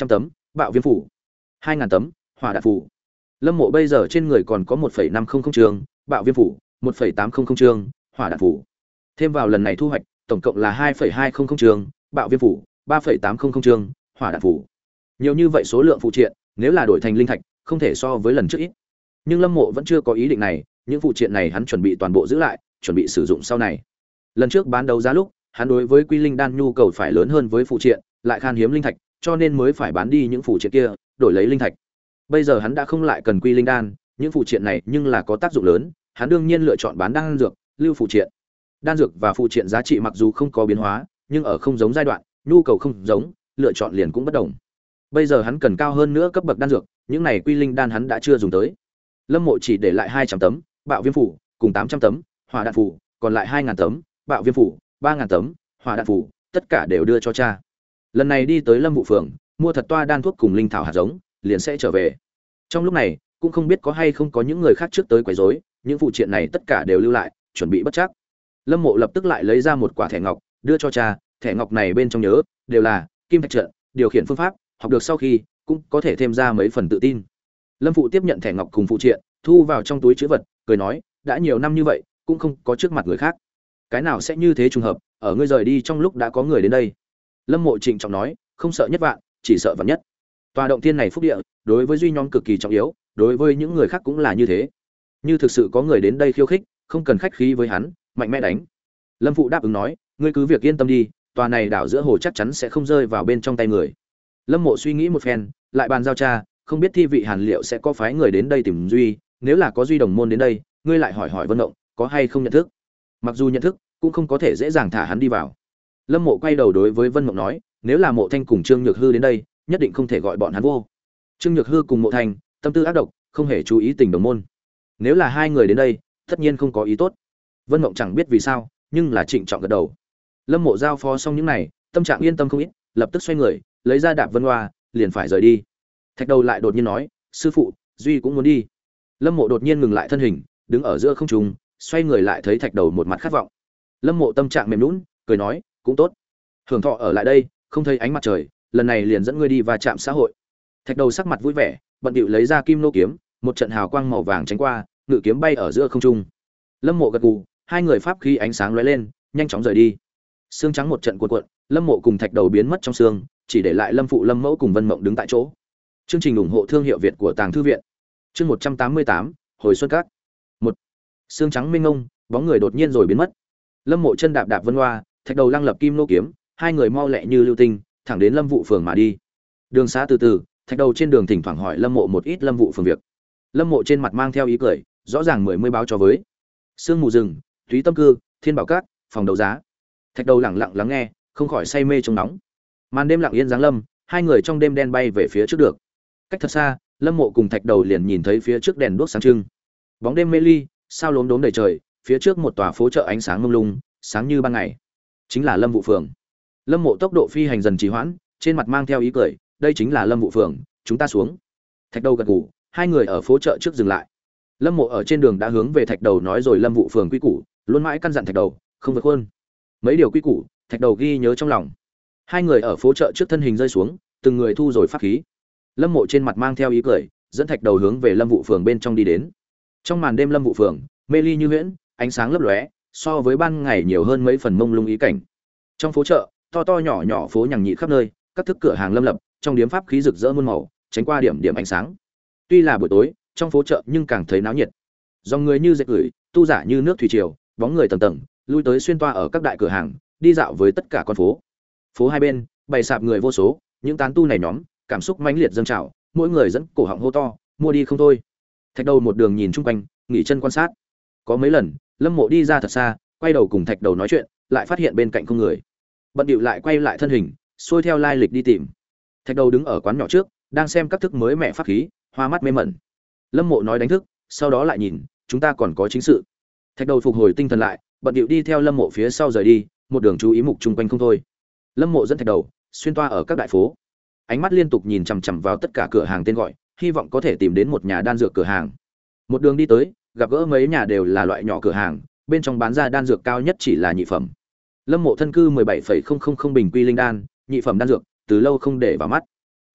bạo viêm phủ. Hai ngàn tấm hỏa đạn phủ. Lâm Mộ bây giờ trên người còn có một phẩy năm không không trường bạo viêm phủ, một phẩy tám không không trường hỏa đạn phủ. Thêm vào lần này thu hoạch, tổng cộng là hai phẩy hai không không trường bạo viêm phủ, ba phẩy tám không không trường hỏa đạn phủ. Nhiều như vậy số lượng phụ triện, nếu là đổi thành linh thạch, không thể so với lần trước ít. Nhưng Lâm Mộ vẫn chưa có ý định này, những phụ triện này hắn chuẩn bị toàn bộ giữ lại, chuẩn bị sử dụng sau này. Lần trước bán đấu giá lúc, hắn đối với quy linh đan nhu cầu phải lớn hơn với phụ triện, lại khan hiếm linh thạch, cho nên mới phải bán đi những phụ triện kia, đổi lấy linh thạch. Bây giờ hắn đã không lại cần quy linh đan, những phụ triện này nhưng là có tác dụng lớn, hắn đương nhiên lựa chọn bán đan dược, lưu phụ triện. Đan dược và phụ triện giá trị mặc dù không có biến hóa, nhưng ở không giống giai đoạn, nhu cầu không giống, lựa chọn liền cũng bất đồng. Bây giờ hắn cần cao hơn nữa cấp bậc đan dược, những này quy linh đan hắn đã chưa dùng tới. Lâm Mộ chỉ để lại hai trăm tấm bạo viêm phủ, cùng tám trăm tấm hỏa đạn phủ, còn lại hai ngàn tấm bạo viêm phủ, ba ngàn tấm hỏa đạn phủ, tất cả đều đưa cho cha. Lần này đi tới Lâm Vũ phường, mua thật toa đan thuốc cùng linh thảo hạt giống, liền sẽ trở về. Trong lúc này, cũng không biết có hay không có những người khác trước tới quấy rối, những phụ triện này tất cả đều lưu lại, chuẩn bị bất chắc. Lâm Mộ lập tức lại lấy ra một quả thẻ ngọc, đưa cho cha, thẻ ngọc này bên trong nhớ đều là kim thạch trận, điều khiển phương pháp, học được sau khi cũng có thể thêm ra mấy phần tự tin. Lâm Phụ tiếp nhận thẻ ngọc cùng phụ triện, thu vào trong túi trữ vật, cười nói, đã nhiều năm như vậy, cũng không có trước mặt người khác. Cái nào sẽ như thế trùng hợp, ở ngươi rời đi trong lúc đã có người đến đây. Lâm Mộ trịnh trọng nói, không sợ nhất vạn, chỉ sợ vạn nhất. Tòa động thiên này phúc địa, đối với duy nhóm cực kỳ trọng yếu, đối với những người khác cũng là như thế. Như thực sự có người đến đây khiêu khích, không cần khách khí với hắn, mạnh mẽ đánh. Lâm Phụ đáp ứng nói, ngươi cứ việc yên tâm đi, tòa này đảo giữa hồ chắc chắn sẽ không rơi vào bên trong tay người. Lâm Mộ suy nghĩ một phen, lại bàn giao cha, không biết thi vị Hàn liệu sẽ có phái người đến đây tìm Duy, nếu là có Duy đồng môn đến đây, ngươi lại hỏi hỏi Vân Mộng, có hay không nhận thức. Mặc dù nhận thức, cũng không có thể dễ dàng thả hắn đi vào. Lâm Mộ quay đầu đối với Vân Mộng nói, nếu là Mộ Thanh cùng Trương Nhược Hư đến đây, nhất định không thể gọi bọn hắn vô. Trương Nhược Hư cùng Mộ Thanh, tâm tư ác độc, không hề chú ý tình đồng môn. Nếu là hai người đến đây, tất nhiên không có ý tốt. Vân Mộng chẳng biết vì sao, nhưng là trịnh trọng gật đầu. Lâm Mộ giao phó xong những này, tâm trạng yên tâm không ít, lập tức xoay người, lấy ra đạp vân hoa, liền phải rời đi. Thạch Đầu lại đột nhiên nói, sư phụ, Duy cũng muốn đi. Lâm Mộ đột nhiên ngừng lại thân hình, đứng ở giữa không trung, xoay người lại thấy Thạch Đầu một mặt khát vọng. Lâm Mộ tâm trạng mềm nhũn, cười nói, cũng tốt. Hưởng thọ ở lại đây, không thấy ánh mặt trời, lần này liền dẫn ngươi đi va chạm xã hội. Thạch Đầu sắc mặt vui vẻ, bận điệu lấy ra kim nô kiếm, một trận hào quang màu vàng tránh qua, ngự kiếm bay ở giữa không trung. Lâm Mộ gật gù, hai người pháp khí ánh sáng lóe lên, nhanh chóng rời đi. Sương trắng một trận cuộn cuộn, Lâm Mộ cùng Thạch Đầu biến mất trong sương, chỉ để lại Lâm Phụ, Lâm Mẫu cùng Vân Mộng đứng tại chỗ. Chương trình ủng hộ thương hiệu Việt của Tàng thư viện. Chương một trăm tám mươi tám, hồi xuân các. một. Sương trắng mênh mông, bóng người đột nhiên rồi biến mất. Lâm Mộ chân đạp đạp vân hoa, Thạch Đầu lăng lập kim nô kiếm, hai người mau lẹ như lưu tinh, thẳng đến Lâm Vụ phường mà đi. Đường xá từ từ, Thạch Đầu trên đường thỉnh thoảng hỏi Lâm Mộ một ít Lâm Vụ phường việc. Lâm Mộ trên mặt mang theo ý cười, rõ ràng mười mươi báo cho với. Sương mù rừng, Túy Tâm Cư, Thiên Bảo Các, phòng đấu giá. Thạch Đầu lặng lặng lắng nghe, không khỏi say mê trong nóng. Màn đêm lặng yên giáng lâm, hai người trong đêm đen bay về phía trước được. Cách thật xa, Lâm Mộ cùng Thạch Đầu liền nhìn thấy phía trước đèn đuốc sáng trưng. Bóng đêm mê ly, sao lốm đốm đầy trời, phía trước một tòa phố chợ ánh sáng mông lung, sáng như ban ngày. Chính là Lâm Vụ phường. Lâm Mộ tốc độ phi hành dần trì hoãn, trên mặt mang theo ý cười, đây chính là Lâm Vụ phường, chúng ta xuống. Thạch Đầu gật gù, hai người ở phố chợ trước dừng lại. Lâm Mộ ở trên đường đã hướng về Thạch Đầu nói rồi Lâm Vụ phường quy củ, luôn mãi căn dặn Thạch Đầu, không vượt khuôn. Mấy điều quy củ, Thạch Đầu ghi nhớ trong lòng. Hai người ở phố chợ trước thân hình rơi xuống, từng người thu rồi pháp khí. Lâm Mộ trên mặt mang theo ý cười, dẫn Thạch Đầu hướng về Lâm Vụ phường bên trong đi đến. Trong màn đêm Lâm Vụ phường, mê ly như huyễn, ánh sáng lấp lóe, so với ban ngày nhiều hơn mấy phần mông lung ý cảnh. Trong phố chợ, to to nhỏ nhỏ phố nhằng nhị khắp nơi, các thức cửa hàng lâm lập, trong điếm pháp khí rực rỡ muôn màu, tránh qua điểm điểm ánh sáng. Tuy là buổi tối, trong phố chợ nhưng càng thấy náo nhiệt. Dòng người như dệt gửi, tu giả như nước thủy triều, bóng người tầng tầng, lui tới xuyên toa ở các đại cửa hàng, đi dạo với tất cả con phố. Phố hai bên, bày sạp người vô số, những tán tu này nhóm, cảm xúc mãnh liệt dâng trào, mỗi người dẫn cổ họng hô to, mua đi không thôi. Thạch Đầu một đường nhìn chung quanh, nghỉ chân quan sát. Có mấy lần, Lâm Mộ đi ra thật xa, quay đầu cùng Thạch Đầu nói chuyện, lại phát hiện bên cạnh không người. Bận điệu lại quay lại thân hình, xuôi theo lai lịch đi tìm. Thạch Đầu đứng ở quán nhỏ trước, đang xem các thức mới mẹ pháp khí, hoa mắt mê mẩn. Lâm Mộ nói đánh thức, sau đó lại nhìn, chúng ta còn có chính sự. Thạch Đầu phục hồi tinh thần lại, bận điệu đi theo Lâm Mộ phía sau rời đi, một đường chú ý mục chung quanh không thôi. Lâm Mộ dẫn Thạch Đầu xuyên toa ở các đại phố, ánh mắt liên tục nhìn chằm chằm vào tất cả cửa hàng tên gọi, hy vọng có thể tìm đến một nhà đan dược cửa hàng. Một đường đi tới, gặp gỡ mấy nhà đều là loại nhỏ cửa hàng, bên trong bán ra đan dược cao nhất chỉ là nhị phẩm. Lâm Mộ thân cư mười bảy phẩy không không không bình quy linh đan, nhị phẩm đan dược, từ lâu không để vào mắt.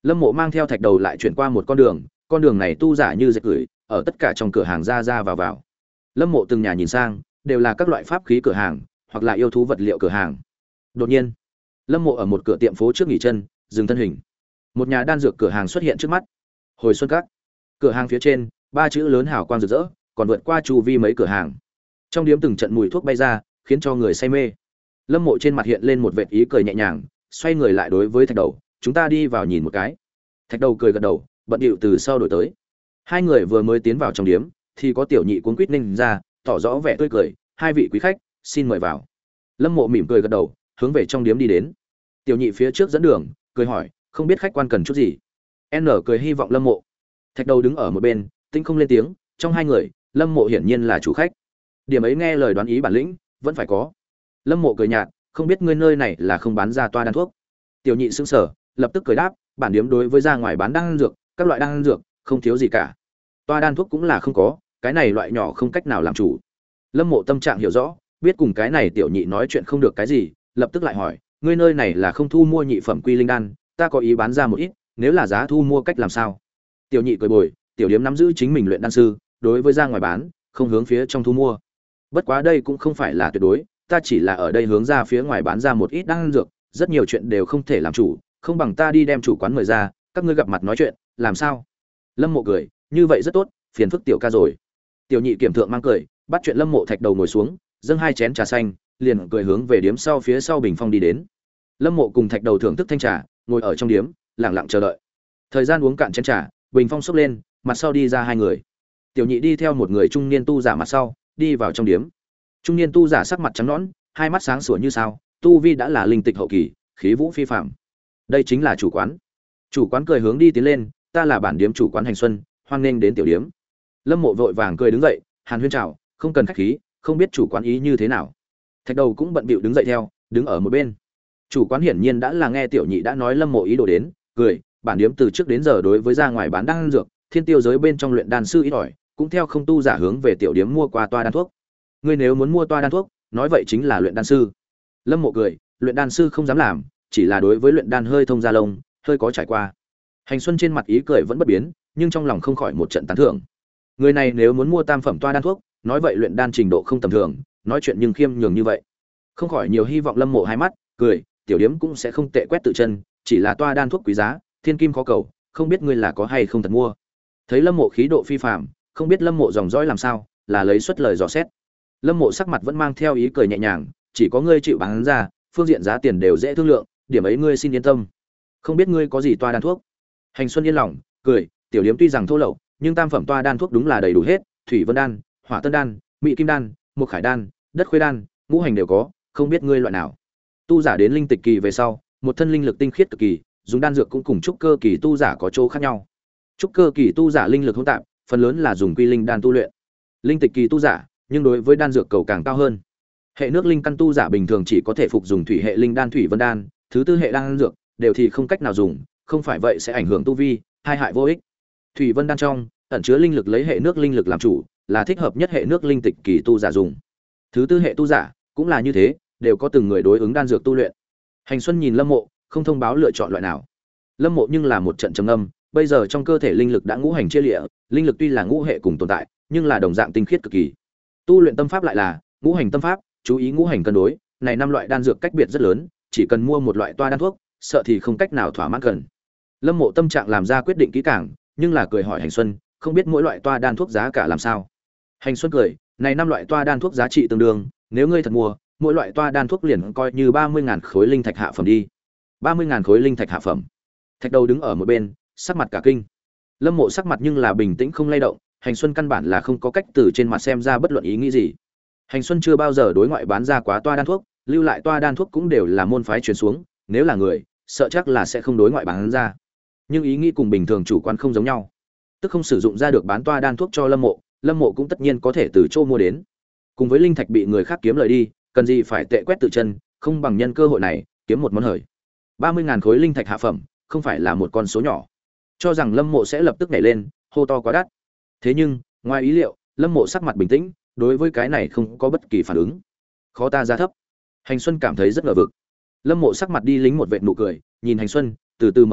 Lâm Mộ mang theo thạch đầu lại chuyển qua một con đường, con đường này tu giả như dệt gửi, ở tất cả trong cửa hàng ra ra vào vào. Lâm Mộ từng nhà nhìn sang, đều là các loại pháp khí cửa hàng, hoặc là yêu thú vật liệu cửa hàng. Đột nhiên, Lâm Mộ ở một cửa tiệm phố trước nghỉ chân, dừng thân hình. Một nhà đan dược cửa hàng xuất hiện trước mắt. Hồi Xuân Các. Cửa hàng phía trên, ba chữ lớn hào quang rực rỡ, còn vượt qua chu vi mấy cửa hàng. Trong điếm từng trận mùi thuốc bay ra, khiến cho người say mê. Lâm Mộ trên mặt hiện lên một vệt ý cười nhẹ nhàng, xoay người lại đối với Thạch Đầu, "Chúng ta đi vào nhìn một cái." Thạch Đầu cười gật đầu, bận điệu từ sau đổi tới. Hai người vừa mới tiến vào trong điếm, thì có tiểu nhị cuống quýt ninh ra, tỏ rõ vẻ tươi cười, "Hai vị quý khách, xin mời vào." Lâm Mộ mỉm cười gật đầu, hướng về trong điếm đi đến. Tiểu nhị phía trước dẫn đường, cười hỏi, "Không biết khách quan cần chút gì?" N cười hy vọng Lâm Mộ. Thạch Đầu đứng ở một bên, tinh không lên tiếng, trong hai người, Lâm Mộ hiển nhiên là chủ khách. Điểm ấy nghe lời đoán ý bản lĩnh, vẫn phải có. Lâm Mộ cười nhạt, "Không biết ngươi nơi này là không bán ra toa đan thuốc?" Tiểu nhị sững sờ, lập tức cười đáp, "Bản điếm đối với ra ngoài bán đan dược, các loại đan dược, không thiếu gì cả. Toa đan thuốc cũng là không có, cái này loại nhỏ không cách nào làm chủ." Lâm Mộ tâm trạng hiểu rõ, biết cùng cái này tiểu nhị nói chuyện không được cái gì, lập tức lại hỏi, "Ngươi nơi này là không thu mua nhị phẩm quy linh đan, ta có ý bán ra một ít, nếu là giá thu mua cách làm sao?" Tiểu nhị cười bồi, "Tiểu điếm nắm giữ chính mình luyện đan sư, đối với ra ngoài bán, không hướng phía trong thu mua. Bất quá đây cũng không phải là tuyệt đối, ta chỉ là ở đây hướng ra phía ngoài bán ra một ít đan dược, rất nhiều chuyện đều không thể làm chủ, không bằng ta đi đem chủ quán mời ra, các ngươi gặp mặt nói chuyện, làm sao?" Lâm Mộ cười, "Như vậy rất tốt, phiền phức tiểu ca rồi." Tiểu nhị kiểm thượng mang cười, bắt chuyện Lâm Mộ Thạch Đầu ngồi xuống, dâng hai chén trà xanh, liền cười hướng về điếm sau phía sau bình phong đi đến. Lâm Mộ cùng Thạch Đầu thưởng thức thanh trà, ngồi ở trong điếm, lặng lặng chờ đợi. Thời gian uống cạn chén trà, bình phong xốc lên, mặt sau đi ra hai người. Tiểu nhị đi theo một người trung niên tu giả mặt sau, đi vào trong điếm. Trung niên tu giả sắc mặt trắng nõn, hai mắt sáng sủa như sao, tu vi đã là linh tịch hậu kỳ, khí vũ phi phàm. Đây chính là chủ quán. Chủ quán cười hướng đi tiến lên, "Ta là bản điếm chủ quán Hành Xuân, hoan nghênh đến tiểu điếm." Lâm Mộ vội vàng cười đứng dậy, "Hàn huynh chào, không cần khách khí, không biết chủ quán ý như thế nào." Thạch Đầu cũng bận bịu đứng dậy theo, đứng ở một bên. Chủ quán hiển nhiên đã là nghe tiểu nhị đã nói Lâm Mộ ý đồ đến, cười, "Bản điếm từ trước đến giờ đối với ra ngoài bán đan dược, thiên tiêu giới bên trong luyện đan sư ít ỏi, cũng theo không tu giả hướng về tiểu điếm mua qua toa đan thuốc. Ngươi nếu muốn mua toa đan thuốc, nói vậy chính là luyện đan sư." Lâm Mộ cười, "Luyện đan sư không dám làm, chỉ là đối với luyện đan hơi thông gia lông, hơi có trải qua." Hành Xuân trên mặt ý cười vẫn bất biến, nhưng trong lòng không khỏi một trận tán thưởng. Người này nếu muốn mua tam phẩm toa đan thuốc, nói vậy luyện đan trình độ không tầm thường, nói chuyện nhưng khiêm nhường như vậy. Không khỏi nhiều hy vọng Lâm Mộ hai mắt, cười, "Tiểu điếm cũng sẽ không tệ quét tự chân, chỉ là toa đan thuốc quý giá, thiên kim khó cầu, không biết ngươi là có hay không thật mua." Thấy Lâm Mộ khí độ phi phàm, không biết Lâm Mộ dòng dõi làm sao, là lấy xuất lời dò xét. Lâm Mộ sắc mặt vẫn mang theo ý cười nhẹ nhàng, "Chỉ có ngươi chịu bán ra, phương diện giá tiền đều dễ thương lượng, điểm ấy ngươi xin yên tâm. Không biết ngươi có gì toa đan thuốc?" Hành Xuân yên lòng, cười, "Tiểu điếm tuy rằng thô lậu, nhưng tam phẩm toa đan thuốc đúng là đầy đủ hết, thủy vân đan, hỏa tân đan, mỹ kim đan, mục khải đan, đất khuê đan, ngũ hành đều có, không biết ngươi loại nào." Tu giả đến linh tịch kỳ về sau, một thân linh lực tinh khiết cực kỳ, dùng đan dược cũng cùng trúc cơ kỳ tu giả có chỗ khác nhau. Trúc cơ kỳ tu giả linh lực hỗn tạp, phần lớn là dùng quy linh đan tu luyện. Linh tịch kỳ tu giả, nhưng đối với đan dược cầu càng cao hơn. Hệ nước linh căn tu giả bình thường chỉ có thể phục dùng thủy hệ linh đan thủy vân đan, thứ tư hệ đan dược đều thì không cách nào dùng, không phải vậy sẽ ảnh hưởng tu vi, hai hại vô ích. Thủy vân đan trong ẩn chứa linh lực lấy hệ nước linh lực làm chủ, là thích hợp nhất hệ nước linh tịch kỳ tu giả dùng. Thứ tư hệ tu giả cũng là như thế, đều có từng người đối ứng đan dược tu luyện. Hành Xuân nhìn Lâm Mộ, không thông báo lựa chọn loại nào. Lâm Mộ nhưng là một trận trầm âm, bây giờ trong cơ thể linh lực đã ngũ hành chia liệt, linh lực tuy là ngũ hệ cùng tồn tại, nhưng là đồng dạng tinh khiết cực kỳ. Tu luyện tâm pháp lại là ngũ hành tâm pháp, chú ý ngũ hành cân đối, này năm loại đan dược cách biệt rất lớn, chỉ cần mua một loại toa đan thuốc, sợ thì không cách nào thỏa mãn cần. Lâm Mộ tâm trạng làm ra quyết định kỹ càng, nhưng là cười hỏi Hành Xuân, "Không biết mỗi loại toa đan thuốc giá cả làm sao?" Hành Xuân cười, "Này năm loại toa đan thuốc giá trị tương đương, nếu ngươi thật mua, mỗi loại toa đan thuốc liền coi như ba mươi ngàn khối linh thạch hạ phẩm đi." ba mươi ngàn khối linh thạch hạ phẩm. Thạch Đầu đứng ở một bên, sắc mặt cả kinh. Lâm Mộ sắc mặt nhưng là bình tĩnh không lay động, Hành Xuân căn bản là không có cách từ trên mặt xem ra bất luận ý nghĩ gì. Hành Xuân chưa bao giờ đối ngoại bán ra quá toa đan thuốc, lưu lại toa đan thuốc cũng đều là môn phái truyền xuống, nếu là người, sợ chắc là sẽ không đối ngoại bán ra. Nhưng ý nghĩ cùng bình thường chủ quan không giống nhau, tức không sử dụng ra được bán toa đan thuốc cho Lâm Mộ, Lâm Mộ cũng tất nhiên có thể từ chỗ mua đến. Cùng với linh thạch bị người khác kiếm lời đi, cần gì phải tệ quét tự chân, không bằng nhân cơ hội này kiếm một món hời. ba mươi ngàn khối linh thạch hạ phẩm, không phải là một con số nhỏ. Cho rằng Lâm Mộ sẽ lập tức nhảy lên, hô to quá đắt. Thế nhưng, ngoài ý liệu, Lâm Mộ sắc mặt bình tĩnh, đối với cái này không có bất kỳ phản ứng. Khó ta giá thấp. Hành Xuân cảm thấy rất ngờ vực. Lâm Mộ sắc mặt đi lính một vệt nụ cười, nhìn Hành Xuân, từ từ mở miệng,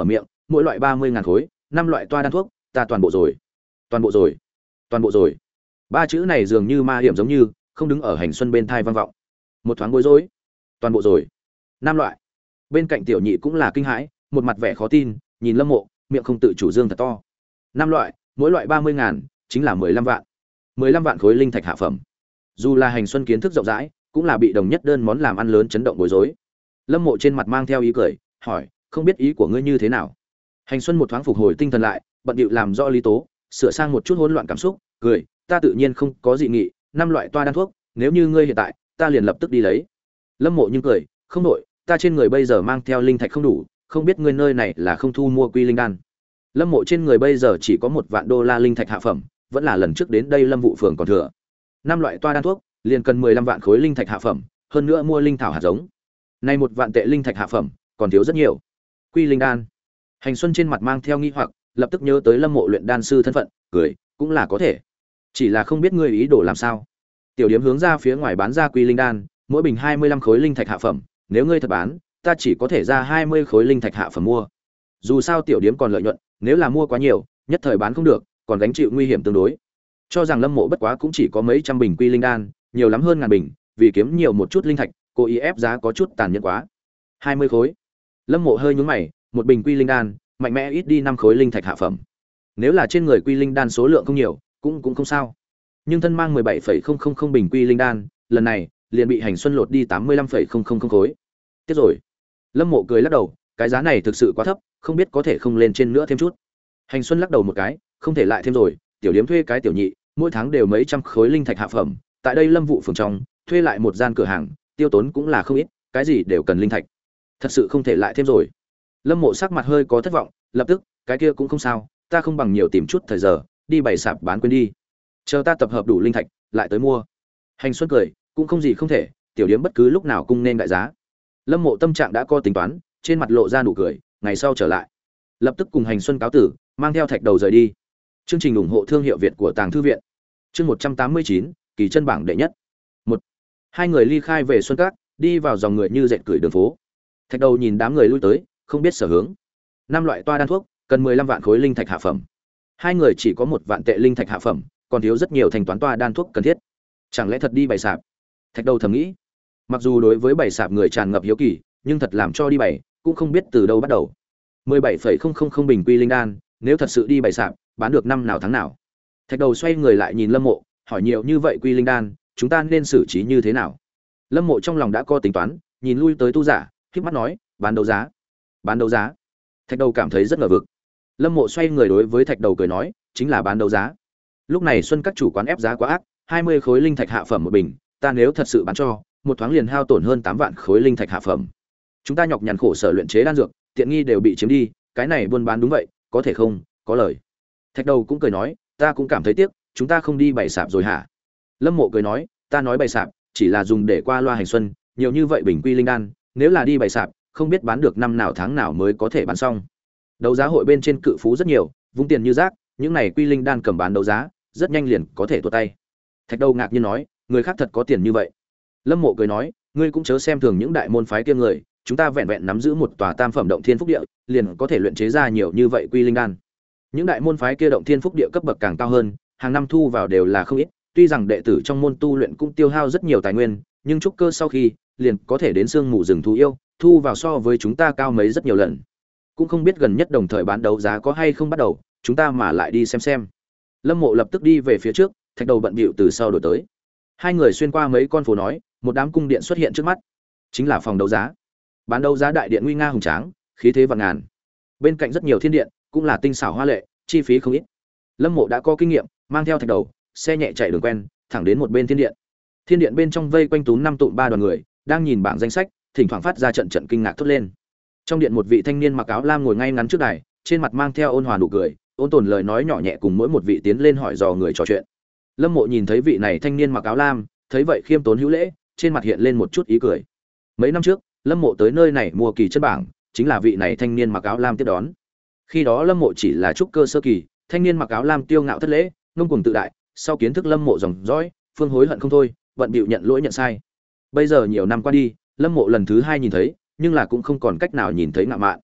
mỗi loại ba mươi ngàn khối, năm loại toa đan thuốc, ta toàn bộ rồi. Toàn bộ rồi. Toàn bộ rồi. Ba chữ này dường như ma hiểm giống như, không đứng ở Hành Xuân bên thai vang vọng. Một thoáng bối rối. Toàn bộ rồi. Năm loại. Bên cạnh tiểu nhị cũng là kinh hãi, một mặt vẻ khó tin, nhìn Lâm Mộ, miệng không tự chủ dương thật to. Năm loại, mỗi loại ba mươi ngàn, chính là mười lăm vạn. mười lăm vạn khối linh thạch hạ phẩm. Dù là Hành Xuân kiến thức rộng rãi, cũng là bị đồng nhất đơn món làm ăn lớn chấn động bối rối. Lâm Mộ trên mặt mang theo ý cười, hỏi, không biết ý của ngươi như thế nào? Hành Xuân một thoáng phục hồi tinh thần lại, bận điệu làm rõ lý tố, sửa sang một chút hỗn loạn cảm xúc, cười, ta tự nhiên không có dị nghị, năm loại toa đan thuốc, nếu như ngươi hiện tại, ta liền lập tức đi lấy. Lâm Mộ nhưng cười, không đổi, ta trên người bây giờ mang theo linh thạch không đủ, không biết ngươi nơi này là không thu mua quy linh đan. Lâm Mộ trên người bây giờ chỉ có một vạn đô la linh thạch hạ phẩm, vẫn là lần trước đến đây Lâm vụ phường còn thừa. Năm loại toa đan thuốc, liền cần mười lăm vạn khối linh thạch hạ phẩm, hơn nữa mua linh thảo hạt giống. Nay một vạn tệ linh thạch hạ phẩm, còn thiếu rất nhiều. Quy linh đan. Hành Xuân trên mặt mang theo nghi hoặc, lập tức nhớ tới Lâm Mộ luyện đan sư thân phận, cười, cũng là có thể. Chỉ là không biết ngươi ý đồ làm sao. Tiểu điếm hướng ra phía ngoài bán ra quy linh đan, mỗi bình hai mươi lăm khối linh thạch hạ phẩm, nếu ngươi thật bán, ta chỉ có thể ra hai mươi khối linh thạch hạ phẩm mua. Dù sao tiểu điếm còn lợi nhuận, nếu là mua quá nhiều, nhất thời bán không được, còn gánh chịu nguy hiểm tương đối. Cho rằng Lâm Mộ bất quá cũng chỉ có mấy trăm bình quy linh đan, nhiều lắm hơn ngàn bình, vì kiếm nhiều một chút linh thạch, cố ý ép giá có chút tàn nhẫn quá. hai mươi khối. Lâm Mộ hơi nhướng mày, một bình quy linh đan, mạnh mẽ ít đi năm khối linh thạch hạ phẩm. Nếu là trên người quy linh đan số lượng không nhiều, cũng cũng không sao. Nhưng thân mang mười bảy phẩy không không không bình quy linh đan, lần này liền bị Hành Xuân lột đi tám mươi lăm phẩy không không không khối. Tiếc rồi. Lâm Mộ cười lắc đầu, cái giá này thực sự quá thấp, không biết có thể không lên trên nữa thêm chút. Hành Xuân lắc đầu một cái, không thể lại thêm rồi, tiểu điếm thuê cái tiểu nhị, mỗi tháng đều mấy trăm khối linh thạch hạ phẩm, tại đây Lâm vụ phường trong, thuê lại một gian cửa hàng, tiêu tốn cũng là không ít, cái gì đều cần linh thạch. Thật sự không thể lại thêm rồi. Lâm Mộ sắc mặt hơi có thất vọng, lập tức, cái kia cũng không sao, ta không bằng nhiều tìm chút thời giờ, đi bày sạp bán quên đi. Chờ ta tập hợp đủ linh thạch, lại tới mua. Hành Xuân cười, cũng không gì không thể, tiểu điếm bất cứ lúc nào cung nên đại giá. Lâm Mộ tâm trạng đã có tính toán, trên mặt lộ ra nụ cười, ngày sau trở lại. Lập tức cùng Hành Xuân cáo tử, mang theo thạch đầu rời đi. Chương trình ủng hộ thương hiệu Việt của Tàng Thư viện. Chương một trăm tám mươi chín, kỳ chân bảng đệ nhất. Một. Hai người ly khai về Xuân Các, đi vào dòng người như dệt cửi đường phố. Thạch đầu nhìn đám người lui tới, không biết sở hướng. Năm loại toa đan thuốc, cần mười lăm vạn khối linh thạch hạ phẩm. Hai người chỉ có một vạn tệ linh thạch hạ phẩm, còn thiếu rất nhiều thanh toán toa đan thuốc cần thiết. Chẳng lẽ thật đi bày sạp? Thạch đầu thầm nghĩ. Mặc dù đối với bày sạp người tràn ngập hiếu kỳ, nhưng thật làm cho đi bày, cũng không biết từ đâu bắt đầu. mười bảy phẩy không không không bình quy linh đan, nếu thật sự đi bày sạp, bán được năm nào tháng nào. Thạch đầu xoay người lại nhìn Lâm Mộ, hỏi nhiều như vậy quy linh đan, chúng ta nên xử trí như thế nào? Lâm Mộ trong lòng đã có tính toán, nhìn lui tới tu giả, khép mắt nói, bán đấu giá. Bán đấu giá? Thạch đầu cảm thấy rất ngờ vực. Lâm Mộ xoay người đối với Thạch đầu cười nói, chính là bán đấu giá. Lúc này Xuân các chủ quán ép giá quá ác, hai mươi khối linh thạch hạ phẩm một bình, ta nếu thật sự bán cho, một thoáng liền hao tổn hơn tám vạn khối linh thạch hạ phẩm. Chúng ta nhọc nhằn khổ sở luyện chế đan dược, tiện nghi đều bị chiếm đi, cái này buôn bán đúng vậy, có thể không? Có lời. Thạch đầu cũng cười nói, ta cũng cảm thấy tiếc, chúng ta không đi bày sạp rồi hả? Lâm Mộ cười nói, ta nói bày sạp, chỉ là dùng để qua loa hành xuân, nhiều như vậy bình quy linh đan, nếu là đi bày sạp, không biết bán được năm nào tháng nào mới có thể bán xong. Đấu giá hội bên trên cự phú rất nhiều, vung tiền như rác, những này quy linh đan cầm bán đấu giá, rất nhanh liền có thể tuột tay. Thạch đầu ngạc nhiên nói, người khác thật có tiền như vậy. Lâm Mộ cười nói, ngươi cũng chớ xem thường những đại môn phái kia người, chúng ta vẹn vẹn nắm giữ một tòa tam phẩm động thiên phúc địa, liền có thể luyện chế ra nhiều như vậy quy linh đan. Những đại môn phái kia động thiên phúc địa cấp bậc càng cao hơn, hàng năm thu vào đều là không ít, tuy rằng đệ tử trong môn tu luyện cũng tiêu hao rất nhiều tài nguyên, nhưng trúc cơ sau khi, liền có thể đến xương mù rừng thú yêu, thu vào so với chúng ta cao mấy rất nhiều lần. Cũng không biết gần nhất đồng thời bán đấu giá có hay không bắt đầu, chúng ta mà lại đi xem xem. Lâm Mộ lập tức đi về phía trước, Thạch đầu bận bịu từ sau đổi tới. Hai người xuyên qua mấy con phố nói, một đám cung điện xuất hiện trước mắt, chính là phòng đấu giá. Bán đấu giá đại điện nguy nga hùng tráng, khí thế vạn ngàn. Bên cạnh rất nhiều thiên điện, cũng là tinh xảo hoa lệ, chi phí không ít. Lâm Mộ đã có kinh nghiệm, mang theo Thạch đầu, xe nhẹ chạy đường quen, thẳng đến một bên thiên điện. Thiên điện bên trong vây quanh túm năm tụm ba đoàn người, đang nhìn bảng danh sách, thỉnh thoảng phát ra trận trận kinh ngạc thốt lên. Trong điện một vị thanh niên mặc áo lam ngồi ngay ngắn trước đài, trên mặt mang theo ôn hòa nụ cười, ôn tồn lời nói nhỏ nhẹ cùng mỗi một vị tiến lên hỏi dò người trò chuyện. Lâm Mộ nhìn thấy vị này thanh niên mặc áo lam, thấy vậy khiêm tốn hữu lễ, trên mặt hiện lên một chút ý cười. Mấy năm trước, Lâm Mộ tới nơi này mua kỳ chân bảng, chính là vị này thanh niên mặc áo lam tiếp đón. Khi đó Lâm Mộ chỉ là trúc cơ sơ kỳ, thanh niên mặc áo lam tiêu ngạo thất lễ, ngông cuồng tự đại, sau kiến thức Lâm Mộ dòng dõi, phương hối hận không thôi, bận bịu nhận lỗi nhận sai. Bây giờ nhiều năm qua đi, Lâm Mộ lần thứ hai nhìn thấy, nhưng là cũng không còn cách nào nhìn thấy ngạo mạn.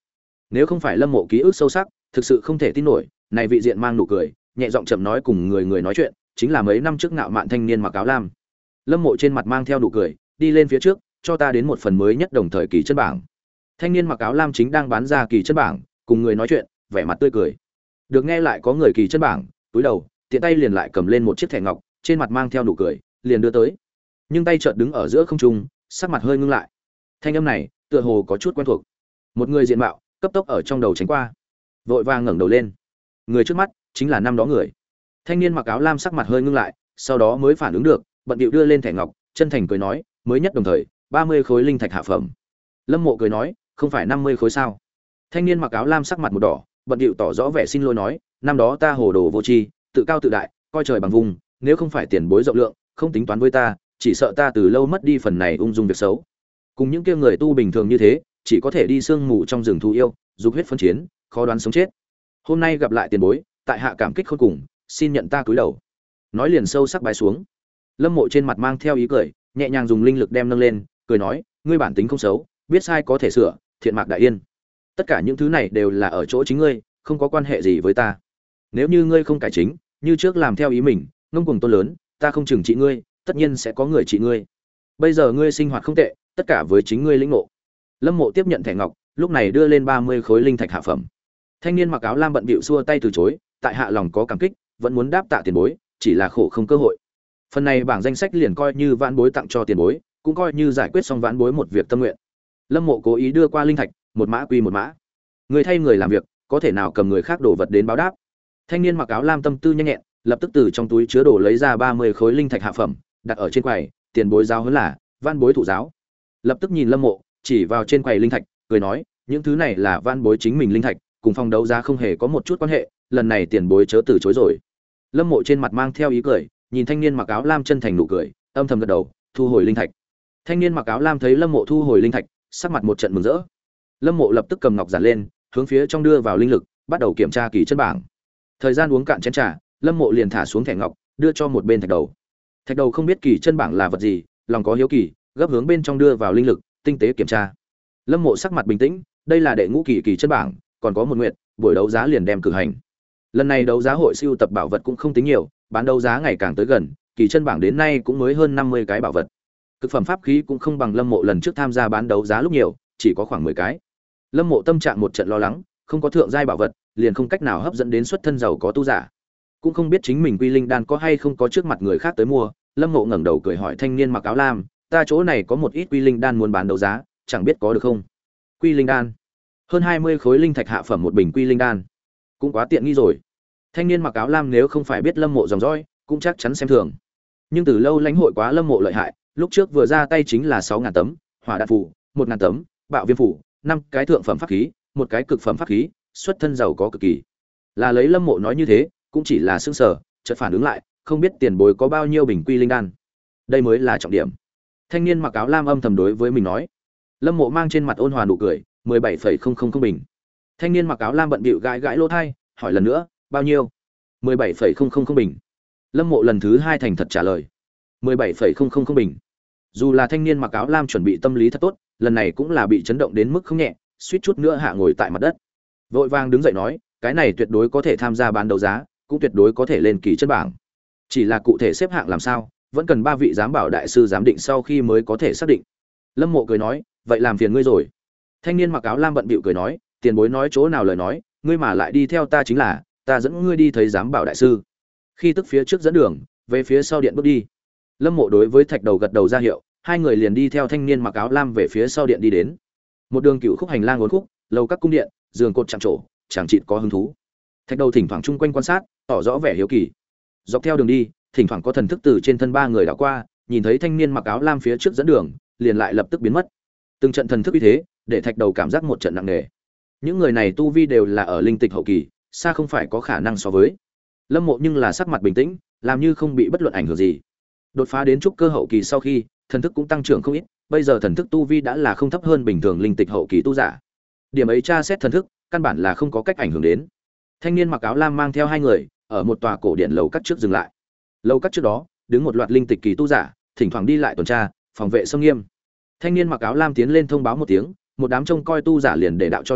Nếu không phải Lâm Mộ ký ức sâu sắc, thực sự không thể tin nổi, này vị diện mang nụ cười, nhẹ giọng chậm nói cùng người người nói chuyện, chính là mấy năm trước ngạo mạn thanh niên mặc áo lam. Lâm Mộ trên mặt mang theo nụ cười, đi lên phía trước, cho ta đến một phần mới nhất đồng thời kỳ chân bảng. Thanh niên mặc áo lam chính đang bán ra kỳ chân bảng, cùng người nói chuyện, vẻ mặt tươi cười. Được nghe lại có người kỳ chân bảng, túi đầu, tiện tay liền lại cầm lên một chiếc thẻ ngọc, trên mặt mang theo nụ cười, liền đưa tới. Nhưng tay chợt đứng ở giữa không trung, sắc mặt hơi ngưng lại. Thanh âm này, tựa hồ có chút quen thuộc. Một người diện mạo, cấp tốc ở trong đầu tránh qua. Vội vàng ngẩng đầu lên. Người trước mắt chính là năm đó người. Thanh niên mặc áo lam sắc mặt hơi ngưng lại, sau đó mới phản ứng được, bận điệu đưa lên thẻ ngọc, chân thành cười nói, mới nhất đồng thời, ba mươi khối linh thạch hạ phẩm. Lâm Mộ cười nói, không phải năm mươi khối sao? Thanh niên mặc áo lam sắc mặt một đỏ, bận điệu tỏ rõ vẻ xin lỗi nói, năm đó ta hồ đồ vô tri, tự cao tự đại, coi trời bằng vùng, nếu không phải tiền bối rộng lượng, không tính toán với ta, chỉ sợ ta từ lâu mất đi phần này ung dung việc xấu. Cùng những kia người tu bình thường như thế, chỉ có thể đi sương mù trong rừng thú yêu, dục huyết phân chiến, khó đoán sống chết. Hôm nay gặp lại tiền bối, tại hạ cảm kích khôn cùng, xin nhận ta cúi đầu. Nói liền sâu sắc bái xuống. Lâm Mộ trên mặt mang theo ý cười, nhẹ nhàng dùng linh lực đem nâng lên, cười nói, ngươi bản tính không xấu, biết sai có thể sửa, thiện mạc đại yên. Tất cả những thứ này đều là ở chỗ chính ngươi, không có quan hệ gì với ta. Nếu như ngươi không cải chính, như trước làm theo ý mình, ngông cuồng tôn lớn, ta không trừng trị ngươi, tất nhiên sẽ có người trị ngươi. Bây giờ ngươi sinh hoạt không tệ, tất cả với chính ngươi lĩnh ngộ. Lâm Mộ tiếp nhận thẻ ngọc, lúc này đưa lên ba mươi khối linh thạch hạ phẩm. Thanh niên mặc áo lam bận bịu xua tay từ chối, tại hạ lòng có cảm kích, vẫn muốn đáp tạ tiền bối, chỉ là khổ không cơ hội. Phần này bảng danh sách liền coi như vãn bối tặng cho tiền bối, cũng coi như giải quyết xong vãn bối một việc tâm nguyện. Lâm Mộ cố ý đưa qua linh thạch, một mã quy một mã. Người thay người làm việc, có thể nào cầm người khác đổ vật đến báo đáp. Thanh niên mặc áo lam tâm tư nhanh nhẹn, lập tức từ trong túi chứa đồ lấy ra ba mươi khối linh thạch hạ phẩm, đặt ở trên quầy, tiền bối giáo huấn là vãn bối thụ giáo. Lập tức nhìn Lâm Mộ, chỉ vào trên quầy linh thạch, cười nói, những thứ này là vãn bối chính mình linh thạch, cùng phòng đấu giá không hề có một chút quan hệ, lần này tiền bối chớ từ chối rồi. Lâm Mộ trên mặt mang theo ý cười, nhìn thanh niên mặc áo lam chân thành nụ cười, âm thầm gật đầu, thu hồi linh thạch. Thanh niên mặc áo lam thấy Lâm Mộ thu hồi linh thạch, sắc mặt một trận mừng rỡ. Lâm Mộ lập tức cầm ngọc giản lên, hướng phía trong đưa vào linh lực, bắt đầu kiểm tra kỳ chân bảng. Thời gian uống cạn chén trà, Lâm Mộ liền thả xuống thẻ ngọc, đưa cho một bên Thạch Đầu. Thạch Đầu không biết kỳ chân bảng là vật gì, lòng có hiếu kỳ, gấp hướng bên trong đưa vào linh lực, tinh tế kiểm tra. Lâm Mộ sắc mặt bình tĩnh, đây là đệ ngũ kỳ kỳ chân bảng, còn có một nguyện, buổi đấu giá liền đem cử hành. Lần này đấu giá hội siêu tập bảo vật cũng không tính nhiều, bán đấu giá ngày càng tới gần, kỳ chân bảng đến nay cũng mới hơn năm mươi cái bảo vật. Cực phẩm pháp khí cũng không bằng Lâm Mộ lần trước tham gia bán đấu giá lúc nhiều, chỉ có khoảng mười cái. Lâm Mộ tâm trạng một trận lo lắng, không có thượng giai bảo vật, liền không cách nào hấp dẫn đến xuất thân giàu có tu giả. Cũng không biết chính mình quy linh đan có hay không có trước mặt người khác tới mua. Lâm Mộ ngẩng đầu cười hỏi thanh niên mặc áo lam, ta chỗ này có một ít quy linh đan muốn bán đấu giá, chẳng biết có được không? Quy linh đan, hơn hai mươi khối linh thạch hạ phẩm một bình quy linh đan, cũng quá tiện nghi rồi. Thanh niên mặc áo lam nếu không phải biết Lâm Mộ dòng dõi, cũng chắc chắn xem thường. Nhưng từ lâu lãnh hội quá Lâm Mộ lợi hại, lúc trước vừa ra tay chính là sáu ngàn tấm hỏa đạn phủ, một ngàn tấm bạo viêm phủ, năm cái thượng phẩm pháp khí, một cái cực phẩm pháp khí, xuất thân giàu có cực kỳ. Là lấy Lâm Mộ nói như thế, cũng chỉ là sững sờ, chợt phản ứng lại, không biết tiền bối có bao nhiêu bình quy linh đan. Đây mới là trọng điểm. Thanh niên mặc áo lam âm thầm đối với mình nói. Lâm Mộ mang trên mặt ôn hòa nụ cười, mười bảy phẩy không không không bình. Thanh niên mặc áo lam bận bịu gãi gãi lỗ tai, hỏi lần nữa, bao nhiêu? mười bảy phẩy không không không bình. Lâm Mộ lần thứ hai thành thật trả lời, mười bảy phẩy không không không bình. Dù là thanh niên mặc áo lam chuẩn bị tâm lý thật tốt, lần này cũng là bị chấn động đến mức không nhẹ, suýt chút nữa hạ ngồi tại mặt đất. Vội vàng đứng dậy nói, cái này tuyệt đối có thể tham gia bán đấu giá, cũng tuyệt đối có thể lên kỳ chân bảng. Chỉ là cụ thể xếp hạng làm sao, vẫn cần ba vị giám bảo đại sư giám định sau khi mới có thể xác định. Lâm Mộ cười nói, vậy làm phiền ngươi rồi. Thanh niên mặc áo lam bận bịu cười nói, tiền bối nói chỗ nào lời nói, ngươi mà lại đi theo ta chính là, ta dẫn ngươi đi thấy giám bảo đại sư. Khi tức phía trước dẫn đường, về phía sau điện bước đi. Lâm Mộ đối với Thạch Đầu gật đầu ra hiệu, hai người liền đi theo thanh niên mặc áo lam về phía sau điện đi đến. Một đường cựu khúc hành lang uốn khúc, lầu các cung điện, giường cột chạm trổ, chẳng chịt có hứng thú. Thạch Đầu thỉnh thoảng chung quanh quan sát, tỏ rõ vẻ hiếu kỳ. Dọc theo đường đi, thỉnh thoảng có thần thức từ trên thân ba người đảo qua, nhìn thấy thanh niên mặc áo lam phía trước dẫn đường, liền lại lập tức biến mất. Từng trận thần thức như thế, để Thạch Đầu cảm giác một trận nặng nề. Những người này tu vi đều là ở linh tịch hậu kỳ, xa không phải có khả năng so với. Lâm Mộ nhưng là sắc mặt bình tĩnh, làm như không bị bất luận ảnh hưởng gì. Đột phá đến trúc cơ hậu kỳ sau khi, thần thức cũng tăng trưởng không ít, bây giờ thần thức tu vi đã là không thấp hơn bình thường linh tịch hậu kỳ tu giả. Điểm ấy tra xét thần thức, căn bản là không có cách ảnh hưởng đến. Thanh niên mặc áo lam mang theo hai người, ở một tòa cổ điện lầu các trước dừng lại. Lầu các trước đó, đứng một loạt linh tịch kỳ tu giả, thỉnh thoảng đi lại tuần tra, phòng vệ nghiêm nghiêm. Thanh niên mặc áo lam tiến lên thông báo một tiếng, một đám trông coi tu giả liền để đạo cho đi,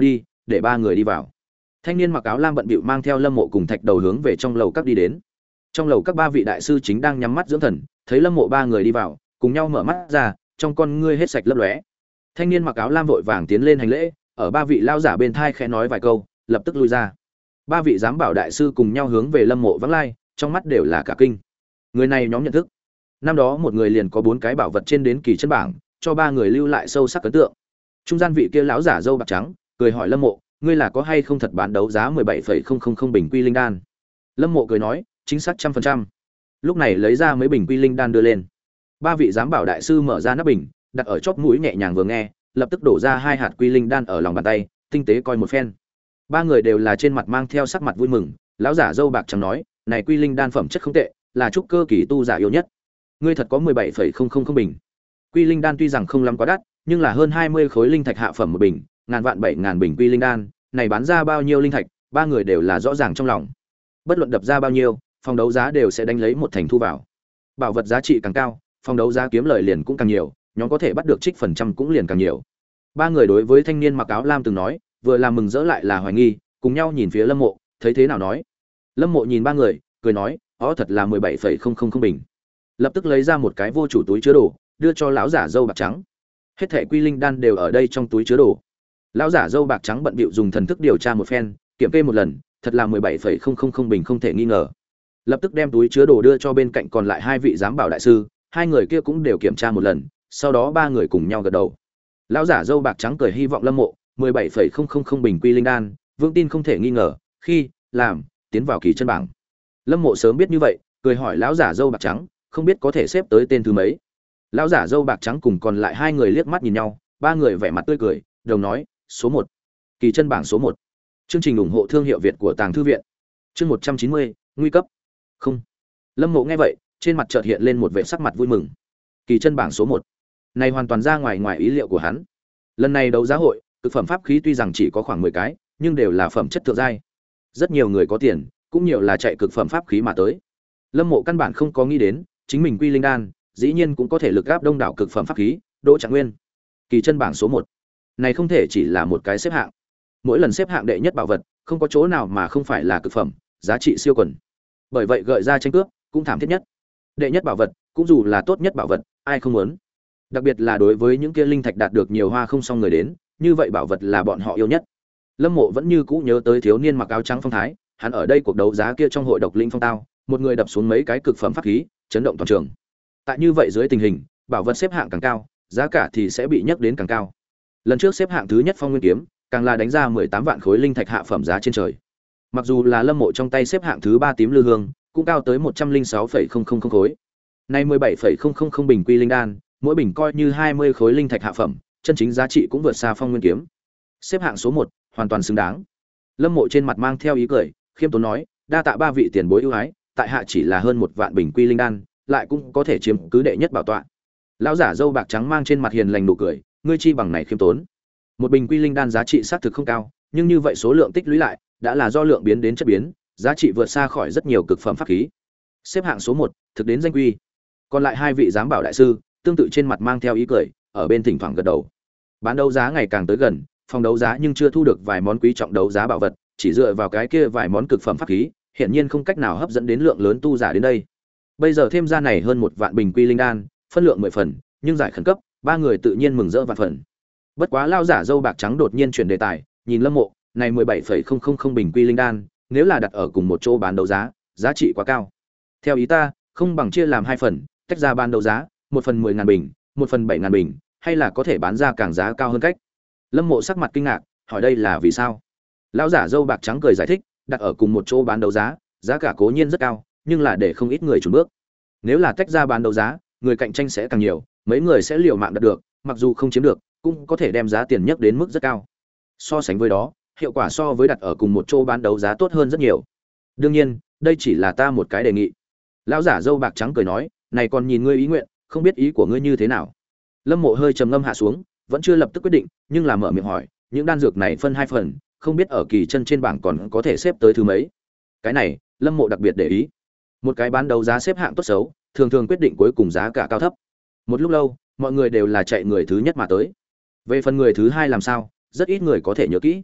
để ba người đi vào. Thanh niên mặc áo lam bận bịu mang theo Lâm Mộ cùng Thạch Đầu hướng về trong lầu các đi đến. Trong lầu các ba vị đại sư chính đang nhắm mắt dưỡng thần, thấy Lâm Mộ ba người đi vào, cùng nhau mở mắt ra, trong con ngươi hết sạch lấp lóe. Thanh niên mặc áo lam vội vàng tiến lên hành lễ, ở ba vị lao giả bên thai khẽ nói vài câu, lập tức lui ra. Ba vị giám bảo đại sư cùng nhau hướng về Lâm Mộ vắng lai, trong mắt đều là cả kinh. Người này nhóm nhận thức. Năm đó một người liền có bốn cái bảo vật trên đến kỳ chân bảng, cho ba người lưu lại sâu sắc ấn tượng. Trung gian vị kia lão giả râu bạc trắng, cười hỏi Lâm Mộ, ngươi là có hay không thật bán đấu giá mười bảy phẩy không không không bình quy linh đan? Lâm Mộ cười nói, chính xác trăm phần trăm. Lúc này lấy ra mấy bình quy linh đan đưa lên. Ba vị giám bảo đại sư mở ra nắp bình, đặt ở chóp mũi nhẹ nhàng vừa nghe, lập tức đổ ra hai hạt quy linh đan ở lòng bàn tay, tinh tế coi một phen. Ba người đều là trên mặt mang theo sắc mặt vui mừng, lão giả râu bạc trắng nói, này quy linh đan phẩm chất không tệ, là trúc cơ kỳ tu giả yêu nhất. Ngươi thật có mười bảy phẩy không không không bình. Quy linh đan tuy rằng không lắm quá đắt, nhưng là hơn hai mươi khối linh thạch hạ phẩm một bình, ngàn vạn bảy ngàn bình quy linh đan, này bán ra bao nhiêu linh thạch, ba người đều là rõ ràng trong lòng. Bất luận đập ra bao nhiêu, phòng đấu giá đều sẽ đánh lấy một thành thu vào. Bảo vật giá trị càng cao, phòng đấu giá kiếm lời liền cũng càng nhiều, nhóm có thể bắt được trích phần trăm cũng liền càng nhiều. Ba người đối với thanh niên mặc áo lam từng nói, vừa là mừng rỡ lại là hoài nghi, cùng nhau nhìn phía Lâm Mộ, thấy thế nào nói. Lâm Mộ nhìn ba người, cười nói, "Ó thật là mười bảy phẩy không không không bình." Lập tức lấy ra một cái vô chủ túi chứa đồ, đưa cho lão giả râu bạc trắng. Hết thảy quy linh đan đều ở đây trong túi chứa đồ. Lão giả râu bạc trắng bận bịu dùng thần thức điều tra một phen, kiểm kê một lần, thật là mười bảy phẩy không không không bình không thể nghi ngờ. Lập tức đem túi chứa đồ đưa cho bên cạnh còn lại hai vị giám bảo đại sư, hai người kia cũng đều kiểm tra một lần, sau đó ba người cùng nhau gật đầu. Lão giả râu bạc trắng cười hy vọng Lâm Mộ, mười bảy phẩy không không không bình quy linh đan, vững tin không thể nghi ngờ, khi làm tiến vào kỳ chân bảng. Lâm Mộ sớm biết như vậy, cười hỏi lão giả râu bạc trắng, không biết có thể xếp tới tên thứ mấy. Lão giả râu bạc trắng cùng còn lại hai người liếc mắt nhìn nhau, ba người vẻ mặt tươi cười, đồng nói, số một, kỳ chân bảng số một. Chương trình ủng hộ thương hiệu Việt của Tàng thư viện. Chương một trăm chín mươi, nguy cấp. Không. Lâm Mộ nghe vậy, trên mặt chợt hiện lên một vẻ sắc mặt vui mừng. Kỳ chân bảng số một. Này hoàn toàn ra ngoài ngoài ý liệu của hắn. Lần này đấu giá hội, cực phẩm pháp khí tuy rằng chỉ có khoảng mười cái, nhưng đều là phẩm chất thượng giai. Rất nhiều người có tiền, cũng nhiều là chạy cực phẩm pháp khí mà tới. Lâm Mộ căn bản không có nghĩ đến, chính mình quy linh đan, dĩ nhiên cũng có thể lực áp đông đảo cực phẩm pháp khí, Đỗ Trạng Nguyên. Kỳ chân bảng số một. Này không thể chỉ là một cái xếp hạng. Mỗi lần xếp hạng đệ nhất bảo vật, không có chỗ nào mà không phải là cực phẩm, giá trị siêu quần. Bởi vậy gợi ra tranh cướp, cũng thảm thiết nhất. Đệ nhất bảo vật, cũng dù là tốt nhất bảo vật, ai không muốn. Đặc biệt là đối với những kia linh thạch đạt được nhiều hoa không xong người đến, như vậy bảo vật là bọn họ yêu nhất. Lâm Mộ vẫn như cũ nhớ tới thiếu niên mặc áo trắng phong thái, hắn ở đây cuộc đấu giá kia trong hội độc linh phong tao, một người đập xuống mấy cái cực phẩm pháp khí, chấn động toàn trường. Tại như vậy dưới tình hình, bảo vật xếp hạng càng cao, giá cả thì sẽ bị nhắc đến càng cao. Lần trước xếp hạng thứ nhất Phong Nguyên kiếm, càng là đánh ra mười tám vạn khối linh thạch hạ phẩm giá trên trời. Mặc dù là Lâm Mộ trong tay xếp hạng thứ ba tím lư hương, cũng cao tới một trăm linh sáu phẩy không không không khối. Nay mười bảy phẩy không không không bình quy linh đan, mỗi bình coi như hai mươi khối linh thạch hạ phẩm, chân chính giá trị cũng vượt xa Phong Nguyên kiếm. Xếp hạng số một, hoàn toàn xứng đáng. Lâm Mộ trên mặt mang theo ý cười, khiêm tốn nói, đa tạ ba vị tiền bối ưu ái, tại hạ chỉ là hơn một vạn bình quy linh đan, lại cũng có thể chiếm cứ đệ nhất bảo tọa. Lão giả râu bạc trắng mang trên mặt hiền lành nụ cười, ngươi chi bằng này khiêm tốn. Một bình quy linh đan giá trị xác thực không cao, nhưng như vậy số lượng tích lũy lại, đã là do lượng biến đến chất biến, giá trị vượt xa khỏi rất nhiều cực phẩm pháp khí. Xếp hạng số một, thực đến danh quy. Còn lại hai vị giám bảo đại sư, tương tự trên mặt mang theo ý cười, ở bên thỉnh thoảng gật đầu. Bán đấu giá ngày càng tới gần, phòng đấu giá nhưng chưa thu được vài món quý trọng đấu giá bảo vật, chỉ dựa vào cái kia vài món cực phẩm pháp khí, hiển nhiên không cách nào hấp dẫn đến lượng lớn tu giả đến đây. Bây giờ thêm ra này hơn một vạn bình quy linh đan, phân lượng mười phần, nhưng giải khẩn cấp, ba người tự nhiên mừng rỡ vạn phần. Bất quá lao giả râu bạc trắng đột nhiên chuyển đề tài, nhìn Lâm Mộ, này mười bảy phẩy không không không bình quy linh đan, nếu là đặt ở cùng một chỗ bán đấu giá, giá trị quá cao. Theo ý ta, không bằng chia làm hai phần, tách ra bán đấu giá, một phần mười ngàn bình, một phần bảy ngàn bình, hay là có thể bán ra càng giá cao hơn cách. Lâm Mộ sắc mặt kinh ngạc, hỏi đây là vì sao? Lão giả râu bạc trắng cười giải thích, đặt ở cùng một chỗ bán đấu giá, giá cả cố nhiên rất cao, nhưng là để không ít người chùn bước. Nếu là tách ra bán đấu giá, người cạnh tranh sẽ càng nhiều, mấy người sẽ liều mạng đạt được, mặc dù không chiếm được, cũng có thể đem giá tiền nhất đến mức rất cao. So sánh với đó, hiệu quả so với đặt ở cùng một chỗ bán đấu giá tốt hơn rất nhiều. Đương nhiên, đây chỉ là ta một cái đề nghị. Lão giả râu bạc trắng cười nói, này còn nhìn ngươi ý nguyện, không biết ý của ngươi như thế nào. Lâm Mộ hơi trầm ngâm hạ xuống, vẫn chưa lập tức quyết định, nhưng là mở miệng hỏi, những đan dược này phân hai phần, không biết ở kỳ chân trên bảng còn có thể xếp tới thứ mấy. Cái này, Lâm Mộ đặc biệt để ý. Một cái bán đấu giá xếp hạng tốt xấu, thường thường quyết định cuối cùng giá cả cao thấp. Một lúc lâu, mọi người đều là chạy người thứ nhất mà tới. Về phần người thứ hai làm sao, rất ít người có thể nhớ kỹ.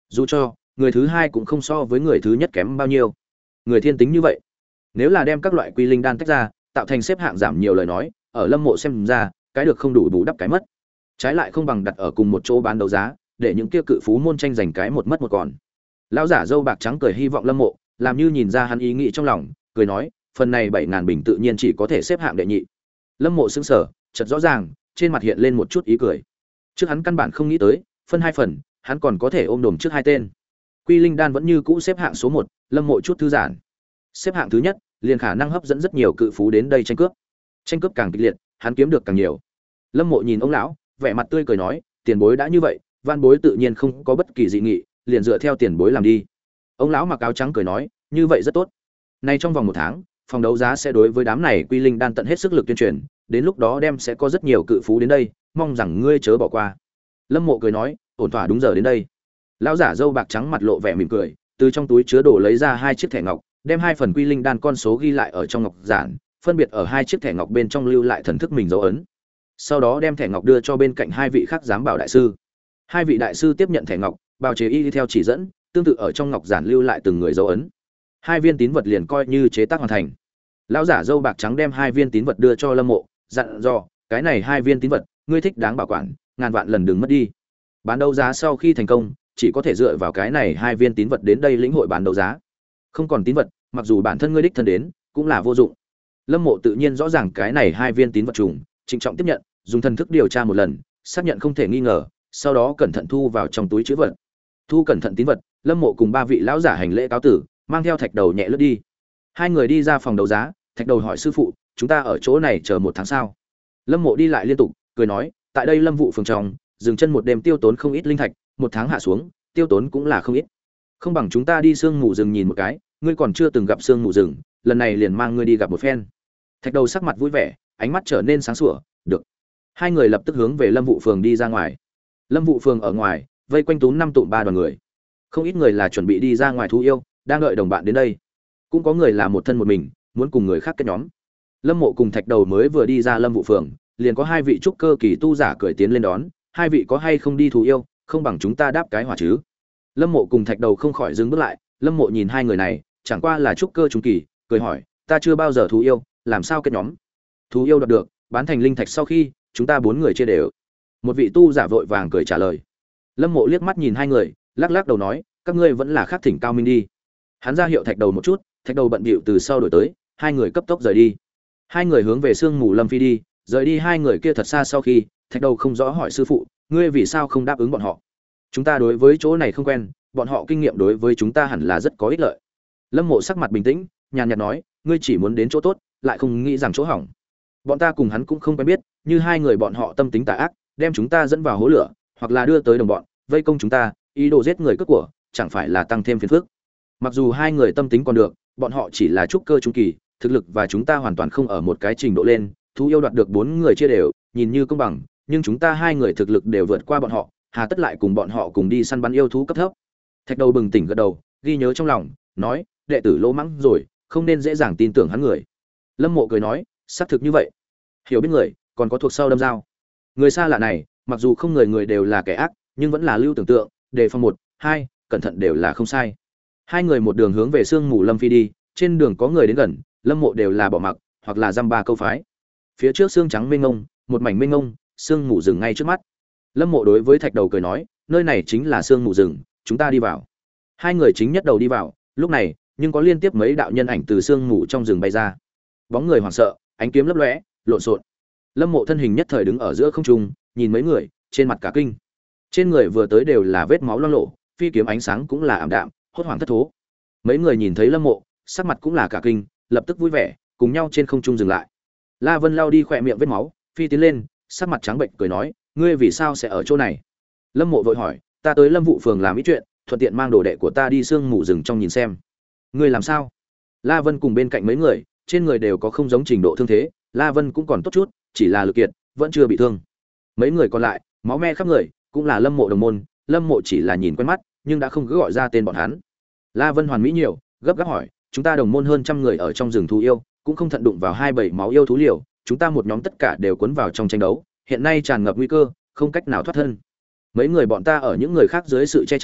dù cho người thứ hai cũng không so với người thứ nhất kém bao nhiêu. Người thiên tính như vậy, nếu là đem các loại quy linh đan tách ra tạo thành xếp hạng giảm nhiều lời nói, ở Lâm Mộ xem ra cái được không đủ bù đắp cái mất, trái lại không bằng đặt ở cùng một chỗ bán đấu giá, để những kia cự phú môn tranh giành cái một mất một còn. Lão giả dâu bạc trắng cười hy vọng Lâm Mộ làm như nhìn ra hắn ý nghĩ trong lòng, cười nói, phần này bảy ngàn bình tự nhiên chỉ có thể xếp hạng đệ nhị. Lâm Mộ sững sờ, chợt rõ ràng, trên mặt hiện lên một chút ý cười. Trước hắn căn bản không nghĩ tới, phân hai phần, hắn còn có thể ôm đồm trước hai tên. Quy linh đan vẫn như cũ xếp hạng số một, Lâm Mộ chút thư giãn. Xếp hạng thứ nhất, liền khả năng hấp dẫn rất nhiều cự phú đến đây tranh cướp. Tranh cướp càng kịch liệt, hắn kiếm được càng nhiều. Lâm Mộ nhìn ông lão, vẻ mặt tươi cười nói, tiền bối đã như vậy, van bối tự nhiên không có bất kỳ dị nghị, liền dựa theo tiền bối làm đi. Ông lão mặc áo trắng cười nói, như vậy rất tốt. Nay trong vòng một tháng, phòng đấu giá sẽ đối với đám này quy linh đan tận hết sức lực tuyên truyền, đến lúc đó đem sẽ có rất nhiều cự phú đến đây, mong rằng ngươi chớ bỏ qua. Lâm Mộ cười nói, ổn thỏa đúng giờ đến đây. Lão giả dâu bạc trắng mặt lộ vẻ mỉm cười, từ trong túi chứa đồ lấy ra hai chiếc thẻ ngọc, đem hai phần quy linh đan con số ghi lại ở trong ngọc giản, phân biệt ở hai chiếc thẻ ngọc bên trong lưu lại thần thức mình dấu ấn. Sau đó đem thẻ ngọc đưa cho bên cạnh hai vị khác giám bảo đại sư. Hai vị đại sư tiếp nhận thẻ ngọc, bào chế y đi theo chỉ dẫn, tương tự ở trong ngọc giản lưu lại từng người dấu ấn. Hai viên tín vật liền coi như chế tác hoàn thành. Lão giả dâu bạc trắng đem hai viên tín vật đưa cho Lâm Mộ, dặn dò, cái này hai viên tín vật, ngươi thích đáng bảo quản, ngàn vạn lần đừng mất đi. Bán đấu giá sau khi thành công, chỉ có thể dựa vào cái này hai viên tín vật đến đây lĩnh hội bán đấu giá. Không còn tín vật, mặc dù bản thân ngươi đích thân đến, cũng là vô dụng. Lâm Mộ tự nhiên rõ ràng cái này hai viên tín vật trùng, trịnh trọng tiếp nhận, dùng thần thức điều tra một lần, xác nhận không thể nghi ngờ, sau đó cẩn thận thu vào trong túi trữ vật. Thu cẩn thận tín vật, Lâm Mộ cùng ba vị lão giả hành lễ cáo tử, mang theo Thạch Đầu nhẹ lướt đi. Hai người đi ra phòng đấu giá, Thạch Đầu hỏi sư phụ, chúng ta ở chỗ này chờ một tháng sao? Lâm Mộ đi lại liên tục, cười nói, tại đây Lâm vụ phường trong, dừng chân một đêm tiêu tốn không ít linh thạch, một tháng hạ xuống, tiêu tốn cũng là không ít. Không bằng chúng ta đi sương mù rừng nhìn một cái, ngươi còn chưa từng gặp sương mù rừng, lần này liền mang ngươi đi gặp một phen. Thạch Đầu sắc mặt vui vẻ, ánh mắt trở nên sáng sủa, được. Hai người lập tức hướng về Lâm vụ phường đi ra ngoài. Lâm vụ phường ở ngoài, vây quanh túm năm tụm ba đoàn người. Không ít người là chuẩn bị đi ra ngoài thú yêu, đang đợi đồng bạn đến đây. Cũng có người là một thân một mình, muốn cùng người khác kết nhóm. Lâm Mộ cùng Thạch Đầu mới vừa đi ra Lâm vụ phường, liền có hai vị trúc cơ kỳ tu giả cười tiến lên đón, hai vị có hay không đi thú yêu, không bằng chúng ta đáp cái hỏa chứ. Lâm Mộ cùng Thạch Đầu không khỏi dừng bước lại, Lâm Mộ nhìn hai người này, chẳng qua là trúc cơ trung kỳ, cười hỏi, ta chưa bao giờ thú yêu, làm sao kết nhóm? Thú yêu đoạt được, bán thành linh thạch sau khi, chúng ta bốn người chia đều. Một vị tu giả vội vàng cười trả lời. Lâm Mộ liếc mắt nhìn hai người, lắc lắc đầu nói, các ngươi vẫn là khác thỉnh cao minh đi. Hắn ra hiệu Thạch Đầu một chút, Thạch Đầu bận bịu từ sau đổi tới, hai người cấp tốc rời đi. Hai người hướng về sương mù Lâm phi đi, rời đi hai người kia thật xa sau khi, Thạch Đầu không rõ hỏi sư phụ, ngươi vì sao không đáp ứng bọn họ? Chúng ta đối với chỗ này không quen, bọn họ kinh nghiệm đối với chúng ta hẳn là rất có ích lợi. Lâm Mộ sắc mặt bình tĩnh, nhàn nhạt nói, ngươi chỉ muốn đến chỗ tốt, lại không nghĩ rằng chỗ hỏng. Bọn ta cùng hắn cũng không quen biết, như hai người bọn họ tâm tính tà ác, đem chúng ta dẫn vào hố lửa, hoặc là đưa tới đồng bọn, vây công chúng ta, ý đồ giết người cướp của, chẳng phải là tăng thêm phiền phức. Mặc dù hai người tâm tính còn được, bọn họ chỉ là trúc cơ trung kỳ, thực lực và chúng ta hoàn toàn không ở một cái trình độ lên, thú yêu đoạt được bốn người chia đều, nhìn như công bằng, nhưng chúng ta hai người thực lực đều vượt qua bọn họ, hà tất lại cùng bọn họ cùng đi săn bắn yêu thú cấp thấp. Thạch Đầu bừng tỉnh gật đầu, ghi nhớ trong lòng, nói, đệ tử lỗ mãng rồi, không nên dễ dàng tin tưởng hắn người. Lâm Mộ cười nói, xác thực như vậy. Hiểu biết người, còn có thuộc sau đâm dao. Người xa lạ này, mặc dù không người người đều là kẻ ác, nhưng vẫn là lưu tưởng tượng, đề phòng một, hai, cẩn thận đều là không sai. Hai người một đường hướng về sương mù Lâm phi đi, trên đường có người đến gần, Lâm Mộ đều là bỏ mặc, hoặc là dăm ba câu phái. Phía trước xương trắng mênh mông, một mảnh mênh mông, sương mù rừng ngay trước mắt. Lâm Mộ đối với Thạch Đầu cười nói, nơi này chính là sương mù rừng, chúng ta đi vào. Hai người chính nhất đầu đi vào, lúc này, nhưng có liên tiếp mấy đạo nhân ảnh từ sương mù trong rừng bay ra. Bóng người hoảng sợ, ánh kiếm lấp lóe, lộn xộn. Lâm Mộ thân hình nhất thời đứng ở giữa không trung, nhìn mấy người, trên mặt cả kinh. Trên người vừa tới đều là vết máu loang lổ, phi kiếm ánh sáng cũng là ảm đạm, hốt hoảng thất thố. Mấy người nhìn thấy Lâm Mộ, sắc mặt cũng là cả kinh, lập tức vui vẻ, cùng nhau trên không trung dừng lại. La Vân lao đi khỏe miệng vết máu, phi tiến lên, sắc mặt trắng bệnh cười nói, ngươi vì sao sẽ ở chỗ này? Lâm Mộ vội hỏi, ta tới Lâm vụ phường làm ít chuyện, thuận tiện mang đồ đệ của ta đi sương mù rừng trong nhìn xem. Ngươi làm sao? La Vân cùng bên cạnh mấy người, trên người đều có không giống trình độ thương thế, La Vân cũng còn tốt chút, chỉ là lực kiệt, vẫn chưa bị thương. Mấy người còn lại, máu me khắp người, cũng là Lâm Mộ đồng môn, Lâm Mộ chỉ là nhìn quen mắt, nhưng đã không cứ gọi ra tên bọn hắn. La Vân hoàn mỹ nhiều, gấp gáp hỏi, chúng ta đồng môn hơn trăm người ở trong rừng thú yêu, cũng không thận đụng vào hai bảy máu yêu thú liều, chúng ta một nhóm tất cả đều cuốn vào trong tranh đấu, hiện nay tràn ngập nguy cơ, không cách nào thoát thân. Mấy người bọn ta ở những người khác dưới sự che chở,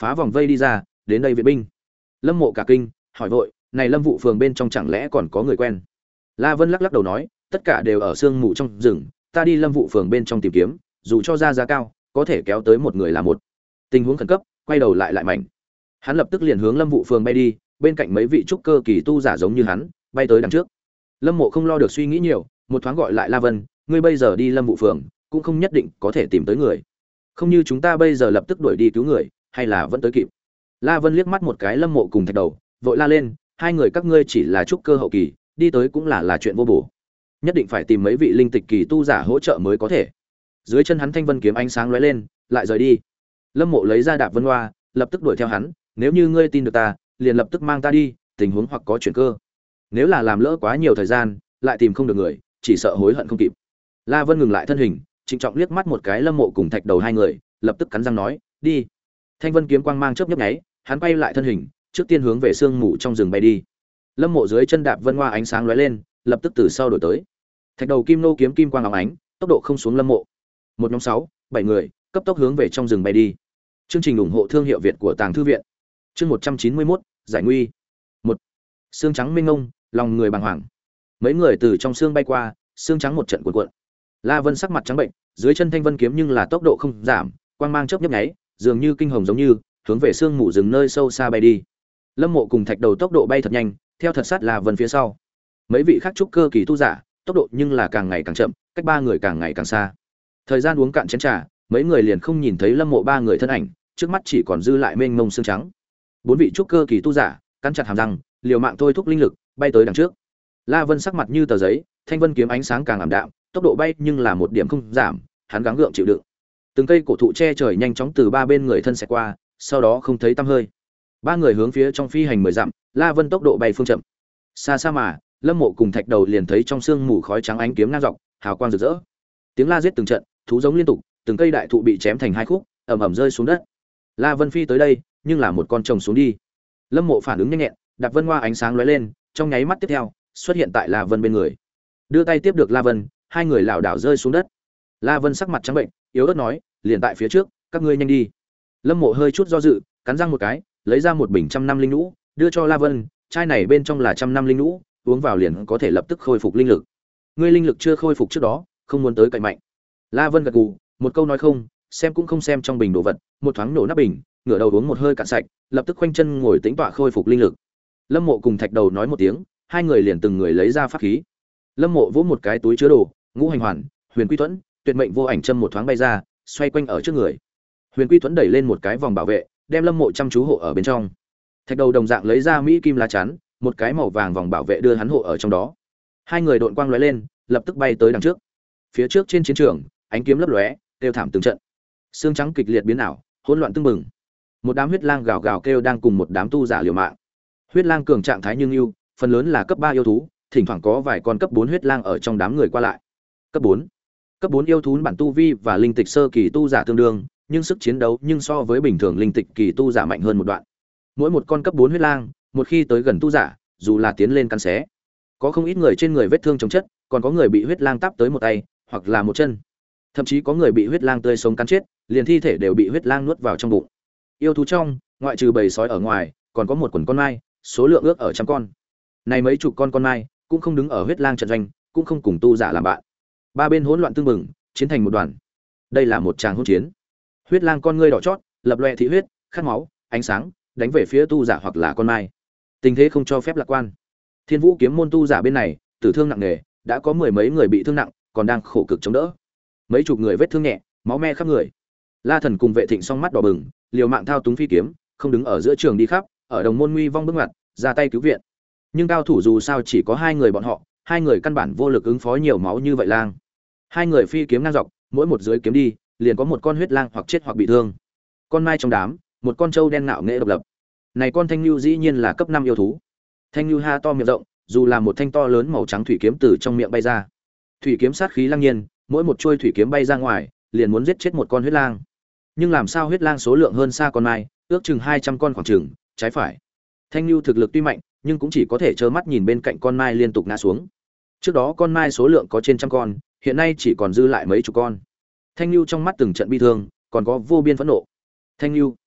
phá vòng vây đi ra, đến đây viện binh. Lâm Mộ cả kinh, hỏi vội, này Lâm vụ phường bên trong chẳng lẽ còn có người quen? La Vân lắc lắc đầu nói, tất cả đều ở sương mù trong rừng, ta đi Lâm vụ phường bên trong tìm kiếm, dù cho ra giá cao, có thể kéo tới một người là một. Tình huống khẩn cấp, quay đầu lại lại mạnh. Hắn lập tức liền hướng Lâm vụ phường bay đi, bên cạnh mấy vị trúc cơ kỳ tu giả giống như hắn, bay tới đằng trước. Lâm Mộ không lo được suy nghĩ nhiều, một thoáng gọi lại La Vân, ngươi bây giờ đi Lâm vụ phường, cũng không nhất định có thể tìm tới người. Không như chúng ta bây giờ lập tức đuổi đi cứu người, hay là vẫn tới kịp. La Vân liếc mắt một cái Lâm Mộ cùng Thạch Đầu, vội la lên, hai người các ngươi chỉ là trúc cơ hậu kỳ, đi tới cũng là là chuyện vô bổ. Nhất định phải tìm mấy vị linh tịch kỳ tu giả hỗ trợ mới có thể. Dưới chân hắn thanh vân kiếm ánh sáng lóe lên, lại rời đi. Lâm Mộ lấy ra đạp vân hoa, lập tức đuổi theo hắn, nếu như ngươi tin được ta, liền lập tức mang ta đi, tình huống hoặc có chuyển cơ. Nếu là làm lỡ quá nhiều thời gian, lại tìm không được người, chỉ sợ hối hận không kịp. La Vân ngừng lại thân hình, trịnh trọng liếc mắt một cái Lâm Mộ cùng Thạch Đầu hai người, lập tức cắn răng nói, đi. Thanh vân kiếm quang mang chớp nhấp nháy, hắn quay lại thân hình, trước tiên hướng về sương mù trong rừng bay đi. Lâm Mộ dưới chân đạp vân hoa ánh sáng lóe lên, lập tức từ sau đổi tới. Thạch Đầu kim nô kiếm kim quang óng ánh, tốc độ không xuống Lâm Mộ. Một nhóm sáu, bảy người, cấp tốc hướng về trong rừng bay đi. Chương trình ủng hộ thương hiệu Việt của Tàng Thư viện. Chương một trăm chín mươi mốt, giải nguy. Một. Xương trắng mênh mông, lòng người bàng hoàng. Mấy người từ trong xương bay qua, xương trắng một trận cuộn cuộn. La Vân sắc mặt trắng bệnh, dưới chân thanh vân kiếm nhưng là tốc độ không giảm, quang mang chớp nhấp nháy, dường như kinh hồng giống như, hướng về xương mù rừng nơi sâu xa bay đi. Lâm Mộ cùng Thạch Đầu tốc độ bay thật nhanh, theo thật sát La Vân phía sau. Mấy vị khác trúc cơ kỳ tu giả, tốc độ nhưng là càng ngày càng chậm, cách ba người càng ngày càng xa. Thời gian uống cạn chén trà, mấy người liền không nhìn thấy Lâm Mộ ba người thân ảnh, trước mắt chỉ còn dư lại mênh mông xương trắng. Bốn vị trúc cơ kỳ tu giả, cắn chặt hàm răng, liều mạng thôi thúc linh lực, bay tới đằng trước. La Vân sắc mặt như tờ giấy, thanh vân kiếm ánh sáng càng ảm đạm, tốc độ bay nhưng là một điểm không giảm, hắn gắng gượng chịu đựng. Từng cây cổ thụ che trời nhanh chóng từ ba bên người thân xẹt qua, sau đó không thấy tăm hơi. Ba người hướng phía trong phi hành mười dặm, La Vân tốc độ bay phương chậm. Xa xa mà, Lâm Mộ cùng Thạch Đầu liền thấy trong sương mù khói trắng ánh kiếm ngang dọc, hào quang rực rỡ. Tiếng la giết từng trận, thú giống liên tục, từng cây đại thụ bị chém thành hai khúc, ầm ầm rơi xuống đất. La Vân phi tới đây, nhưng là một con trồng xuống đi. Lâm Mộ phản ứng nhanh nhẹn, đạp vân hoa ánh sáng lóe lên, trong nháy mắt tiếp theo, xuất hiện tại La Vân bên người. Đưa tay tiếp được La Vân, hai người lảo đảo rơi xuống đất. La Vân sắc mặt trắng bệnh, yếu ớt nói, liền tại phía trước, các ngươi nhanh đi. Lâm Mộ hơi chút do dự, cắn răng một cái, lấy ra một bình trăm năm linh nhũ, đưa cho La Vân, chai này bên trong là trăm năm linh nhũ, uống vào liền có thể lập tức khôi phục linh lực. Ngươi linh lực chưa khôi phục trước đó, không muốn tới cạnh mạnh. La Vân gật gù, một câu nói không, xem cũng không xem trong bình đồ vật, một thoáng nổ nắp bình, ngửa đầu uống một hơi cạn sạch, lập tức khoanh chân ngồi tĩnh tọa khôi phục linh lực. Lâm Mộ cùng Thạch Đầu nói một tiếng, hai người liền từng người lấy ra pháp khí. Lâm Mộ vỗ một cái túi chứa đồ, ngũ hành hoàn, huyền quy thuẫn, tuyệt mệnh vô ảnh châm một thoáng bay ra, xoay quanh ở trước người. Huyền quy thuẫn đẩy lên một cái vòng bảo vệ, đem Lâm Mộ chăm chú hộ ở bên trong. Thạch Đầu đồng dạng lấy ra mỹ kim lá chắn, một cái màu vàng vòng bảo vệ đưa hắn hộ ở trong đó. Hai người độn quang lóe lên, lập tức bay tới đằng trước. Phía trước trên chiến trường, ánh kiếm lấp lóe, kêu thảm từng trận. Xương trắng kịch liệt biến ảo, hỗn loạn tưng bừng. Một đám huyết lang gào gào kêu đang cùng một đám tu giả liều mạng. Huyết lang cường trạng thái nhưng ưu, phần lớn là cấp ba yêu thú, thỉnh thoảng có vài con cấp bốn huyết lang ở trong đám người qua lại. Cấp bốn, cấp bốn yêu thú bản tu vi và linh tịch sơ kỳ tu giả tương đương, nhưng sức chiến đấu nhưng so với bình thường linh tịch kỳ tu giả mạnh hơn một đoạn. Mỗi một con cấp bốn huyết lang, một khi tới gần tu giả, dù là tiến lên cắn xé, có không ít người trên người vết thương chồng chất, còn có người bị huyết lang táp tới một tay, hoặc là một chân. Thậm chí có người bị huyết lang tươi sống cắn chết, liền thi thể đều bị huyết lang nuốt vào trong bụng. Yêu thú trong, ngoại trừ bầy sói ở ngoài, còn có một quần con mai, số lượng ước ở trăm con. Này mấy chục con con mai, cũng không đứng ở huyết lang trận doanh, cũng không cùng tu giả làm bạn. Ba bên hỗn loạn tương mừng, chiến thành một đoàn. Đây là một tràng hỗn chiến. Huyết lang con ngươi đỏ chót, lập loè thị huyết, khát máu, ánh sáng, đánh về phía tu giả hoặc là con mai. Tình thế không cho phép lạc quan. Thiên Vũ kiếm môn tu giả bên này, tử thương nặng nề, đã có mười mấy người bị thương nặng, còn đang khổ cực chống đỡ. Mấy chục người vết thương nhẹ, máu me khắp người. La Thần cùng Vệ Thịnh song mắt đỏ bừng, liều mạng thao túng phi kiếm, không đứng ở giữa trường đi khắp, ở đồng môn nguy vong bước ngoặt, ra tay cứu viện. Nhưng cao thủ dù sao chỉ có hai người bọn họ, hai người căn bản vô lực ứng phó nhiều máu như vậy lang. Hai người phi kiếm ngang dọc, mỗi một dưới kiếm đi, liền có một con huyết lang hoặc chết hoặc bị thương. Con mai trong đám, một con trâu đen ngạo nghễ độc lập. Này con thanh lưu dĩ nhiên là cấp năm yêu thú. Thanh lưu ha to miệng rộng, dù là một thanh to lớn màu trắng thủy kiếm từ trong miệng bay ra. Thủy kiếm sát khí lăng nhiên, mỗi một chuôi thủy kiếm bay ra ngoài, liền muốn giết chết một con huyết lang. Nhưng làm sao huyết lang số lượng hơn xa con mai, ước chừng hai trăm con khoảng chừng, trái phải. Thanh lưu thực lực tuy mạnh, nhưng cũng chỉ có thể trơ mắt nhìn bên cạnh con mai liên tục ngã xuống. Trước đó con mai số lượng có trên trăm con, hiện nay chỉ còn dư lại mấy chục con. Thanh lưu trong mắt từng trận bi thương, còn có vô biên phẫn nộ. Thanh lưu,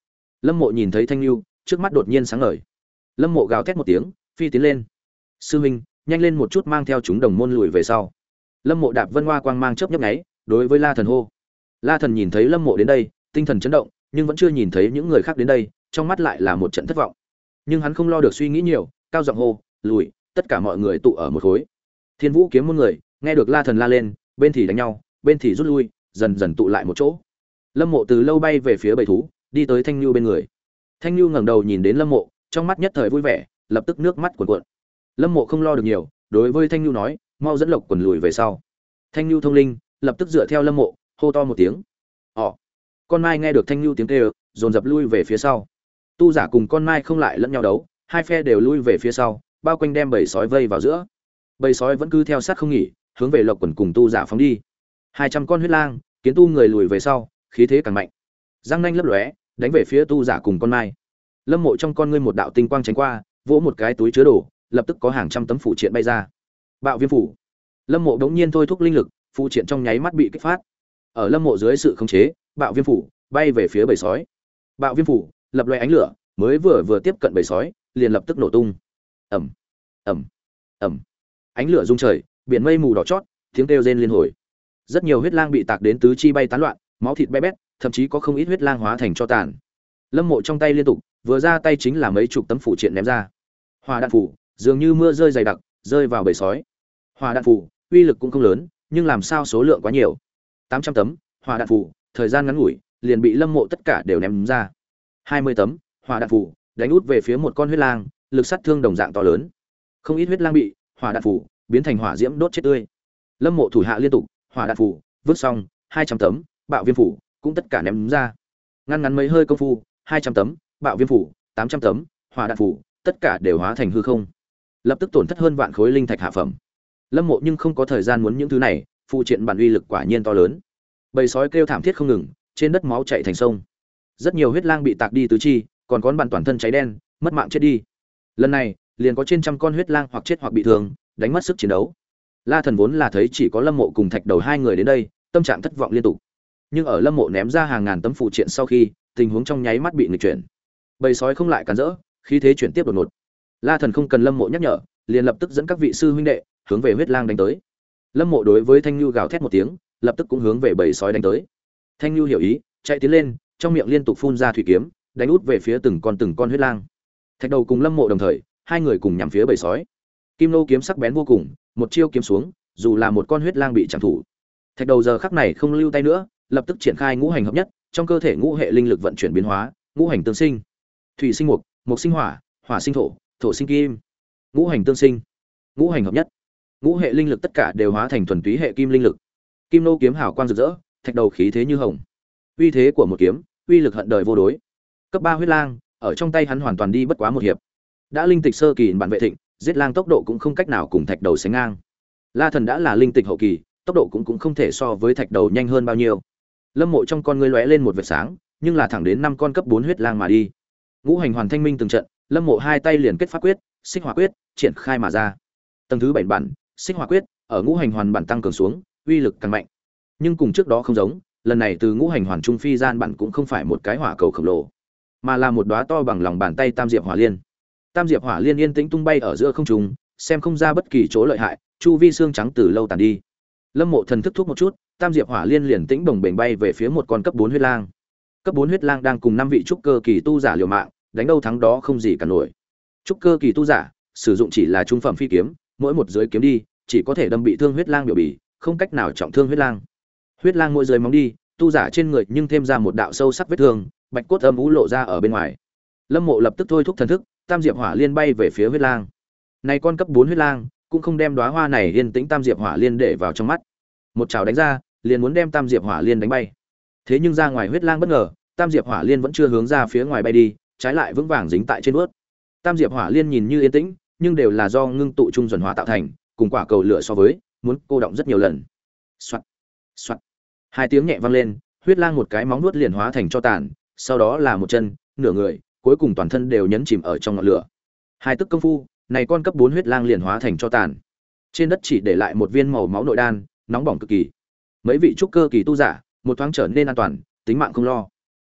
Lâm Mộ nhìn thấy Thanh Nưu, trước mắt đột nhiên sáng ngời. Lâm Mộ gào thét một tiếng, phi tiến lên. "Sư huynh, nhanh lên một chút mang theo chúng đồng môn lùi về sau." Lâm Mộ đạp vân hoa quang mang chớp nhấp nháy, đối với La Thần hô. La Thần nhìn thấy Lâm Mộ đến đây, tinh thần chấn động, nhưng vẫn chưa nhìn thấy những người khác đến đây, trong mắt lại là một trận thất vọng. Nhưng hắn không lo được suy nghĩ nhiều, cao giọng hô, "Lùi!" Tất cả mọi người tụ ở một khối. Thiên Vũ kiếm môn người, nghe được La Thần la lên, bên thì đánh nhau, bên thì rút lui, dần dần tụ lại một chỗ. Lâm Mộ từ lâu bay về phía bầy thú, đi tới Thanh Nưu bên người. Thanh Nưu ngẩng đầu nhìn đến Lâm Mộ, trong mắt nhất thời vui vẻ, lập tức nước mắt cuồn cuộn. Lâm Mộ không lo được nhiều, đối với Thanh Nưu nói, "Mau dẫn Lộc Quần lùi về sau." Thanh Nưu thông linh, lập tức dựa theo Lâm Mộ, hô to một tiếng. Ồ. Con Mai nghe được Thanh Nưu tiếng kêu, dồn dập lui về phía sau. Tu giả cùng con Mai không lại lẫn nhau đấu, hai phe đều lui về phía sau, bao quanh đem bầy sói vây vào giữa. Bầy sói vẫn cứ theo sát không nghỉ, hướng về Lộc Quần cùng tu giả phóng đi. Hai trăm con huyết lang, kiến tu người lùi về sau, khí thế càng mạnh. Răng nanh lấp lóe, đánh về phía tu giả cùng con Mai. Lâm Mộ trong con ngươi một đạo tinh quang tránh qua, vỗ một cái túi chứa đồ, lập tức có hàng trăm tấm phụ triện bay ra. Bạo viêm phủ. Lâm Mộ đống nhiên thôi thúc linh lực, phụ triện trong nháy mắt bị kích phát. Ở Lâm Mộ dưới sự khống chế, bạo viêm phủ bay về phía bầy sói. Bạo viêm phủ lập loè ánh lửa, mới vừa vừa tiếp cận bầy sói, liền lập tức nổ tung. Ầm, ầm, ầm. Ánh lửa rung trời, biển mây mù đỏ chót, tiếng kêu rên liên hồi. Rất nhiều huyết lang bị tạc đến tứ chi bay tán loạn, máu thịt bé bét, thậm chí có không ít huyết lang hóa thành tro tàn. Lâm Mộ trong tay liên tục, vừa ra tay chính là mấy chục tấm phụ triện ném ra. Hỏa đạn phủ, dường như mưa rơi dày đặc, rơi vào bầy sói. Hỏa đạn phủ, uy lực cũng không lớn, nhưng làm sao số lượng quá nhiều. tám trăm tấm hỏa đạn phủ, thời gian ngắn ngủi, liền bị Lâm Mộ tất cả đều ném ra. hai mươi tấm hỏa đạn phủ, đánh út về phía một con huyết lang, lực sát thương đồng dạng to lớn. Không ít huyết lang bị hỏa đạn phủ biến thành hỏa diễm đốt chết tươi. Lâm Mộ thủ hạ liên tục, hỏa đạn phủ vứt xong, hai trăm tấm bạo viêm phủ cũng tất cả ném ra. Ngăn ngắn mấy hơi công phu, hai trăm tấm bạo viêm phủ, tám trăm tấm hỏa đạn phủ, tất cả đều hóa thành hư không. Lập tức tổn thất hơn vạn khối linh thạch hạ phẩm. Lâm Mộ nhưng không có thời gian muốn những thứ này, phụ triện bản uy lực quả nhiên to lớn. Bầy sói kêu thảm thiết không ngừng, trên đất máu chảy thành sông. Rất nhiều huyết lang bị tạc đi tứ chi, còn có bạn toàn thân cháy đen, mất mạng chết đi. Lần này, liền có trên trăm con huyết lang hoặc chết hoặc bị thương, đánh mất sức chiến đấu. La Thần vốn là thấy chỉ có Lâm Mộ cùng Thạch Đầu hai người đến đây, tâm trạng thất vọng liên tục. Nhưng ở Lâm Mộ ném ra hàng ngàn tấm phụ triện sau khi, tình huống trong nháy mắt bị nghịch chuyển. Bầy sói không lại cản rỡ, khí thế chuyển tiếp đột ngột. La Thần không cần Lâm Mộ nhắc nhở, liền lập tức dẫn các vị sư huynh đệ hướng về huyết lang đánh tới. Lâm Mộ đối với Thanh Nưu gào thét một tiếng, lập tức cũng hướng về bầy sói đánh tới. Thanh Nưu hiểu ý, chạy tiến lên, trong miệng liên tục phun ra thủy kiếm, đánh út về phía từng con từng con huyết lang. Thạch Đầu cùng Lâm Mộ đồng thời, hai người cùng nhắm phía bầy sói. Kim Lô kiếm sắc bén vô cùng, một chiêu kiếm xuống, dù là một con huyết lang bị chạm thủ. Thạch Đầu giờ khắc này không lưu tay nữa, lập tức triển khai ngũ hành hợp nhất, trong cơ thể ngũ hệ linh lực vận chuyển biến hóa, ngũ hành tương sinh. Thủy sinh mộc, mộc sinh hỏa, hỏa sinh thổ, thổ sinh kim. Ngũ hành tương sinh, ngũ hành hợp nhất. Ngũ hệ linh lực tất cả đều hóa thành thuần túy hệ kim linh lực. Kim Lô kiếm hào quang rực rỡ, Thạch Đầu khí thế như hồng. Uy thế của một kiếm, uy lực hận đời vô đối. Cấp ba huyết lang, ở trong tay hắn hoàn toàn đi bất quá một hiệp. Đã linh tịch sơ kỳ bản vệ thịnh, giết lang tốc độ cũng không cách nào cùng Thạch Đầu sánh ngang. La Thần đã là linh tịch hậu kỳ, tốc độ cũng cũng không thể so với Thạch Đầu nhanh hơn bao nhiêu. Lâm Mộ trong con ngươi lóe lên một vệt sáng, nhưng là thẳng đến năm con cấp bốn huyết lang mà đi. Ngũ hành hoàn thanh minh từng trận, Lâm Mộ hai tay liền kết pháp quyết, Xích Hỏa quyết, triển khai mà ra. Tầng thứ bảy bản, Xích Hỏa quyết, ở ngũ hành hoàn bản tăng cường xuống, uy lực càng mạnh. Nhưng cùng trước đó không giống, lần này từ ngũ hành hoàn trung phi gian bản cũng không phải một cái hỏa cầu khổng lồ, mà là một đóa to bằng lòng bàn tay tam diệp hỏa liên. Tam diệp hỏa liên yên tĩnh tung bay ở giữa không trung, xem không ra bất kỳ chỗ lợi hại, chu vi xương trắng từ lâu tàn đi. Lâm Mộ thần thức thúc một chút, tam diệp hỏa liên liền tĩnh bồng bềnh bay về phía một con cấp bốn huyết lang. Cấp bốn huyết lang đang cùng năm vị trúc cơ kỳ tu giả liều mạng, đánh đâu thắng đó không gì cả nổi. Trúc cơ kỳ tu giả sử dụng chỉ là trung phẩm phi kiếm, mỗi một dưới kiếm đi, chỉ có thể đâm bị thương huyết lang biểu bì, không cách nào trọng thương huyết lang. Huyết lang mỗi dưới móng đi, tu giả trên người nhưng thêm ra một đạo sâu sắc vết thương, bạch cốt âm u lộ ra ở bên ngoài. Lâm Mộ lập tức thôi thúc thần thức, tam diệp hỏa liên bay về phía huyết lang. Này con cấp bốn huyết lang cũng không đem đóa hoa này yên tĩnh tam diệp hỏa liên để vào trong mắt. Một chảo đánh ra, liền muốn đem tam diệp hỏa liên đánh bay. Thế nhưng ra ngoài huyết lang bất ngờ, tam diệp hỏa liên vẫn chưa hướng ra phía ngoài bay đi, trái lại vững vàng dính tại trên đuốt. Tam diệp hỏa liên nhìn như yên tĩnh, nhưng đều là do ngưng tụ trung duẩn hỏa tạo thành, cùng quả cầu lửa so với, muốn cô động rất nhiều lần. Soạt, soạt. Hai tiếng nhẹ vang lên, huyết lang một cái móng nuốt liền hóa thành cho tàn, sau đó là một chân, nửa người, cuối cùng toàn thân đều nhấn chìm ở trong ngọn lửa. Hai tức công phu, này con cấp bốn huyết lang liền hóa thành cho tàn. Trên đất chỉ để lại một viên màu máu nội đan, nóng bỏng cực kỳ. Mấy vị trúc cơ kỳ tu giả, một thoáng trở nên an toàn, tính mạng không lo.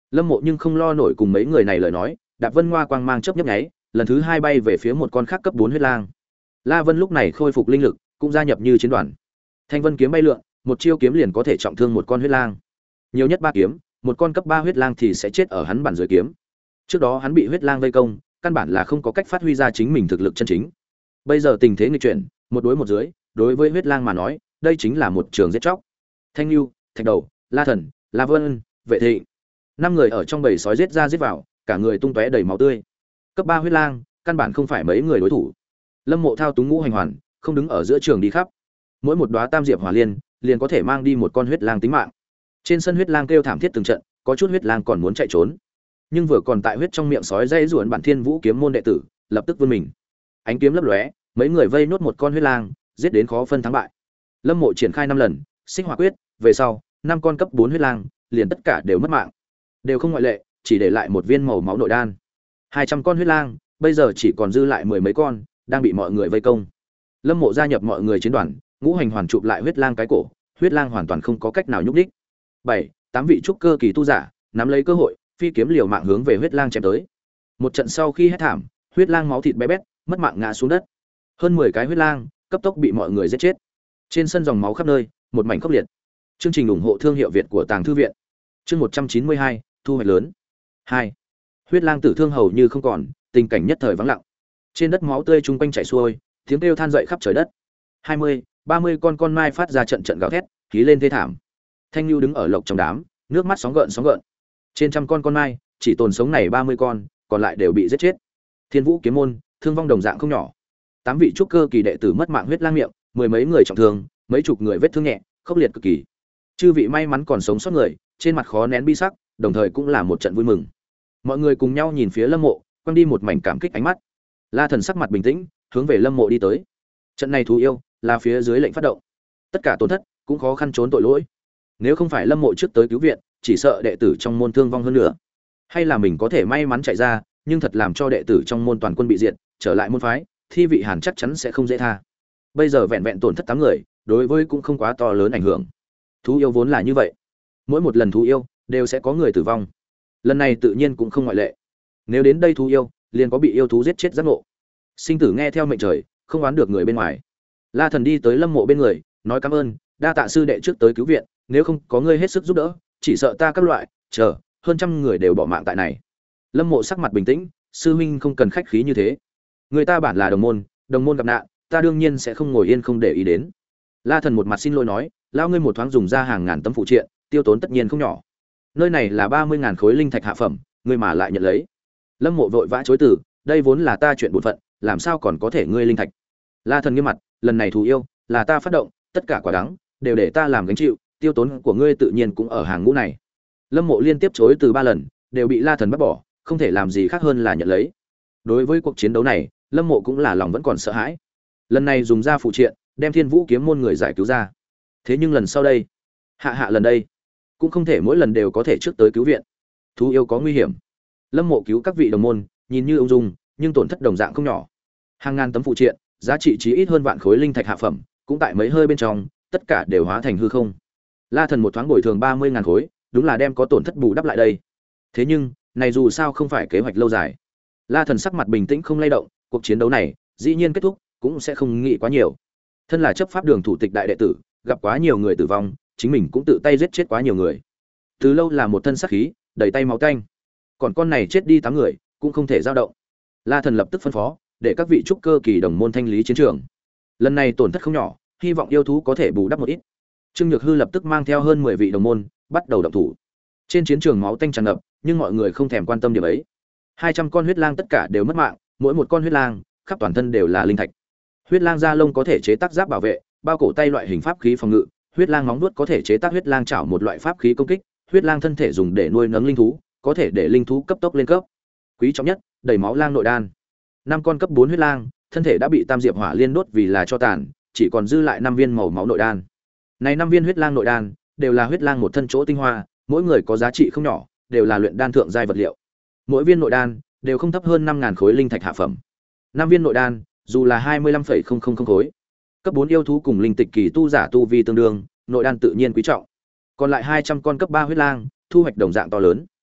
Lâm Mộ nhưng không lo nổi cùng mấy người này lời nói, Đạp Vân Hoa quang mang chớp nhấp nháy, lần thứ hai bay về phía một con khác cấp bốn huyết lang. La Vân lúc này khôi phục linh lực, cũng gia nhập như chiến đoàn. Thanh Vân kiếm bay lượn, một chiêu kiếm liền có thể trọng thương một con huyết lang. Nhiều nhất ba kiếm, một con cấp ba huyết lang thì sẽ chết ở hắn bản dưới kiếm. Trước đó hắn bị huyết lang vây công, căn bản là không có cách phát huy ra chính mình thực lực chân chính. Bây giờ tình thế nghịch chuyển, một đối một dưới, đối với huyết lang mà nói, đây chính là một trường giết chóc. Thanh Nưu, Thạch Đầu, La Thần, La Vân, Vệ Thị, năm người ở trong bầy sói giết ra giết vào, cả người tung tóe đầy máu tươi. Cấp ba huyết lang, căn bản không phải mấy người đối thủ. Lâm Mộ thao túng ngũ hành hoàn, không đứng ở giữa trường đi khắp. Mỗi một đóa tam diệp hỏa liên, liền có thể mang đi một con huyết lang tính mạng. Trên sân huyết lang kêu thảm thiết từng trận, có chút huyết lang còn muốn chạy trốn. Nhưng vừa còn tại huyết trong miệng sói dây ruộn bản Thiên Vũ kiếm môn đệ tử, lập tức vươn mình. Ánh kiếm lấp lóe, mấy người vây nốt một con huyết lang, giết đến khó phân thắng bại. Lâm Mộ triển khai năm lần, Xích Hỏa quyết, về sau, năm con cấp bốn huyết lang, liền tất cả đều mất mạng. Đều không ngoại lệ, chỉ để lại một viên màu máu nội đan. hai trăm con huyết lang, bây giờ chỉ còn dư lại mười mấy con, đang bị mọi người vây công. Lâm Mộ gia nhập mọi người chiến đoàn, ngũ hành hoàn chụp lại huyết lang cái cổ, huyết lang hoàn toàn không có cách nào nhúc nhích. Bảy, tám vị trúc cơ kỳ tu giả, nắm lấy cơ hội, phi kiếm liều mạng hướng về huyết lang chém tới. Một trận sau khi hét thảm, huyết lang máu thịt bé bét, mất mạng ngã xuống đất. Hơn mười cái huyết lang, cấp tốc bị mọi người giết chết. Trên sân dòng máu khắp nơi, một mảnh khốc liệt. Chương trình ủng hộ thương hiệu Việt của Tàng Thư viện. Chương một trăm chín mươi hai, thu hoạch lớn. Hai, huyết lang tử thương hầu như không còn, tình cảnh nhất thời vắng lặng. Trên đất máu tươi chung quanh chảy xuôi, tiếng kêu than dậy khắp trời đất. Hai mươi, ba mươi con con mai phát ra trận trận gào thét, khí lên thê thảm. Thanh Nưu đứng ở lộc trong đám, nước mắt sóng gợn sóng gợn. Trên trăm con con mai, chỉ tồn sống này ba mươi con, còn lại đều bị giết chết. Thiên Vũ kiếm môn, thương vong đồng dạng không nhỏ. Tám vị trúc cơ kỳ đệ tử mất mạng huyết lang miệng, mười mấy người trọng thương, mấy chục người vết thương nhẹ, khốc liệt cực kỳ. Chư vị may mắn còn sống sót người, trên mặt khó nén bi sắc, đồng thời cũng là một trận vui mừng. Mọi người cùng nhau nhìn phía Lâm Mộ, quăng đi một mảnh cảm kích ánh mắt. La Thần sắc mặt bình tĩnh, hướng về Lâm Mộ đi tới. Trận này thú yêu, là phía dưới lệnh phát động. Tất cả tổn thất, cũng khó khăn trốn tội lỗi. Nếu không phải Lâm Mộ trước tới cứu viện, chỉ sợ đệ tử trong môn thương vong hơn nữa. Hay là mình có thể may mắn chạy ra, nhưng thật làm cho đệ tử trong môn toàn quân bị diệt, trở lại môn phái, thi vị Hàn chắc chắn sẽ không dễ tha. Bây giờ vẹn vẹn tổn thất tám người, đối với cũng không quá to lớn ảnh hưởng. Thú yêu vốn là như vậy, mỗi một lần thú yêu đều sẽ có người tử vong. Lần này tự nhiên cũng không ngoại lệ. Nếu đến đây thú yêu, liền có bị yêu thú giết chết giác ngộ. Sinh tử nghe theo mệnh trời, không oán được người bên ngoài. La Thần đi tới Lâm Mộ bên người, nói cảm ơn, đa tạ sư đệ trước tới cứu viện, nếu không có ngươi hết sức giúp đỡ, chỉ sợ ta các loại, chờ, hơn trăm người đều bỏ mạng tại này. Lâm Mộ sắc mặt bình tĩnh, sư huynh không cần khách khí như thế. Người ta bản là đồng môn, đồng môn gặp nạn, ta đương nhiên sẽ không ngồi yên không để ý đến. La Thần một mặt xin lỗi nói, lao ngươi một thoáng dùng ra hàng ngàn tấm phụ triện, tiêu tốn tất nhiên không nhỏ. Nơi này là ba mươi ngàn khối linh thạch hạ phẩm, ngươi mà lại nhận lấy. Lâm Mộ vội vã chối từ, đây vốn là ta chuyện bổn phận, làm sao còn có thể ngươi linh thạch. La Thần nghiêm mặt, lần này thù yêu là ta phát động, tất cả quả đắng đều để ta làm gánh chịu, tiêu tốn của ngươi tự nhiên cũng ở hàng ngũ này. Lâm Mộ liên tiếp chối từ ba lần, đều bị La Thần bắt bỏ, không thể làm gì khác hơn là nhận lấy. Đối với cuộc chiến đấu này, Lâm Mộ cũng là lòng vẫn còn sợ hãi. Lần này dùng ra phụ triện, đem Thiên Vũ kiếm môn người giải cứu ra. Thế nhưng lần sau đây, hạ hạ lần đây, cũng không thể mỗi lần đều có thể trước tới cứu viện. Thú yêu có nguy hiểm. Lâm Mộ cứu các vị đồng môn, nhìn như ung dung, nhưng tổn thất đồng dạng không nhỏ. Hàng ngàn tấm phụ triện, giá trị chí ít hơn vạn khối linh thạch hạ phẩm, cũng tại mấy hơi bên trong, tất cả đều hóa thành hư không. La Thần một thoáng bồi thường ba mươi ngàn khối, đúng là đem có tổn thất bù đắp lại đây. Thế nhưng, này dù sao không phải kế hoạch lâu dài. La Thần sắc mặt bình tĩnh không lay động, cuộc chiến đấu này, dĩ nhiên kết thúc, cũng sẽ không nghĩ quá nhiều. Thân là chấp pháp đường thủ tịch đại đệ tử, gặp quá nhiều người tử vong, chính mình cũng tự tay giết chết quá nhiều người. Từ lâu là một thân sát khí, đầy tay máu tanh. Còn con này chết đi tám người, cũng không thể dao động. La Thần lập tức phân phó, để các vị trúc cơ kỳ đồng môn thanh lý chiến trường. Lần này tổn thất không nhỏ, hy vọng yêu thú có thể bù đắp một ít. Trương Nhược Hư lập tức mang theo hơn mười vị đồng môn, bắt đầu động thủ. Trên chiến trường máu tanh tràn ngập, nhưng mọi người không thèm quan tâm điểm ấy. hai trăm con huyết lang tất cả đều mất mạng, mỗi một con huyết lang, khắp toàn thân đều là linh thạch. Huyết lang da lông có thể chế tác giáp bảo vệ, bao cổ tay loại hình pháp khí phòng ngự, huyết lang móng vuốt có thể chế tác huyết lang chảo một loại pháp khí công kích, huyết lang thân thể dùng để nuôi nấng linh thú, có thể để linh thú cấp tốc lên cấp. Quý trọng nhất, đầy máu lang nội đan. Năm con cấp bốn huyết lang, thân thể đã bị tam diệp hỏa liên đốt vì là cho tàn, chỉ còn dư lại năm viên màu máu nội đan. Này năm viên huyết lang nội đan đều là huyết lang một thân chỗ tinh hoa, mỗi người có giá trị không nhỏ, đều là luyện đan thượng giai vật liệu. Mỗi viên nội đan đều không thấp hơn năm ngàn khối linh thạch hạ phẩm. Năm viên nội đan, dù là hai mươi lăm phẩy không không không khối. Cấp bốn yêu thú cùng linh tịch kỳ tu giả tu vi tương đương, nội đan tự nhiên quý trọng. Còn lại hai trăm con cấp ba huyết lang, thu hoạch đồng dạng to lớn.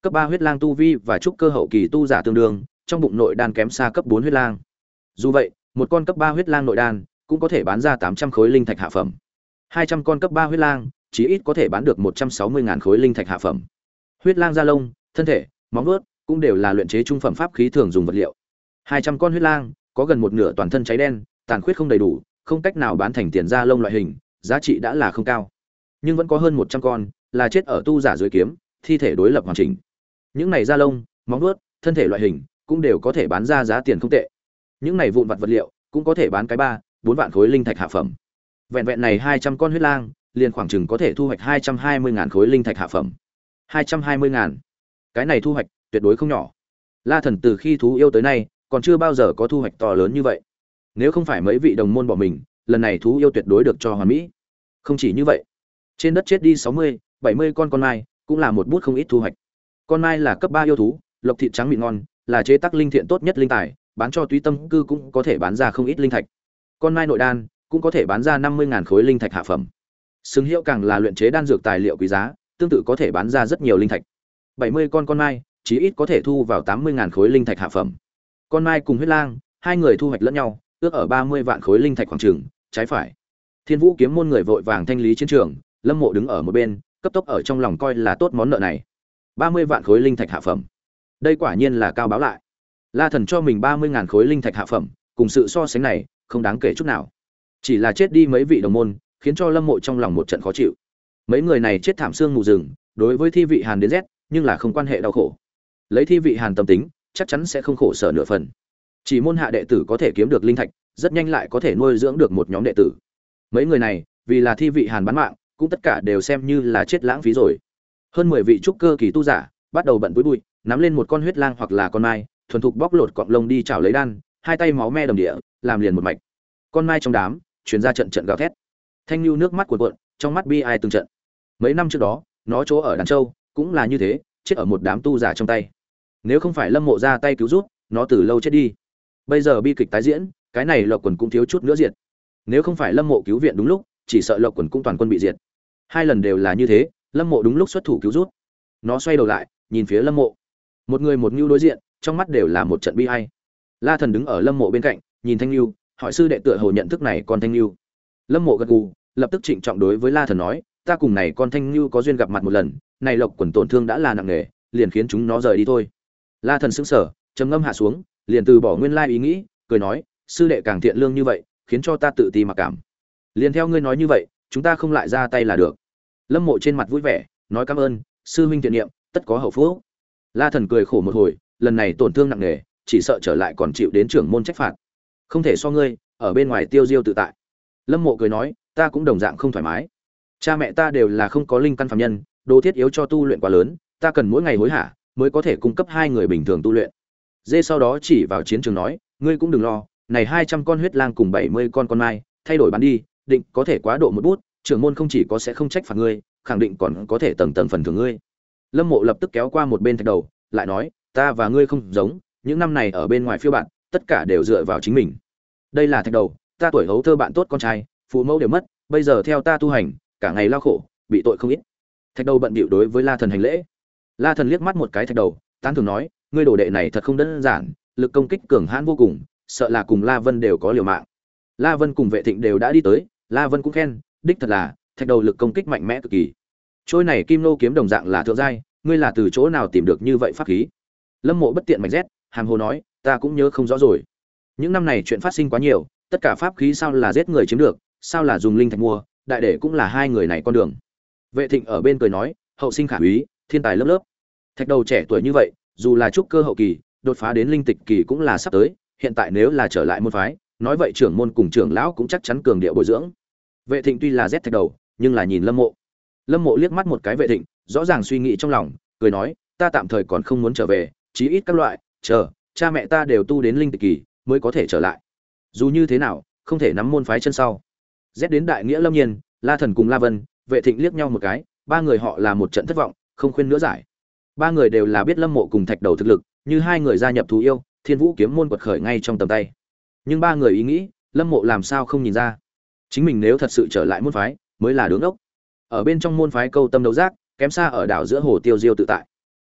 cấp ba huyết lang tu vi và trúc cơ hậu kỳ tu giả tương đương, trong bụng nội đan kém xa cấp bốn huyết lang. Dù vậy, một con cấp ba huyết lang nội đan cũng có thể bán ra tám trăm khối linh thạch hạ phẩm. hai trăm con cấp ba huyết lang, chí ít có thể bán được một trăm sáu mươi ngàn khối linh thạch hạ phẩm. Huyết lang da lông, thân thể, móng vuốt cũng đều là luyện chế trung phẩm pháp khí thường dùng vật liệu. hai trăm con huyết lang, có gần một nửa toàn thân cháy đen, tàn khuyết không đầy đủ, không cách nào bán thành tiền da lông loại hình, giá trị đã là không cao. Nhưng vẫn có hơn một trăm con là chết ở tu giả dưới kiếm, thi thể đối lập hoàn chỉnh. Những này da lông, móng vuốt, thân thể loại hình cũng đều có thể bán ra giá tiền không tệ. Những này vụn vặt vật liệu cũng có thể bán cái ba, bốn vạn khối linh thạch hạ phẩm. Vẹn vẹn này hai trăm con huyết lang, liền khoảng chừng có thể thu hoạch hai trăm hai mươi ngàn khối linh thạch hạ phẩm. hai trăm hai mươi ngàn. Cái này thu hoạch tuyệt đối không nhỏ. La Thần từ khi thú yêu tới nay, còn chưa bao giờ có thu hoạch to lớn như vậy. Nếu không phải mấy vị đồng môn bỏ mình, lần này thú yêu tuyệt đối được cho hoàn mỹ. Không chỉ như vậy, trên đất chết đi sáu mươi, bảy mươi con con mai, cũng là một bút không ít thu hoạch. Con mai là cấp ba yêu thú, lộc thịt trắng mịn ngon, là chế tác linh thiện tốt nhất linh tài, bán cho túy tâm cư cũng có thể bán ra không ít linh thạch. Con mai nội đan cũng có thể bán ra năm mươi ngàn khối linh thạch hạ phẩm. Xứng hiệu càng là luyện chế đan dược tài liệu quý giá, tương tự có thể bán ra rất nhiều linh thạch. bảy mươi con con mai, chí ít có thể thu vào tám mươi ngàn khối linh thạch hạ phẩm. Con mai cùng huyết lang, hai người thu hoạch lẫn nhau, ước ở ba mươi vạn khối linh thạch khoảng chừng, trái phải. Thiên Vũ kiếm môn người vội vàng thanh lý chiến trường, Lâm Mộ đứng ở một bên, cấp tốc ở trong lòng coi là tốt món nợ này. ba mươi vạn khối linh thạch hạ phẩm. Đây quả nhiên là cao báo lại. La Thần cho mình ba mươi ngàn khối linh thạch hạ phẩm, cùng sự so sánh này, không đáng kể chút nào. Chỉ là chết đi mấy vị đồng môn, khiến cho Lâm Mộ trong lòng một trận khó chịu. Mấy người này chết thảm xương mù rừng, đối với thi vị Hàn đến rét, nhưng là không quan hệ đau khổ. Lấy thi vị Hàn tâm tính, chắc chắn sẽ không khổ sở nửa phần. Chỉ môn hạ đệ tử có thể kiếm được linh thạch, rất nhanh lại có thể nuôi dưỡng được một nhóm đệ tử. Mấy người này, vì là thi vị Hàn bán mạng, cũng tất cả đều xem như là chết lãng phí rồi. Hơn mười vị trúc cơ kỳ tu giả, bắt đầu bận túi bụi, nắm lên một con huyết lang hoặc là con mai, thuần thục bóc lột cọng lông đi chảo lấy đan, hai tay máu me đầm địa, làm liền một mạch. Con mai trong đám, truyền ra trận trận gào thét. Thanh Nưu nước mắt cuộn cuộn, trong mắt bi ai từng trận. Mấy năm trước đó, nó chỗ ở Đàn Châu, cũng là như thế, chết ở một đám tu giả trong tay. Nếu không phải Lâm Mộ ra tay cứu giúp, nó từ lâu chết đi. Bây giờ bi kịch tái diễn, cái này Lộc Quần cũng thiếu chút nữa diệt. Nếu không phải Lâm Mộ cứu viện đúng lúc, chỉ sợ Lộc Quần cũng toàn quân bị diệt. Hai lần đều là như thế, Lâm Mộ đúng lúc xuất thủ cứu giúp. Nó xoay đầu lại, nhìn phía Lâm Mộ. Một người một Nưu đối diện, trong mắt đều là một trận bi ai. La Thần đứng ở Lâm Mộ bên cạnh, nhìn Thanh Nưu, hỏi sư đệ tựa hồ nhận thức này con Thanh Nưu. Lâm Mộ gật gù, lập tức trịnh trọng đối với La Thần nói, ta cùng này con Thanh Nưu có duyên gặp mặt một lần, này Lộc Quần tổn thương đã là nặng nề, liền khiến chúng nó rời đi thôi. La Thần sững sờ, trầm ngâm hạ xuống, liền từ bỏ nguyên lai ý nghĩ, cười nói, sư đệ càng thiện lương như vậy, khiến cho ta tự ti mặc cảm. Liền theo ngươi nói như vậy, chúng ta không lại ra tay là được. Lâm Mộ trên mặt vui vẻ, nói cảm ơn, sư huynh thiện niệm, tất có hậu phúc. La Thần cười khổ một hồi, lần này tổn thương nặng nề, chỉ sợ trở lại còn chịu đến trưởng môn trách phạt. Không thể so ngươi, ở bên ngoài tiêu diêu tự tại. Lâm Mộ cười nói, ta cũng đồng dạng không thoải mái. Cha mẹ ta đều là không có linh căn phàm nhân, đồ thiết yếu cho tu luyện quá lớn, ta cần mỗi ngày hối hả mới có thể cung cấp hai người bình thường tu luyện. Dê sau đó chỉ vào chiến trường nói, ngươi cũng đừng lo, này hai trăm con huyết lang cùng bảy mươi con con mai, thay đổi bán đi, định có thể quá độ một bút, trưởng môn không chỉ có sẽ không trách phạt ngươi, khẳng định còn có thể tầng tầng phần thưởng ngươi. Lâm Mộ lập tức kéo qua một bên thạch đầu, lại nói, ta và ngươi không giống, những năm này ở bên ngoài phiêu bạn, tất cả đều dựa vào chính mình. Đây là thạch đầu, ta tuổi hấu thơ bạn tốt con trai, phụ mẫu đều mất, bây giờ theo ta tu hành, cả ngày lao khổ, bị tội không ít. Thạch đầu bận bịu đối với La Thần hành lễ. La Thần liếc mắt một cái thạch đầu, tán thưởng nói, ngươi đồ đệ này thật không đơn giản, lực công kích cường hãn vô cùng, sợ là cùng La Vân đều có liều mạng. La Vân cùng Vệ Thịnh đều đã đi tới, La Vân cũng khen, đích thật là, thạch đầu lực công kích mạnh mẽ cực kỳ. Trôi này kim nô kiếm đồng dạng là thượng giai, ngươi là từ chỗ nào tìm được như vậy pháp khí? Lâm Mộ bất tiện mạch rét, hàm hồ nói, ta cũng nhớ không rõ rồi. Những năm này chuyện phát sinh quá nhiều, tất cả pháp khí sao là giết người chiếm được, sao là dùng linh thạch mua, đại để cũng là hai người này con đường. Vệ Thịnh ở bên cười nói, hậu sinh khả úy, thiên tài lớp lớp. Thạch đầu trẻ tuổi như vậy, dù là trúc cơ hậu kỳ, đột phá đến linh tịch kỳ cũng là sắp tới, hiện tại nếu là trở lại môn phái, nói vậy trưởng môn cùng trưởng lão cũng chắc chắn cường điệu bồi dưỡng. Vệ Thịnh tuy là rét thạch đầu, nhưng là nhìn Lâm Mộ. Lâm Mộ liếc mắt một cái Vệ Thịnh, rõ ràng suy nghĩ trong lòng, cười nói, ta tạm thời còn không muốn trở về, chí ít các loại, chờ, cha mẹ ta đều tu đến linh tịch kỳ, mới có thể trở lại. Dù như thế nào, không thể nắm môn phái chân sau. Rét đến đại nghĩa lâm nhiên, La Thần cùng La Vân, Vệ Thịnh liếc nhau một cái, ba người họ là một trận thất vọng, không khuyên nữa giải. Ba người đều là biết Lâm Mộ cùng thạch đầu thực lực, như hai người gia nhập thú yêu, Thiên Vũ kiếm môn quật khởi ngay trong tầm tay. Nhưng ba người ý nghĩ, Lâm Mộ làm sao không nhìn ra? Chính mình nếu thật sự trở lại môn phái, mới là đứng ốc. Ở bên trong môn phái câu tâm đấu giác, kém xa ở đảo giữa hồ tiêu diêu tự tại.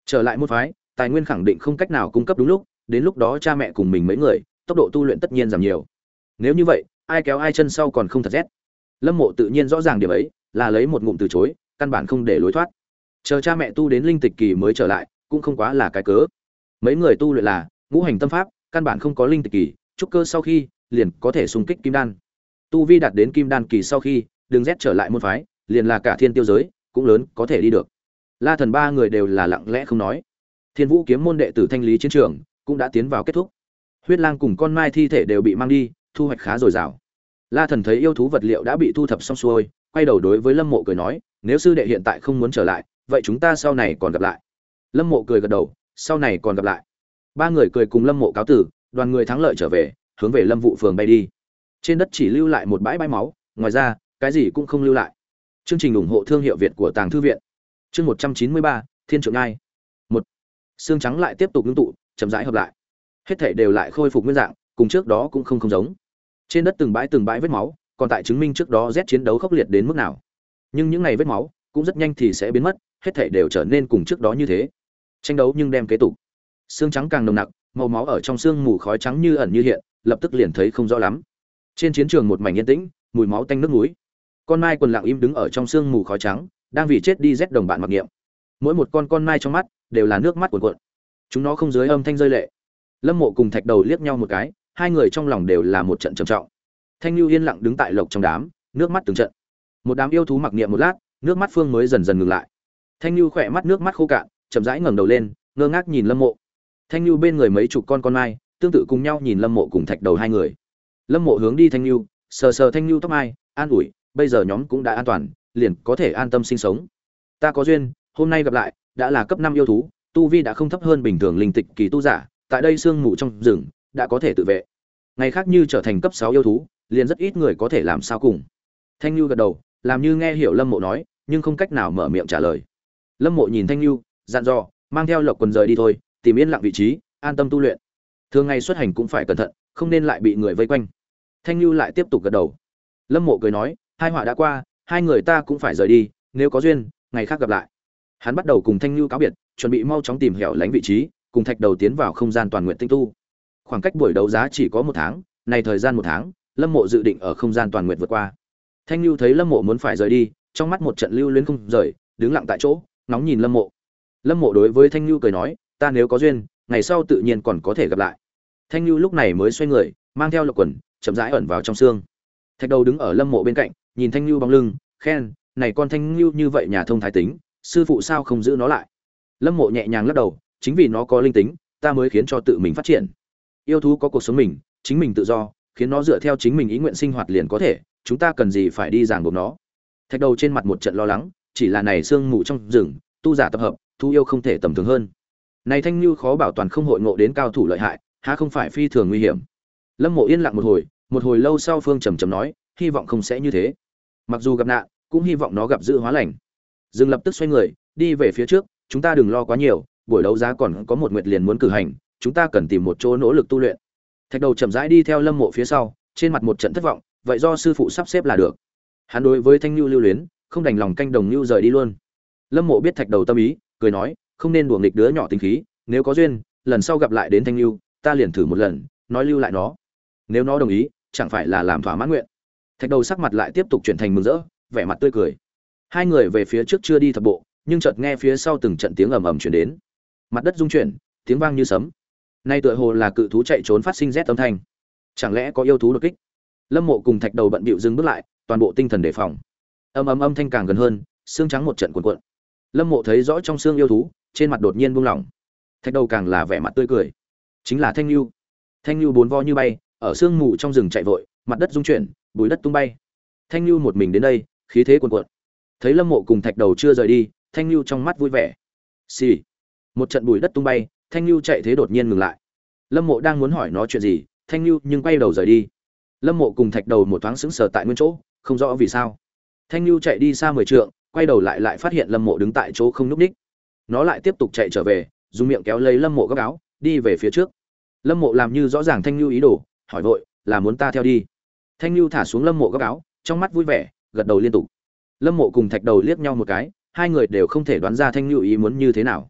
Trở lại môn phái, tài nguyên khẳng định không cách nào cung cấp đúng lúc, đến lúc đó cha mẹ cùng mình mấy người, tốc độ tu luyện tất nhiên giảm nhiều. Nếu như vậy, ai kéo ai chân sau còn không thật rét. Lâm Mộ tự nhiên rõ ràng điểm ấy, là lấy một ngụm từ chối, căn bản không để lối thoát. Chờ cha mẹ tu đến linh tịch kỳ mới trở lại, cũng không quá là cái cớ. Mấy người tu luyện là ngũ hành tâm pháp, căn bản không có linh tịch kỳ, trúc cơ sau khi liền có thể xung kích kim đan. Tu vi đạt đến kim đan kỳ sau khi, đường rét trở lại môn phái, liền là cả thiên tiêu giới, cũng lớn có thể đi được. La Thần ba người đều là lặng lẽ không nói. Thiên Vũ kiếm môn đệ tử thanh lý chiến trường cũng đã tiến vào kết thúc. Huyết Lang cùng con mai thi thể đều bị mang đi, thu hoạch khá dồi dào. La Thần thấy yêu thú vật liệu đã bị thu thập xong xuôi, quay đầu đối với Lâm Mộ cười nói, nếu sư đệ hiện tại không muốn trở lại, vậy chúng ta sau này còn gặp lại. Lâm Mộ cười gật đầu, sau này còn gặp lại. Ba người cười cùng Lâm Mộ cáo tử, đoàn người thắng lợi trở về, hướng về Lâm Vụ phường bay đi. Trên đất chỉ lưu lại một bãi bãi máu, ngoài ra, cái gì cũng không lưu lại. Chương trình ủng hộ thương hiệu Việt của Tàng thư viện. Chương một trăm chín mươi ba, Thiên Trượng Ngai. Một. Xương trắng lại tiếp tục ngưng tụ, chậm rãi hợp lại. Hết thảy đều lại khôi phục nguyên dạng, cùng trước đó cũng không không giống. Trên đất từng bãi từng bãi vết máu, còn tại chứng minh trước đó Z chiến đấu khốc liệt đến mức nào. Nhưng những ngày vết máu cũng rất nhanh thì sẽ biến mất, hết thảy đều trở nên cùng trước đó như thế. Tranh đấu nhưng đem kế tục. Xương trắng càng nồng nặc, màu máu ở trong xương mù khói trắng như ẩn như hiện, lập tức liền thấy không rõ lắm. Trên chiến trường một mảnh yên tĩnh, mùi máu tanh nước núi. Con mai quần lặng im đứng ở trong xương mù khói trắng, đang vì chết đi Z đồng bạn mặc niệm. Mỗi một con con mai trong mắt đều là nước mắt cuồn cuộn. Chúng nó không dưới âm thanh rơi lệ. Lâm Mộ cùng Thạch Đầu liếc nhau một cái, hai người trong lòng đều là một trận trầm trọng. Thanh Nưu yên lặng đứng tại lộc trong đám, nước mắt từng trận. Một đám yêu thú mặc niệm một lát, nước mắt phương mới dần dần ngừng lại. Thanh Nưu khỏe mắt nước mắt khô cạn, chậm rãi ngẩng đầu lên, ngơ ngác nhìn Lâm Mộ. Thanh Nưu bên người mấy chục con con mai, tương tự cùng nhau nhìn Lâm Mộ cùng Thạch Đầu hai người. Lâm Mộ hướng đi Thanh Nưu, sờ sờ Thanh Nưu tóc mai, an ủi, bây giờ nhóm cũng đã an toàn, liền có thể an tâm sinh sống. Ta có duyên, hôm nay gặp lại, đã là cấp năm yêu thú, tu vi đã không thấp hơn bình thường linh tịch kỳ tu giả, tại đây sương mù trong rừng, đã có thể tự vệ. Ngày khác như trở thành cấp sáu yêu thú, liền rất ít người có thể làm sao cùng. Thanh Nưu gật đầu, làm như nghe hiểu Lâm Mộ nói, nhưng không cách nào mở miệng trả lời. Lâm Mộ nhìn Thanh Nưu, dặn dò, mang theo Lộc Quần rời đi thôi, tìm yên lặng vị trí, an tâm tu luyện. Thường ngày xuất hành cũng phải cẩn thận, không nên lại bị người vây quanh. Thanh Nưu lại tiếp tục gật đầu. Lâm Mộ cười nói, hai họa đã qua, hai người ta cũng phải rời đi, nếu có duyên, ngày khác gặp lại. Hắn bắt đầu cùng Thanh Nưu cáo biệt, chuẩn bị mau chóng tìm hẻo lánh vị trí, cùng Thạch Đầu tiến vào không gian toàn nguyện tinh tu. Khoảng cách buổi đấu giá chỉ có một tháng, này thời gian một tháng, Lâm Mộ dự định ở không gian toàn nguyện vượt qua. Thanh Nưu thấy Lâm Mộ muốn phải rời đi, trong mắt một trận lưu luyến không rời, đứng lặng tại chỗ, ngóng nhìn Lâm Mộ. Lâm Mộ đối với Thanh Nưu cười nói, ta nếu có duyên, ngày sau tự nhiên còn có thể gặp lại. Thanh Nưu lúc này mới xoay người, mang theo Lộc Quần, chậm rãi ẩn vào trong xương. Thạch Đầu đứng ở Lâm Mộ bên cạnh, nhìn Thanh Nưu bóng lưng, khen, này con Thanh Nưu như vậy nhà thông thái tính, sư phụ sao không giữ nó lại? Lâm Mộ nhẹ nhàng lắc đầu, chính vì nó có linh tính, ta mới khiến cho tự mình phát triển. Yêu thú có cuộc sống mình, chính mình tự do, khiến nó dựa theo chính mình ý nguyện sinh hoạt liền có thể, chúng ta cần gì phải đi ràng buộc nó. Thạch Đầu trên mặt một trận lo lắng, chỉ là này sương mù trong rừng, tu giả tập hợp, thu yêu không thể tầm thường hơn. Này Thanh Nưu khó bảo toàn không hội ngộ đến cao thủ lợi hại, há không phải phi thường nguy hiểm. Lâm Mộ yên lặng một hồi, một hồi lâu sau Phương trầm trầm nói, hy vọng không sẽ như thế. Mặc dù gặp nạn, cũng hy vọng nó gặp dự hóa lành. Dương lập tức xoay người, đi về phía trước, chúng ta đừng lo quá nhiều, buổi đấu giá còn có một nguyệt liền muốn cử hành, chúng ta cần tìm một chỗ nỗ lực tu luyện. Thạch Đầu chậm rãi đi theo Lâm Mộ phía sau, trên mặt một trận thất vọng, vậy do sư phụ sắp xếp là được. Hắn đối với Thanh Nưu lưu luyến, không đành lòng canh đồng Nưu rời đi luôn. Lâm Mộ biết Thạch Đầu tâm ý, cười nói, không nên đùa nghịch đứa nhỏ tính khí, nếu có duyên, lần sau gặp lại đến Thanh Nưu, ta liền thử một lần, nói lưu lại nó. Nếu nó đồng ý, chẳng phải là làm thỏa mãn nguyện. Thạch Đầu sắc mặt lại tiếp tục chuyển thành mừng rỡ, vẻ mặt tươi cười. Hai người về phía trước chưa đi thập bộ, nhưng chợt nghe phía sau từng trận tiếng ầm ầm truyền đến. Mặt đất rung chuyển, tiếng vang như sấm. Nay tựa hồ là cự thú chạy trốn phát sinh rét âm thanh. Chẳng lẽ có yêu thú đột kích? Lâm Mộ cùng Thạch Đầu bận bịu dừng bước lại, toàn bộ tinh thần đề phòng. Âm ầm âm thanh càng gần hơn, xương trắng một trận cuộn cuộn. Lâm Mộ thấy rõ trong xương yêu thú, trên mặt đột nhiên buông lỏng. Thạch Đầu càng là vẻ mặt tươi cười. Chính là Thanh Nưu. Thanh Nưu bốn vo như bay, ở sương mù trong rừng chạy vội, mặt đất rung chuyển, bụi đất tung bay. Thanh Nưu một mình đến đây, khí thế cuồn cuộn. Thấy Lâm Mộ cùng Thạch Đầu chưa rời đi, Thanh Nưu trong mắt vui vẻ. Xì. Một trận bụi đất tung bay, Thanh Nưu chạy thế đột nhiên ngừng lại. Lâm Mộ đang muốn hỏi nó chuyện gì, Thanh Nưu nhưng quay đầu rời đi. Lâm Mộ cùng Thạch Đầu một thoáng sững sờ tại nguyên chỗ, không rõ vì sao. Thanh Nưu chạy đi xa mười trượng, quay đầu lại lại phát hiện Lâm Mộ đứng tại chỗ không nhúc nhích. Nó lại tiếp tục chạy trở về, dùng miệng kéo lấy Lâm Mộ góc áo, đi về phía trước. Lâm Mộ làm như rõ ràng Thanh Nưu ý đồ, hỏi vội, là muốn ta theo đi? Thanh Nưu thả xuống Lâm Mộ góc áo, trong mắt vui vẻ, gật đầu liên tục. Lâm Mộ cùng Thạch Đầu liếc nhau một cái, hai người đều không thể đoán ra Thanh Nưu ý muốn như thế nào.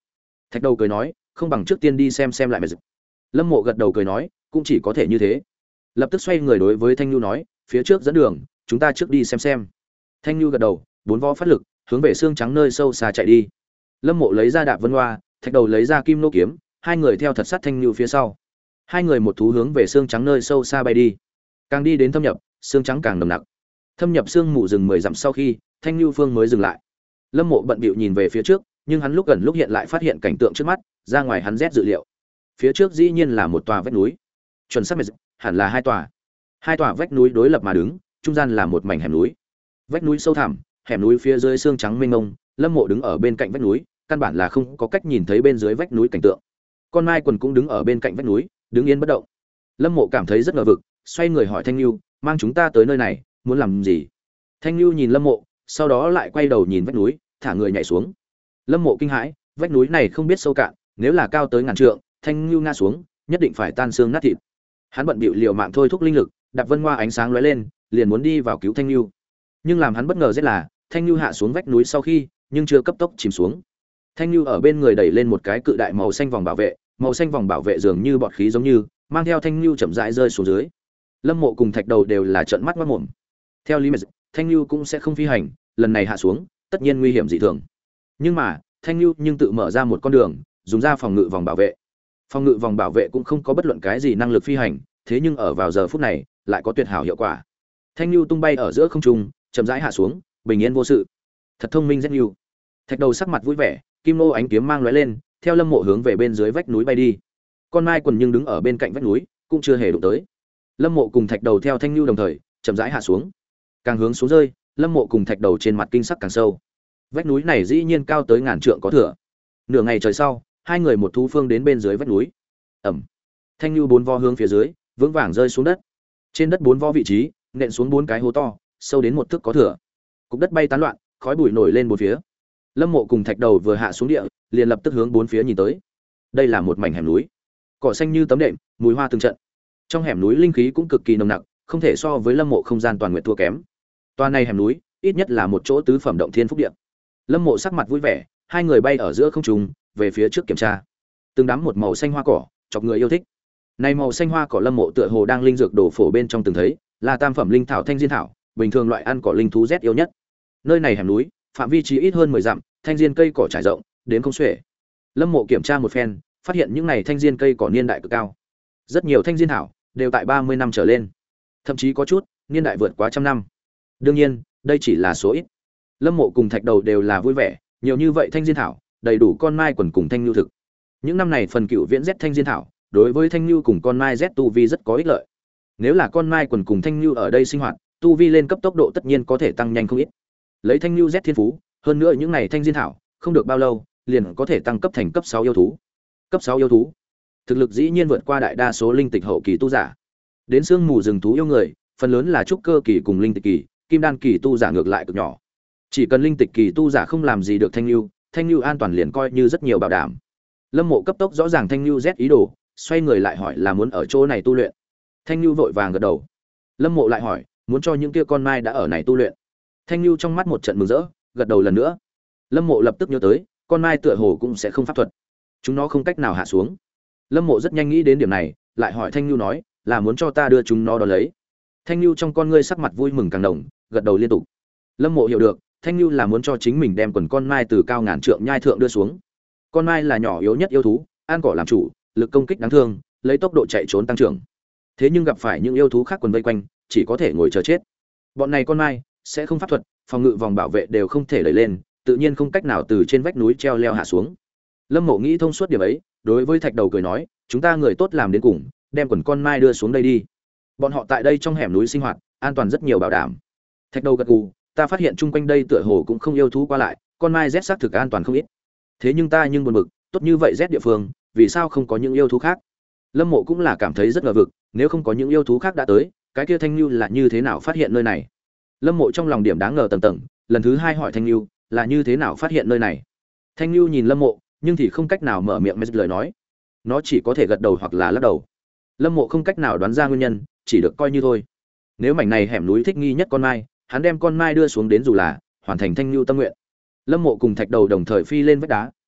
Thạch đầu cười nói, không bằng trước tiên đi xem xem lại mà. Lâm Mộ gật đầu cười nói, cũng chỉ có thể như thế. Lập tức xoay người đối với Thanh Nhu nói, phía trước dẫn đường, chúng ta trước đi xem xem. Thanh Nhu gật đầu, bốn vó phát lực, hướng về xương trắng nơi sâu xa chạy đi. Lâm Mộ lấy ra đạp vân hoa, Thạch đầu lấy ra kim nô kiếm, hai người theo thật sát Thanh Nhu phía sau. Hai người một thú hướng về xương trắng nơi sâu xa bay đi. Càng đi đến thâm nhập, xương trắng càng nồng nặc. Thâm nhập xương mù rừng mười dặm sau khi, Thanh Nhu Phương mới dừng lại. Lâm Mộ bận bịu nhìn về phía trước, nhưng hắn lúc gần lúc hiện lại phát hiện cảnh tượng trước mắt, ra ngoài hắn rét dự liệu. Phía trước dĩ nhiên là một tòa vách núi. Chuẩn xác hẳn là hai tòa. Hai tòa vách núi đối lập mà đứng, trung gian là một mảnh hẻm núi. Vách núi sâu thẳm, hẻm núi phía dưới xương trắng mênh mông, Lâm Mộ đứng ở bên cạnh vách núi, căn bản là không có cách nhìn thấy bên dưới vách núi cảnh tượng. Con Mai Quần cũng đứng ở bên cạnh vách núi, đứng yên bất động. Lâm Mộ cảm thấy rất ngờ vực, xoay người hỏi Thanh Nhu, mang chúng ta tới nơi này, muốn làm gì? Thanh Nhu nhìn Lâm Mộ, sau đó lại quay đầu nhìn vách núi, thả người nhảy xuống. Lâm Mộ kinh hãi, vách núi này không biết sâu cạn, nếu là cao tới ngàn trượng, Thanh Nhu ngã xuống, nhất định phải tan xương nát thịt. Hắn bận bịu liều mạng thôi thúc linh lực, đạp vân hoa ánh sáng lóe lên, liền muốn đi vào cứu Thanh Nhu. Nhưng làm hắn bất ngờ rất là, Thanh Nhu hạ xuống vách núi sau khi, nhưng chưa cấp tốc chìm xuống. Thanh Nhu ở bên người đẩy lên một cái cự đại màu xanh vòng bảo vệ, màu xanh vòng bảo vệ dường như bọt khí giống như, mang theo Thanh Nhu chậm rãi rơi xuống dưới. Lâm Mộ cùng Thạch đầu đều là trợn mắt ngoác mồm. Theo lý mà Thanh Nhu cũng sẽ không phi hành, lần này hạ xuống, tất nhiên nguy hiểm dị thường. Nhưng mà, Thanh Nhu nhưng tự mở ra một con đường, dùng ra phòng ngự vòng bảo vệ. Phòng ngự vòng bảo vệ cũng không có bất luận cái gì năng lực phi hành, thế nhưng ở vào giờ phút này, lại có tuyệt hảo hiệu quả. Thanh Nhu tung bay ở giữa không trung, chậm rãi hạ xuống, bình yên vô sự. Thật thông minh rất nhiều. Thạch đầu sắc mặt vui vẻ, kim nô ánh kiếm mang lóe lên, theo Lâm Mộ hướng về bên dưới vách núi bay đi. Con Mai Quần nhưng đứng ở bên cạnh vách núi, cũng chưa hề đụng tới. Lâm Mộ cùng Thạch đầu theo Thanh Nhu đồng thời, chậm rãi hạ xuống. Càng hướng xuống rơi, Lâm Mộ cùng Thạch đầu trên mặt kinh sắc càng sâu. Vách núi này dĩ nhiên cao tới ngàn trượng có thừa. Nửa ngày trời sau, hai người một thú phương đến bên dưới vách núi. Ầm. Thanh Nhu bốn vo hướng phía dưới, vững vàng rơi xuống đất. Trên đất bốn vo vị trí, nện xuống bốn cái hố to, sâu đến một thước có thừa. Cục đất bay tán loạn, khói bụi nổi lên bốn phía. Lâm Mộ cùng Thạch đầu vừa hạ xuống địa, liền lập tức hướng bốn phía nhìn tới. Đây là một mảnh hẻm núi, cỏ xanh như tấm đệm, mùi hoa từng trận. Trong hẻm núi linh khí cũng cực kỳ nồng nặc, không thể so với Lâm Mộ không gian toàn nguyện thua kém. Toa này hẻm núi, ít nhất là một chỗ tứ phẩm động thiên phúc địa. Lâm Mộ sắc mặt vui vẻ, hai người bay ở giữa không trung, về phía trước kiểm tra. Từng đám một màu xanh hoa cỏ, chọc người yêu thích. Này màu xanh hoa cỏ Lâm Mộ tựa hồ đang linh dược đổ phổ bên trong từng thấy, là tam phẩm linh thảo thanh diên thảo, bình thường loại ăn cỏ linh thú rét yêu nhất. Nơi này hẻm núi, phạm vi chỉ ít hơn mười dặm, thanh diên cây cỏ trải rộng, đến không xuể. Lâm Mộ kiểm tra một phen, phát hiện những này thanh diên cây cỏ niên đại cực cao. Rất nhiều thanh diên thảo đều tại ba mươi năm trở lên, thậm chí có chút niên đại vượt quá trăm năm. Đương nhiên, đây chỉ là số ít. Lâm Mộ cùng Thạch đầu đều là vui vẻ, nhiều như vậy thanh diên thảo, đầy đủ con Mai Quần cùng Thanh Nhu thực. Những năm này phần cựu viễn Z thanh diên thảo, đối với Thanh Nhu cùng con Mai Z tu vi rất có ích lợi. Nếu là con Mai Quần cùng Thanh Nhu ở đây sinh hoạt, tu vi lên cấp tốc độ tất nhiên có thể tăng nhanh không ít. Lấy Thanh Nhu Z thiên phú, hơn nữa những này thanh diên thảo, không được bao lâu, liền có thể tăng cấp thành cấp sáu yêu thú. Cấp sáu yêu thú, thực lực dĩ nhiên vượt qua đại đa số linh tịch hậu kỳ tu giả. Đến xương mù rừng thú yêu người, phần lớn là trúc cơ kỳ cùng linh tịch kỳ, kim đan kỳ tu giả ngược lại cực nhỏ. Chỉ cần linh tịch kỳ tu giả không làm gì được Thanh Nhu, Thanh Nhu an toàn liền coi như rất nhiều bảo đảm. Lâm Mộ cấp tốc rõ ràng Thanh Nhu Z ý đồ, xoay người lại hỏi là muốn ở chỗ này tu luyện. Thanh Nhu vội vàng gật đầu. Lâm Mộ lại hỏi, muốn cho những kia con mai đã ở này tu luyện. Thanh Nhu trong mắt một trận mừng rỡ, gật đầu lần nữa. Lâm Mộ lập tức nhớ tới, con mai tựa hồ cũng sẽ không pháp thuật, chúng nó không cách nào hạ xuống. Lâm Mộ rất nhanh nghĩ đến điểm này, lại hỏi Thanh Nhu nói, là muốn cho ta đưa chúng nó đó lấy. Thanh Nhu trong con ngươi sắc mặt vui mừng càng đồng, gật đầu liên tục. Lâm Mộ hiểu được, Thanh Nhu là muốn cho chính mình đem quần con mai từ cao ngàn trượng nhai thượng đưa xuống. Con mai là nhỏ yếu nhất yêu thú, ăn cỏ làm chủ, lực công kích đáng thương, lấy tốc độ chạy trốn tăng trưởng. Thế nhưng gặp phải những yêu thú khác quần vây quanh, chỉ có thể ngồi chờ chết. Bọn này con mai sẽ không pháp thuật, phòng ngự vòng bảo vệ đều không thể đẩy lên, tự nhiên không cách nào từ trên vách núi treo leo hạ xuống. Lâm Mộ nghĩ thông suốt điểm ấy, đối với Thạch đầu cười nói, chúng ta người tốt làm đến cùng, đem quần con mai đưa xuống đây đi. Bọn họ tại đây trong hẻm núi sinh hoạt, an toàn rất nhiều bảo đảm. Thạch đầu gật gù, ta phát hiện chung quanh đây tựa hồ cũng không yêu thú qua lại, con mai rét xác thực an toàn không ít. Thế nhưng ta nhưng buồn bực, tốt như vậy rét địa phương, vì sao không có những yêu thú khác? Lâm Mộ cũng là cảm thấy rất ngờ vực, nếu không có những yêu thú khác đã tới, cái kia Thanh Nhu là như thế nào phát hiện nơi này? Lâm Mộ trong lòng điểm đáng ngờ tầng tầng, lần thứ hai hỏi Thanh Nhu, là như thế nào phát hiện nơi này? Thanh Nhu nhìn Lâm Mộ, nhưng thì không cách nào mở miệng mấy lời nói. Nó chỉ có thể gật đầu hoặc là lắc đầu. Lâm Mộ không cách nào đoán ra nguyên nhân, chỉ được coi như thôi. Nếu mảnh này hẻm núi thích nghi nhất con mai, hắn đem con mai đưa xuống đến dù là hoàn thành Thanh Nhu tâm nguyện. Lâm Mộ cùng Thạch đầu đồng thời phi lên vách đá,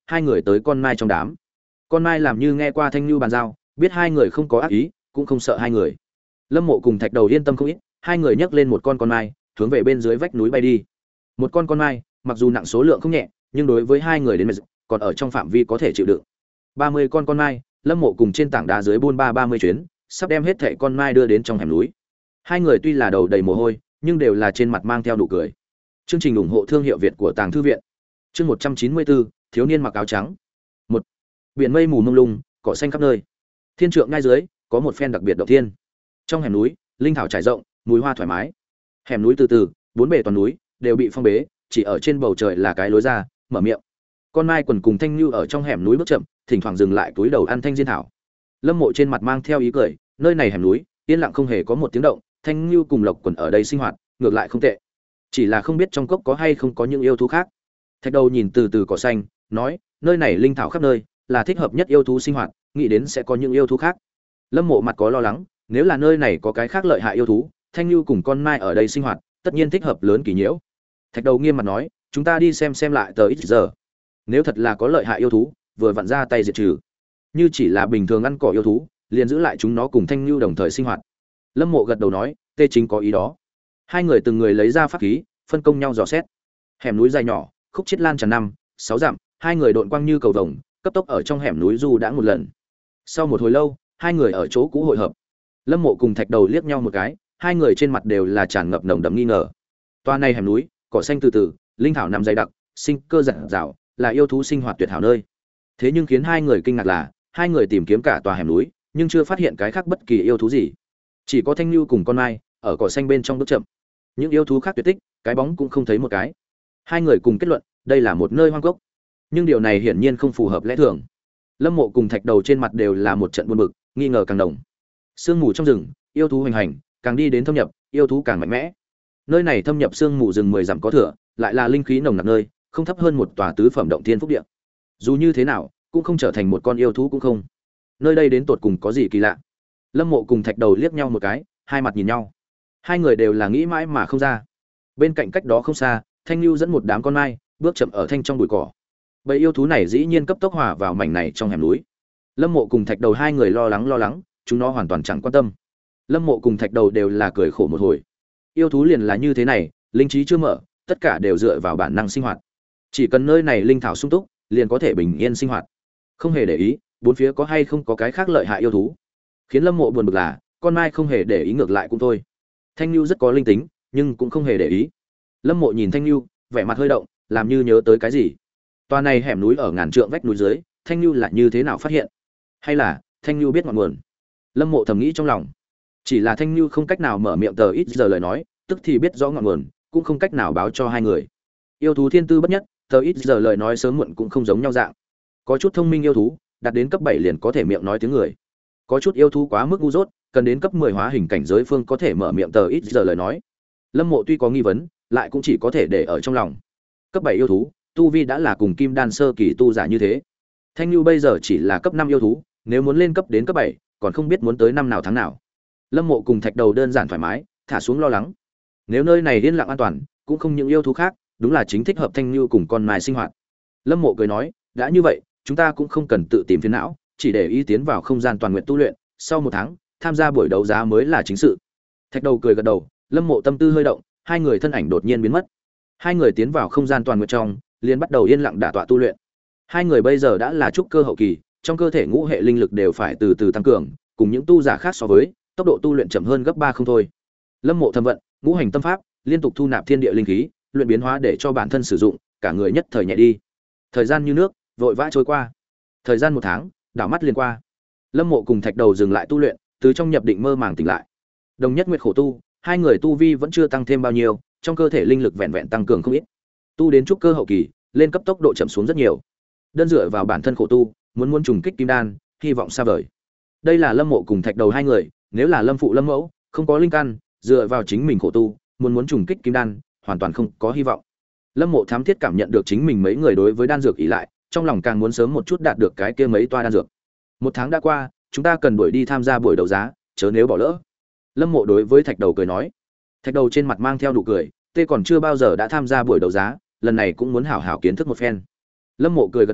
hai người tới con mai trong đám. Con mai làm như nghe qua Thanh Nhu bàn giao, biết hai người không có ác ý, cũng không sợ hai người. Lâm Mộ cùng Thạch Đầu yên tâm không ít, hai người nhấc lên một con con mai, hướng về bên dưới vách núi bay đi. Một con con mai, mặc dù nặng số lượng không nhẹ, nhưng đối với hai người đến mà còn ở trong phạm vi có thể chịu đựng. ba mươi con con mai, Lâm Mộ cùng trên tảng đá dưới buôn ba ba mươi chuyến, sắp đem hết thảy con mai đưa đến trong hẻm núi. Hai người tuy là đầu đầy mồ hôi, nhưng đều là trên mặt mang theo nụ cười. Chương trình ủng hộ thương hiệu Việt của Tàng Thư viện. Chương một trăm chín mươi bốn, thiếu niên mặc áo trắng. Một. Biển mây mù mông lung, cỏ xanh khắp nơi. Thiên trượng ngay dưới, có một phen đặc biệt động thiên. Trong hẻm núi, linh thảo trải rộng, mùi hoa thoải mái. Hẻm núi từ từ, bốn bề toàn núi đều bị phong bế, chỉ ở trên bầu trời là cái lối ra, mở miệng. Con mai quần cùng Thanh Nhu ở trong hẻm núi bước chậm, thỉnh thoảng dừng lại túi đầu ăn thanh diên thảo. Lâm Mộ trên mặt mang theo ý cười, nơi này hẻm núi, yên lặng không hề có một tiếng động, Thanh Nhu cùng Lộc Quần ở đây sinh hoạt, ngược lại không tệ. Chỉ là không biết trong cốc có hay không có những yêu thú khác. Thạch Đầu nhìn từ từ cỏ xanh, nói, nơi này linh thảo khắp nơi, là thích hợp nhất yêu thú sinh hoạt, nghĩ đến sẽ có những yêu thú khác. Lâm Mộ mặt có lo lắng, nếu là nơi này có cái khác lợi hại yêu thú, Thanh Nhu cùng con mai ở đây sinh hoạt, tất nhiên thích hợp lớn kỳ nhiễu. Thạch Đầu nghiêm mặt nói, chúng ta đi xem xem lại tờ ít giờ. Nếu thật là có lợi hại yêu thú, vừa vặn ra tay diệt trừ. Như chỉ là bình thường ăn cỏ yêu thú, liền giữ lại chúng nó cùng Thanh Nhu đồng thời sinh hoạt. Lâm Mộ gật đầu nói, tê chính có ý đó. Hai người từng người lấy ra pháp khí, phân công nhau dò xét. Hẻm núi dài nhỏ, khúc chết lan tràn năm, sáu dặm, hai người độn quang như cầu vồng, cấp tốc ở trong hẻm núi du đã một lần. Sau một hồi lâu, hai người ở chỗ cũ hội hợp. Lâm Mộ cùng Thạch Đầu liếc nhau một cái, hai người trên mặt đều là tràn ngập nồng đậm nghi ngờ. Toa này hẻm núi, cỏ xanh từ từ, linh thảo nằm dày đặc, sinh cơ rạng rào, là yêu thú sinh hoạt tuyệt hảo nơi. Thế nhưng khiến hai người kinh ngạc là, hai người tìm kiếm cả tòa hẻm núi, nhưng chưa phát hiện cái khác bất kỳ yêu thú gì. Chỉ có Thanh Nhu cùng con mai ở cỏ xanh bên trong bước chậm. Những yêu thú khác tuyệt tích, cái bóng cũng không thấy một cái. Hai người cùng kết luận, đây là một nơi hoang cốc. Nhưng điều này hiển nhiên không phù hợp lẽ thường. Lâm Mộ cùng Thạch Đầu trên mặt đều là một trận buồn bực, nghi ngờ càng đồng. Sương mù trong rừng, yêu thú hoành hành, càng đi đến thâm nhập, yêu thú càng mạnh mẽ. Nơi này thâm nhập sương mù rừng mười dặm có thừa, lại là linh khí nồng nặc nơi, không thấp hơn một tòa tứ phẩm động thiên phúc địa. Dù như thế nào, cũng không trở thành một con yêu thú cũng không. Nơi đây đến tột cùng có gì kỳ lạ? Lâm Mộ cùng Thạch Đầu liếc nhau một cái, hai mặt nhìn nhau. Hai người đều là nghĩ mãi mà không ra. Bên cạnh cách đó không xa, Thanh Nhu dẫn một đám con mai, bước chậm ở thanh trong bụi cỏ. Bầy yêu thú này dĩ nhiên cấp tốc hòa vào mảnh này trong hẻm núi. Lâm Mộ cùng Thạch Đầu hai người lo lắng lo lắng, chúng nó hoàn toàn chẳng quan tâm. Lâm Mộ cùng Thạch Đầu đều là cười khổ một hồi. Yêu thú liền là như thế này, linh trí chưa mở, tất cả đều dựa vào bản năng sinh hoạt. Chỉ cần nơi này linh thảo sung túc, liền có thể bình yên sinh hoạt. Không hề để ý, bốn phía có hay không có cái khác lợi hại yêu thú. Khiến Lâm Mộ buồn bực là, con mai không hề để ý ngược lại cũng thôi. Thanh Nhu rất có linh tính, nhưng cũng không hề để ý. Lâm Mộ nhìn Thanh Nhu, vẻ mặt hơi động, làm như nhớ tới cái gì. Toa này hẻm núi ở ngàn trượng vách núi dưới, Thanh Nhu là như thế nào phát hiện? Hay là Thanh Nhu biết ngọn nguồn? Lâm Mộ thầm nghĩ trong lòng. Chỉ là Thanh Nhu không cách nào mở miệng tờ ít giờ lời nói, tức thì biết rõ ngọn nguồn, cũng không cách nào báo cho hai người. Yêu thú thiên tư bất nhất, tờ ít giờ lời nói sớm muộn cũng không giống nhau dạng. Có chút thông minh yêu thú, đạt đến cấp bảy liền có thể miệng nói tiếng người. Có chút yêu thú quá mức ngu dốt, cần đến cấp mười hóa hình cảnh giới phương có thể mở miệng tờ ít giờ lời nói. Lâm Mộ tuy có nghi vấn, lại cũng chỉ có thể để ở trong lòng. Cấp bảy yêu thú, tu vi đã là cùng kim đan sơ kỳ tu giả như thế. Thanh Nhu bây giờ chỉ là cấp năm yêu thú, nếu muốn lên cấp đến cấp bảy, còn không biết muốn tới năm nào tháng nào. Lâm Mộ cùng Thạch Đầu đơn giản thoải mái, thả xuống lo lắng. Nếu nơi này yên lặng an toàn, cũng không những yêu thú khác, đúng là chính thích hợp Thanh Nhu cùng con mai sinh hoạt. Lâm Mộ cười nói, đã như vậy, chúng ta cũng không cần tự tìm phiền não, chỉ để ý tiến vào không gian toàn nguyện tu luyện, sau một tháng, tham gia buổi đấu giá mới là chính sự. Thạch Đầu cười gật đầu, Lâm Mộ tâm tư hơi động, hai người thân ảnh đột nhiên biến mất. Hai người tiến vào không gian toàn nguyện trong, liền bắt đầu yên lặng đả tọa tu luyện. Hai người bây giờ đã là trúc cơ hậu kỳ, trong cơ thể ngũ hệ linh lực đều phải từ từ tăng cường, cùng những tu giả khác so với, tốc độ tu luyện chậm hơn gấp ba không thôi. Lâm Mộ thâm vận, ngũ hành tâm pháp, liên tục thu nạp thiên địa linh khí, luyện biến hóa để cho bản thân sử dụng, cả người nhất thời nhẹ đi. Thời gian như nước, vội vã trôi qua. Thời gian một tháng, đảo mắt liền qua. Lâm Mộ cùng Thạch Đầu dừng lại tu luyện, từ trong nhập định mơ màng tỉnh lại. Đồng Nhất Nguyệt khổ tu, hai người tu vi vẫn chưa tăng thêm bao nhiêu, trong cơ thể linh lực vẹn vẹn tăng cường không ít. Tu đến trúc cơ hậu kỳ, lên cấp tốc độ chậm xuống rất nhiều. Đơn dựa vào bản thân khổ tu, muốn muốn trùng kích kim đan, hy vọng xa vời. Đây là Lâm Mộ cùng Thạch Đầu hai người, nếu là Lâm phụ Lâm mẫu, không có linh căn, dựa vào chính mình khổ tu, muốn muốn trùng kích kim đan, hoàn toàn không có hy vọng. Lâm Mộ thám thiết cảm nhận được chính mình mấy người đối với đan dược ỷ lại, trong lòng càng muốn sớm một chút đạt được cái kia mấy toa đan dược. Một tháng đã qua, chúng ta cần đuổi đi tham gia buổi đấu giá, chớ nếu bỏ lỡ. Lâm Mộ đối với Thạch Đầu cười nói. Thạch Đầu trên mặt mang theo nụ cười, tê còn chưa bao giờ đã tham gia buổi đấu giá, lần này cũng muốn hảo hảo kiến thức một phen. Lâm Mộ cười gật đầu,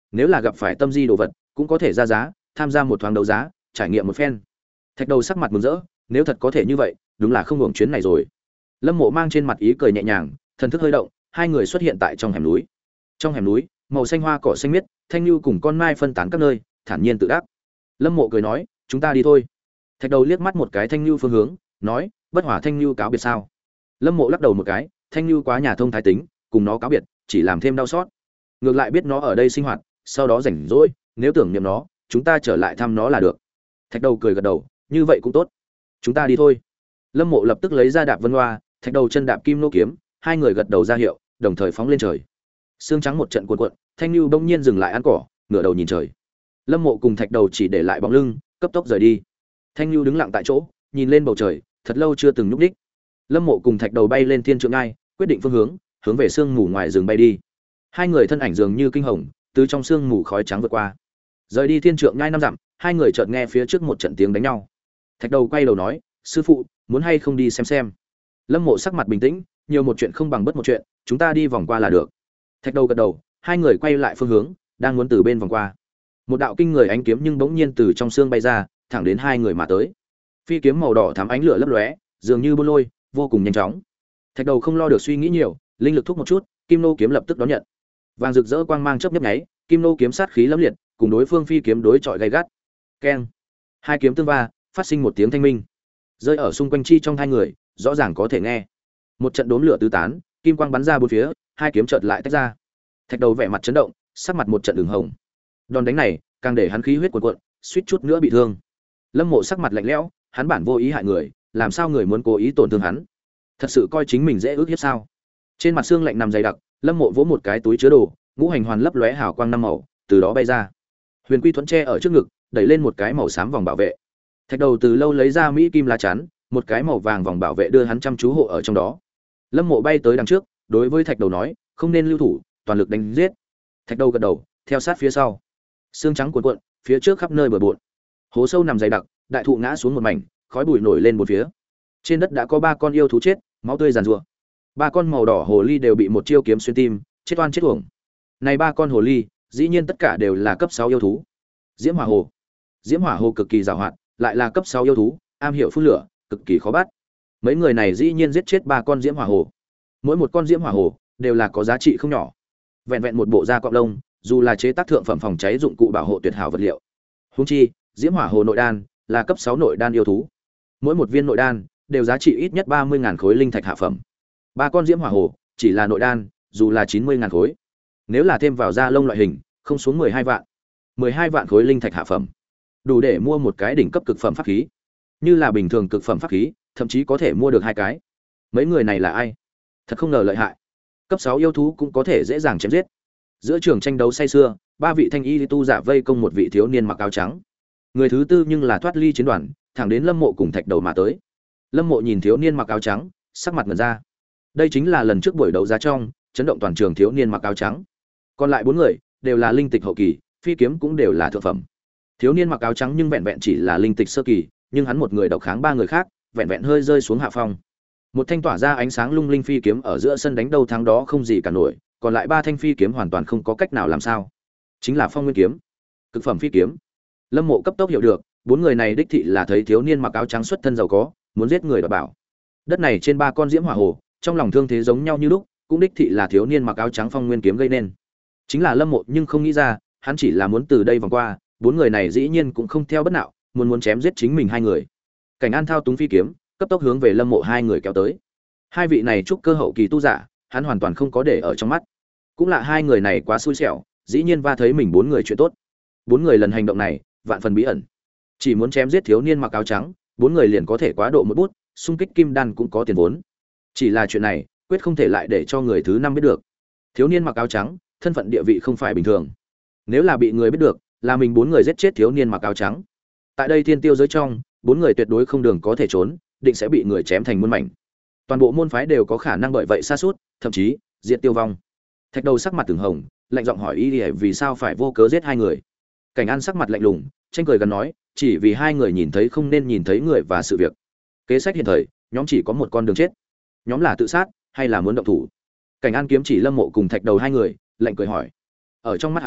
nếu là gặp phải tâm di đồ vật cũng có thể ra giá tham gia một thoáng đấu giá trải nghiệm một phen. Thạch đầu sắc mặt mừng rỡ, nếu thật có thể như vậy đúng là không hưởng chuyến này rồi. Lâm Mộ mang trên mặt ý cười nhẹ nhàng, thần thức hơi động, hai người xuất hiện tại trong hẻm núi. Trong hẻm núi màu xanh hoa cỏ xanh miết, thanh lưu cùng con mai phân tán các nơi, thản nhiên tự đắc. Lâm Mộ cười nói, chúng ta đi thôi. Thạch đầu liếc mắt một cái thanh lưu phương hướng, nói, bất hỏa thanh lưu cáo biệt sao? Lâm Mộ lắc đầu một cái, thanh lưu quá nhà thông thái tính, cùng nó cáo biệt chỉ làm thêm đau xót. Ngược lại biết nó ở đây sinh hoạt, sau đó rảnh rỗi, nếu tưởng niệm nó, chúng ta trở lại thăm nó là được. Thạch đầu cười gật đầu, như vậy cũng tốt. Chúng ta đi thôi. Lâm Mộ lập tức lấy ra đạp vân hoa, Thạch đầu chân đạp kim nô kiếm, hai người gật đầu ra hiệu, đồng thời phóng lên trời. Sương trắng một trận cuộn cuộn, thanh lưu bỗng nhiên dừng lại ăn cỏ, ngửa đầu nhìn trời. Lâm Mộ cùng Thạch đầu chỉ để lại bóng lưng, cấp tốc rời đi. Thanh lưu đứng lặng tại chỗ, nhìn lên bầu trời, thật lâu chưa từng nhúc nhích. Lâm Mộ cùng Thạch đầu bay lên thiên trượng ngai, quyết định phương hướng, hướng về sương mù ngoài rừng bay đi. Hai người thân ảnh dường như kinh hồng, từ trong sương mù khói trắng vượt qua. Rời đi thiên trượng ngai năm dặm, hai người chợt nghe phía trước một trận tiếng đánh nhau. Thạch đầu quay đầu nói, sư phụ, muốn hay không đi xem xem? Lâm Mộ sắc mặt bình tĩnh, nhiều một chuyện không bằng bất một chuyện, chúng ta đi vòng qua là được. Thạch đầu gật đầu, hai người quay lại phương hướng, đang muốn từ bên vòng qua. Một đạo kinh người ánh kiếm nhưng bỗng nhiên từ trong xương bay ra, thẳng đến hai người mà tới. Phi kiếm màu đỏ thắm ánh lửa lấp lóe, dường như bôn lôi, vô cùng nhanh chóng. Thạch đầu không lo được suy nghĩ nhiều, linh lực thúc một chút, kim nô kiếm lập tức đón nhận. Vàng rực rỡ quang mang chớp nhấp nháy, kim nô kiếm sát khí lẫm liệt, cùng đối phương phi kiếm đối chọi gay gắt. Keng! Hai kiếm tương va, phát sinh một tiếng thanh minh. Rơi ở xung quanh chi trong hai người, rõ ràng có thể nghe. Một trận đốm lửa tứ tán, kim quang bắn ra bốn phía, hai kiếm chợt lại tách ra. Thạch đầu vẻ mặt chấn động, sắc mặt một trận ửng hồng. Đòn đánh này, càng để hắn khí huyết cuồn cuộn, suýt chút nữa bị thương. Lâm Mộ sắc mặt lạnh lẽo, hắn bản vô ý hại người, làm sao người muốn cố ý tổn thương hắn? Thật sự coi chính mình dễ ước hiếp sao? Trên mặt xương lạnh nằm dày đặc, Lâm Mộ vỗ một cái túi chứa đồ, ngũ hành hoàn lấp lóe hào quang năm màu, từ đó bay ra. Huyền Quy thuẫn tre ở trước ngực, đẩy lên một cái màu xám vòng bảo vệ. Thạch đầu từ lâu lấy ra mỹ kim lá chắn, một cái màu vàng vòng bảo vệ đưa hắn chăm chú hộ ở trong đó. Lâm Mộ bay tới đằng trước, đối với Thạch đầu nói, không nên lưu thủ, toàn lực đánh giết. Thạch đầu gật đầu, theo sát phía sau. Xương trắng cuộn cuộn, phía trước khắp nơi bừa bộn. Hố sâu nằm dày đặc, đại thụ ngã xuống một mảnh, khói bụi nổi lên một phía. Trên đất đã có ba con yêu thú chết, máu tươi giàn rủa. Ba con màu đỏ hồ ly đều bị một chiêu kiếm xuyên tim, chết oan chết uổng. Này ba con hồ ly, dĩ nhiên tất cả đều là cấp sáu yêu thú. Diễm Hỏa Hồ. Diễm Hỏa Hồ cực kỳ giàu hoạt, lại là cấp sáu yêu thú, am hiểu phun lửa, cực kỳ khó bắt. Mấy người này dĩ nhiên giết chết ba con Diễm Hỏa Hồ. Mỗi một con Diễm Hỏa Hồ đều là có giá trị không nhỏ. Vẹn vẹn một bộ da cọp lông, dù là chế tác thượng phẩm phòng cháy dụng cụ bảo hộ tuyệt hảo vật liệu. Huống chi, Diễm Hỏa Hồ nội đan là cấp sáu nội đan yêu thú. Mỗi một viên nội đan đều giá trị ít nhất ba mươi nghìn khối linh thạch hạ phẩm. Ba con Diễm Hỏa Hồ chỉ là nội đan, dù là chín mươi nghìn khối. Nếu là thêm vào da lông loại hình, không xuống mười hai vạn. mười hai vạn khối linh thạch hạ phẩm, đủ để mua một cái đỉnh cấp cực phẩm pháp khí. Như là bình thường cực phẩm pháp khí, thậm chí có thể mua được hai cái. Mấy người này là ai? Thật không ngờ lợi hại. Cấp sáu yêu thú cũng có thể dễ dàng chém giết. Giữa trường tranh đấu say xưa, ba vị thanh y tu giả vây công một vị thiếu niên mặc áo trắng. Người thứ tư nhưng là thoát ly chiến đoàn, thẳng đến Lâm Mộ cùng Thạch đầu mà tới. Lâm Mộ nhìn thiếu niên mặc áo trắng, sắc mặt ngẩn ra. Đây chính là lần trước buổi đấu giá trong, chấn động toàn trường thiếu niên mặc áo trắng. Còn lại bốn người đều là linh tịch hậu kỳ, phi kiếm cũng đều là thượng phẩm. Thiếu niên mặc áo trắng nhưng vẹn vẹn chỉ là linh tịch sơ kỳ, nhưng hắn một người độc kháng ba người khác, vẹn vẹn hơi rơi xuống hạ phong. Một thanh tỏa ra ánh sáng lung linh phi kiếm ở giữa sân đánh đầu thắng đó không gì cả nổi, còn lại ba thanh phi kiếm hoàn toàn không có cách nào làm sao. Chính là Phong Nguyên kiếm, cực phẩm phi kiếm. Lâm Mộ cấp tốc hiểu được, bốn người này đích thị là thấy thiếu niên mặc áo trắng xuất thân giàu có, muốn giết người đoạt bảo. Đất này trên ba con Diễm Hỏa Hồ, trong lòng thương thế giống nhau như lúc, cũng đích thị là thiếu niên mặc áo trắng Phong Nguyên kiếm gây nên. Chính là Lâm Mộ nhưng không nghĩ ra, hắn chỉ là muốn từ đây vòng qua, bốn người này dĩ nhiên cũng không theo bất nào, muốn muốn chém giết chính mình hai người. Cảnh An thao túng phi kiếm, cấp tốc hướng về Lâm Mộ hai người kéo tới. Hai vị này trúc cơ hậu kỳ tu giả, hắn hoàn toàn không có để ở trong mắt. Cũng là hai người này quá xui xẻo, dĩ nhiên va thấy mình bốn người chuyện tốt. Bốn người lần hành động này, vạn phần bí ẩn. Chỉ muốn chém giết thiếu niên mặc áo trắng, bốn người liền có thể quá độ một bút, xung kích kim đan cũng có tiền vốn. Chỉ là chuyện này, quyết không thể lại để cho người thứ năm biết được. Thiếu niên mặc áo trắng, thân phận địa vị không phải bình thường. Nếu là bị người biết được, là mình bốn người giết chết thiếu niên mặc áo trắng. Tại đây thiên tiêu giới trong, bốn người tuyệt đối không đường có thể trốn, định sẽ bị người chém thành muôn mảnh. Toàn bộ môn phái đều có khả năng bởi vậy sa sút, thậm chí diệt tiêu vong. Thạch đầu sắc mặt từng hồng, lạnh giọng hỏi y vì sao phải vô cớ giết hai người. Cảnh An sắc mặt lạnh lùng, tranh cười gần nói, chỉ vì hai người nhìn thấy không nên nhìn thấy người và sự việc. Kế sách hiện thời, nhóm chỉ có một con đường chết. Nhóm là tự sát hay là muốn động thủ? Cảnh An kiếm chỉ Lâm Mộ cùng Thạch đầu hai người, lạnh cười hỏi. Ở trong mắt hắn,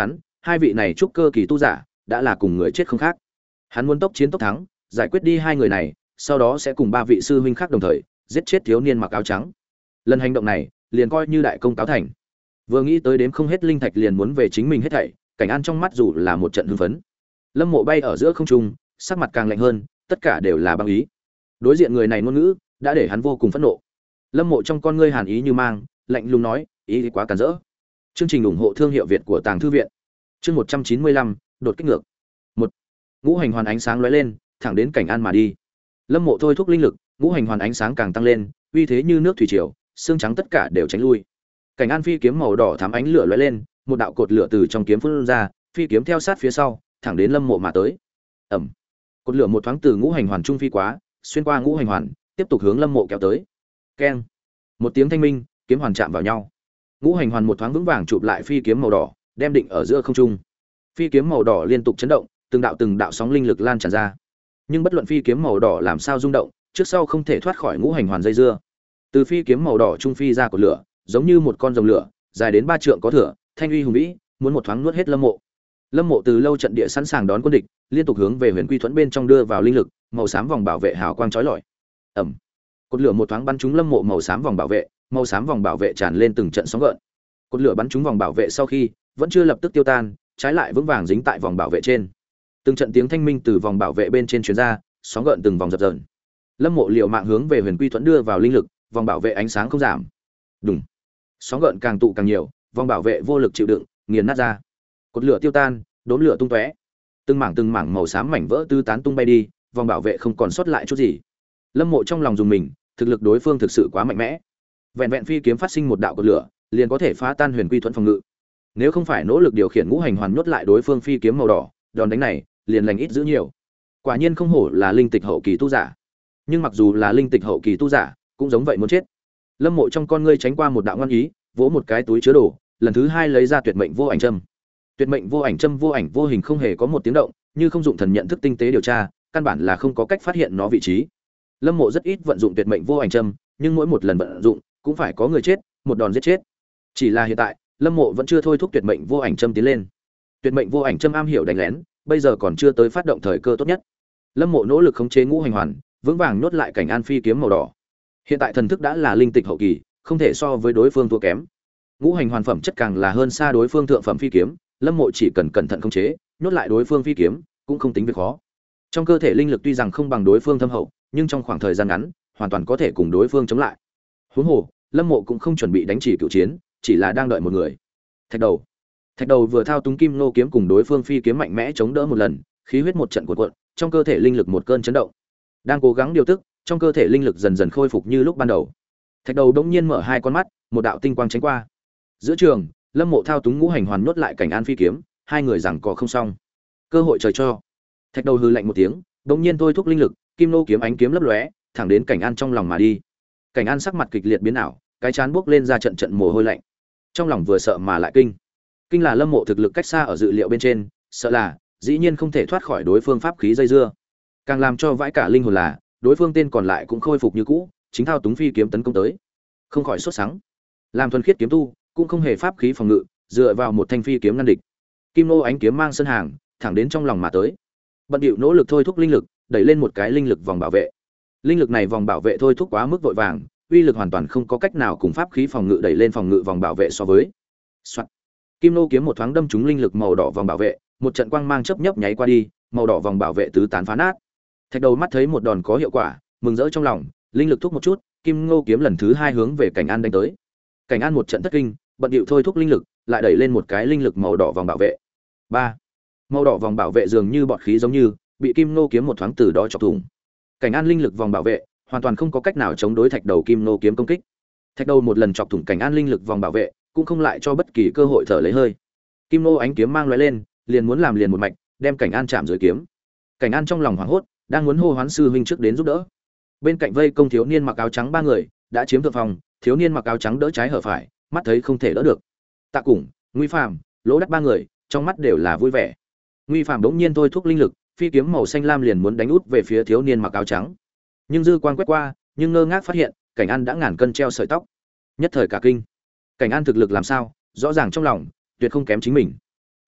hai vị này trúc cơ kỳ tu giả đã là cùng người chết không khác. Hắn muốn tốc chiến tốc thắng, giải quyết đi hai người này, sau đó sẽ cùng ba vị sư huynh khác đồng thời giết chết thiếu niên mặc áo trắng. Lần hành động này liền coi như đại công cáo thành. Vừa nghĩ tới đếm không hết linh thạch liền muốn về chính mình hết thảy, Cảnh An trong mắt dù là một trận hưng phấn. Lâm Mộ bay ở giữa không trung, sắc mặt càng lạnh hơn, tất cả đều là băng ý. Đối diện người này ngôn ngữ đã để hắn vô cùng phẫn nộ. Lâm Mộ trong con ngươi hàn ý như mang, lạnh lùng nói, ý quá cản rỡ. Chương trình ủng hộ thương hiệu Việt của Tàng Thư viện. Chương một trăm chín mươi lăm, đột kích ngược. Một. Ngũ hành hoàn ánh sáng lóe lên, thẳng đến Cảnh An mà đi. Lâm Mộ thôi thúc linh lực, ngũ hành hoàn ánh sáng càng tăng lên, uy thế như nước thủy triều, xương trắng tất cả đều tránh lui. Cảnh An phi kiếm màu đỏ thắm ánh lửa lóe lên, một đạo cột lửa từ trong kiếm phun ra, phi kiếm theo sát phía sau, thẳng đến Lâm Mộ mà tới. Ầm. Cột lửa một thoáng từ ngũ hành hoàn trung phi quá, xuyên qua ngũ hành hoàn, tiếp tục hướng Lâm Mộ kéo tới. Keng. Một tiếng thanh minh, kiếm hoàn chạm vào nhau. Ngũ hành hoàn một thoáng vững vàng chụp lại phi kiếm màu đỏ, đem định ở giữa không trung. Phi kiếm màu đỏ liên tục chấn động, từng đạo từng đạo sóng linh lực lan tràn ra. Nhưng bất luận phi kiếm màu đỏ làm sao rung động, trước sau không thể thoát khỏi ngũ hành hoàn dây dưa. Từ phi kiếm màu đỏ trung phi ra của lửa, giống như một con rồng lửa, dài đến ba trượng có thừa, thanh uy hùng vĩ, muốn một thoáng nuốt hết Lâm Mộ. Lâm Mộ từ lâu trận địa sẵn sàng đón quân địch, liên tục hướng về Huyền Quy Thuẫn bên trong đưa vào linh lực, màu xám vòng bảo vệ hào quang chói lọi. Ầm. Cột lửa một thoáng bắn trúng Lâm Mộ màu xám vòng bảo vệ, màu xám vòng bảo vệ tràn lên từng trận sóng gợn. Cột lửa bắn trúng vòng bảo vệ sau khi, vẫn chưa lập tức tiêu tan, trái lại vững vàng dính tại vòng bảo vệ trên. Từng trận tiếng thanh minh từ vòng bảo vệ bên trên truyền ra, sóng gợn từng vòng dập dờn. Lâm Mộ liều mạng hướng về Huyền Quy Thuẫn đưa vào linh lực, vòng bảo vệ ánh sáng không giảm. Đùng. Sóng gợn càng tụ càng nhiều, vòng bảo vệ vô lực chịu đựng, nghiền nát ra. Cột lửa tiêu tan, đốm lửa tung tóe. Từng mảng từng mảng màu xám mảnh vỡ tứ tán tung bay đi, vòng bảo vệ không còn sót lại chút gì. Lâm Mộ trong lòng dùng mình, thực lực đối phương thực sự quá mạnh mẽ. Vẹn vẹn phi kiếm phát sinh một đạo cột lửa, liền có thể phá tan Huyền Quy Thuẫn phòng ngự. Nếu không phải nỗ lực điều khiển ngũ hành hoàn nhốt lại đối phương phi kiếm màu đỏ, đòn đánh này liền lành ít dữ nhiều. Quả nhiên không hổ là linh tịch hậu kỳ tu giả. Nhưng mặc dù là linh tịch hậu kỳ tu giả, cũng giống vậy muốn chết. Lâm Mộ trong con ngươi tránh qua một đạo ngoan ý, vỗ một cái túi chứa đồ, lần thứ hai lấy ra tuyệt mệnh vô ảnh châm. Tuyệt mệnh vô ảnh châm vô ảnh vô hình không hề có một tiếng động, như không dụng thần nhận thức tinh tế điều tra, căn bản là không có cách phát hiện nó vị trí. Lâm Mộ rất ít vận dụng tuyệt mệnh vô ảnh châm, nhưng mỗi một lần vận dụng cũng phải có người chết, một đòn giết chết. Chỉ là hiện tại, Lâm Mộ vẫn chưa thôi thúc tuyệt mệnh vô ảnh châm tiến lên. Tuyệt mệnh vô ảnh châm am hiểu đánh lén, bây giờ còn chưa tới phát động thời cơ tốt nhất. Lâm Mộ nỗ lực khống chế ngũ hành hoàn, vững vàng nhốt lại Cảnh An phi kiếm màu đỏ. Hiện tại thần thức đã là linh tịch hậu kỳ, không thể so với đối phương thua kém. Ngũ hành hoàn phẩm chất càng là hơn xa đối phương thượng phẩm phi kiếm, Lâm Mộ chỉ cần cẩn thận khống chế, nhốt lại đối phương phi kiếm, cũng không tính việc khó. Trong cơ thể linh lực tuy rằng không bằng đối phương thâm hậu, nhưng trong khoảng thời gian ngắn, hoàn toàn có thể cùng đối phương chống lại. Huống hồ, Lâm Mộ cũng không chuẩn bị đánh chỉ cựu chiến, chỉ là đang đợi một người. Thạch Đầu. Thạch Đầu vừa thao túng kim nô kiếm cùng đối phương phi kiếm mạnh mẽ chống đỡ một lần, khí huyết một trận cuộn cuộn, trong cơ thể linh lực một cơn chấn động. Đang cố gắng điều tức, trong cơ thể linh lực dần dần khôi phục như lúc ban đầu. Thạch Đầu đống nhiên mở hai con mắt, một đạo tinh quang tránh qua. Giữa trường, Lâm Mộ thao túng ngũ hành hoàn nhốt lại Cảnh An phi kiếm, hai người giằng co không xong. Cơ hội trời cho. Thạch Đầu hừ lạnh một tiếng, đống nhiên thôi thúc linh lực, kim nô kiếm ánh kiếm lấp lóe, thẳng đến Cảnh An trong lòng mà đi. Cảnh An sắc mặt kịch liệt biến ảo, cái chán buốc lên ra trận trận mồ hôi lạnh. Trong lòng vừa sợ mà lại kinh. Kinh là Lâm Mộ thực lực cách xa ở dự liệu bên trên, sợ là dĩ nhiên không thể thoát khỏi đối phương pháp khí dây dưa. Càng làm cho vãi cả linh hồn là, đối phương tên còn lại cũng khôi phục như cũ, chính thao túng phi kiếm tấn công tới. Không khỏi sốt sắng. Làm thuần khiết kiếm tu, cũng không hề pháp khí phòng ngự, dựa vào một thanh phi kiếm ngăn địch. Kim nô ánh kiếm mang sân hàng, thẳng đến trong lòng mà tới. Bận điệu nỗ lực thôi thúc linh lực, đẩy lên một cái linh lực vòng bảo vệ. Linh lực này vòng bảo vệ thôi thúc quá mức vội vàng, uy lực hoàn toàn không có cách nào cùng pháp khí phòng ngự đẩy lên phòng ngự vòng bảo vệ so với. Soạn. Kim nô kiếm một thoáng đâm trúng linh lực màu đỏ vòng bảo vệ, một trận quang mang chớp nhấp nháy qua đi, màu đỏ vòng bảo vệ tứ tán phá nát. Thạch Đầu mắt thấy một đòn có hiệu quả, mừng rỡ trong lòng, linh lực thúc một chút, kim nô kiếm lần thứ hai hướng về Cảnh An đánh tới. Cảnh An một trận thất kinh, bận điệu thôi thúc linh lực, lại đẩy lên một cái linh lực màu đỏ vòng bảo vệ. Ba. Màu đỏ vòng bảo vệ dường như bọt khí giống như, bị kim nô kiếm một thoáng từ đó chọc thủng. Cảnh An linh lực vòng bảo vệ, hoàn toàn không có cách nào chống đối Thạch Đầu kim nô kiếm công kích. Thạch Đầu một lần chọc thủng Cảnh An linh lực vòng bảo vệ, cũng không lại cho bất kỳ cơ hội thở lấy hơi. Kim nô ánh kiếm mang lóe lên, liền muốn làm liền một mạch, đem Cảnh An chạm dưới kiếm. Cảnh An trong lòng hoảng hốt, đang muốn hô hoán sư huynh trước đến giúp đỡ. Bên cạnh vây công thiếu niên mặc áo trắng ba người, đã chiếm thượng phòng, thiếu niên mặc áo trắng đỡ trái hở phải, mắt thấy không thể đỡ được. Tạ Củng, Nguy Phàm, Lỗ Đắc ba người, trong mắt đều là vui vẻ. Nguy Phàm bỗng nhiên thôi thúc linh lực, phi kiếm màu xanh lam liền muốn đánh út về phía thiếu niên mặc áo trắng. Nhưng dư quang quét qua, nhưng ngơ ngác phát hiện, Cảnh An đã ngàn cân treo sợi tóc. Nhất thời cả kinh. Cảnh An thực lực làm sao, rõ ràng trong lòng tuyệt không kém chính mình.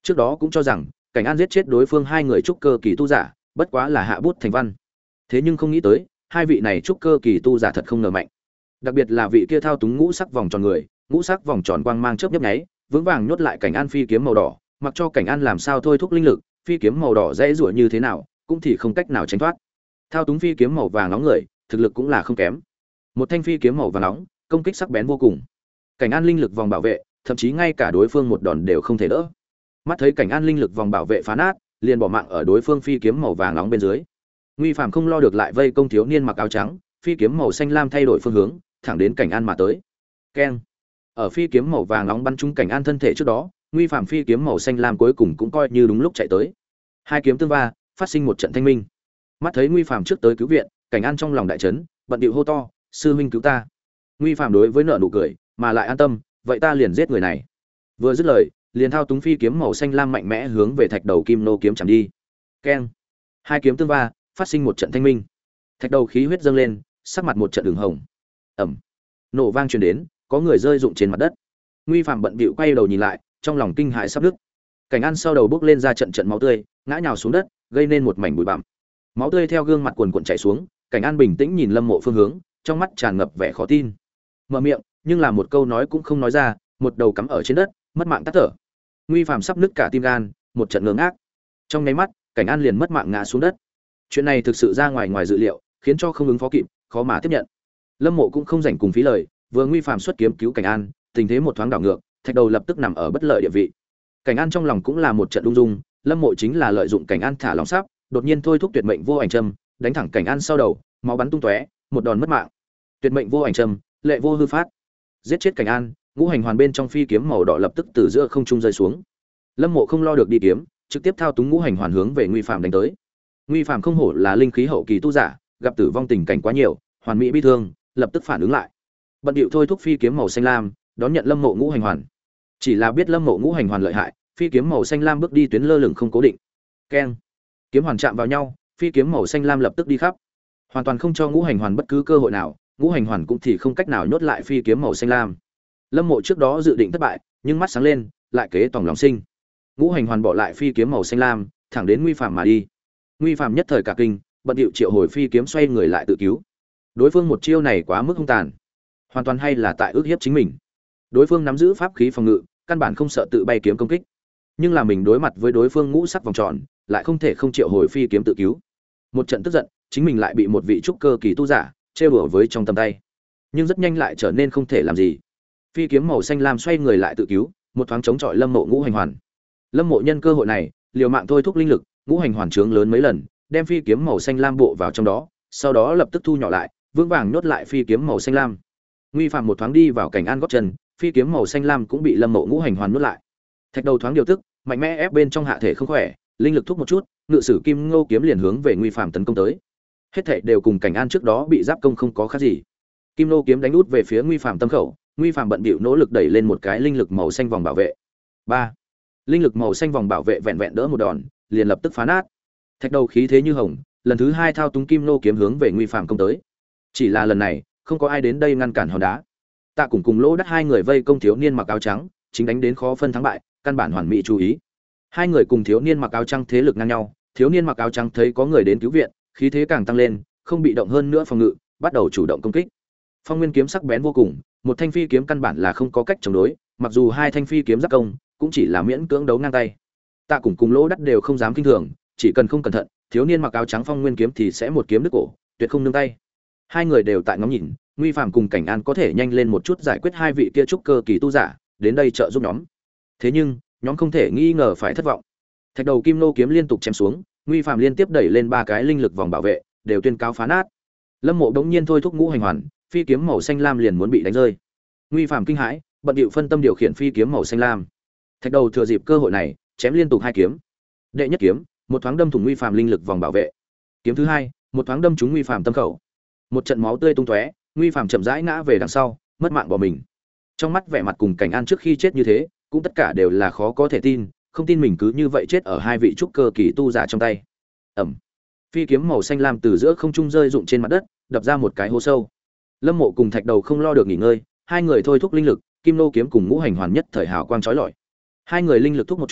Trước đó cũng cho rằng Cảnh An giết chết đối phương hai người trúc cơ kỳ tu giả, bất quá là hạ bút thành văn. Thế nhưng không nghĩ tới, hai vị này trúc cơ kỳ tu giả thật không ngờ mạnh. Đặc biệt là vị kia thao túng ngũ sắc vòng tròn người, ngũ sắc vòng tròn quang mang chớp nhấp nháy, vững vàng nhốt lại Cảnh An phi kiếm màu đỏ, mặc cho Cảnh An làm sao thôi thúc linh lực, phi kiếm màu đỏ dễ rủa như thế nào, cũng thì không cách nào tránh thoát. Thao túng phi kiếm màu vàng nóng người, thực lực cũng là không kém. Một thanh phi kiếm màu vàng nóng, công kích sắc bén vô cùng. Cảnh An linh lực vòng bảo vệ, thậm chí ngay cả đối phương một đòn đều không thể đỡ. Mắt thấy Cảnh An linh lực vòng bảo vệ phá nát, liền bỏ mạng ở đối phương phi kiếm màu vàng nóng bên dưới. Nguy Phàm không lo được lại vây công thiếu niên mặc áo trắng, phi kiếm màu xanh lam thay đổi phương hướng, thẳng đến Cảnh An mà tới. Keng! Ở phi kiếm màu vàng nóng bắn trúng Cảnh An thân thể trước đó, Nguy Phàm phi kiếm màu xanh lam cuối cùng cũng coi như đúng lúc chạy tới. Hai kiếm tương va, phát sinh một trận thanh minh. Mắt thấy Nguy Phàm trước tới cứu viện, Cảnh An trong lòng đại chấn, bận điệu hô to, sư huynh cứu ta. Nguy Phàm đối với nợ nụ cười, mà lại an tâm, vậy ta liền giết người này. Vừa dứt lời, liền thao túng phi kiếm màu xanh lam mạnh mẽ hướng về thạch đầu kim nô kiếm chạm đi. Keng! Hai kiếm tương va, phát sinh một trận thanh minh. Thạch đầu khí huyết dâng lên, sắc mặt một trận đường hồng. Ầm! Nổ vang truyền đến, có người rơi rụng trên mặt đất. Nguy Phàm bận bịu quay đầu nhìn lại, trong lòng kinh hãi sắp nứt. Cảnh An sau đầu bước lên ra trận trận máu tươi, ngã nhào xuống đất, gây nên một mảnh bụi bặm. Máu tươi theo gương mặt cuồn cuộn chảy xuống, Cảnh An bình tĩnh nhìn Lâm Mộ phương hướng, trong mắt tràn ngập vẻ khó tin. Mở miệng, nhưng là một câu nói cũng không nói ra, một đầu cắm ở trên đất, mất mạng tắt thở. Nguy Phàm sắp nứt cả tim gan, một trận ngơ ngác. Trong nháy mắt, Cảnh An liền mất mạng ngã xuống đất. Chuyện này thực sự ra ngoài ngoài dự liệu, khiến cho không ứng phó kịp, khó mà tiếp nhận. Lâm Mộ cũng không rảnh cùng phí lời, vừa Nguy Phàm xuất kiếm cứu Cảnh An, tình thế một thoáng đảo ngược, thạch đầu lập tức nằm ở bất lợi địa vị. Cảnh An trong lòng cũng là một trận rung rung, Lâm Mộ chính là lợi dụng Cảnh An thả lòng sắp, đột nhiên thôi thúc tuyệt mệnh vô ảnh châm, đánh thẳng Cảnh An sau đầu, máu bắn tung tóe, một đòn mất mạng. Tuyệt mệnh vô ảnh châm, lệ vô hư phát, giết chết Cảnh An, ngũ hành hoàn bên trong phi kiếm màu đỏ lập tức từ giữa không trung rơi xuống. Lâm Mộ không lo được đi kiếm, trực tiếp thao túng ngũ hành hoàn hướng về Nguy Phàm đánh tới. Nguy Phàm không hổ là linh khí hậu kỳ tu giả, gặp tử vong tình cảnh quá nhiều, hoàn mỹ bi thương, lập tức phản ứng lại. Bận điệu thôi thúc phi kiếm màu xanh lam, đón nhận Lâm Mộ ngũ hành hoàn. Chỉ là biết Lâm Mộ ngũ hành hoàn lợi hại, phi kiếm màu xanh lam bước đi tuyến lơ lửng không cố định. Keng! Kiếm hoàn chạm vào nhau, phi kiếm màu xanh lam lập tức đi khắp, hoàn toàn không cho ngũ hành hoàn bất cứ cơ hội nào, ngũ hành hoàn cũng thì không cách nào nhốt lại phi kiếm màu xanh lam. Lâm Mộ trước đó dự định thất bại, nhưng mắt sáng lên, lại kế tòng lòng sinh. Ngũ hành hoàn bỏ lại phi kiếm màu xanh lam, thẳng đến Nguy Phàm mà đi. Nguy Phàm nhất thời cả kinh, bận điệu triệu hồi phi kiếm xoay người lại tự cứu. Đối phương một chiêu này quá mức hung tàn, hoàn toàn hay là tại ước hiếp chính mình. Đối phương nắm giữ pháp khí phòng ngự, căn bản không sợ tự bay kiếm công kích. Nhưng là mình đối mặt với đối phương ngũ sắc vòng tròn, lại không thể không triệu hồi phi kiếm tự cứu. Một trận tức giận, chính mình lại bị một vị trúc cơ kỳ tu giả trêu đùa với trong tầm tay. Nhưng rất nhanh lại trở nên không thể làm gì. Phi kiếm màu xanh lam xoay người lại tự cứu, một thoáng chống chọi Lâm Mộ ngũ hành hoàn. Lâm Mộ nhân cơ hội này, liều mạng thôi thúc linh lực, ngũ hành hoàn trướng lớn mấy lần, đem phi kiếm màu xanh lam bộ vào trong đó, sau đó lập tức thu nhỏ lại, vững vàng nhốt lại phi kiếm màu xanh lam. Nguy Phàm một thoáng đi vào Cảnh An gót chân, phi kiếm màu xanh lam cũng bị Lâm Mộ ngũ hành hoàn nuốt lại. Thạch đầu thoáng điều tức, mạnh mẽ ép bên trong hạ thể không khỏe, linh lực thúc một chút, ngự sử kim ngô kiếm liền hướng về Nguy Phàm tấn công tới. Hết thảy đều cùng Cảnh An trước đó bị giáp công không có khác gì. Kim ngô kiếm đánh út về phía Nguy Phàm tâm khẩu, Nguy Phàm bận bịu nỗ lực đẩy lên một cái linh lực màu xanh vòng bảo vệ. ba Linh lực màu xanh vòng bảo vệ vẹn vẹn đỡ một đòn, liền lập tức phá nát. Thạch đầu khí thế như hồng, lần thứ hai thao túng kim ngô kiếm hướng về Nguy Phàm công tới. Chỉ là lần này, không có ai đến đây ngăn cản hòn đá. Tạ cùng cùng Lỗ Đắt hai người vây công thiếu niên mặc áo trắng, chính đánh đến khó phân thắng bại, căn bản hoàn mỹ chú ý. Hai người cùng thiếu niên mặc áo trắng thế lực ngang nhau, thiếu niên mặc áo trắng thấy có người đến cứu viện, khí thế càng tăng lên, không bị động hơn nữa phòng ngự, bắt đầu chủ động công kích. Phong Nguyên kiếm sắc bén vô cùng, một thanh phi kiếm căn bản là không có cách chống đối, mặc dù hai thanh phi kiếm giáp công, cũng chỉ là miễn cưỡng đấu ngang tay. Tạ cùng cùng Lỗ Đắt đều không dám kinh thường, chỉ cần không cẩn thận, thiếu niên mặc áo trắng Phong Nguyên kiếm thì sẽ một kiếm đứt cổ, tuyệt không nương tay. Hai người đều tại ngóng nhìn, Nguy Phàm cùng Cảnh An có thể nhanh lên một chút giải quyết hai vị kia trúc cơ kỳ tu giả, đến đây trợ giúp nhóm. Thế nhưng, nhóm không thể nghi ngờ phải thất vọng. Thạch đầu kim nô kiếm liên tục chém xuống, Nguy Phàm liên tiếp đẩy lên ba cái linh lực vòng bảo vệ, đều tuyên cáo phá nát. Lâm Mộ đống nhiên thôi thúc ngũ hành hoàn, phi kiếm màu xanh lam liền muốn bị đánh rơi. Nguy Phàm kinh hãi, bận điệu phân tâm điều khiển phi kiếm màu xanh lam. Thạch đầu thừa dịp cơ hội này, chém liên tục hai kiếm. Đệ nhất kiếm, một thoáng đâm thủng Nguy Phàm linh lực vòng bảo vệ. Kiếm thứ hai, một thoáng đâm trúng Nguy Phàm tâm khẩu. Một trận máu tươi tung tóe, Nguy Phàm chậm rãi ngã về đằng sau, mất mạng bỏ mình. Trong mắt vẻ mặt cùng Cảnh An trước khi chết như thế, cũng tất cả đều là khó có thể tin, không tin mình cứ như vậy chết ở hai vị trúc cơ kỳ tu giả trong tay. Ầm. Phi kiếm màu xanh lam từ giữa không trung rơi rụng trên mặt đất, đập ra một cái hố sâu. Lâm Mộ cùng Thạch đầu không lo được nghỉ ngơi, hai người thôi thúc linh lực, kim nô kiếm cùng ngũ hành hoàn nhất thời hào quang chói lọi. Hai người linh lực thúc một chút,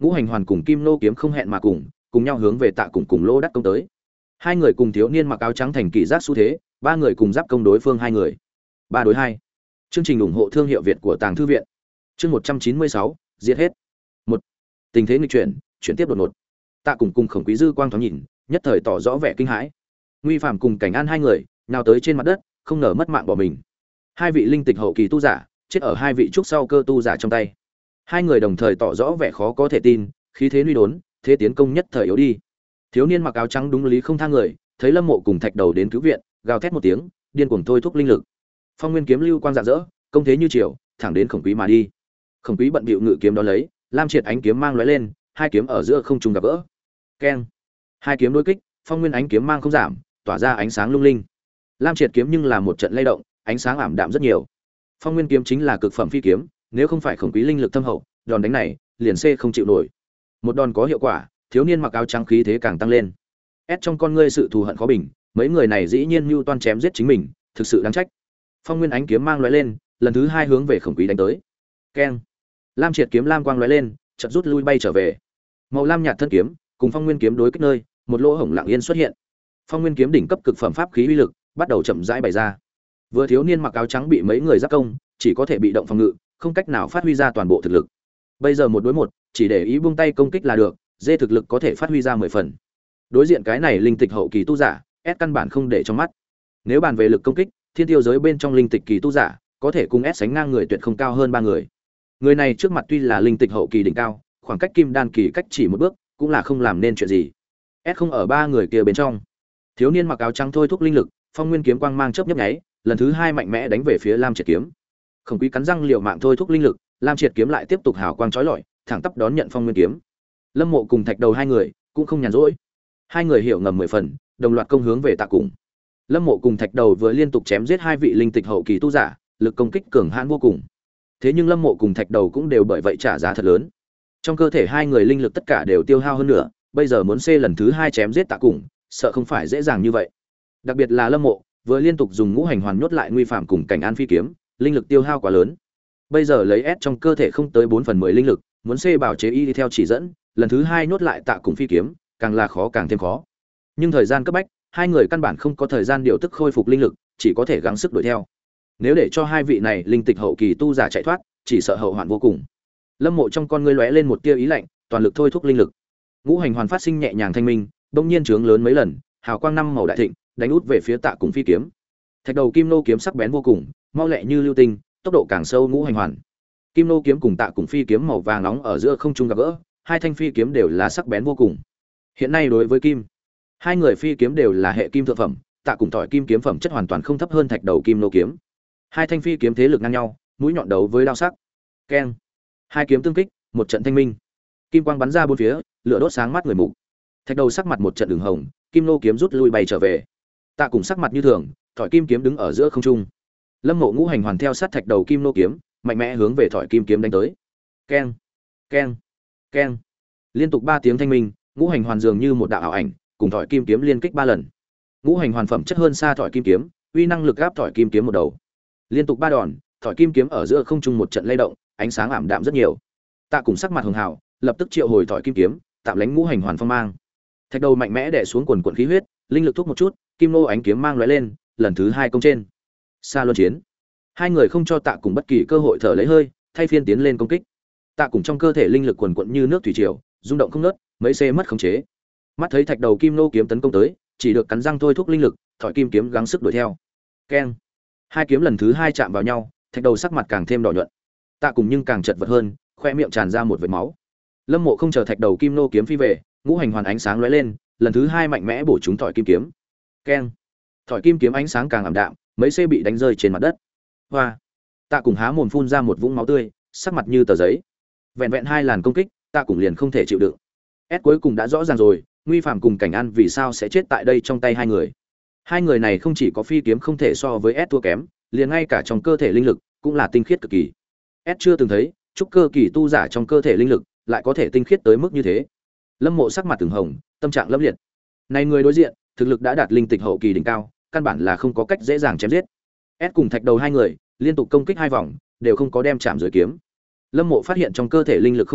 Ngũ Hành Hoàn cùng Kim Nô kiếm không hẹn mà cùng, cùng nhau hướng về Tạ Cùng cùng Lô Đắc công tới. Hai người cùng thiếu niên mặc áo trắng thành kỵ giác xu thế, ba người cùng giáp công đối phương hai người. Ba đối hai. Chương trình ủng hộ thương hiệu Việt của Tàng Thư viện. Chương một trăm chín mươi sáu, giết hết. Một. Tình thế nghịch chuyển, chuyển tiếp đột ngột. Tạ Cùng cùng Khổng Quý Dư quang thoáng nhìn, nhất thời tỏ rõ vẻ kinh hãi. Nguy Phàm cùng Cảnh An hai người, nào tới trên mặt đất, không ngờ mất mạng bỏ mình. Hai vị linh tịch hậu kỳ tu giả, chết ở hai vị trúc sau cơ tu giả trong tay. Hai người đồng thời tỏ rõ vẻ khó có thể tin, khí thế nguy đốn, thế tiến công nhất thời yếu đi. Thiếu niên mặc áo trắng đúng lý không tha người, thấy Lâm Mộ cùng Thạch Đầu đến cứu viện, gào thét một tiếng, điên cuồng thôi thúc linh lực. Phong Nguyên kiếm lưu quang rạng rỡ, công thế như chiều, thẳng đến Khổng Quý mà đi. Khổng Quý bận bịu ngự kiếm đó lấy, Lam Triệt ánh kiếm mang lóe lên, hai kiếm ở giữa không trung gặp gỡ. Keng! Hai kiếm đối kích, Phong Nguyên ánh kiếm mang không giảm, tỏa ra ánh sáng lung linh. Lam Triệt kiếm nhưng là một trận lay động, ánh sáng ảm đạm rất nhiều. Phong Nguyên kiếm chính là cực phẩm phi kiếm, nếu không phải Khổng Quý linh lực thâm hậu, đòn đánh này liền xê không chịu nổi. Một đòn có hiệu quả, thiếu niên mặc áo trắng khí thế càng tăng lên. Ép trong con ngươi sự thù hận khó bình, mấy người này dĩ nhiên mưu toan chém giết chính mình, thực sự đáng trách. Phong Nguyên ánh kiếm mang lóe lên, lần thứ hai hướng về Khổng Quý đánh tới. Keng! Lam Triệt kiếm lam quang lóe lên, chợt rút lui bay trở về. Màu lam nhạt thân kiếm, cùng Phong Nguyên kiếm đối kích nơi, một lỗ hổng lặng yên xuất hiện. Phong Nguyên kiếm đỉnh cấp cực phẩm pháp khí uy lực, bắt đầu chậm rãi bày ra. Vừa thiếu niên mặc áo trắng bị mấy người giáp công, chỉ có thể bị động phòng ngự, không cách nào phát huy ra toàn bộ thực lực. Bây giờ một đối một, chỉ để ý buông tay công kích là được, dê thực lực có thể phát huy ra mười phần. Đối diện cái này linh tịch hậu kỳ tu giả, S căn bản không để trong mắt. Nếu bàn về lực công kích, thiên tiêu giới bên trong linh tịch kỳ tu giả, có thể cùng S sánh ngang người tuyệt không cao hơn ba người. Người này trước mặt tuy là linh tịch hậu kỳ đỉnh cao, khoảng cách kim đan kỳ cách chỉ một bước, cũng là không làm nên chuyện gì. S không ở ba người kia bên trong. Thiếu niên mặc áo trắng thôi thúc linh lực, Phong Nguyên kiếm quang mang chớp nhấp nháy, lần thứ hai mạnh mẽ đánh về phía Lam Triệt kiếm. Khổng Quý cắn răng liều mạng thôi thúc linh lực, Lam Triệt kiếm lại tiếp tục hào quang chói lọi, thẳng tắp đón nhận Phong Nguyên kiếm. Lâm Mộ cùng Thạch Đầu hai người cũng không nhàn rỗi. Hai người hiểu ngầm mười phần, đồng loạt công hướng về Tạ Cùng. Lâm Mộ cùng Thạch Đầu vừa liên tục chém giết hai vị linh tịch hậu kỳ tu giả, lực công kích cường hãn vô cùng. Thế nhưng Lâm Mộ cùng Thạch Đầu cũng đều bởi vậy trả giá thật lớn. Trong cơ thể hai người linh lực tất cả đều tiêu hao hơn nữa, bây giờ muốn xê lần thứ hai chém giết Tạ Cùng, sợ không phải dễ dàng như vậy. Đặc biệt là Lâm Mộ, vừa liên tục dùng ngũ hành hoàn nhốt lại Nguy Phàm cùng Cảnh An phi kiếm, linh lực tiêu hao quá lớn. Bây giờ lấy S trong cơ thể không tới bốn phần mười linh lực, muốn xê bảo chế y theo chỉ dẫn, lần thứ hai nhốt lại Tạ Cùng phi kiếm, càng là khó càng thêm khó. Nhưng thời gian cấp bách, hai người căn bản không có thời gian điều tức khôi phục linh lực, chỉ có thể gắng sức đuổi theo. Nếu để cho hai vị này linh tịch hậu kỳ tu giả chạy thoát, chỉ sợ hậu hoạn vô cùng. Lâm Mộ trong con ngươi lóe lên một tia ý lạnh, toàn lực thôi thúc linh lực. Ngũ hành hoàn phát sinh nhẹ nhàng thanh minh, bỗng nhiên trướng lớn mấy lần, hào quang năm màu đại thịnh, đánh út về phía Tạ Cùng phi kiếm. Thạch Đầu kim nô kiếm sắc bén vô cùng, mau lẹ như lưu tinh, tốc độ càng sâu ngũ hành hoàn. Kim nô kiếm cùng Tạ Cùng phi kiếm màu vàng nóng ở giữa không trung gặp gỡ, hai thanh phi kiếm đều là sắc bén vô cùng. Hiện nay đối với kim, hai người phi kiếm đều là hệ kim thượng phẩm, Tạ Cùng tỏi kim kiếm phẩm chất hoàn toàn không thấp hơn Thạch Đầu kim nô kiếm. Hai thanh phi kiếm thế lực ngang nhau, mũi nhọn đấu với đao sắc. Keng! Hai kiếm tương kích, một trận thanh minh. Kim quang bắn ra bốn phía, lửa đốt sáng mắt người mù. Thạch Đầu sắc mặt một trận đường hồng, kim nô kiếm rút lui bay trở về. Tạ Cùng sắc mặt như thường, thỏi kim kiếm đứng ở giữa không trung. Lâm Mộ ngũ hành hoàn theo sát Thạch Đầu kim nô kiếm, mạnh mẽ hướng về thỏi kim kiếm đánh tới. Keng! Keng! Keng! Liên tục ba tiếng thanh minh, ngũ hành hoàn dường như một đạo ảo ảnh, cùng thỏi kim kiếm liên kích ba lần. Ngũ hành hoàn phẩm chất hơn xa thỏi kim kiếm, uy năng lực áp thỏi kim kiếm một đầu. Liên tục ba đòn, thỏi kim kiếm ở giữa không trung một trận lay động, ánh sáng ảm đạm rất nhiều. Tạ Cùng sắc mặt hường hào, lập tức triệu hồi thỏi kim kiếm, tạm lánh ngũ hành hoàn phong mang. Thạch Đầu mạnh mẽ đè xuống quần quần khí huyết, linh lực thúc một chút, kim nô ánh kiếm mang lóe lên, lần thứ hai công trên. Xa luân chiến. Hai người không cho Tạ Cùng bất kỳ cơ hội thở lấy hơi, thay phiên tiến lên công kích. Tạ Cùng trong cơ thể linh lực quần quần như nước thủy triều, rung động không ngớt, mấy xê mất khống chế. Mắt thấy Thạch Đầu kim nô kiếm tấn công tới, chỉ được cắn răng thôi thúc linh lực, thỏi kim kiếm gắng sức đuổi theo. Keng! Hai kiếm lần thứ hai chạm vào nhau, Thạch Đầu sắc mặt càng thêm đỏ nhuận. Tạ Cùng nhưng càng chật vật hơn, khoe miệng tràn ra một vệt máu. Lâm Mộ không chờ Thạch Đầu kim nô kiếm phi về, ngũ hành hoàn ánh sáng lóe lên, lần thứ hai mạnh mẽ bổ trúng thỏi kim kiếm. Keng! Thỏi kim kiếm ánh sáng càng ảm đạm, mấy xê bị đánh rơi trên mặt đất. Hoa! Tạ Cùng há mồm phun ra một vũng máu tươi, sắc mặt như tờ giấy. Vẹn vẹn hai làn công kích, Tạ Cùng liền không thể chịu đựng. S cuối cùng đã rõ ràng rồi, Nguy Phàm cùng Cảnh An vì sao sẽ chết tại đây trong tay hai người. Hai người này không chỉ có phi kiếm không thể so với S thua kém, liền ngay cả trong cơ thể linh lực cũng là tinh khiết cực kỳ. S chưa từng thấy, trúc cơ kỳ tu giả trong cơ thể linh lực lại có thể tinh khiết tới mức như thế. Lâm Mộ sắc mặt từng hồng, tâm trạng lấp liệt. Này người đối diện, thực lực đã đạt linh tịch hậu kỳ đỉnh cao, căn bản là không có cách dễ dàng chém giết. S cùng Thạch Đầu hai người liên tục công kích hai vòng, đều không có đem chạm dưới kiếm. Lâm Mộ phát hiện trong cơ thể linh lực không nhiều,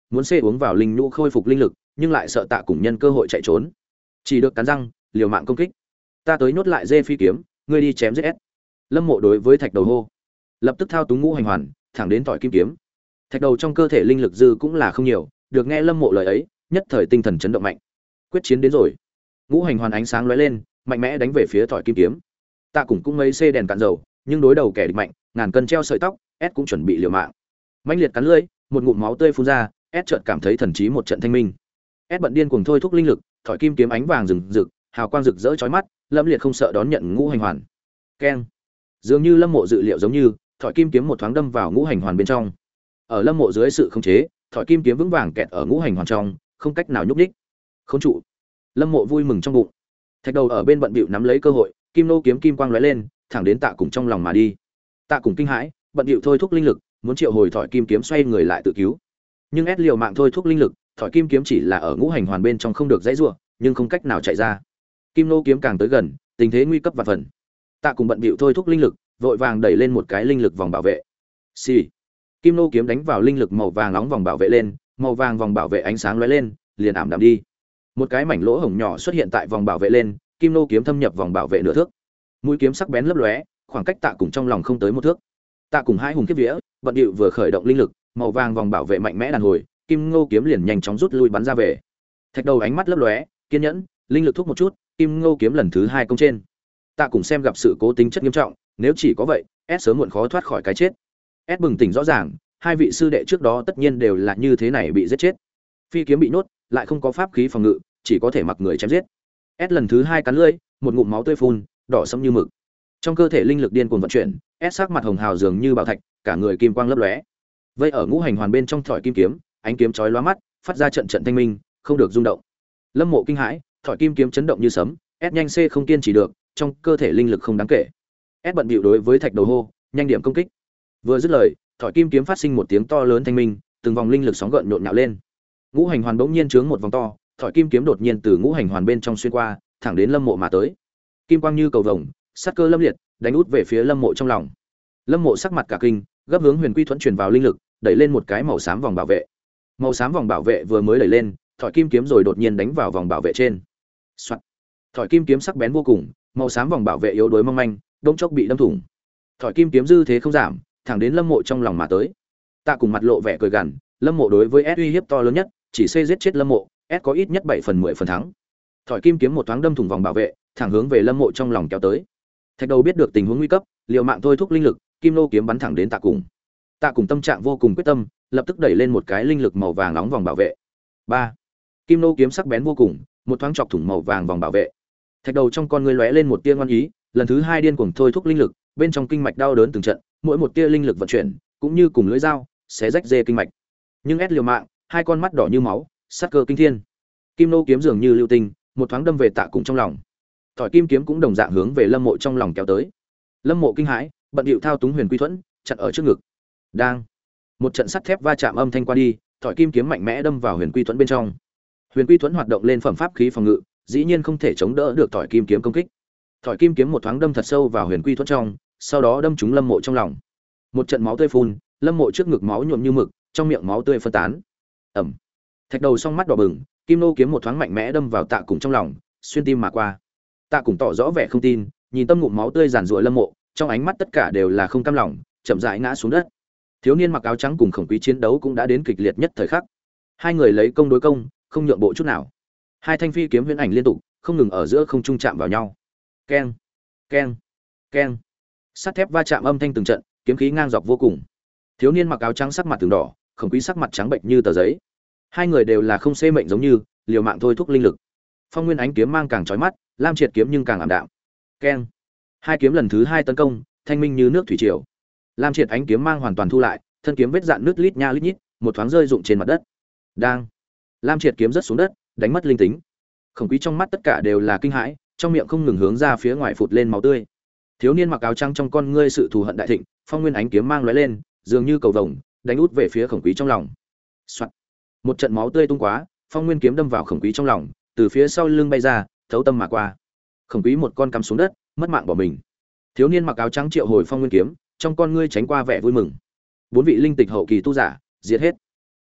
muốn xê uống vào linh nhũ khôi phục linh lực, nhưng lại sợ Tạ Cùng nhân cơ hội chạy trốn, chỉ được cắn răng liều mạng công kích. Ta tới nhốt lại dê phi kiếm, ngươi đi chém giết S. Lâm Mộ đối với Thạch Đầu hô, lập tức thao túng ngũ hành hoàn, thẳng đến tỏi kim kiếm. Thạch Đầu trong cơ thể linh lực dư cũng là không nhiều, được nghe Lâm Mộ lời ấy, nhất thời tinh thần chấn động mạnh. Quyết chiến đến rồi. Ngũ hành hoàn ánh sáng lóe lên, mạnh mẽ đánh về phía tỏi kim kiếm. Tạ Cùng cũng mấy xê đèn cạn dầu, nhưng đối đầu kẻ địch mạnh, ngàn cân treo sợi tóc, S cũng chuẩn bị liều mạng. Mãnh liệt cắn lưỡi, một ngụm máu tươi phun ra, S chợt cảm thấy thần trí một trận thanh minh. S bận điên cuồng thôi thúc linh lực, thỏi kim kiếm ánh vàng rực rực, hào quang rực rỡ chói mắt, Lâm Liệt không sợ đón nhận ngũ hành hoàn. Keng. Dường như Lâm Mộ dự liệu giống như, thỏi kim kiếm một thoáng đâm vào ngũ hành hoàn bên trong. Ở Lâm Mộ dưới sự khống chế, thỏi kim kiếm vững vàng kẹt ở ngũ hành hoàn trong, không cách nào nhúc nhích. Khống trụ. Lâm Mộ vui mừng trong bụng. Thạch Đầu ở bên bận bịu nắm lấy cơ hội, kim nô kiếm kim quang lóe lên, thẳng đến Tạ Cùng trong lòng mà đi. Tạ Cùng kinh hãi, bận bịu thôi thúc linh lực, muốn triệu hồi thỏi kim kiếm xoay người lại tự cứu. Nhưng ép liều mạng thôi thúc linh lực, thỏi kim kiếm chỉ là ở ngũ hành hoàn bên trong không được dãy rủa, nhưng không cách nào chạy ra. Kim nô kiếm càng tới gần, tình thế nguy cấp vạn phần. Tạ Cùng bận bịu thôi thúc linh lực, vội vàng đẩy lên một cái linh lực vòng bảo vệ. Xì. Kim nô kiếm đánh vào linh lực màu vàng nóng vòng bảo vệ lên, màu vàng vòng bảo vệ ánh sáng lóe lên, liền ảm đạm đi. Một cái mảnh lỗ hổng nhỏ xuất hiện tại vòng bảo vệ lên, kim nô kiếm thâm nhập vòng bảo vệ nửa thước. Mũi kiếm sắc bén lấp lóe, khoảng cách Tạ Cùng trong lòng không tới một thước. Tạ Cùng hai hùng kiếp vía, vận điệu vừa khởi động linh lực, màu vàng vòng bảo vệ mạnh mẽ đàn hồi, kim ngô kiếm liền nhanh chóng rút lui bắn ra về. Thạch Đầu ánh mắt lấp lóe, kiên nhẫn, linh lực thúc một chút, kim ngô kiếm lần thứ hai công trên. Tạ Cùng xem gặp sự cố tính chất nghiêm trọng, nếu chỉ có vậy, S sớm muộn khó thoát khỏi cái chết. S bừng tỉnh rõ ràng, hai vị sư đệ trước đó tất nhiên đều là như thế này bị giết chết. Phi kiếm bị nhốt, lại không có pháp khí phòng ngự, chỉ có thể mặc người chém giết. S lần thứ hai cắn lưỡi, một ngụm máu tươi phun, đỏ sẫm như mực. Trong cơ thể linh lực điên cuồng vận chuyển, S sắc mặt hồng hào dường như bảo thạch, cả người kim quang lấp lóe. Vây ở ngũ hành hoàn bên trong thỏi kim kiếm, ánh kiếm chói lóa mắt, phát ra trận trận thanh minh, không được rung động. Lâm Mộ kinh hãi, thỏi kim kiếm chấn động như sấm, S nhanh C không kiên trì được, trong cơ thể linh lực không đáng kể. S bận bịu đối với Thạch Đầu hô, nhanh điểm công kích. Vừa dứt lời, thỏi kim kiếm phát sinh một tiếng to lớn thanh minh, từng vòng linh lực sóng gợn nhộn nhạo lên. Ngũ hành hoàn bỗng nhiên trướng một vòng to, thỏi kim kiếm đột nhiên từ ngũ hành hoàn bên trong xuyên qua, thẳng đến Lâm Mộ mà tới. Kim quang như cầu vồng, sát cơ lâm liệt, đánh út về phía Lâm Mộ trong lòng. Lâm Mộ sắc mặt cả kinh, gấp hướng Huyền Quy Thuẫn truyền vào linh lực, đẩy lên một cái màu xám vòng bảo vệ. Màu xám vòng bảo vệ vừa mới đẩy lên, thỏi kim kiếm rồi đột nhiên đánh vào vòng bảo vệ trên. Soạt. Thỏi kim kiếm sắc bén vô cùng, màu xám vòng bảo vệ yếu đuối mong manh, đống chốc bị đâm thủng. Thỏi kim kiếm dư thế không giảm, thẳng đến Lâm Mộ trong lòng mà tới. Tạ Cùng mặt lộ vẻ cười gằn, Lâm Mộ đối với S uy hiếp to lớn nhất, chỉ xê giết chết Lâm Mộ, S có ít nhất bảy phần mười phần thắng. Thỏi kim kiếm một thoáng đâm thủng vòng bảo vệ, thẳng hướng về Lâm Mộ trong lòng kéo tới. Thạch Đầu biết được tình huống nguy cấp, liều mạng thôi thúc linh lực, kim nô kiếm bắn thẳng đến Tạ Cùng. Tạ Cùng tâm trạng vô cùng quyết tâm, lập tức đẩy lên một cái linh lực màu vàng nóng vòng bảo vệ. ba. Kim nô kiếm sắc bén vô cùng, một thoáng chọc thủng màu vàng vòng bảo vệ. Thạch Đầu trong con ngươi lóe lên một tia ngoan ý, lần thứ hai điên cuồng thôi thúc linh lực, bên trong kinh mạch đau đớn từng trận, mỗi một tia linh lực vận chuyển, cũng như cùng lưỡi dao, xé rách dê kinh mạch. Nhưng ép liều mạng, hai con mắt đỏ như máu, sát cơ kinh thiên. Kim nô kiếm dường như lưu tinh, một thoáng đâm về Tạ Cùng trong lòng. Thỏi kim kiếm cũng đồng dạng hướng về Lâm Mộ trong lòng kéo tới. Lâm Mộ kinh hãi, bận điệu thao túng Huyền Quy Thuẫn, chặn ở trước ngực. Đang, một trận sắt thép va chạm âm thanh qua đi, thỏi kim kiếm mạnh mẽ đâm vào Huyền Quy Thuẫn bên trong. Huyền Quy Thuẫn hoạt động lên phẩm pháp khí phòng ngự, dĩ nhiên không thể chống đỡ được thỏi kim kiếm công kích. Thỏi kim kiếm một thoáng đâm thật sâu vào Huyền Quy Thuẫn trong, sau đó đâm trúng Lâm Mộ trong lòng. Một trận máu tươi phun, Lâm Mộ trước ngực máu nhuộm như mực, trong miệng máu tươi phân tán. Ầm. Thạch Đầu song mắt đỏ bừng, kim nô kiếm một thoáng mạnh mẽ đâm vào Tạ Cùng trong lòng, xuyên tim mà qua. Tạ Cùng tỏ rõ vẻ không tin, nhìn tâm ngụm máu tươi giàn rủa Lâm Mộ, trong ánh mắt tất cả đều là không cam lòng, chậm rãi ngã xuống đất. Thiếu niên mặc áo trắng cùng Khổng Quý chiến đấu cũng đã đến kịch liệt nhất thời khắc. Hai người lấy công đối công, không nhượng bộ chút nào. Hai thanh phi kiếm huyễn ảnh liên tục, không ngừng ở giữa không trung chạm vào nhau. Keng, keng, keng. Sắt thép va chạm âm thanh từng trận, kiếm khí ngang dọc vô cùng. Thiếu niên mặc áo trắng sắc mặt từng đỏ, Khổng Quý sắc mặt trắng bệnh như tờ giấy. Hai người đều là không xê mệnh giống như, liều mạng thôi thúc linh lực. Phong Nguyên ánh kiếm mang càng chói mắt, Lam Triệt kiếm nhưng càng ảm đạm. Keng. Hai kiếm lần thứ hai tấn công, thanh minh như nước thủy triều. Lam Triệt ánh kiếm mang hoàn toàn thu lại, thân kiếm vết dạn nước lít nha lít nhít, một thoáng rơi rụng trên mặt đất. Đang. Lam Triệt kiếm rớt xuống đất, đánh mất linh tính. Khổng Quý trong mắt tất cả đều là kinh hãi, trong miệng không ngừng hướng ra phía ngoài phụt lên máu tươi. Thiếu niên mặc áo trắng trong con ngươi sự thù hận đại thịnh, Phong Nguyên ánh kiếm mang lóe lên, dường như cầu vồng, đánh út về phía Khổng Quý trong lòng. Soạt. Một trận máu tươi tung quá, Phong Nguyên kiếm đâm vào Khổng Quý trong lòng, từ phía sau lưng bay ra, thấu tâm mà qua. Khổng Quý một con cắm xuống đất, mất mạng bỏ mình. Thiếu niên mặc áo trắng triệu hồi Phong Nguyên kiếm, trong con ngươi tránh qua vẻ vui mừng. Bốn vị linh tịch hậu kỳ tu giả, diệt hết.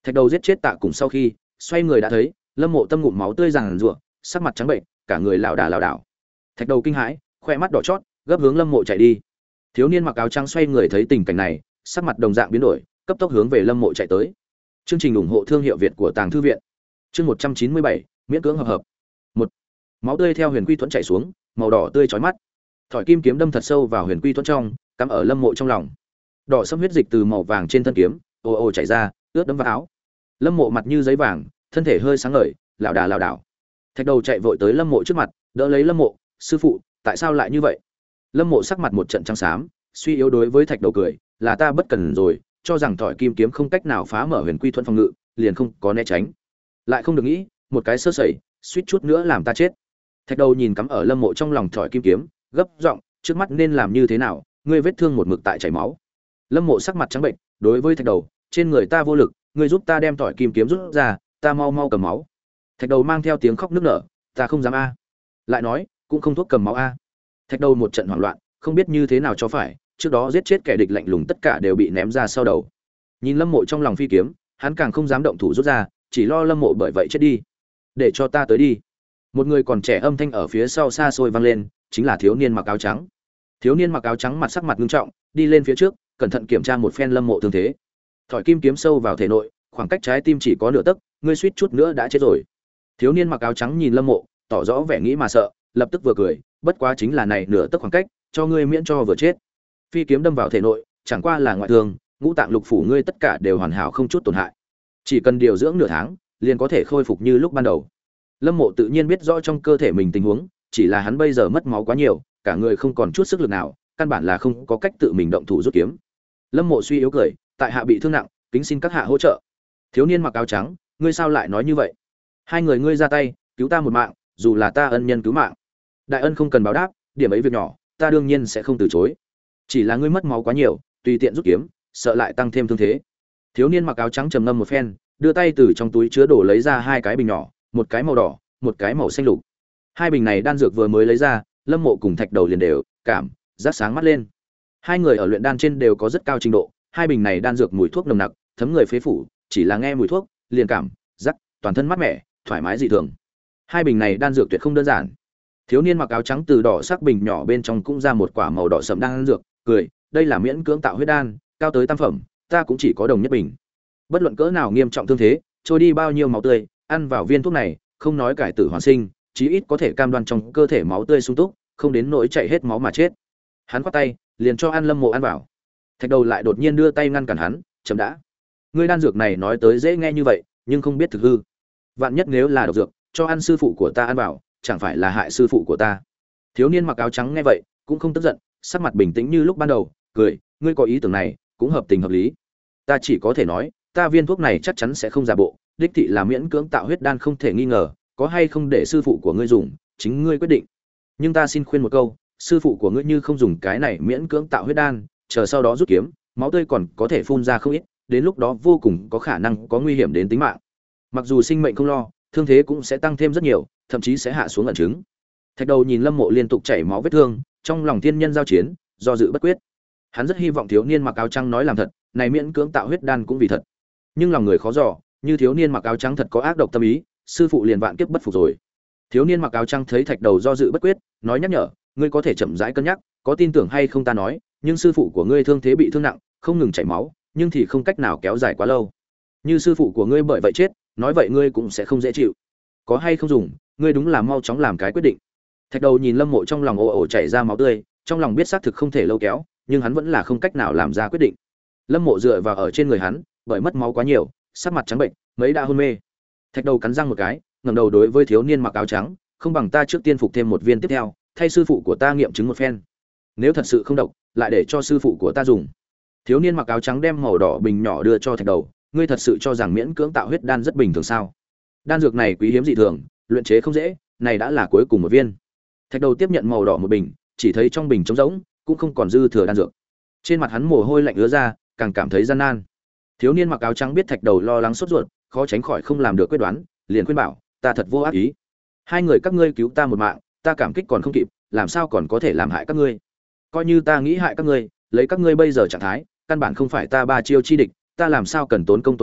Thạch đầu giết chết Tạ Cùng sau khi xoay người đã thấy Lâm Mộ tâm ngụm máu tươi ràng rụa, sắc mặt trắng bệnh, cả người lảo đà lảo đảo. Thạch đầu kinh hãi, khoe mắt đỏ chót, gấp hướng Lâm Mộ chạy đi. Thiếu niên mặc áo trắng xoay người thấy tình cảnh này, sắc mặt đồng dạng biến đổi, cấp tốc hướng về Lâm Mộ chạy tới. Chương trình ủng hộ thương hiệu Việt của Tàng Thư viện. Chương một trăm chín mươi bảy, miễn cưỡng hợp hợp. Một. Máu tươi theo Huyền Quy Thuẫn chảy xuống, màu đỏ tươi chói mắt. Thỏi kim kiếm đâm thật sâu vào Huyền Quy Thuẫn trong, cắm ở Lâm Mộ trong lòng. Đỏ sẫm huyết dịch từ màu vàng trên thân kiếm, ồ ồ chảy ra, ướt đẫm vào áo. Lâm Mộ mặt như giấy vàng, thân thể hơi sáng ngời, lảo đà lảo đảo. Thạch đầu chạy vội tới Lâm Mộ trước mặt, đỡ lấy Lâm Mộ, "Sư phụ, tại sao lại như vậy?" Lâm Mộ sắc mặt một trận trắng xám, suy yếu đối với Thạch đầu cười, "Là ta bất cẩn rồi, cho rằng thỏi kim kiếm không cách nào phá mở Huyền Quy Thuẫn phòng ngự, liền không có né tránh. Lại không được nghĩ, một cái sơ sẩy, suýt chút nữa làm ta chết." Thạch đầu nhìn cắm ở Lâm Mộ trong lòng thỏi kim kiếm, gấp giọng, "Trước mắt nên làm như thế nào? Ngươi vết thương một mực tại chảy máu." Lâm Mộ sắc mặt trắng bệnh, đối với Thạch đầu, "Trên người ta vô lực, ngươi giúp ta đem thỏi kim kiếm rút ra, ta mau mau cầm máu." Thạch đầu mang theo tiếng khóc nức nở, "Ta không dám a." Lại nói, "Cũng không thuốc cầm máu a." Thạch đầu một trận hoảng loạn, không biết như thế nào cho phải, trước đó giết chết kẻ địch lạnh lùng tất cả đều bị ném ra sau đầu. Nhìn Lâm Mộ trong lòng phi kiếm, hắn càng không dám động thủ rút ra, chỉ lo Lâm Mộ bởi vậy chết đi. "Để cho ta tới đi." Một người còn trẻ âm thanh ở phía sau xa xôi vang lên, chính là thiếu niên mặc áo trắng. Thiếu niên mặc áo trắng mặt sắc mặt nghiêm trọng, đi lên phía trước, cẩn thận kiểm tra một phen Lâm Mộ thương thế. Thỏi kim kiếm sâu vào thể nội, khoảng cách trái tim chỉ có nửa tấc, ngươi suýt chút nữa đã chết rồi. Thiếu niên mặc áo trắng nhìn Lâm Mộ, tỏ rõ vẻ nghĩ mà sợ, lập tức vừa cười, "Bất quá chính là này nửa tấc khoảng cách, cho ngươi miễn cho vừa chết." Phi kiếm đâm vào thể nội, chẳng qua là ngoại thương, ngũ tạng lục phủ ngươi tất cả đều hoàn hảo không chút tổn hại. Chỉ cần điều dưỡng nửa tháng, liền có thể khôi phục như lúc ban đầu. Lâm Mộ tự nhiên biết rõ trong cơ thể mình tình huống, chỉ là hắn bây giờ mất máu quá nhiều, cả người không còn chút sức lực nào, căn bản là không có cách tự mình động thủ rút kiếm. Lâm Mộ suy yếu cười, "Tại hạ bị thương nặng, kính xin các hạ hỗ trợ." Thiếu niên mặc áo trắng, "Ngươi sao lại nói như vậy? Hai người ngươi ra tay, cứu ta một mạng, dù là ta ân nhân cứu mạng, đại ân không cần báo đáp, điểm ấy việc nhỏ, ta đương nhiên sẽ không từ chối. Chỉ là ngươi mất máu quá nhiều, tùy tiện rút kiếm, sợ lại tăng thêm thương thế." Thiếu niên mặc áo trắng trầm ngâm một phen, đưa tay từ trong túi chứa đồ lấy ra hai cái bình nhỏ, một cái màu đỏ, một cái màu xanh lục. Hai bình này đan dược vừa mới lấy ra, Lâm Mộ cùng Thạch đầu liền đều cảm giác sáng mắt lên. Hai người ở luyện đan trên đều có rất cao trình độ, hai bình này đan dược mùi thuốc nồng nặc, thấm người phế phủ, chỉ là nghe mùi thuốc, liền cảm giác toàn thân mát mẻ, thoải mái dị thường. Hai bình này đan dược tuyệt không đơn giản. Thiếu niên mặc áo trắng từ đỏ sắc bình nhỏ bên trong cũng ra một quả màu đỏ sẫm đan dược, cười, "Đây là miễn cưỡng tạo huyết đan, cao tới tam phẩm, ta cũng chỉ có đồng nhất bình. Bất luận cỡ nào nghiêm trọng thương thế, trôi đi bao nhiêu máu tươi, ăn vào viên thuốc này, không nói cải tử hoàn sinh, chí ít có thể cam đoan trong cơ thể máu tươi sung túc, không đến nỗi chạy hết máu mà chết." Hắn quát tay, liền cho ăn Lâm Mộ ăn vào. Thạch đầu lại đột nhiên đưa tay ngăn cản hắn, "Chấm đã. Ngươi đan dược này nói tới dễ nghe như vậy, nhưng không biết thực hư. Vạn nhất nếu là độc dược, cho ăn sư phụ của ta ăn vào, chẳng phải là hại sư phụ của ta." Thiếu niên mặc áo trắng nghe vậy, cũng không tức giận, sắc mặt bình tĩnh như lúc ban đầu, cười, "Ngươi có ý tưởng này, cũng hợp tình hợp lý. Ta chỉ có thể nói, ta viên thuốc này chắc chắn sẽ không giả bộ, đích thị là miễn cưỡng tạo huyết đan không thể nghi ngờ, có hay không để sư phụ của ngươi dùng, chính ngươi quyết định. Nhưng ta xin khuyên một câu, sư phụ của ngươi như không dùng cái này miễn cưỡng tạo huyết đan, chờ sau đó rút kiếm, máu tươi còn có thể phun ra không ít, đến lúc đó vô cùng có khả năng có nguy hiểm đến tính mạng. Mặc dù sinh mệnh không lo, thương thế cũng sẽ tăng thêm rất nhiều, thậm chí sẽ hạ xuống ẩn chứng." Thạch đầu nhìn Lâm Mộ liên tục chảy máu vết thương, trong lòng thiên nhân giao chiến, do dự bất quyết. Hắn rất hy vọng thiếu niên mặc áo trắng nói làm thật, này miễn cưỡng tạo huyết đan cũng vì thật. Nhưng lòng người khó dò, như thiếu niên mặc áo trắng thật có ác độc tâm ý, sư phụ liền vạn kiếp bất phục rồi. Thiếu niên mặc áo trắng thấy Thạch đầu do dự bất quyết, nói nhắc nhở, "Ngươi có thể chậm rãi cân nhắc, có tin tưởng hay không ta nói, nhưng sư phụ của ngươi thương thế bị thương nặng, không ngừng chảy máu, nhưng thì không cách nào kéo dài quá lâu. Như sư phụ của ngươi bởi vậy chết, nói vậy ngươi cũng sẽ không dễ chịu. Có hay không dùng, ngươi đúng là mau chóng làm cái quyết định." Thạch đầu nhìn Lâm Mộ trong lòng ồ ồ chảy ra máu tươi, trong lòng biết xác thực không thể lâu kéo, nhưng hắn vẫn là không cách nào làm ra quyết định. Lâm Mộ dựa vào ở trên người hắn, bởi mất máu quá nhiều, sắc mặt trắng bệnh, mấy đã hôn mê. Thạch đầu cắn răng một cái, ngẩng đầu đối với thiếu niên mặc áo trắng, "Không bằng ta trước tiên phục thêm một viên tiếp theo, thay sư phụ của ta nghiệm chứng một phen. Nếu thật sự không độc, lại để cho sư phụ của ta dùng." Thiếu niên mặc áo trắng đem màu đỏ bình nhỏ đưa cho Thạch đầu, "Ngươi thật sự cho rằng miễn cưỡng tạo huyết đan rất bình thường sao? Đan dược này quý hiếm dị thường, luyện chế không dễ, này đã là cuối cùng một viên." Thạch đầu tiếp nhận màu đỏ một bình, chỉ thấy trong bình trống rỗng, cũng không còn dư thừa đan dược. Trên mặt hắn mồ hôi lạnh ứa ra, càng cảm thấy gian nan. Thiếu niên mặc áo trắng biết Thạch đầu lo lắng sốt ruột, khó tránh khỏi không làm được quyết đoán, liền khuyên bảo, "Ta thật vô ác ý. Hai người các ngươi cứu ta một mạng, ta cảm kích còn không kịp, làm sao còn có thể làm hại các ngươi? Coi như ta nghĩ hại các ngươi, lấy các ngươi bây giờ trạng thái, căn bản không phải ta ba chiêu chi địch, ta làm sao cần tốn công tốn sức,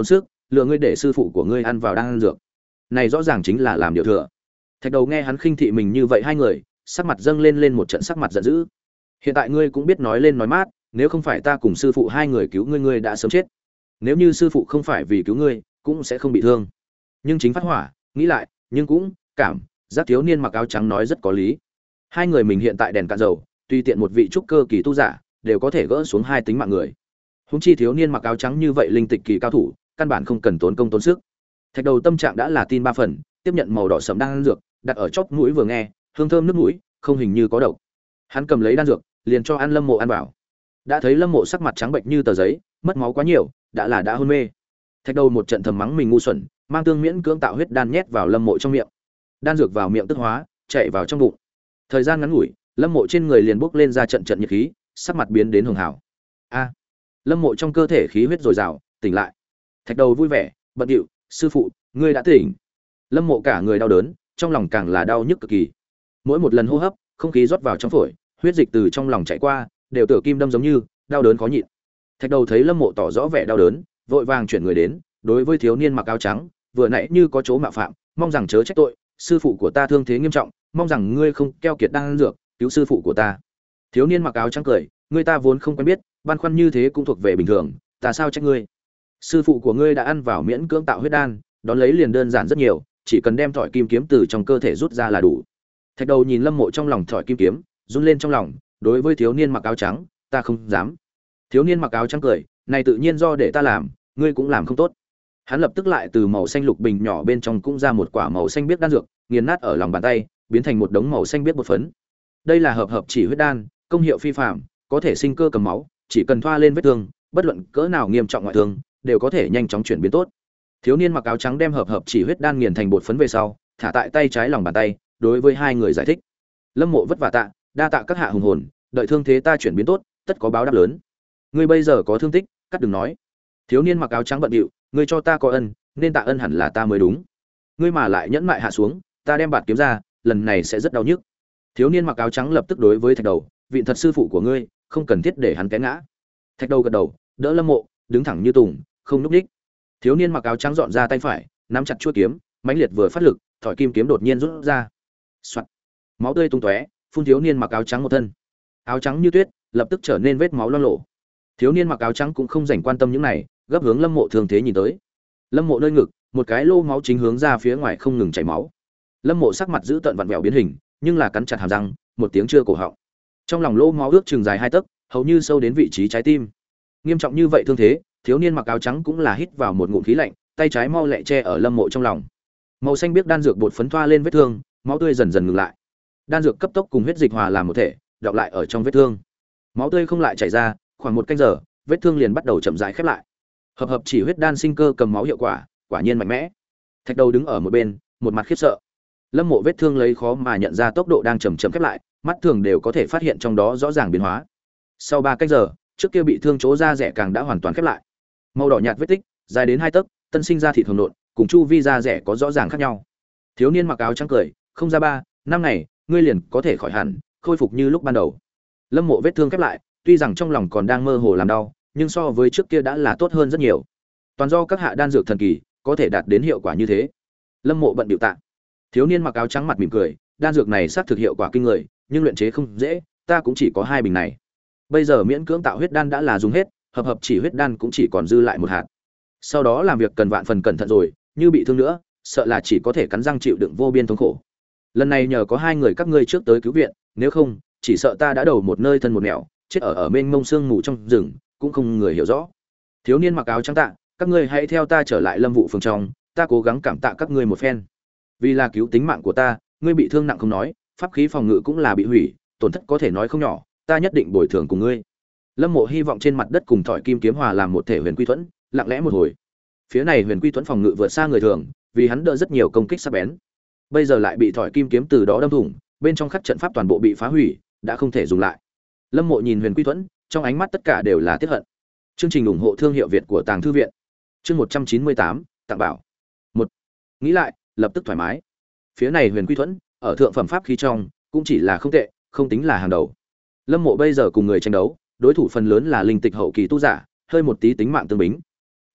lừa ngươi để sư phụ của ngươi ăn vào đang ăn dược. Này rõ ràng chính là làm điều thừa. Thạch Đầu nghe hắn khinh thị mình như vậy hai người, sắc mặt dâng lên lên một trận sắc mặt giận dữ. Hiện tại ngươi cũng biết nói lên nói mát, nếu không phải ta cùng sư phụ hai người cứu ngươi ngươi đã sớm chết. Nếu như sư phụ không phải vì cứu ngươi, cũng sẽ không bị thương. Nhưng chính phát hỏa, nghĩ lại, nhưng cũng cảm giác thiếu niên mặc áo trắng nói rất có lý. Hai người mình hiện tại đèn cạn dầu, tùy tiện một vị trúc cơ kỳ tu giả, đều có thể gỡ xuống hai tính mạng người. Huống chi thiếu niên mặc áo trắng như vậy linh tịch kỳ cao thủ, căn bản không cần tốn công tốn sức. Thạch Đầu tâm trạng đã là tin ba phần, tiếp nhận màu đỏ sẫm đan dược, đặt ở chóp mũi vừa nghe, hương thơm nước mũi, không hình như có độc. Hắn cầm lấy đan dược, liền cho ăn Lâm Mộ ăn vào. Đã thấy Lâm Mộ sắc mặt trắng bệnh như tờ giấy, mất máu quá nhiều, đã là đã hôn mê. Thạch Đầu một trận thầm mắng mình ngu xuẩn, mang tương miễn cưỡng tạo huyết đan nhét vào Lâm Mộ trong miệng. Đan dược vào miệng tức hóa, chạy vào trong bụng. Thời gian ngắn ngủi, Lâm Mộ trên người liền bốc lên ra trận trận nhiệt khí, sắc mặt biến đến hường hảo. A! Lâm Mộ trong cơ thể khí huyết dồi dào, tỉnh lại. Thạch Đầu vui vẻ, bận điệu, sư phụ, ngươi đã tỉnh. Lâm Mộ cả người đau đớn, trong lòng càng là đau nhức cực kỳ. Mỗi một lần hô hấp, không khí rót vào trong phổi, huyết dịch từ trong lòng chảy qua, đều tựa kim đâm giống như, đau đớn khó nhịn. Thạch Đầu thấy Lâm Mộ tỏ rõ vẻ đau đớn, vội vàng chuyển người đến, đối với thiếu niên mặc áo trắng, vừa nãy như có chỗ mạo phạm, mong rằng chớ trách tội, sư phụ của ta thương thế nghiêm trọng, mong rằng ngươi không keo kiệt đang dược, cứu sư phụ của ta. Thiếu niên mặc áo trắng cười, ngươi ta vốn không quen biết, băn khoăn như thế cũng thuộc về bình thường, ta sao trách ngươi? Sư phụ của ngươi đã ăn vào miễn cưỡng tạo huyết đan, đón lấy liền đơn giản rất nhiều, chỉ cần đem thỏi kim kiếm từ trong cơ thể rút ra là đủ. Thạch Đầu nhìn Lâm Mộ trong lòng thỏi kim kiếm, run lên trong lòng, đối với thiếu niên mặc áo trắng, ta không dám. Thiếu niên mặc áo trắng cười, này tự nhiên do để ta làm, ngươi cũng làm không tốt. Hắn lập tức lại từ màu xanh lục bình nhỏ bên trong cũng ra một quả màu xanh biếc đan dược, nghiền nát ở lòng bàn tay, biến thành một đống màu xanh biếc bột phấn. Đây là hợp hợp chỉ huyết đan, công hiệu phi phàm, có thể sinh cơ cầm máu, chỉ cần thoa lên vết thương, bất luận cỡ nào nghiêm trọng ngoại thương, đều có thể nhanh chóng chuyển biến tốt. Thiếu niên mặc áo trắng đem hợp hợp chỉ huyết đan nghiền thành bột phấn về sau, thả tại tay trái lòng bàn tay, đối với hai người giải thích. Lâm Mộ vất vả tạ, đa tạ các hạ hùng hồn, đợi thương thế ta chuyển biến tốt, tất có báo đáp lớn. Ngươi bây giờ có thương tích, cắt đừng nói. Thiếu niên mặc áo trắng bận điệu, ngươi cho ta có ân, nên tạ ân hẳn là ta mới đúng. Ngươi mà lại nhẫn mại hạ xuống, ta đem bạt kiếm ra, lần này sẽ rất đau nhức. Thiếu niên mặc áo trắng lập tức đối với Thạch Đầu, vị thật sư phụ của ngươi, không cần thiết để hắn té ngã. Thạch Đầu gật đầu, đỡ Lâm Mộ, đứng thẳng như tùng, không núp đích. Thiếu niên mặc áo trắng dọn ra tay phải, nắm chặt chuôi kiếm, mãnh liệt vừa phát lực, thỏi kim kiếm đột nhiên rút ra. Soạt. Máu tươi tung tóe, phun thiếu niên mặc áo trắng một thân. Áo trắng như tuyết, lập tức trở nên vết máu loang lổ. Thiếu niên mặc áo trắng cũng không rảnh quan tâm những này, gấp hướng Lâm Mộ thương thế nhìn tới. Lâm Mộ nơi ngực, một cái lô máu chính hướng ra phía ngoài không ngừng chảy máu. Lâm Mộ sắc mặt giữ tợn vặn vẹo biến hình, nhưng là cắn chặt hàm răng, một tiếng chưa cổ họng. Trong lòng lô máu ước chừng dài hai tấc, hầu như sâu đến vị trí trái tim. Nghiêm trọng như vậy thương thế, thiếu niên mặc áo trắng cũng là hít vào một ngụm khí lạnh, tay trái mau lẹ che ở Lâm Mộ trong lòng. Màu xanh biếc đan dược bột phấn thoa lên vết thương, máu tươi dần dần ngừng lại. Đan dược cấp tốc cùng huyết dịch hòa làm một thể, đọng lại ở trong vết thương. Máu tươi không lại chảy ra, khoảng một canh giờ, vết thương liền bắt đầu chậm rãi khép lại. Hợp hợp chỉ huyết đan sinh cơ cầm máu hiệu quả, quả nhiên mạnh mẽ. Thạch Đầu đứng ở một bên, một mặt khiếp sợ. Lâm Mộ vết thương lấy khó mà nhận ra tốc độ đang chậm chậm khép lại, mắt thường đều có thể phát hiện trong đó rõ ràng biến hóa. Sau ba cách giờ, trước kia bị thương chỗ da rẻ càng đã hoàn toàn khép lại. Màu đỏ nhạt vết tích, dài đến hai tấc, tân sinh ra thịt hồng nộn, cùng chu vi da rẻ có rõ ràng khác nhau. Thiếu niên mặc áo trắng cười, không ra ba, năm ngày, ngươi liền có thể khỏi hẳn, khôi phục như lúc ban đầu. Lâm Mộ vết thương khép lại, tuy rằng trong lòng còn đang mơ hồ làm đau, nhưng so với trước kia đã là tốt hơn rất nhiều. Toàn do các hạ đan dược thần kỳ, có thể đạt đến hiệu quả như thế. Lâm Mộ bận biểu tạ. Thiếu niên mặc áo trắng mặt mỉm cười, đan dược này xác thực hiệu quả kinh người, nhưng luyện chế không dễ, ta cũng chỉ có hai bình này. Bây giờ miễn cưỡng tạo huyết đan đã là dùng hết, hợp hợp chỉ huyết đan cũng chỉ còn dư lại một hạt. Sau đó làm việc cần vạn phần cẩn thận rồi, như bị thương nữa, sợ là chỉ có thể cắn răng chịu đựng vô biên thống khổ. Lần này nhờ có hai người các ngươi trước tới cứu viện, nếu không, chỉ sợ ta đã đầu một nơi thân một nẻo, chết ở ở mênh mông sương mù trong rừng, cũng không người hiểu rõ. Thiếu niên mặc áo trắng tạ, các ngươi hãy theo ta trở lại Lâm Vụ phường trong, ta cố gắng cảm tạ các ngươi một phen. Vì là cứu tính mạng của ta, ngươi bị thương nặng không nói, pháp khí phòng ngự cũng là bị hủy, tổn thất có thể nói không nhỏ, ta nhất định bồi thường cùng ngươi. Lâm Mộ hy vọng trên mặt đất cùng thỏi kim kiếm hòa làm một thể huyền quy thuẫn, lặng lẽ một hồi. Phía này huyền quy thuẫn phòng ngự vượt xa người thường, vì hắn đỡ rất nhiều công kích sắc bén. Bây giờ lại bị thỏi kim kiếm từ đó đâm thủng, bên trong khắc trận pháp toàn bộ bị phá hủy, đã không thể dùng lại. Lâm Mộ nhìn huyền quy thuẫn, trong ánh mắt tất cả đều là tiếc hận. Chương trình ủng hộ thương hiệu Việt của Tàng Thư viện. Chương một trăm chín mươi tám, tặng bảo. Một. Nghĩ lại, lập tức thoải mái. Phía này huyền quy thuẫn, ở thượng phẩm pháp khí trong, cũng chỉ là không tệ, không tính là hàng đầu. Lâm Mộ bây giờ cùng người tranh đấu, đối thủ phần lớn là linh tịch hậu kỳ tu giả, hơi một tí tính mạng tương bính.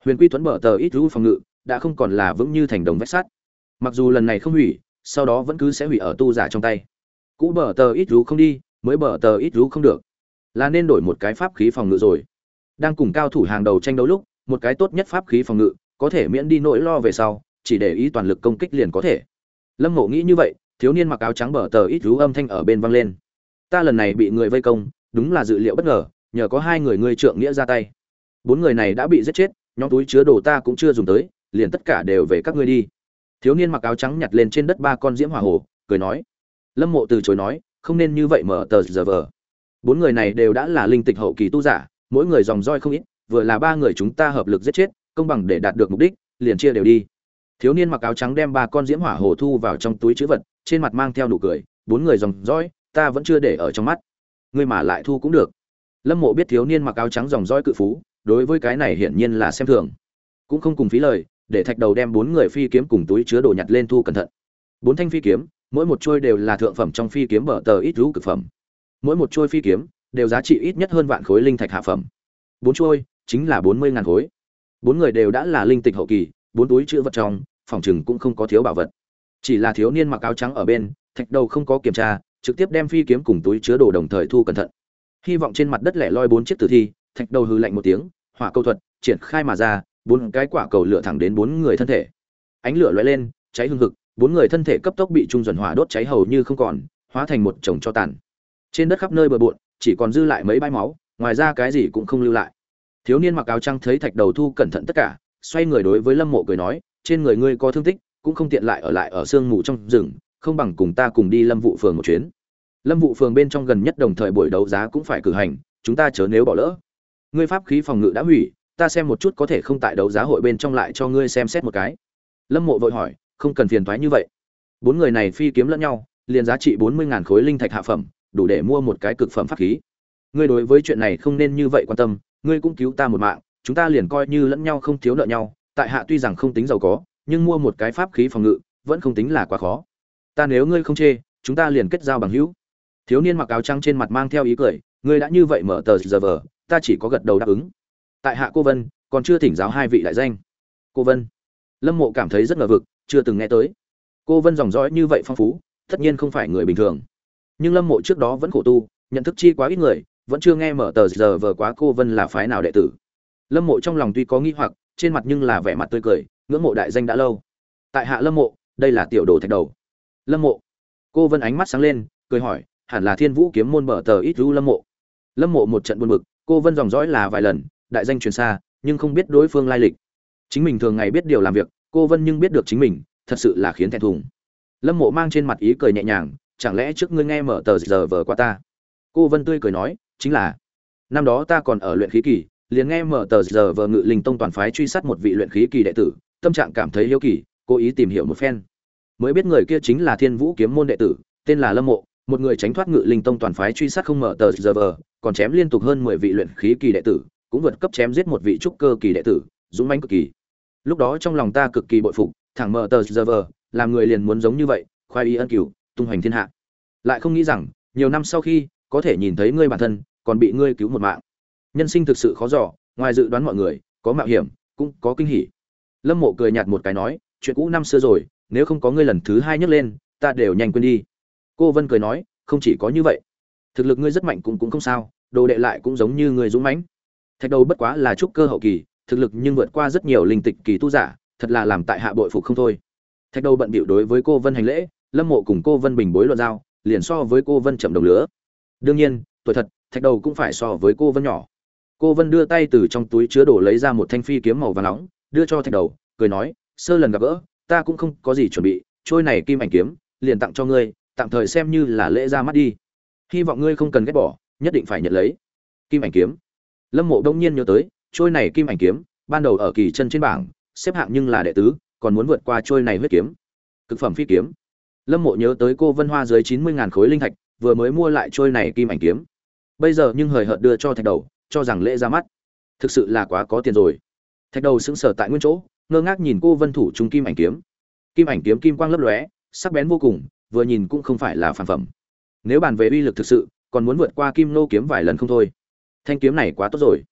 Huyền Quy Thuẫn bờ tờ ít rú phòng ngự đã không còn là vững như thành đồng vách sắt. Mặc dù lần này không hủy, sau đó vẫn cứ sẽ hủy ở tu giả trong tay. Cũ bờ tờ ít rú không đi, mới bờ tờ ít rú không được, là nên đổi một cái pháp khí phòng ngự rồi. Đang cùng cao thủ hàng đầu tranh đấu lúc, một cái tốt nhất pháp khí phòng ngự có thể miễn đi nỗi lo về sau, chỉ để ý toàn lực công kích liền có thể. Lâm Ngộ nghĩ như vậy, thiếu niên mặc áo trắng bờ tờ ít rú âm thanh ở bên vang lên. Ta lần này bị người vây công, đúng là dự liệu bất ngờ, nhờ có hai người ngươi trượng nghĩa ra tay. Bốn người này đã bị giết chết, nhóm túi chứa đồ ta cũng chưa dùng tới, liền tất cả đều về các ngươi đi. Thiếu niên mặc áo trắng nhặt lên trên đất ba con diễm hỏa hồ, cười nói. Lâm Mộ từ chối nói, không nên như vậy mở tờ giờ vờ. Bốn người này đều đã là linh tịch hậu kỳ tu giả, mỗi người dòng roi không ít, vừa là ba người chúng ta hợp lực giết chết, công bằng để đạt được mục đích, liền chia đều đi. Thiếu niên mặc áo trắng đem ba con diễm hỏa hồ thu vào trong túi trữ vật, trên mặt mang theo nụ cười, bốn người dòng roi, ta vẫn chưa để ở trong mắt. Ngươi mà lại thu cũng được. Lâm Mộ biết thiếu niên mặc áo trắng dòng roi cự phú, đối với cái này hiển nhiên là xem thường, cũng không cùng phí lời, để thạch đầu đem bốn người phi kiếm cùng túi chứa đồ nhặt lên thu cẩn thận. Bốn thanh phi kiếm, mỗi một trôi đều là thượng phẩm trong phi kiếm bờ tờ ít rú cực phẩm. Mỗi một trôi phi kiếm đều giá trị ít nhất hơn vạn khối linh thạch hạ phẩm. Bốn trôi chính là bốn mươi ngàn khối. Bốn người đều đã là linh tịch hậu kỳ, bốn túi chứa vật trong, phòng trừng cũng không có thiếu bảo vật. Chỉ là thiếu niên mặc áo trắng ở bên, thạch đầu không có kiểm tra, trực tiếp đem phi kiếm cùng túi chứa đồ đồng thời thu cẩn thận. Hy vọng trên mặt đất lẻ loi bốn chiếc tử thi, thạch đầu hừ lạnh một tiếng, hỏa cầu thuật triển khai mà ra, bốn cái quả cầu lửa thẳng đến bốn người thân thể. Ánh lửa lóe lên, cháy hừng hực, bốn người thân thể cấp tốc bị trung duẩn hỏa đốt cháy hầu như không còn, hóa thành một chồng tro tàn. Trên đất khắp nơi bừa bộn, chỉ còn dư lại mấy bãi máu, ngoài ra cái gì cũng không lưu lại. Thiếu niên mặc áo trắng thấy thạch đầu thu cẩn thận tất cả, xoay người đối với Lâm Mộ cười nói, trên người ngươi có thương tích, cũng không tiện lại ở lại ở sương mù trong rừng, không bằng cùng ta cùng đi Lâm Vụ phường một chuyến. Lâm Vụ phường bên trong gần nhất đồng thời buổi đấu giá cũng phải cử hành, chúng ta chớ nếu bỏ lỡ. Ngươi pháp khí phòng ngự đã hủy, ta xem một chút có thể không tại đấu giá hội bên trong lại cho ngươi xem xét một cái. Lâm Mộ vội hỏi, không cần phiền toái như vậy. Bốn người này phi kiếm lẫn nhau, liền giá trị bốn mươi ngàn khối linh thạch hạ phẩm, đủ để mua một cái cực phẩm pháp khí. Ngươi đối với chuyện này không nên như vậy quan tâm, ngươi cũng cứu ta một mạng, chúng ta liền coi như lẫn nhau không thiếu nợ nhau, tại hạ tuy rằng không tính giàu có, nhưng mua một cái pháp khí phòng ngự vẫn không tính là quá khó. Ta nếu ngươi không chê, chúng ta liền kết giao bằng hữu. Thiếu niên mặc áo trắng trên mặt mang theo ý cười, ngươi đã như vậy mở tờ giờ vờ, ta chỉ có gật đầu đáp ứng. Tại hạ cô Vân, còn chưa thỉnh giáo hai vị đại danh. Cô Vân. Lâm Mộ cảm thấy rất ngờ vực, chưa từng nghe tới. Cô Vân dòng dõi như vậy phong phú, tất nhiên không phải người bình thường. Nhưng Lâm Mộ trước đó vẫn khổ tu, nhận thức chi quá ít người, vẫn chưa nghe mở tờ giờ vờ quá cô Vân là phái nào đệ tử. Lâm Mộ trong lòng tuy có nghi hoặc, trên mặt nhưng là vẻ mặt tươi cười, ngưỡng mộ đại danh đã lâu. Tại hạ Lâm Mộ, đây là tiểu đồ thạch đầu. Lâm Mộ. Cô Vân ánh mắt sáng lên, cười hỏi, hẳn là Thiên Vũ kiếm môn mở tờ ít ru Lâm Mộ. Lâm Mộ một trận buồn bực, cô Vân dòng dõi là vài lần, đại danh truyền xa, nhưng không biết đối phương lai lịch. Chính mình thường ngày biết điều làm việc, cô Vân nhưng biết được chính mình, thật sự là khiến thẹn thùng. Lâm Mộ mang trên mặt ý cười nhẹ nhàng, chẳng lẽ trước ngươi nghe mở tờ giờ vờ qua ta? Cô Vân tươi cười nói, chính là năm đó ta còn ở luyện khí kỳ, liền nghe mở tờ giờ vờ Ngự Linh Tông toàn phái truy sát một vị luyện khí kỳ đệ tử, tâm trạng cảm thấy hiếu kỳ, cố ý tìm hiểu một phen, mới biết người kia chính là Thiên Vũ kiếm môn đệ tử, tên là Lâm Mộ, một người tránh thoát Ngự Linh Tông toàn phái truy sát không mở tờ giờ vờ, còn chém liên tục hơn mười vị luyện khí kỳ đệ tử, cũng vượt cấp chém giết một vị trúc cơ kỳ đệ tử, dũng mãnh cực kỳ. Lúc đó trong lòng ta cực kỳ bội phục, thẳng mở tờ giờ vờ, làm người liền muốn giống như vậy, khoái ý ân cửu, tung hoành thiên hạ. Lại không nghĩ rằng, nhiều năm sau khi có thể nhìn thấy ngươi bản thân, còn bị ngươi cứu một mạng. Nhân sinh thực sự khó dò, ngoài dự đoán mọi người, có mạo hiểm, cũng có kinh hỉ. Lâm Mộ cười nhạt một cái nói, chuyện cũ năm xưa rồi, nếu không có ngươi lần thứ hai nhắc lên, ta đều nhanh quên đi. Cô Vân cười nói, không chỉ có như vậy, thực lực ngươi rất mạnh cũng cũng không sao, đồ đệ lại cũng giống như người dũng mãnh. Thạch đầu bất quá là trúc cơ hậu kỳ, thực lực nhưng vượt qua rất nhiều linh tịch kỳ tu giả, thật là làm tại hạ bội phục không thôi. Thạch đầu bận bịu đối với cô Vân hành lễ, Lâm Mộ cùng cô Vân bình bối luận giao, liền so với cô Vân chậm đồng lứa. Đương nhiên, tuổi thật, thạch đầu cũng phải so với cô Vân nhỏ. Cô Vân đưa tay từ trong túi chứa đồ lấy ra một thanh phi kiếm màu vàng nóng, đưa cho thạch đầu, cười nói, sơ lần gặp gỡ, ta cũng không có gì chuẩn bị, trôi này kim ảnh kiếm, liền tặng cho ngươi, tạm thời xem như là lễ ra mắt đi. Hy vọng ngươi không cần ghét bỏ, nhất định phải nhận lấy. Kim ảnh kiếm. Lâm Mộ đông nhiên nhớ tới, trôi này kim ảnh kiếm, ban đầu ở kỳ chân trên bảng, xếp hạng nhưng là đệ tứ, còn muốn vượt qua trôi này huyết kiếm. Cực phẩm phi kiếm. Lâm Mộ nhớ tới cô Vân Hoa dưới chín mươi ngàn khối linh thạch, vừa mới mua lại trôi này kim ảnh kiếm. Bây giờ nhưng hời hợt đưa cho thạch đầu, cho rằng lễ ra mắt. Thực sự là quá có tiền rồi. Thạch đầu sững sờ tại nguyên chỗ, ngơ ngác nhìn cô Vân thủ trung kim ảnh kiếm. Kim ảnh kiếm kim quang lấp lóe, sắc bén vô cùng, vừa nhìn cũng không phải là phản phẩm. Nếu bàn về uy lực thực sự, còn muốn vượt qua kim nô kiếm vài lần không thôi. Thanh kiếm này quá tốt rồi.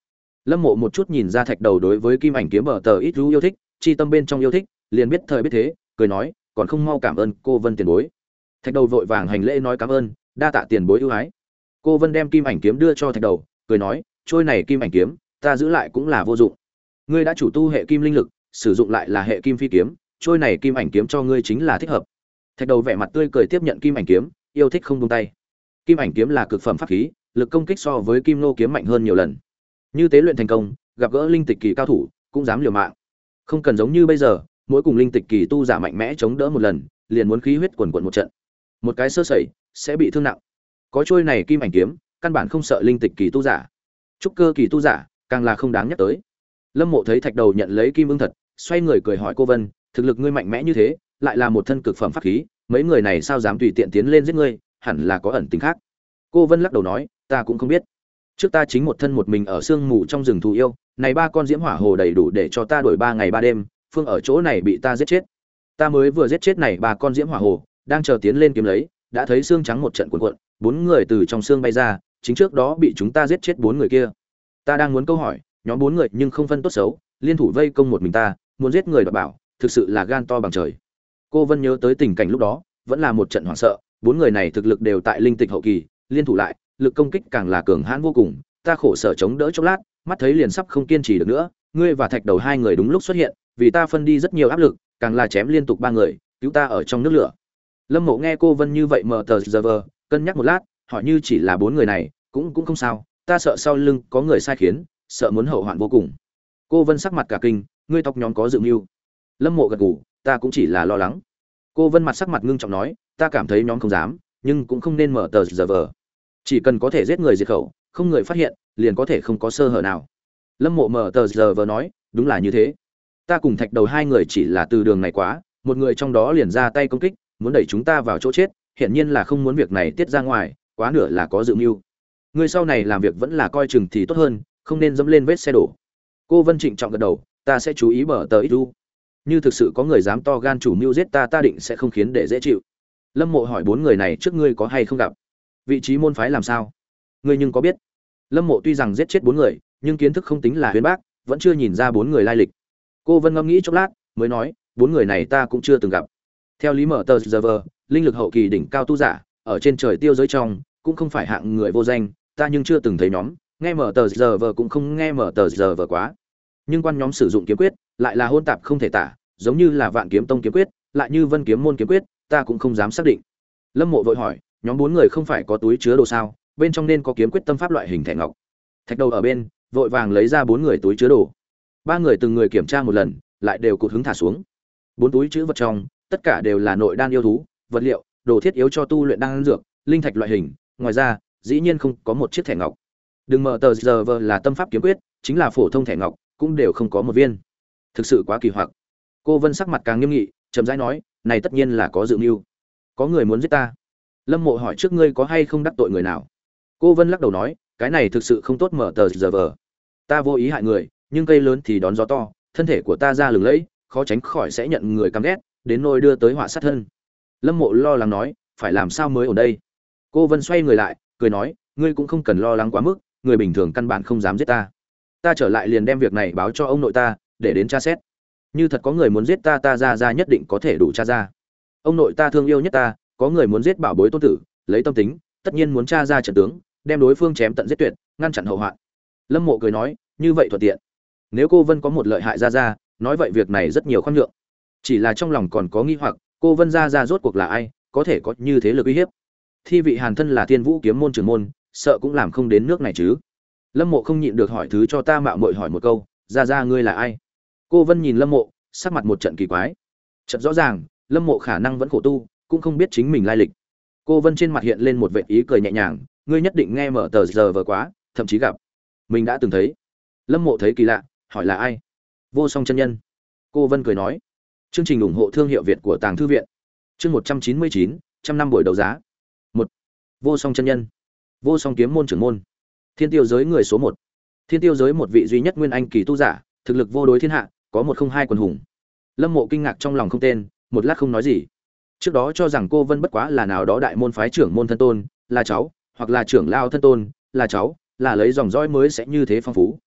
Lâm Mộ một chút nhìn ra Thạch Đầu đối với Kim Ảnh kiếm bờ tờ ít yêu thích, chi tâm bên trong yêu thích, liền biết thời biết thế, cười nói, còn không mau cảm ơn cô Vân tiền bối. Thạch Đầu vội vàng hành lễ nói cảm ơn, đa tạ tiền bối ưu ái. Cô Vân đem Kim Ảnh kiếm đưa cho Thạch Đầu, cười nói, trôi này Kim Ảnh kiếm, ta giữ lại cũng là vô dụng. Ngươi đã chủ tu hệ kim linh lực, sử dụng lại là hệ kim phi kiếm, trôi này Kim Ảnh kiếm cho ngươi chính là thích hợp. Thạch Đầu vẻ mặt tươi cười tiếp nhận Kim Ảnh kiếm, yêu thích không buông tay. Kim Ảnh kiếm là cực phẩm pháp khí, lực công kích so với Kim Nô kiếm mạnh hơn nhiều lần. Như tế luyện thành công, gặp gỡ linh tịch kỳ cao thủ, cũng dám liều mạng. Không cần giống như bây giờ, mỗi cùng linh tịch kỳ tu giả mạnh mẽ chống đỡ một lần, liền muốn khí huyết quần quần một trận. Một cái sơ sẩy sẽ bị thương nặng. Có trôi này Kim Ảnh kiếm, căn bản không sợ linh tịch kỳ tu giả. Trúc cơ kỳ tu giả, càng là không đáng nhắc tới. Lâm Mộ thấy Thạch Đầu nhận lấy kim ưng thật, xoay người cười hỏi cô Vân, thực lực ngươi mạnh mẽ như thế, lại là một thân cực phẩm pháp khí, mấy người này sao dám tùy tiện tiến lên giết ngươi, hẳn là có ẩn tình khác. Cô Vân lắc đầu nói, ta cũng không biết. Trước ta chính một thân một mình ở sương mù trong rừng thù yêu, này ba con diễm hỏa hồ đầy đủ để cho ta đuổi ba ngày ba đêm, phương ở chỗ này bị ta giết chết. Ta mới vừa giết chết này ba con diễm hỏa hồ, đang chờ tiến lên kiếm lấy, đã thấy xương trắng một trận cuộn cuộn, bốn người từ trong xương bay ra, chính trước đó bị chúng ta giết chết bốn người kia. Ta đang muốn câu hỏi, nhóm bốn người nhưng không phân tốt xấu, liên thủ vây công một mình ta, muốn giết người đoạt bảo, thực sự là gan to bằng trời. Cô Vân nhớ tới tình cảnh lúc đó, vẫn là một trận hoảng sợ, bốn người này thực lực đều tại linh tịch hậu kỳ, liên thủ lại, lực công kích càng là cường hãn vô cùng, ta khổ sở chống đỡ chốc lát, mắt thấy liền sắp không kiên trì được nữa, ngươi và Thạch Đầu hai người đúng lúc xuất hiện, vì ta phân đi rất nhiều áp lực, càng là chém liên tục ba người, cứu ta ở trong nước lửa. Lâm Mộ nghe cô Vân như vậy mờ tờ giờ vờ, cân nhắc một lát, hỏi như chỉ là bốn người này, cũng cũng không sao, ta sợ sau lưng có người sai khiến, sợ muốn hậu hoạn vô cùng. Cô Vân sắc mặt cả kinh, ngươi tộc nhóm có dự mưu. Lâm Mộ gật gù, ta cũng chỉ là lo lắng. Cô Vân mặt sắc mặt ngưng trọng nói, ta cảm thấy nhóm không dám, nhưng cũng không nên mở tờ giờ vờ. Chỉ cần có thể giết người diệt khẩu, không người phát hiện, liền có thể không có sơ hở nào. Lâm Mộ mở tờ giờ vờ nói, đúng là như thế. Ta cùng Thạch Đầu hai người chỉ là từ đường này quá, một người trong đó liền ra tay công kích, muốn đẩy chúng ta vào chỗ chết, hiện nhiên là không muốn việc này tiết ra ngoài, quá nửa là có dự mưu. Người sau này làm việc vẫn là coi chừng thì tốt hơn, không nên dẫm lên vết xe đổ. Cô Vân trịnh trọng gật đầu, ta sẽ chú ý bờ tờ ít du. Như thực sự có người dám to gan chủ mưu giết ta, ta định sẽ không khiến để dễ chịu. Lâm Mộ hỏi bốn người này trước ngươi có hay không gặp? Vị trí môn phái làm sao? Ngươi nhưng có biết? Lâm Mộ tuy rằng giết chết bốn người, nhưng kiến thức không tính là huyền bác, vẫn chưa nhìn ra bốn người lai lịch. Cô Vân ngẫm nghĩ chốc lát, mới nói, bốn người này ta cũng chưa từng gặp. Theo lý mở tờ server, linh lực hậu kỳ đỉnh cao tu giả, ở trên trời tiêu giới trong, cũng không phải hạng người vô danh, ta nhưng chưa từng thấy nhóm, nghe mở tờ server cũng không nghe mở tờ server quá. Nhưng quan nhóm sử dụng kiếm quyết, lại là hôn tạp không thể tả, giống như là Vạn Kiếm Tông kiếm quyết, lại như Vân Kiếm môn kiếm quyết, ta cũng không dám xác định. Lâm Mộ vội hỏi, nhóm bốn người không phải có túi chứa đồ sao, bên trong nên có kiếm quyết tâm pháp loại hình thẻ ngọc. Thạch Đầu ở bên, vội vàng lấy ra bốn người túi chứa đồ. Ba người từng người kiểm tra một lần, lại đều cụt hứng thả xuống. Bốn túi chứa vật trong, tất cả đều là nội đan yêu thú, vật liệu, đồ thiết yếu cho tu luyện đan dược, linh thạch loại hình, ngoài ra, dĩ nhiên không có một chiếc thẻ ngọc. Đừng mở tờ giờ vờ là tâm pháp kiếm quyết, chính là phổ thông thẻ ngọc, cũng đều không có một viên. Thực sự quá kỳ hoặc. Cô Vân sắc mặt càng nghiêm nghị, chậm rãi nói, này tất nhiên là có dự mưu. Có người muốn giết ta. Lâm Mộ hỏi trước ngươi có hay không đắc tội người nào? Cô Vân lắc đầu nói, cái này thực sự không tốt mở tờ giờ vờ. Ta vô ý hại người, nhưng cây lớn thì đón gió to, thân thể của ta ra lừng lẫy, khó tránh khỏi sẽ nhận người căm ghét, đến nỗi đưa tới họa sát thân. Lâm Mộ lo lắng nói, phải làm sao mới ở đây? Cô Vân xoay người lại, cười nói, ngươi cũng không cần lo lắng quá mức, người bình thường căn bản không dám giết ta. Ta trở lại liền đem việc này báo cho ông nội ta, để đến tra xét. Như thật có người muốn giết ta, ta ra ra nhất định có thể đủ tra ra. Ông nội ta thương yêu nhất ta, có người muốn giết bảo bối tôn tử, lấy tâm tính, tất nhiên muốn tra ra trận tướng, đem đối phương chém tận giết tuyệt, ngăn chặn hậu hoạn. Lâm Mộ cười nói, như vậy thuận tiện. Nếu cô Vân có một lợi hại ra ra, nói vậy việc này rất nhiều khoan nhượng. Chỉ là trong lòng còn có nghi hoặc, cô Vân ra ra rốt cuộc là ai, có thể có như thế lực uy hiếp. Thi vị Hàn thân là Thiên Vũ kiếm môn trưởng môn, sợ cũng làm không đến nước này chứ. Lâm Mộ không nhịn được hỏi thứ cho ta mạo muội hỏi một câu, ra ra ngươi là ai? Cô Vân nhìn Lâm Mộ, sắc mặt một trận kỳ quái. Chợt rõ ràng, Lâm Mộ khả năng vẫn khổ tu, cũng không biết chính mình lai lịch. Cô Vân trên mặt hiện lên một vệt ý cười nhẹ nhàng, ngươi nhất định nghe mở tờ giờ vờ quá, thậm chí gặp. Mình đã từng thấy. Lâm Mộ thấy kỳ lạ, hỏi là ai? Vô Song chân nhân. Cô Vân cười nói. Chương trình ủng hộ thương hiệu Việt của Tàng thư viện. Chương một trăm chín mươi chín, trăm năm buổi đấu giá. một. Vô Song chân nhân. Vô Song kiếm môn trưởng môn. Thiên Tiêu giới người số một. Thiên Tiêu giới một vị duy nhất nguyên anh kỳ tu giả, thực lực vô đối thiên hạ, có một không hai quần hùng. Lâm Mộ kinh ngạc trong lòng không tên, một lát không nói gì. Trước đó cho rằng cô Vân bất quá là nào đó đại môn phái trưởng môn thân tôn, là cháu, hoặc là trưởng lao thân tôn, là cháu, là lấy dòng dõi mới sẽ như thế phong phú.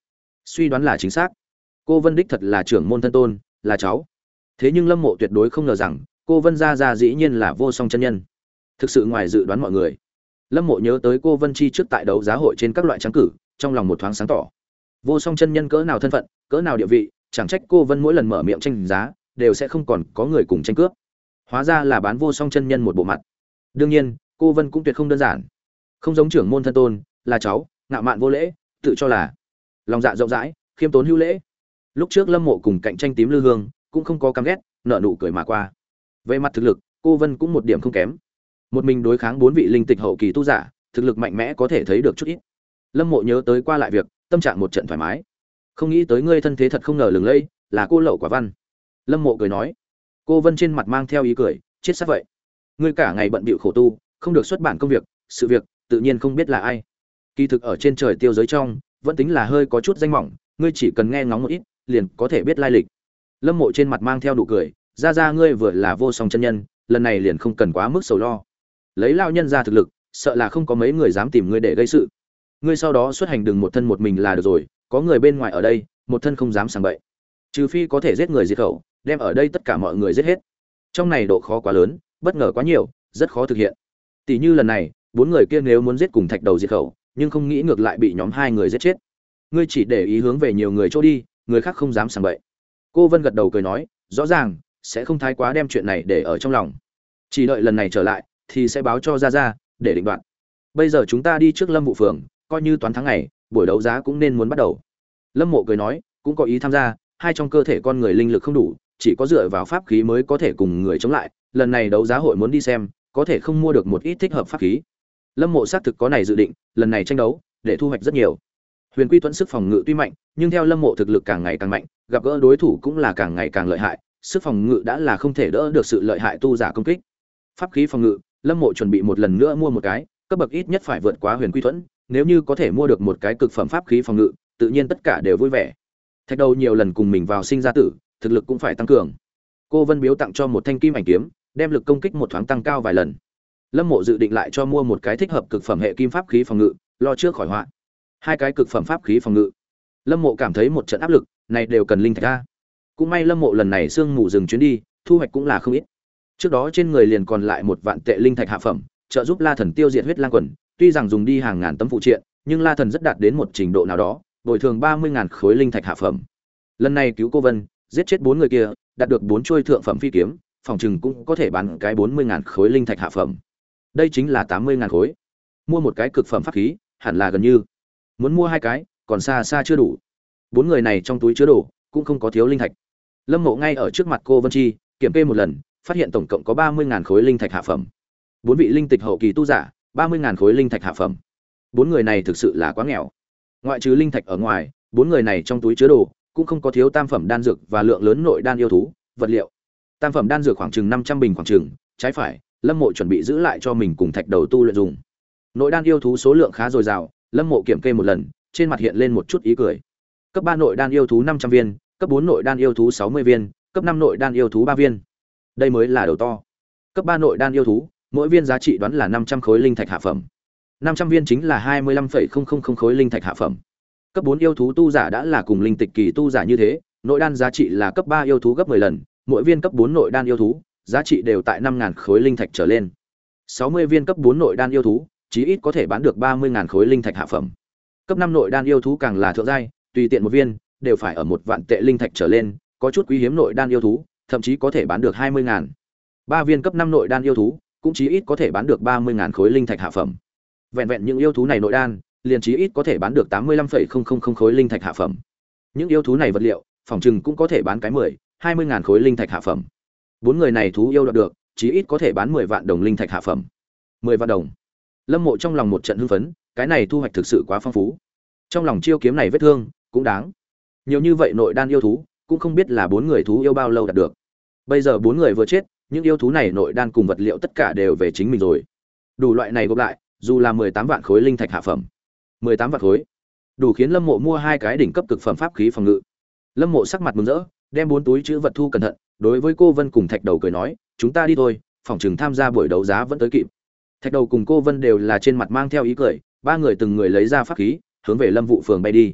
Suy đoán là chính xác. Cô Vân đích thật là trưởng môn thân tôn, là cháu. Thế nhưng Lâm Mộ tuyệt đối không ngờ rằng, cô Vân gia gia dĩ nhiên là Vô Song chân nhân. Thực sự ngoài dự đoán mọi người. Lâm Mộ nhớ tới cô Vân chi trước tại đấu giá hội trên các loại trắng cử, trong lòng một thoáng sáng tỏ. Vô Song chân nhân cỡ nào thân phận, cỡ nào địa vị, chẳng trách cô Vân mỗi lần mở miệng tranh giá, đều sẽ không còn có người cùng tranh cướp. Hóa ra là bán Vô Song chân nhân một bộ mặt. Đương nhiên, cô Vân cũng tuyệt không đơn giản. Không giống trưởng môn thân tôn, là cháu, ngạo mạn vô lễ, tự cho là lòng dạ rộng rãi, khiêm tốn hữu lễ. Lúc trước Lâm Mộ cùng cạnh tranh tím lư hương, cũng không có căm ghét, nợ nụ cười mà qua. Về mặt thực lực, cô Vân cũng một điểm không kém. Một mình đối kháng bốn vị linh tịch hậu kỳ tu giả, thực lực mạnh mẽ có thể thấy được chút ít. Lâm Mộ nhớ tới qua lại việc, tâm trạng một trận thoải mái. Không nghĩ tới ngươi thân thế thật không ngờ lừng lẫy, là cô lậu quả văn. Lâm Mộ cười nói. Cô Vân trên mặt mang theo ý cười, chết sát vậy. Ngươi cả ngày bận bịu khổ tu, không được xuất bản công việc, sự việc, tự nhiên không biết là ai. Kỳ thực ở trên trời tiêu giới trong, vẫn tính là hơi có chút danh mỏng, ngươi chỉ cần nghe ngóng một ít, liền có thể biết lai lịch. Lâm Mộ trên mặt mang theo nụ cười, ra ra ngươi vừa là Vô Song chân nhân, lần này liền không cần quá mức sầu lo. Lấy lao nhân ra thực lực, sợ là không có mấy người dám tìm ngươi để gây sự. Ngươi sau đó xuất hành đừng một thân một mình là được rồi, có người bên ngoài ở đây, một thân không dám sảng bậy. Trừ phi có thể giết người diệt khẩu, đem ở đây tất cả mọi người giết hết. Trong này độ khó quá lớn, bất ngờ quá nhiều, rất khó thực hiện. Tỷ như lần này, bốn người kia nếu muốn giết cùng Thạch Đầu diệt khẩu, nhưng không nghĩ ngược lại bị nhóm hai người giết chết. Ngươi chỉ để ý hướng về nhiều người chỗ đi, người khác không dám sảng bậy. Cô Vân gật đầu cười nói, rõ ràng sẽ không thái quá đem chuyện này để ở trong lòng. Chỉ đợi lần này trở lại, thì sẽ báo cho ra ra để định đoạt. Bây giờ chúng ta đi trước Lâm Vũ phường, coi như toán tháng ngày, buổi đấu giá cũng nên muốn bắt đầu. Lâm Mộ cười nói, cũng có ý tham gia, hai trong cơ thể con người linh lực không đủ, chỉ có dựa vào pháp khí mới có thể cùng người chống lại, lần này đấu giá hội muốn đi xem, có thể không mua được một ít thích hợp pháp khí. Lâm Mộ xác thực có này dự định, lần này tranh đấu để thu hoạch rất nhiều. Huyền Quy Tuấn sức phòng ngự tuy mạnh, nhưng theo Lâm Mộ thực lực càng ngày càng mạnh, gặp gỡ đối thủ cũng là càng ngày càng lợi hại, sức phòng ngự đã là không thể đỡ được sự lợi hại tu giả công kích. Pháp khí phòng ngự, Lâm Mộ chuẩn bị một lần nữa mua một cái, cấp bậc ít nhất phải vượt quá Huyền Quy Tuấn, nếu như có thể mua được một cái cực phẩm pháp khí phòng ngự, tự nhiên tất cả đều vui vẻ. Thạch Đầu nhiều lần cùng mình vào sinh ra tử, thực lực cũng phải tăng cường. Cô Vân biếu tặng cho một thanh kim ảnh kiếm, đem lực công kích một thoáng tăng cao vài lần. Lâm Mộ dự định lại cho mua một cái thích hợp cực phẩm hệ kim pháp khí phòng ngự, lo trước khỏi họa. Hai cái cực phẩm pháp khí phòng ngự. Lâm Mộ cảm thấy một trận áp lực, này đều cần linh thạch a. Cũng may Lâm Mộ lần này sương mù dừng chuyến đi, thu hoạch cũng là không ít. Trước đó trên người liền còn lại một vạn tệ linh thạch hạ phẩm, trợ giúp La Thần tiêu diệt huyết lang quần, tuy rằng dùng đi hàng ngàn tấm phụ triện, nhưng La Thần rất đạt đến một trình độ nào đó, bồi thường ba mươi ngàn khối linh thạch hạ phẩm. Lần này cứu cô Vân, giết chết bốn người kia, đạt được bốn chuôi thượng phẩm phi kiếm, phòng trừng cũng có thể bán cái bốn mươi ngàn khối linh thạch hạ phẩm. Đây chính là tám mươi ngàn khối. Mua một cái cực phẩm pháp khí, hẳn là gần như. Muốn mua hai cái, còn xa xa chưa đủ. Bốn người này trong túi chứa đồ, cũng không có thiếu linh thạch. Lâm Mộ ngay ở trước mặt cô Vân Chi, kiểm kê một lần, phát hiện tổng cộng có ba mươi ngàn khối linh thạch hạ phẩm. Bốn vị linh tịch hậu kỳ tu giả, ba mươi ngàn khối linh thạch hạ phẩm. Bốn người này thực sự là quá nghèo. Ngoại trừ linh thạch ở ngoài, bốn người này trong túi chứa đồ cũng không có thiếu tam phẩm đan dược và lượng lớn nội đan yêu thú, vật liệu. Tam phẩm đan dược khoảng chừng năm trăm bình khoảng chừng, trái phải, Lâm Mộ chuẩn bị giữ lại cho mình cùng Thạch Đầu tu luyện dùng. Nội đan yêu thú số lượng khá dồi dào, Lâm Mộ kiểm kê một lần, trên mặt hiện lên một chút ý cười. Cấp ba nội đan yêu thú năm trăm viên, cấp bốn nội đan yêu thú sáu mươi viên, cấp năm nội đan yêu thú ba viên. Đây mới là đầu to. Cấp ba nội đan yêu thú, mỗi viên giá trị đoán là năm trăm khối linh thạch hạ phẩm. năm trăm viên chính là hai mươi lăm phẩy không không không khối linh thạch hạ phẩm. Cấp bốn yêu thú tu giả đã là cùng linh tịch kỳ tu giả như thế, nội đan giá trị là cấp ba yêu thú gấp mười lần, mỗi viên cấp bốn nội đan yêu thú, giá trị đều tại năm ngàn khối linh thạch trở lên. sáu mươi viên cấp bốn nội đan yêu thú, chí ít có thể bán được ba mươi ngàn khối linh thạch hạ phẩm. Cấp năm nội đan yêu thú càng là thượng giai, tùy tiện một viên đều phải ở một vạn tệ linh thạch trở lên, có chút quý hiếm nội đan yêu thú, thậm chí có thể bán được hai mươi ngàn. Ba viên cấp năm nội đan yêu thú, cũng chí ít có thể bán được ba mươi ngàn khối linh thạch hạ phẩm. Vẹn vẹn những yêu thú này nội đan, liền chí ít có thể bán được tám mươi lăm phẩy không không không khối linh thạch hạ phẩm. Những yêu thú này vật liệu, phòng trừng cũng có thể bán cái mười, hai mươi ngàn khối linh thạch hạ phẩm. Bốn người này thú yêu đoạt được, chí ít có thể bán mười vạn đồng linh thạch hạ phẩm. mười vạn đồng. Lâm Mộ trong lòng một trận hưng phấn, cái này thu hoạch thực sự quá phong phú. Trong lòng chiêu kiếm này vết thương cũng đáng. Nhiều như vậy nội đan yêu thú, cũng không biết là bốn người thú yêu bao lâu đạt được. Bây giờ bốn người vừa chết, những yêu thú này nội đan cùng vật liệu tất cả đều về chính mình rồi. Đủ loại này gộp lại, dù là mười tám vạn khối linh thạch hạ phẩm. mười tám vạn khối. Đủ khiến Lâm Mộ mua hai cái đỉnh cấp cực phẩm pháp khí phòng ngự. Lâm Mộ sắc mặt mừng rỡ, đem bốn túi trữ vật thu cẩn thận, đối với cô Vân cùng Thạch Đầu cười nói, chúng ta đi thôi, phòng trường tham gia buổi đấu giá vẫn tới kịp. Thạch Đầu cùng cô Vân đều là trên mặt mang theo ý cười, ba người từng người lấy ra pháp khí, hướng về Lâm Vũ phường bay đi.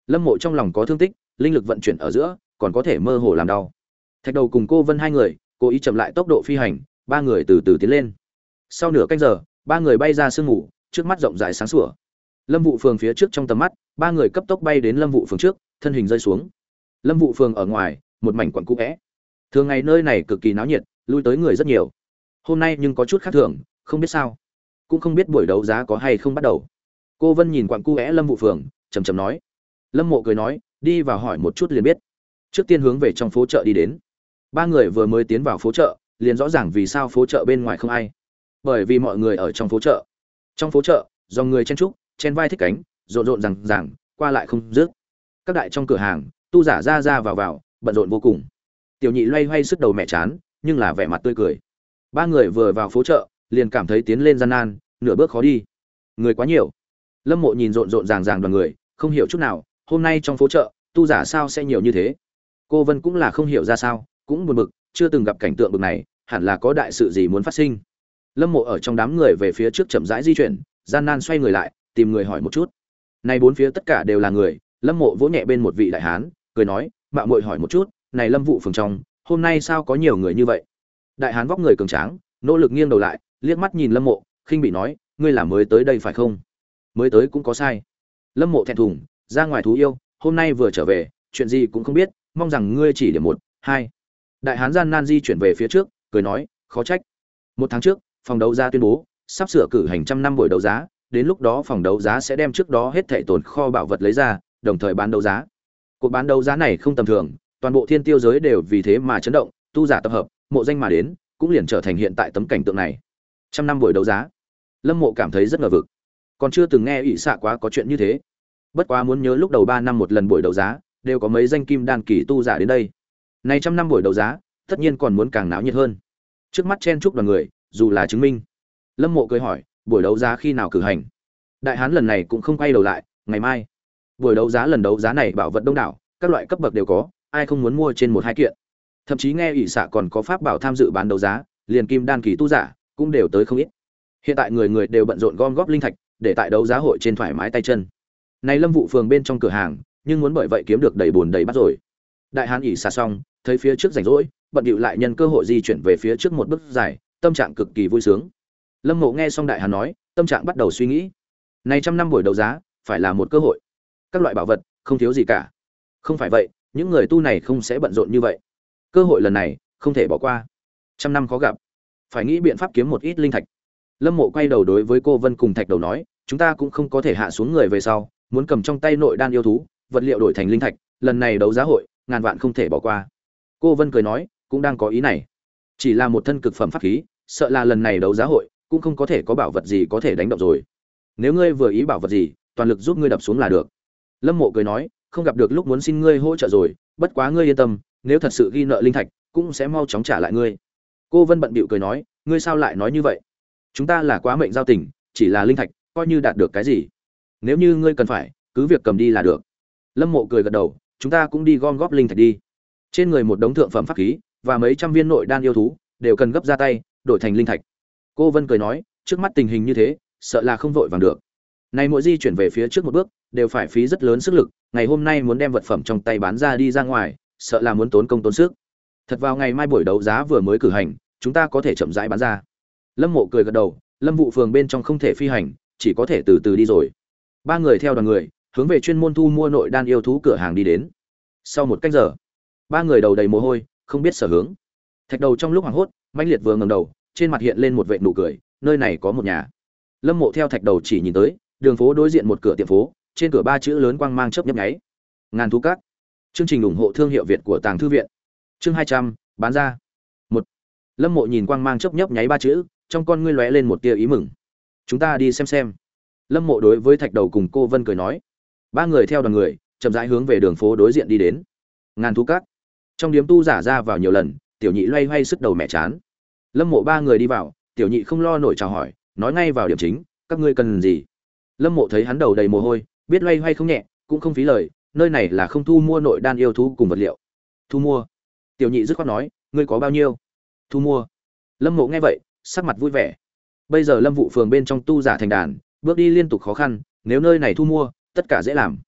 Lâm Mộ trong lòng có thương tích, linh lực vận chuyển ở giữa, còn có thể mơ hồ làm đau. Thạch Đầu cùng Cô Vân hai người, cố ý chậm lại tốc độ phi hành, ba người từ từ tiến lên. Sau nửa canh giờ, ba người bay ra sương mù, trước mắt rộng rãi sáng sủa. Lâm Vụ Phường phía trước trong tầm mắt, ba người cấp tốc bay đến Lâm Vụ Phường trước, thân hình rơi xuống. Lâm Vụ Phường ở ngoài, một mảnh quận cũ é. Thường ngày nơi này cực kỳ náo nhiệt, lui tới người rất nhiều. Hôm nay nhưng có chút khác thường, không biết sao, cũng không biết buổi đấu giá có hay không bắt đầu. Cô Vân nhìn quận cũ é Lâm Vụ Phường, trầm trầm nói. Lâm Mộ cười nói, đi vào hỏi một chút liền biết. Trước tiên hướng về trong phố chợ đi đến. Ba người vừa mới tiến vào phố chợ, liền rõ ràng vì sao phố chợ bên ngoài không ai. Bởi vì mọi người ở trong phố chợ. Trong phố chợ, dòng người chen trúc, chen vai thích cánh, rộn rộn rằng rằng, qua lại không dứt. Các đại trong cửa hàng, tu giả ra ra vào vào, bận rộn vô cùng. Tiểu Nhị loay hoay sức đầu mẹ chán, nhưng là vẻ mặt tươi cười. Ba người vừa vào phố chợ, liền cảm thấy tiến lên gian nan, nửa bước khó đi. Người quá nhiều. Lâm Mộ nhìn rộn rộn ràng ràng đoàn người, không hiểu chút nào, hôm nay trong phố chợ, tu giả sao sẽ nhiều như thế. Cô Vân cũng là không hiểu ra sao, cũng buồn bực, chưa từng gặp cảnh tượng bực này, hẳn là có đại sự gì muốn phát sinh. Lâm Mộ ở trong đám người về phía trước chậm rãi di chuyển, gian nan xoay người lại, tìm người hỏi một chút. Này bốn phía tất cả đều là người, Lâm Mộ vỗ nhẹ bên một vị đại hán, cười nói, mạo muội hỏi một chút, này Lâm Vụ Phường trong, hôm nay sao có nhiều người như vậy? Đại hán vóc người cường tráng, nỗ lực nghiêng đầu lại, liếc mắt nhìn Lâm Mộ, khinh bị nói, ngươi là mới tới đây phải không? Mới tới cũng có sai. Lâm Mộ thẹn thùng, ra ngoài thú yêu, hôm nay vừa trở về, chuyện gì cũng không biết, mong rằng ngươi chỉ điểm một, hai. Đại hán gian nan di chuyển về phía trước, cười nói, khó trách. Một tháng trước, phòng đấu giá tuyên bố, sắp sửa cử hành trăm năm buổi đấu giá, đến lúc đó phòng đấu giá sẽ đem trước đó hết thảy tồn kho bảo vật lấy ra, đồng thời bán đấu giá. Cuộc bán đấu giá này không tầm thường, toàn bộ thiên tiêu giới đều vì thế mà chấn động, tu giả tập hợp, mộ danh mà đến, cũng liền trở thành hiện tại tấm cảnh tượng này. Trăm năm buổi đấu giá. Lâm Mộ cảm thấy rất ngờ vực. Còn chưa từng nghe ỷ xạ quá có chuyện như thế. Bất quá muốn nhớ lúc đầu ba năm một lần buổi đấu giá, đều có mấy danh kim đan kỳ tu giả đến đây. Này trăm năm buổi đấu giá, tất nhiên còn muốn càng náo nhiệt hơn. Trước mắt chen chúc đoàn người, dù là chứng minh. Lâm Mộ cười hỏi, buổi đấu giá khi nào cử hành? Đại hán lần này cũng không quay đầu lại, ngày mai. Buổi đấu giá lần đấu giá này bảo vật đông đảo, các loại cấp bậc đều có, ai không muốn mua trên một hai kiện. Thậm chí nghe ỷ xạ còn có pháp bảo tham dự bán đấu giá, liền kim đan kỳ tu giả cũng đều tới không ít. Hiện tại người người đều bận rộn gom góp linh thạch, để tại đấu giá hội trên thoải mái tay chân. Này Lâm Vụ Phường bên trong cửa hàng, nhưng muốn bởi vậy kiếm được đầy buồn đầy bát rồi. Đại hán ỷ xạ xong, thấy phía trước rảnh rỗi, bận điệu lại nhân cơ hội di chuyển về phía trước một bước dài, tâm trạng cực kỳ vui sướng. Lâm Mộ nghe xong đại hán nói, tâm trạng bắt đầu suy nghĩ. Này trăm năm buổi đấu giá, phải là một cơ hội. Các loại bảo vật, không thiếu gì cả. Không phải vậy, những người tu này không sẽ bận rộn như vậy. Cơ hội lần này, không thể bỏ qua. Trăm năm khó gặp, phải nghĩ biện pháp kiếm một ít linh thạch. Lâm Mộ quay đầu đối với cô Vân cùng Thạch Đầu nói, chúng ta cũng không có thể hạ xuống người về sau, muốn cầm trong tay nội đan yêu thú, vật liệu đổi thành linh thạch, lần này đấu giá hội, ngàn vạn không thể bỏ qua. Cô Vân cười nói, cũng đang có ý này. Chỉ là một thân cực phẩm pháp khí, sợ là lần này đấu giá hội cũng không có thể có bảo vật gì có thể đánh động rồi. Nếu ngươi vừa ý bảo vật gì, toàn lực giúp ngươi đập xuống là được. Lâm Mộ cười nói, không gặp được lúc muốn xin ngươi hỗ trợ rồi, bất quá ngươi yên tâm, nếu thật sự ghi nợ linh thạch, cũng sẽ mau chóng trả lại ngươi. Cô Vân bận bịu cười nói, ngươi sao lại nói như vậy? Chúng ta là quá mệnh giao tình, chỉ là linh thạch, coi như đạt được cái gì. Nếu như ngươi cần phải, cứ việc cầm đi là được. Lâm Mộ cười gật đầu, chúng ta cũng đi gom góp linh thạch đi. Trên người một đống thượng phẩm pháp khí và mấy trăm viên nội đan yêu thú, đều cần gấp ra tay, đổi thành linh thạch. Cô Vân cười nói, trước mắt tình hình như thế, sợ là không vội vàng được. Này mỗi di chuyển về phía trước một bước, đều phải phí rất lớn sức lực, ngày hôm nay muốn đem vật phẩm trong tay bán ra đi ra ngoài, sợ là muốn tốn công tốn sức. Thật vào ngày mai buổi đấu giá vừa mới cử hành, chúng ta có thể chậm rãi bán ra. Lâm Mộ cười gật đầu, Lâm Vụ Phường bên trong không thể phi hành, chỉ có thể từ từ đi rồi. Ba người theo đoàn người, hướng về chuyên môn thu mua nội đan yêu thú cửa hàng đi đến. Sau một cách giờ, ba người đầu đầy mồ hôi, không biết sở hướng. Thạch Đầu trong lúc hoảng hốt, mãnh liệt vừa ngẩng đầu, trên mặt hiện lên một vệt nụ cười, nơi này có một nhà. Lâm Mộ theo Thạch Đầu chỉ nhìn tới, đường phố đối diện một cửa tiệm phố, trên cửa ba chữ lớn quang mang chớp nhấp nháy. Ngàn thú các. Chương trình ủng hộ thương hiệu Việt của Tàng thư viện. Chương hai trăm, bán ra. Một. Lâm Mộ nhìn quang mang chớp nhấp nháy ba chữ, trong con ngươi lóe lên một tia ý mừng. Chúng ta đi xem xem. Lâm Mộ đối với Thạch Đầu cùng cô Vân cười nói. Ba người theo đoàn người, chậm rãi hướng về đường phố đối diện đi đến. Ngàn thú các. Trong điếm tu giả ra vào nhiều lần, Tiểu Nhị loay hoay sức đầu mẹ chán. Lâm Mộ ba người đi vào, Tiểu Nhị không lo nổi chào hỏi, nói ngay vào điểm chính, các ngươi cần gì? Lâm Mộ thấy hắn đầu đầy mồ hôi, biết loay hoay không nhẹ, cũng không phí lời, nơi này là không thu mua nội đan yêu thú cùng vật liệu. Thu mua? Tiểu Nhị dứt khoát nói, ngươi có bao nhiêu? Thu mua. Lâm Mộ nghe vậy, sắc mặt vui vẻ. Bây giờ Lâm Vụ Phường bên trong tu giả thành đàn, bước đi liên tục khó khăn, nếu nơi này thu mua, tất cả dễ làm.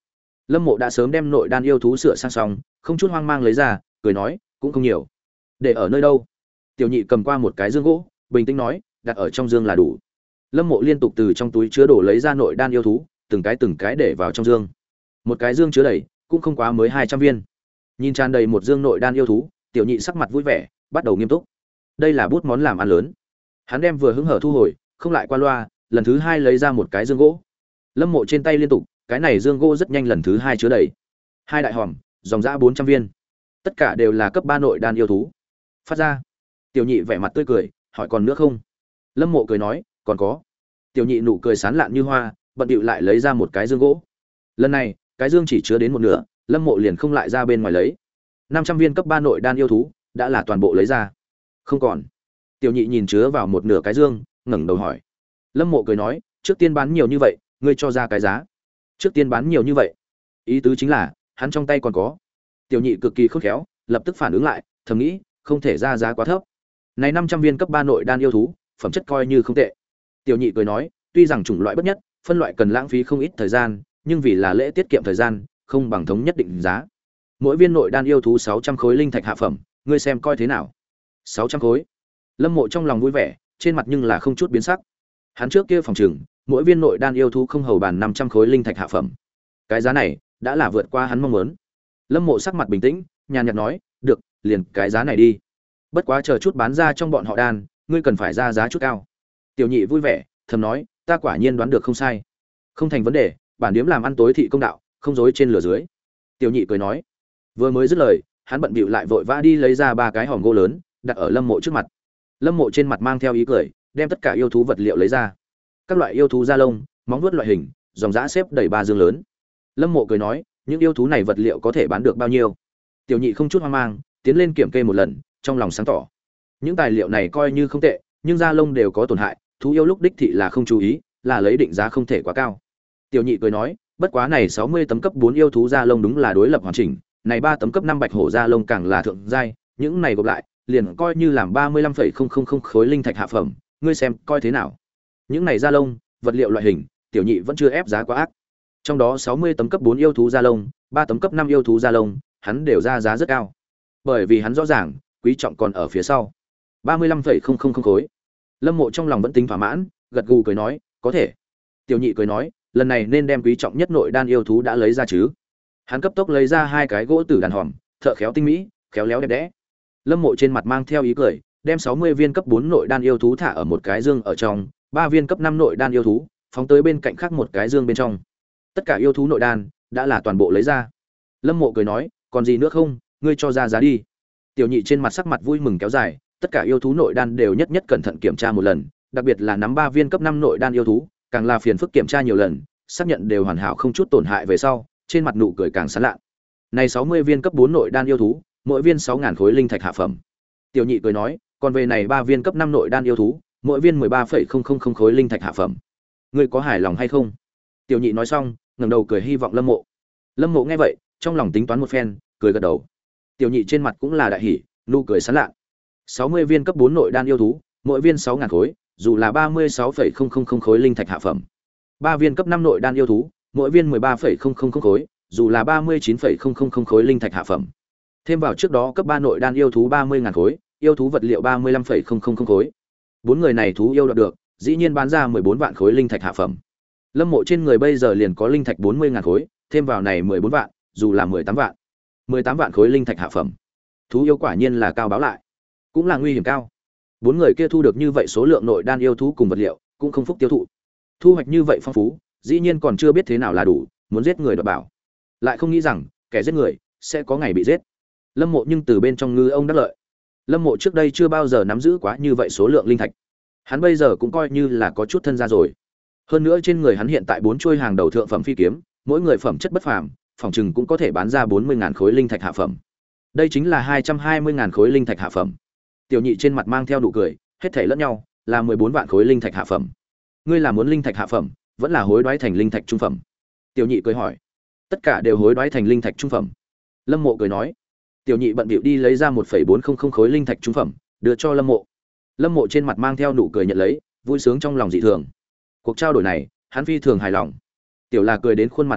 Lâm Mộ đã sớm đem nội đan yêu thú sửa sang xong, không chút hoang mang lấy ra, cười nói, cũng không nhiều. Để ở nơi đâu? Tiểu nhị cầm qua một cái dương gỗ, bình tĩnh nói, đặt ở trong dương là đủ. Lâm Mộ liên tục từ trong túi chứa đồ lấy ra nội đan yêu thú, từng cái từng cái để vào trong dương. Một cái dương chứa đầy, cũng không quá mới hai trăm viên. Nhìn tràn đầy một dương nội đan yêu thú, tiểu nhị sắc mặt vui vẻ, bắt đầu nghiêm túc. Đây là bút món làm ăn lớn. Hắn đem vừa hứng hở thu hồi, không lại qua loa, lần thứ hai lấy ra một cái dương gỗ. Lâm Mộ trên tay liên tục, cái này dương gỗ rất nhanh lần thứ hai chứa đầy. Hai đại hòm, dòng dã bốn trăm viên. Tất cả đều là cấp ba nội đan yêu thú. Phát ra. Tiểu nhị vẻ mặt tươi cười, hỏi còn nữa không? Lâm Mộ cười nói, còn có. Tiểu nhị nụ cười sán lạn như hoa, bận bịu lại lấy ra một cái dương gỗ. Lần này, cái dương chỉ chứa đến một nửa, Lâm Mộ liền không lại ra bên ngoài lấy. năm trăm viên cấp ba nội đan yêu thú đã là toàn bộ lấy ra. Không còn. Tiểu nhị nhìn chứa vào một nửa cái dương, ngẩng đầu hỏi. Lâm Mộ cười nói, trước tiên bán nhiều như vậy, ngươi cho ra cái giá. Trước tiên bán nhiều như vậy, ý tứ chính là hắn trong tay còn có. Tiểu nhị cực kỳ khôn khéo, lập tức phản ứng lại, thầm nghĩ, không thể ra giá quá thấp. Này năm trăm viên cấp ba nội đan yêu thú, phẩm chất coi như không tệ. Tiểu nhị cười nói, tuy rằng chủng loại bất nhất, phân loại cần lãng phí không ít thời gian, nhưng vì là lễ tiết kiệm thời gian, không bằng thống nhất định giá. Mỗi viên nội đan yêu thú sáu trăm khối linh thạch hạ phẩm, ngươi xem coi thế nào? sáu trăm khối. Lâm Mộ trong lòng vui vẻ, trên mặt nhưng là không chút biến sắc. Hắn trước kia phòng trừng, mỗi viên nội đan yêu thú không hầu bàn năm trăm khối linh thạch hạ phẩm. Cái giá này đã là vượt qua hắn mong muốn. Lâm Mộ sắc mặt bình tĩnh, nhàn nhạt nói, "Được, liền cái giá này đi. Bất quá chờ chút bán ra trong bọn họ đan, ngươi cần phải ra giá chút cao." Tiểu nhị vui vẻ, thầm nói, "Ta quả nhiên đoán được không sai. Không thành vấn đề, bản điếm làm ăn tối thị công đạo, không dối trên lửa dưới." Tiểu nhị cười nói. Vừa mới dứt lời, hắn bận bịu lại vội vã đi lấy ra ba cái hòm gỗ lớn, đặt ở Lâm Mộ trước mặt. Lâm Mộ trên mặt mang theo ý cười, đem tất cả yêu thú vật liệu lấy ra. Các loại yêu thú da lông, móng vuốt loại hình, dòng dã xếp đầy ba dương lớn. Lâm Mộ cười nói, những yêu thú này vật liệu có thể bán được bao nhiêu? Tiểu nhị không chút hoang mang, tiến lên kiểm kê một lần, trong lòng sáng tỏ. Những tài liệu này coi như không tệ, nhưng da lông đều có tổn hại, thú yêu lúc đích thị là không chú ý, là lấy định giá không thể quá cao. Tiểu nhị cười nói, bất quá này sáu mươi tấm cấp bốn yêu thú da lông đúng là đối lập hoàn chỉnh, này ba tấm cấp năm bạch hổ da lông càng là thượng giai, những này gộp lại, liền coi như làm ba mươi lăm phẩy không không không khối linh thạch hạ phẩm, ngươi xem coi thế nào. Những này da lông, vật liệu loại hình, tiểu nhị vẫn chưa ép giá quá ác. Trong đó sáu mươi tấm cấp bốn yêu thú da lông, ba tấm cấp năm yêu thú da lông, hắn đều ra giá rất cao. Bởi vì hắn rõ ràng, quý trọng còn ở phía sau. ba mươi lăm phẩy không không không khối. Lâm Mộ trong lòng vẫn tính thỏa mãn, gật gù cười nói, có thể. Tiểu nhị cười nói, lần này nên đem quý trọng nhất nội đan yêu thú đã lấy ra chứ. Hắn cấp tốc lấy ra hai cái gỗ tử đàn hòm, thợ khéo tinh mỹ, khéo léo đẹp đẽ. Lâm Mộ trên mặt mang theo ý cười, đem sáu mươi viên cấp bốn nội đan yêu thú thả ở một cái dương ở trong, ba viên cấp năm nội đan yêu thú phóng tới bên cạnh khác một cái dương bên trong. Tất cả yêu thú nội đan đã là toàn bộ lấy ra. Lâm Mộ cười nói, còn gì nữa không, ngươi cho ra giá đi. Tiểu nhị trên mặt sắc mặt vui mừng kéo dài, tất cả yêu thú nội đan đều nhất nhất cẩn thận kiểm tra một lần, đặc biệt là nắm ba viên cấp năm nội đan yêu thú, càng là phiền phức kiểm tra nhiều lần, xác nhận đều hoàn hảo không chút tổn hại về sau, trên mặt nụ cười càng sán lạ. Này sáu mươi viên cấp bốn nội đan yêu thú, mỗi viên sáu nghìn khối linh thạch hạ phẩm. Tiểu nhị cười nói, còn về này ba viên cấp năm nội đan yêu thú, mỗi viên mười ba phẩy không không không khối linh thạch hạ phẩm. Ngươi có hài lòng hay không? Tiểu nhị nói xong, ngẩng đầu cười hy vọng Lâm Mộ. Lâm Mộ nghe vậy, trong lòng tính toán một phen, cười gật đầu. Tiểu nhị trên mặt cũng là đại hỉ, nụ cười sán lạ. sáu mươi viên cấp bốn nội đan yêu thú, mỗi viên sáu nghìn khối, dù là ba mươi sáu phẩy không không không khối linh thạch hạ phẩm. ba viên cấp năm nội đan yêu thú, mỗi viên mười ba phẩy không không không khối, dù là ba mươi chín phẩy không không không khối linh thạch hạ phẩm. Thêm vào trước đó cấp ba nội đan yêu thú ba mươi nghìn khối, yêu thú vật liệu ba mươi lăm phẩy không không không khối. Bốn người này thú yêu đoạt được, dĩ nhiên bán ra mười bốn vạn khối linh thạch hạ phẩm. Lâm Mộ trên người bây giờ liền có linh thạch bốn mươi nghìn khối, thêm vào này mười bốn vạn, dù là mười tám vạn. mười tám vạn khối linh thạch hạ phẩm. Thú yêu quả nhiên là cao báo lại, cũng là nguy hiểm cao. Bốn người kia thu được như vậy số lượng nội đan yêu thú cùng vật liệu, cũng không phúc tiêu thụ. Thu hoạch như vậy phong phú, dĩ nhiên còn chưa biết thế nào là đủ, muốn giết người đoạt bảo. Lại không nghĩ rằng, kẻ giết người sẽ có ngày bị giết. Lâm Mộ nhưng từ bên trong ngư ông đắc lợi. Lâm Mộ trước đây chưa bao giờ nắm giữ quá như vậy số lượng linh thạch. Hắn bây giờ cũng coi như là có chút thân gia rồi. Hơn nữa trên người hắn hiện tại bốn chuôi hàng đầu thượng phẩm phi kiếm, mỗi người phẩm chất bất phàm, phòng chừng cũng có thể bán ra bốn mươi nghìn khối linh thạch hạ phẩm. Đây chính là hai trăm hai mươi nghìn khối linh thạch hạ phẩm. Tiểu nhị trên mặt mang theo nụ cười, hết thảy lẫn nhau, là mười bốn vạn khối linh thạch hạ phẩm. Ngươi là muốn linh thạch hạ phẩm, vẫn là hối đoái thành linh thạch trung phẩm? Tiểu nhị cười hỏi. Tất cả đều hối đoái thành linh thạch trung phẩm. Lâm Mộ cười nói. Tiểu nhị bận bịu đi lấy ra một phẩy bốn không không khối linh thạch trung phẩm, đưa cho Lâm Mộ. Lâm Mộ trên mặt mang theo nụ cười nhận lấy, vui sướng trong lòng dị thường. Cuộc trao đổi này, hắn phi thường hài lòng. Tiểu là cười đến khuôn mặt co giật,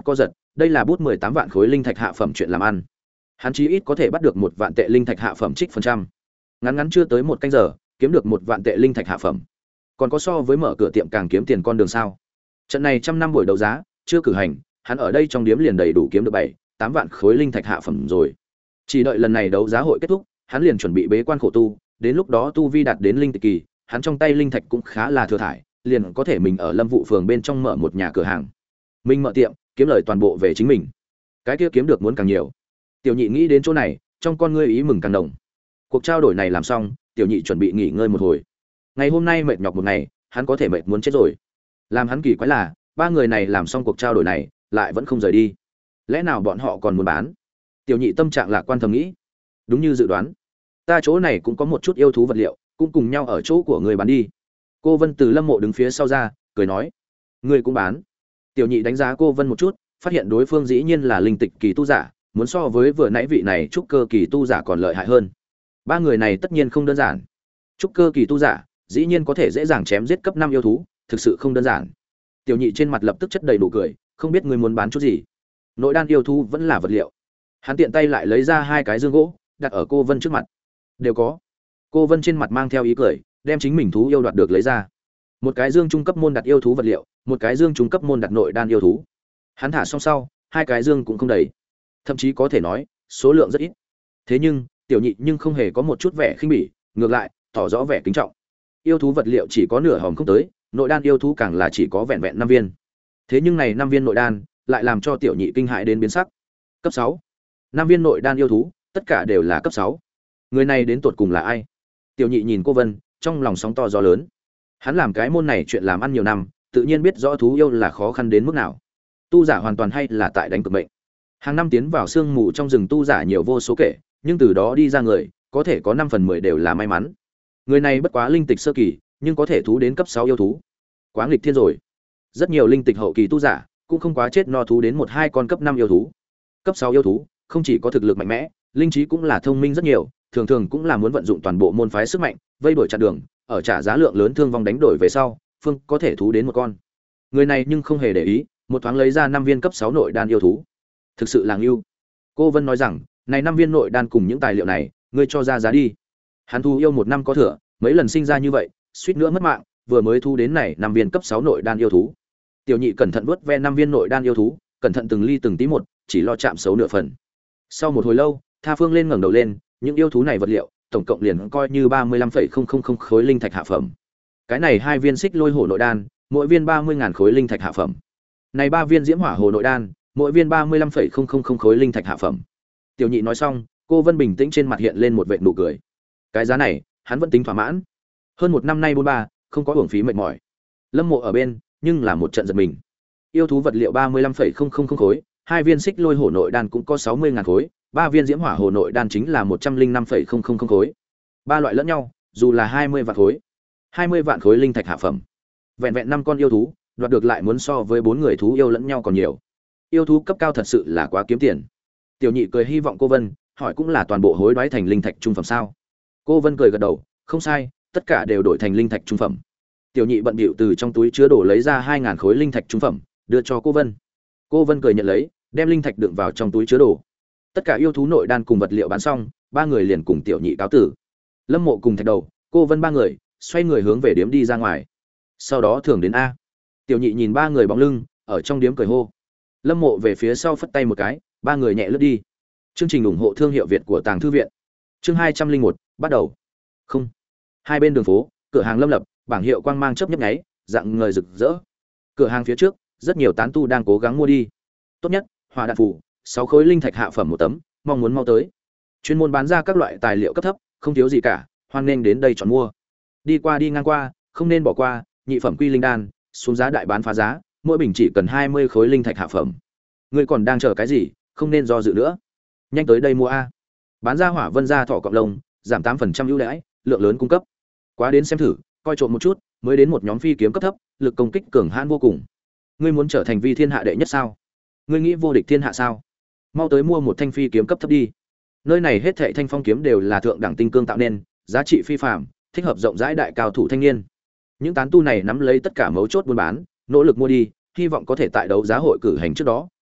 đây là bút mười tám vạn khối linh thạch hạ phẩm chuyện làm ăn. Hắn chí ít có thể bắt được một vạn tệ linh thạch hạ phẩm trích phần trăm. Ngắn ngắn chưa tới một canh giờ, kiếm được một vạn tệ linh thạch hạ phẩm. Còn có so với mở cửa tiệm càng kiếm tiền con đường sao? Trận này trăm năm buổi đấu giá, chưa cử hành, hắn ở đây trong điếm liền đầy đủ kiếm được bảy, tám vạn khối linh thạch hạ phẩm rồi. Chỉ đợi lần này đấu giá hội kết thúc, hắn liền chuẩn bị bế quan khổ tu, đến lúc đó tu vi đạt đến linh tịch kỳ, hắn trong tay linh thạch cũng khá là thừa thải, liền có thể mình ở Lâm Vụ phường bên trong mở một nhà cửa hàng. Mình mở tiệm, kiếm lời toàn bộ về chính mình. Cái kia kiếm được muốn càng nhiều. Tiểu Nhị nghĩ đến chỗ này, trong con ngươi ý mừng càng đồng. Cuộc trao đổi này làm xong, Tiểu Nhị chuẩn bị nghỉ ngơi một hồi. Ngày hôm nay mệt nhọc một ngày, hắn có thể mệt muốn chết rồi. Làm hắn kỳ quái là, ba người này làm xong cuộc trao đổi này, lại vẫn không rời đi. Lẽ nào bọn họ còn muốn bán? Tiểu Nhị tâm trạng lạc quan thầm nghĩ. Đúng như dự đoán, ta chỗ này cũng có một chút yêu thú vật liệu, cũng cùng nhau ở chỗ của người bán đi. Cô Vân từ Lâm Mộ đứng phía sau ra, cười nói: "Ngươi cũng bán?" Tiểu Nhị đánh giá cô Vân một chút, phát hiện đối phương dĩ nhiên là linh tịch kỳ tu giả, muốn so với vừa nãy vị này trúc cơ kỳ tu giả còn lợi hại hơn. Ba người này tất nhiên không đơn giản. Trúc cơ kỳ tu giả, dĩ nhiên có thể dễ dàng chém giết cấp năm yêu thú, thực sự không đơn giản. Tiểu Nhị trên mặt lập tức chất đầy nụ cười, không biết ngươi muốn bán chút gì. Nội đan yêu thú vẫn là vật liệu. Hắn tiện tay lại lấy ra hai cái dương gỗ, đặt ở cô Vân trước mặt. Đều có. Cô Vân trên mặt mang theo ý cười, đem chính mình thú yêu đoạt được lấy ra. Một cái dương trung cấp môn đặt yêu thú vật liệu, một cái dương trung cấp môn đặt nội đan yêu thú. Hắn thả xong sau, hai cái dương cũng không đầy, thậm chí có thể nói số lượng rất ít. Thế nhưng Tiểu Nhị nhưng không hề có một chút vẻ khinh bỉ, ngược lại tỏ rõ vẻ kính trọng. Yêu thú vật liệu chỉ có nửa hòm không tới, nội đan yêu thú càng là chỉ có vẹn vẹn năm viên. Thế nhưng này năm viên nội đan lại làm cho Tiểu Nhị kinh hãi đến biến sắc. Cấp sáu. Năm viên nội đan yêu thú, tất cả đều là cấp sáu. Người này đến tột cùng là ai? Tiểu Nhị nhìn cô Vân, trong lòng sóng to gió lớn. Hắn làm cái môn này chuyện làm ăn nhiều năm, tự nhiên biết rõ thú yêu là khó khăn đến mức nào. Tu giả hoàn toàn hay là tại đánh cược mệnh. Hàng năm tiến vào sương mù trong rừng tu giả nhiều vô số kể, nhưng từ đó đi ra người, có thể có năm phần mười đều là may mắn. Người này bất quá linh tịch sơ kỳ, nhưng có thể thú đến cấp sáu yêu thú. Quá nghịch thiên rồi. Rất nhiều linh tịch hậu kỳ tu giả, cũng không quá chết no thú đến một hai con cấp năm yêu thú. Cấp sáu yêu thú, không chỉ có thực lực mạnh mẽ, linh trí cũng là thông minh rất nhiều, thường thường cũng là muốn vận dụng toàn bộ môn phái sức mạnh, vây đuổi chặn đường, ở trả giá lượng lớn thương vong đánh đổi về sau, phương có thể thú đến một con. Người này nhưng không hề để ý, một thoáng lấy ra năm viên cấp sáu nội đan yêu thú. Thực sự là ưu. Cô Vân nói rằng, này năm viên nội đan cùng những tài liệu này, ngươi cho ra giá đi. Hắn thu yêu một năm có thừa, mấy lần sinh ra như vậy, suýt nữa mất mạng, vừa mới thu đến này năm viên cấp sáu nội đan yêu thú. Tiểu Nhị cẩn thận vuốt ve năm viên nội đan yêu thú, cẩn thận từng ly từng tí một, chỉ lo chạm xấu nửa phần. Sau một hồi lâu, Tha Phương lên ngẩng đầu lên, những yêu thú này vật liệu, tổng cộng liền coi như ba mươi lăm phẩy không không không khối linh thạch hạ phẩm. Cái này hai viên xích lôi hổ nội đan, mỗi viên ba mươi nghìn khối linh thạch hạ phẩm. Này ba viên diễm hỏa hồ nội đan, mỗi viên ba mươi lăm phẩy không không không khối linh thạch hạ phẩm. Tiểu Nhị nói xong, cô Vân bình tĩnh trên mặt hiện lên một vệt nụ cười. Cái giá này, hắn vẫn tính thỏa mãn. Hơn một năm nay bốn ba, không có uổng phí mệt mỏi. Lâm Mộ ở bên, nhưng là một trận giật mình. Yêu thú vật liệu ba mươi lăm phẩy không không không khối, hai viên xích lôi hổ nội đan cũng có sáu mươi nghìn khối, ba viên diễm hỏa hồ nội đan chính là một trăm linh năm phẩy không không không khối. Ba loại lẫn nhau, dù là hai mươi vạn khối, hai mươi vạn khối linh thạch hạ phẩm. Vẹn vẹn năm con yêu thú, đoạt được lại muốn so với bốn người thú yêu lẫn nhau còn nhiều. Yêu thú cấp cao thật sự là quá kiếm tiền. Tiểu Nhị cười hy vọng cô Vân, hỏi cũng là toàn bộ hối đoái thành linh thạch trung phẩm sao? Cô Vân cười gật đầu, không sai, tất cả đều đổi thành linh thạch trung phẩm. Tiểu Nhị bận bịu từ trong túi chứa đồ lấy ra hai nghìn khối linh thạch trung phẩm, đưa cho cô Vân. Cô Vân cười nhận lấy, đem linh thạch đựng vào trong túi chứa đồ. Tất cả yêu thú nội đan cùng vật liệu bán xong, ba người liền cùng Tiểu Nhị cáo tử. Lâm Mộ cùng Thạch Đầu, cô Vân ba người xoay người hướng về điếm đi ra ngoài. Sau đó thường đến a. Tiểu Nhị nhìn ba người bóng lưng, ở trong điếm cười hô. Lâm Mộ về phía sau phất tay một cái, ba người nhẹ lướt đi. Chương trình ủng hộ thương hiệu Việt của Tàng Thư viện. Chương hai trăm linh một, bắt đầu. Không. Hai bên đường phố, cửa hàng lâm lập, bảng hiệu quang mang chớp nhấp nháy, dạng ngời rực rỡ. Cửa hàng phía trước, rất nhiều tán tu đang cố gắng mua đi. Tốt nhất, hỏa đạn phù, sáu khối linh thạch hạ phẩm một tấm, mong muốn mau tới. Chuyên môn bán ra các loại tài liệu cấp thấp, không thiếu gì cả, hoan nên đến đây chọn mua. Đi qua đi ngang qua, không nên bỏ qua, nhị phẩm quy linh đan, xuống giá đại bán phá giá, mỗi bình chỉ cần hai mươi khối linh thạch hạ phẩm. Ngươi còn đang chờ cái gì, không nên do dự nữa. Nhanh tới đây mua a. Bán ra hỏa vân gia thọ cộng lông, giảm tám phần trăm ưu đãi, lượng lớn cung cấp. Quá đến xem thử, coi trộm một chút, mới đến một nhóm phi kiếm cấp thấp, lực công kích cường hãn vô cùng. Ngươi muốn trở thành vi thiên hạ đệ nhất sao? Ngươi nghĩ vô địch thiên hạ sao? Mau tới mua một thanh phi kiếm cấp thấp đi. Nơi này hết thảy thanh phong kiếm đều là thượng đẳng tinh cương tạo nên, giá trị phi phàm, thích hợp rộng rãi đại cao thủ thanh niên. Những tán tu này nắm lấy tất cả mấu chốt buôn bán, nỗ lực mua đi, hy vọng có thể tại đấu giá hội cử hành trước đó,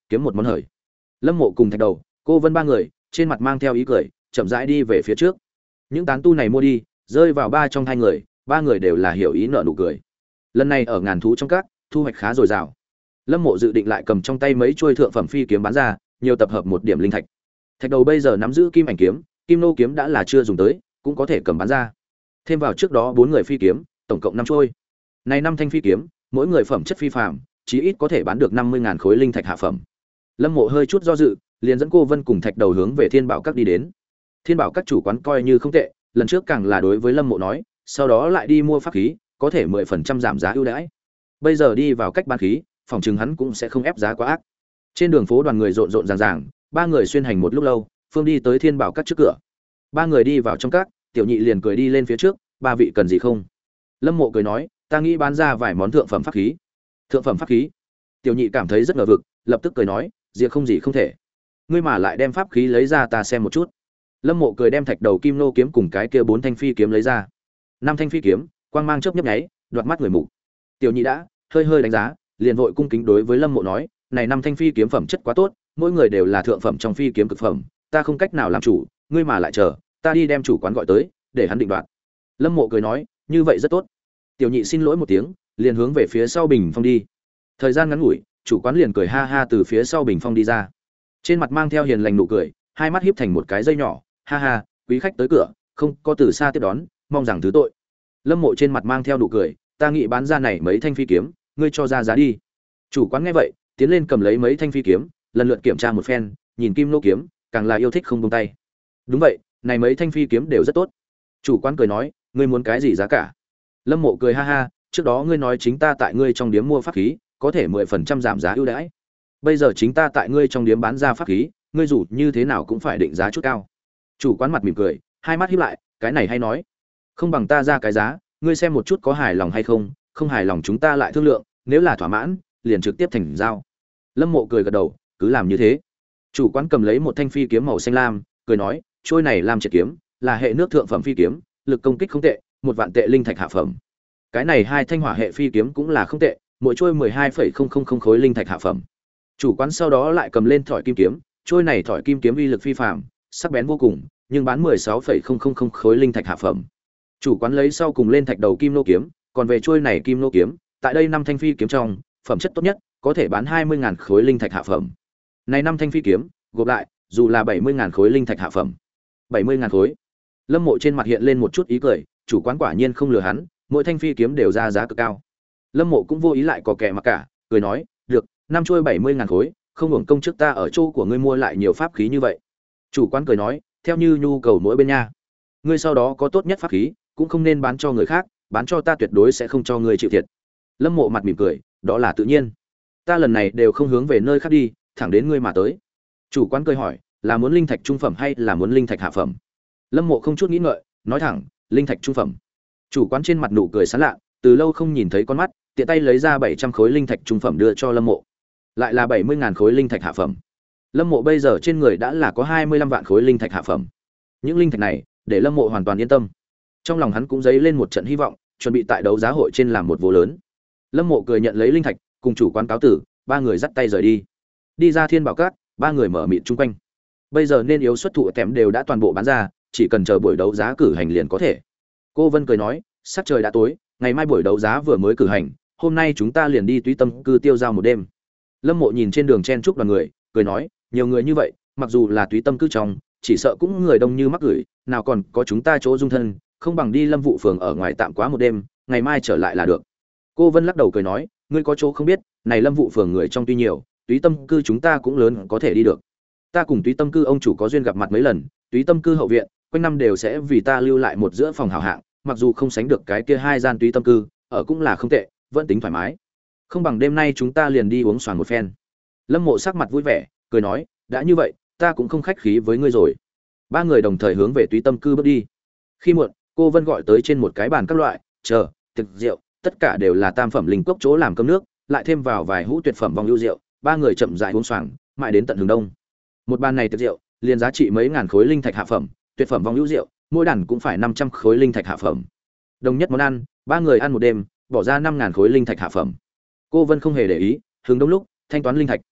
kiếm một món hời. Lâm Mộ cùng Thạch Đầu, Cô Vân ba người, trên mặt mang theo ý cười, chậm rãi đi về phía trước. Những tán tu này mua đi, rơi vào ba trong hai người, ba người đều là hiểu ý nở nụ cười. Lần này ở ngàn thú trong các, thu hoạch khá dồi dào. Lâm Mộ dự định lại cầm trong tay mấy chuôi thượng phẩm phi kiếm bán ra, nhiều tập hợp một điểm linh thạch. Thạch Đầu bây giờ nắm giữ kim ảnh kiếm, kim nô kiếm đã là chưa dùng tới, cũng có thể cầm bán ra. Thêm vào trước đó bốn người phi kiếm, tổng cộng năm chuôi. Này năm thanh phi kiếm, mỗi người phẩm chất phi phàm, chí ít có thể bán được năm mươi ngàn khối linh thạch hạ phẩm. Lâm Mộ hơi chút do dự, liền dẫn Cô Vân cùng Thạch Đầu hướng về Thiên Bảo Các đi đến. Thiên Bảo Các chủ quán coi như không tệ, lần trước càng là đối với Lâm Mộ nói, sau đó lại đi mua pháp khí, có thể mười phần trăm giảm giá ưu đãi. Bây giờ đi vào cách bán khí, phòng chừng hắn cũng sẽ không ép giá quá ác. Trên đường phố đoàn người rộn rộn ràng ràng, ba người xuyên hành một lúc lâu, phương đi tới Thiên Bảo Các trước cửa. Ba người đi vào trong các, Tiểu Nhị liền cười đi lên phía trước, "Ba vị cần gì không?" Lâm Mộ cười nói, "Ta nghĩ bán ra vài món thượng phẩm pháp khí." "Thượng phẩm pháp khí?" Tiểu Nhị cảm thấy rất ngờ vực, lập tức cười nói, "Diệt không gì không thể. Ngươi mà lại đem pháp khí lấy ra ta xem một chút." Lâm Mộ cười đem Thạch Đầu kim nô kiếm cùng cái kia bốn thanh phi kiếm lấy ra. Năm thanh phi kiếm, quang mang chớp nhấp nháy, đoạt mắt người mù. Tiểu Nhị đã hơi hơi đánh giá, liền vội cung kính đối với Lâm Mộ nói, "Này năm thanh phi kiếm phẩm chất quá tốt, mỗi người đều là thượng phẩm trong phi kiếm cực phẩm, ta không cách nào làm chủ, ngươi mà lại chờ, ta đi đem chủ quán gọi tới, để hắn định đoạt." Lâm Mộ cười nói, "Như vậy rất tốt." Tiểu Nhị xin lỗi một tiếng, liền hướng về phía sau bình phong đi. Thời gian ngắn ngủi, chủ quán liền cười ha ha từ phía sau bình phong đi ra. Trên mặt mang theo hiền lành nụ cười, hai mắt híp thành một cái dây nhỏ, "Ha ha, quý khách tới cửa, không có từ xa tiếp đón, mong rằng thứ tội." Lâm Mộ trên mặt mang theo nụ cười, "Ta nghĩ bán ra này mấy thanh phi kiếm, ngươi cho ra giá đi." Chủ quán nghe vậy, tiến lên cầm lấy mấy thanh phi kiếm, lần lượt kiểm tra một phen, nhìn kim nô kiếm, càng là yêu thích không buông tay. "Đúng vậy, này mấy thanh phi kiếm đều rất tốt." Chủ quán cười nói, "Ngươi muốn cái gì giá cả?" Lâm Mộ cười ha ha, "Trước đó ngươi nói chính ta tại ngươi trong điếm mua pháp khí, có thể mười phần trăm giảm giá ưu đãi. Bây giờ chính ta tại ngươi trong điếm bán ra pháp khí, ngươi dù như thế nào cũng phải định giá chút cao." Chủ quán mặt mỉm cười, hai mắt híp lại, "Cái này hay nói. Không bằng ta ra cái giá, ngươi xem một chút có hài lòng hay không, không hài lòng chúng ta lại thương lượng, nếu là thỏa mãn, liền trực tiếp thành giao." Lâm Mộ cười gật đầu, "Cứ làm như thế." Chủ quán cầm lấy một thanh phi kiếm màu xanh lam, cười nói, "Trôi này lam triệt kiếm, là hệ nước thượng phẩm phi kiếm, lực công kích không tệ, một vạn tệ linh thạch hạ phẩm. Cái này hai thanh hỏa hệ phi kiếm cũng là không tệ, mỗi trôi mười hai phẩy không không không khối linh thạch hạ phẩm." Chủ quán sau đó lại cầm lên thỏi kim kiếm, trôi này thỏi kim kiếm uy lực phi phàm, sắc bén vô cùng, nhưng bán mười sáu phẩy không không không khối linh thạch hạ phẩm. Chủ quán lấy sau cùng lên Thạch Đầu kim nô kiếm, còn về trôi này kim nô kiếm, tại đây năm thanh phi kiếm trong, phẩm chất tốt nhất, có thể bán hai mươi ngàn khối linh thạch hạ phẩm. Này năm thanh phi kiếm, gộp lại, dù là bảy mươi ngàn khối linh thạch hạ phẩm. bảy mươi ngàn khối. Lâm Mộ trên mặt hiện lên một chút ý cười, chủ quán quả nhiên không lừa hắn, mỗi thanh phi kiếm đều ra giá cực cao. Lâm Mộ cũng vô ý lại có kẻ mà cả, cười nói, "Được, năm trôi bảy mươi ngàn khối, không hưởng công trước ta ở chỗ của ngươi mua lại nhiều pháp khí như vậy." Chủ quán cười nói, "Theo như nhu cầu mỗi bên nha. Ngươi sau đó có tốt nhất pháp khí, cũng không nên bán cho người khác, bán cho ta tuyệt đối sẽ không cho ngươi chịu thiệt." Lâm Mộ mặt mỉm cười, "Đó là tự nhiên. Ta lần này đều không hướng về nơi khác đi, thẳng đến ngươi mà tới." Chủ quán cười hỏi, "Là muốn linh thạch trung phẩm hay là muốn linh thạch hạ phẩm?" Lâm Mộ không chút nghĩ ngợi, nói thẳng, "Linh thạch trung phẩm." Chủ quán trên mặt nụ cười sán lạ, từ lâu không nhìn thấy con mắt, tiện tay lấy ra bảy trăm khối linh thạch trung phẩm đưa cho Lâm Mộ. Lại là bảy mươi ngàn khối linh thạch hạ phẩm. Lâm Mộ bây giờ trên người đã là có hai mươi lăm vạn khối linh thạch hạ phẩm. Những linh thạch này, để Lâm Mộ hoàn toàn yên tâm. Trong lòng hắn cũng dấy lên một trận hy vọng, chuẩn bị tại đấu giá hội trên làm một vô lớn. Lâm Mộ cười nhận lấy linh thạch, cùng chủ quán cáo tử, ba người dắt tay rời đi. Đi ra Thiên Bảo Các, ba người mở mịt chung quanh. Bây giờ nên yếu xuất thụ kém đều đã toàn bộ bán ra, chỉ cần chờ buổi đấu giá cử hành liền có thể. Cô Vân cười nói, "Sắc trời đã tối, ngày mai buổi đấu giá vừa mới cử hành, hôm nay chúng ta liền đi Túy Tâm cư tiêu giao một đêm." Lâm Mộ nhìn trên đường chen chúc đoàn người, cười nói, "Nhiều người như vậy, mặc dù là Túy Tâm cư trong, chỉ sợ cũng người đông như mắc gửi, nào còn có chúng ta chỗ dung thân, không bằng đi Lâm Vụ phường ở ngoài tạm quá một đêm, ngày mai trở lại là được." Cô Vân lắc đầu cười nói, "Ngươi có chỗ không biết, này Lâm Vụ phường người trong tuy nhiều, Túy Tâm cư chúng ta cũng lớn có thể đi được. Ta cùng Túy Tâm cư ông chủ có duyên gặp mặt mấy lần, Túy Tâm cư hậu viện, quanh năm đều sẽ vì ta lưu lại một giữa phòng hảo hạng, mặc dù không sánh được cái kia hai gian Túy Tâm cư, ở cũng là không tệ, vẫn tính thoải mái. Không bằng đêm nay chúng ta liền đi uống xoàng một phen." Lâm Mộ sắc mặt vui vẻ, cười nói, "Đã như vậy, ta cũng không khách khí với ngươi rồi." Ba người đồng thời hướng về Túy Tâm cư bước đi. Khi muộn, cô Vân gọi tới trên một cái bàn các loại, chờ, thực rượu, tất cả đều là tam phẩm linh cốc chỗ làm cơm nước, lại thêm vào vài hũ tuyệt phẩm vong ưu rượu, ba người chậm rãi uống xoàng, mãi đến tận hướng đông. Một bàn này tiệc rượu, liền giá trị mấy ngàn khối linh thạch hạ phẩm, tuyệt phẩm vong ưu rượu, mỗi đàn cũng phải năm trăm khối linh thạch hạ phẩm. Đồng nhất món ăn, ba người ăn một đêm, bỏ ra năm ngàn khối linh thạch hạ phẩm. Cô Vân không hề để ý, hướng đông lúc thanh toán linh thạch.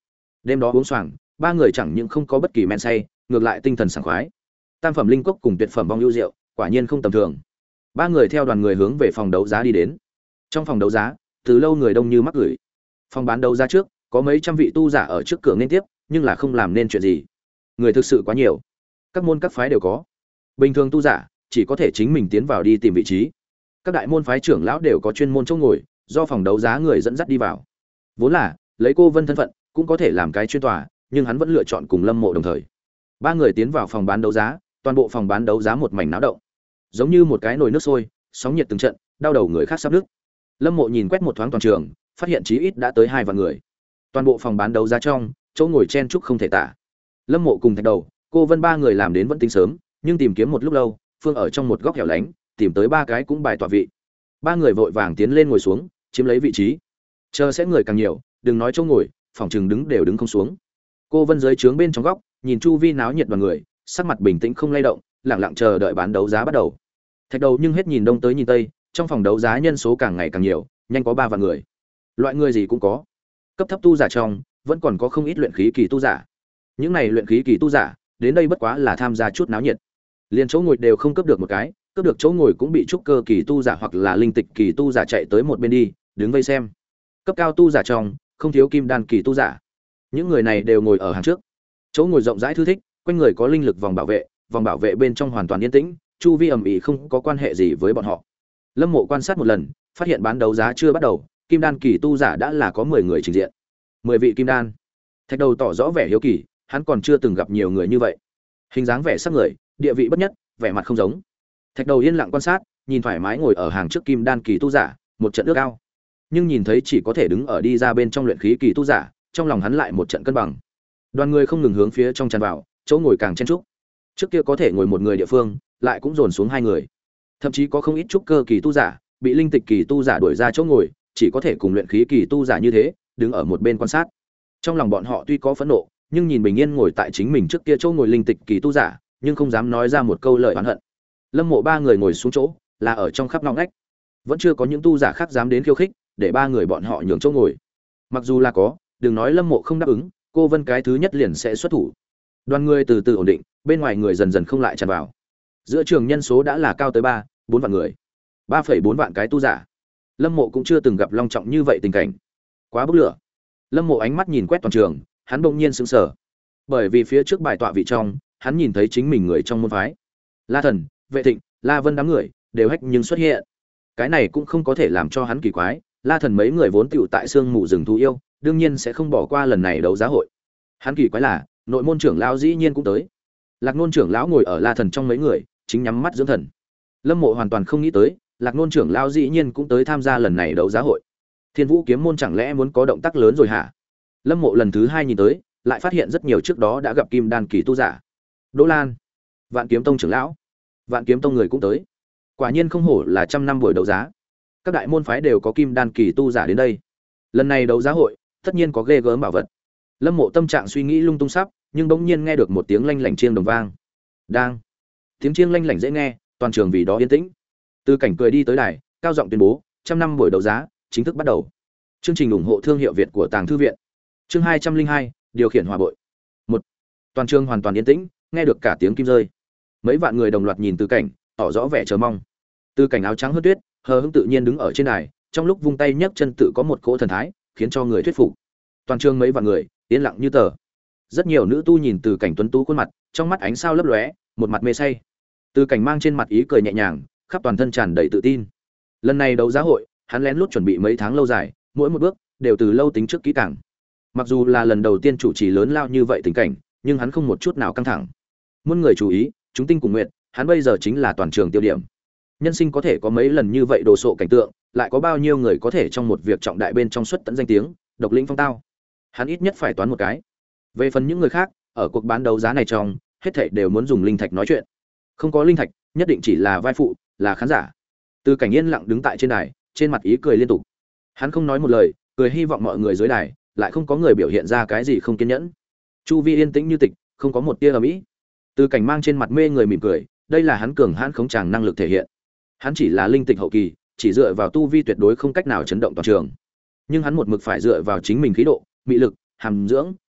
Đêm đó uống xoàng, ba người chẳng những không có bất kỳ men say, ngược lại tinh thần sảng khoái. Tam phẩm linh cốc cùng tuyệt phẩm vong ưu rượu, quả nhiên không tầm thường. Ba người theo đoàn người hướng về phòng đấu giá đi đến. Trong phòng đấu giá, từ lâu người đông như mắc gửi. Phòng bán đấu giá trước, có mấy trăm vị tu giả ở trước cửa nên tiếp, nhưng là không làm nên chuyện gì. Người thực sự quá nhiều, các môn các phái đều có. Bình thường tu giả chỉ có thể chính mình tiến vào đi tìm vị trí. Các đại môn phái trưởng lão đều có chuyên môn chỗ ngồi, do phòng đấu giá người dẫn dắt đi vào. Vốn là lấy cô Vân thân phận cũng có thể làm cái chuyên tòa, nhưng hắn vẫn lựa chọn cùng Lâm Mộ đồng thời. Ba người tiến vào phòng bán đấu giá, toàn bộ phòng bán đấu giá một mảnh náo động, giống như một cái nồi nước sôi, sóng nhiệt từng trận, đau đầu người khác sắp nứt. Lâm Mộ nhìn quét một thoáng toàn trường, phát hiện chí ít đã tới hai vạn người. Toàn bộ phòng bán đấu giá trong, chỗ ngồi chen chúc không thể tả. Lâm Mộ cùng Thạch Đầu, cô Vân ba người làm đến vẫn tính sớm, nhưng tìm kiếm một lúc lâu, phương ở trong một góc hẻo lánh, tìm tới ba cái cũng bài tọa vị. Ba người vội vàng tiến lên ngồi xuống, chiếm lấy vị trí. Chờ sẽ người càng nhiều, đừng nói chỗ ngồi, phòng chừng đứng đều đứng không xuống. Cô Vân dưới trướng bên trong góc, nhìn chu vi náo nhiệt đoàn người, sắc mặt bình tĩnh không lay động, lặng lặng chờ đợi bán đấu giá bắt đầu. Thạch Đầu nhưng hết nhìn đông tới nhìn tây, trong phòng đấu giá nhân số càng ngày càng nhiều, nhanh có ba vạn người. Loại người gì cũng có. Cấp thấp tu giả trong, vẫn còn có không ít luyện khí kỳ tu giả. Những này luyện khí kỳ tu giả, đến đây bất quá là tham gia chút náo nhiệt. Liên chỗ ngồi đều không cướp được một cái, cướp được chỗ ngồi cũng bị trúc cơ kỳ tu giả hoặc là linh tịch kỳ tu giả chạy tới một bên đi, đứng vây xem. Cấp cao tu giả trong, không thiếu kim đan kỳ tu giả. Những người này đều ngồi ở hàng trước. Chỗ ngồi rộng rãi thư thích, quanh người có linh lực vòng bảo vệ, vòng bảo vệ bên trong hoàn toàn yên tĩnh, chu vi ầm ĩ không có quan hệ gì với bọn họ. Lâm Mộ quan sát một lần, phát hiện bán đấu giá chưa bắt đầu, kim đan kỳ tu giả đã là có mười người trình diện. mười vị kim đan. Thạch Đầu tỏ rõ vẻ hiếu kỳ, hắn còn chưa từng gặp nhiều người như vậy. Hình dáng vẻ sắc người, địa vị bất nhất, vẻ mặt không giống. Thạch Đầu yên lặng quan sát, nhìn thoải mái ngồi ở hàng trước kim đan kỳ tu giả, một trận ước ao. Nhưng nhìn thấy chỉ có thể đứng ở đi ra bên trong luyện khí kỳ tu giả, trong lòng hắn lại một trận cân bằng. Đoàn người không ngừng hướng phía trong tràn vào, chỗ ngồi càng chen chúc. Trước kia có thể ngồi một người địa phương, lại cũng dồn xuống hai người. Thậm chí có không ít trúc cơ kỳ tu giả, bị linh tịch kỳ tu giả đuổi ra chỗ ngồi, chỉ có thể cùng luyện khí kỳ tu giả như thế, đứng ở một bên quan sát. Trong lòng bọn họ tuy có phẫn nộ, nhưng nhìn bình yên ngồi tại chính mình trước kia chỗ ngồi linh tịch kỳ tu giả, nhưng không dám nói ra một câu lời oán hận. Lâm Mộ ba người ngồi xuống chỗ, là ở trong khắp ngõ ngách. Vẫn chưa có những tu giả khác dám đến khiêu khích, để ba người bọn họ nhường chỗ ngồi. Mặc dù là có, đừng nói Lâm Mộ không đáp ứng, cô Vân cái thứ nhất liền sẽ xuất thủ. Đoàn người từ từ ổn định, bên ngoài người dần dần không lại tràn vào. Giữa trường nhân số đã là cao tới ba, bốn vạn người. ba phẩy bốn vạn cái tu giả. Lâm Mộ cũng chưa từng gặp long trọng như vậy tình cảnh. Quá bức lửa. Lâm Mộ ánh mắt nhìn quét toàn trường, hắn bỗng nhiên sững sờ. Bởi vì phía trước bài tọa vị trong, hắn nhìn thấy chính mình người trong môn phái. La Thần, Vệ Thịnh, La Vân đám người đều hách nhưng xuất hiện. Cái này cũng không có thể làm cho hắn kỳ quái, La Thần mấy người vốn tựu tại sương mù rừng thú yêu, đương nhiên sẽ không bỏ qua lần này đấu giá hội. Hắn kỳ quái là, nội môn trưởng lão dĩ nhiên cũng tới. Lạc Nôn trưởng lão ngồi ở La Thần trong mấy người, chính nhắm mắt dưỡng thần. Lâm Mộ hoàn toàn không nghĩ tới, Lạc Nôn trưởng lão dĩ nhiên cũng tới tham gia lần này đấu giá hội. Thiên Vũ kiếm môn chẳng lẽ muốn có động tác lớn rồi hả? Lâm Mộ lần thứ hai nhìn tới, lại phát hiện rất nhiều trước đó đã gặp kim đan kỳ tu giả. Đỗ Lan, Vạn Kiếm Tông trưởng lão, Vạn Kiếm Tông người cũng tới. Quả nhiên không hổ là trăm năm buổi đấu giá. Các đại môn phái đều có kim đan kỳ tu giả đến đây. Lần này đấu giá hội, tất nhiên có ghê gớm bảo vật. Lâm Mộ tâm trạng suy nghĩ lung tung sắp, nhưng bỗng nhiên nghe được một tiếng lanh lảnh chiêng đồng vang. Đang. Tiếng chiêng lanh lảnh dễ nghe, toàn trường vì đó yên tĩnh. Từ Cảnh cười đi tới đài, cao giọng tuyên bố, trăm năm buổi đấu giá chính thức bắt đầu. Chương trình ủng hộ thương hiệu Việt của Tàng Thư viện. Chương hai trăm linh hai, điều khiển hòa bội. Một. Toàn trường hoàn toàn yên tĩnh, nghe được cả tiếng kim rơi. Mấy vạn người đồng loạt nhìn Từ Cảnh, tỏ rõ vẻ chờ mong. Từ Cảnh áo trắng hớt tuyết, hờ hững tự nhiên đứng ở trên đài, trong lúc vung tay nhấc chân tự có một cỗ thần thái, khiến cho người thuyết phục. Toàn trường mấy vạn người, yên lặng như tờ. Rất nhiều nữ tu nhìn Từ Cảnh tuấn tú khuôn mặt, trong mắt ánh sao lấp lóe, một mặt mê say. Từ Cảnh mang trên mặt ý cười nhẹ nhàng, khắp toàn thân tràn đầy tự tin. Lần này đấu giá hội, hắn lén lút chuẩn bị mấy tháng lâu dài, mỗi một bước đều từ lâu tính trước kỹ càng. Mặc dù là lần đầu tiên chủ trì lớn lao như vậy tình cảnh, nhưng hắn không một chút nào căng thẳng. Muôn người chú ý, chúng tinh cùng nguyện, hắn bây giờ chính là toàn trường tiêu điểm. Nhân sinh có thể có mấy lần như vậy đồ sộ cảnh tượng, lại có bao nhiêu người có thể trong một việc trọng đại bên trong xuất tận danh tiếng, độc lĩnh phong tao. Hắn ít nhất phải toán một cái. Về phần những người khác, ở cuộc bán đấu giá này trong, hết thảy đều muốn dùng linh thạch nói chuyện. Không có linh thạch, nhất định chỉ là vai phụ, là khán giả. Từ Cảnh yên lặng đứng tại trên đài, trên mặt ý cười liên tục. Hắn không nói một lời, cười hy vọng mọi người dưới đài, lại không có người biểu hiện ra cái gì không kiên nhẫn. Chu vi yên tĩnh như tịch, không có một tia ầm ĩ. Từ Cảnh mang trên mặt mê người mỉm cười, đây là hắn cường hãn khống tràng năng lực thể hiện. Hắn chỉ là linh tịch hậu kỳ, chỉ dựa vào tu vi tuyệt đối không cách nào chấn động toàn trường. Nhưng hắn một mực phải dựa vào chính mình khí độ, mị lực, hàm dưỡng,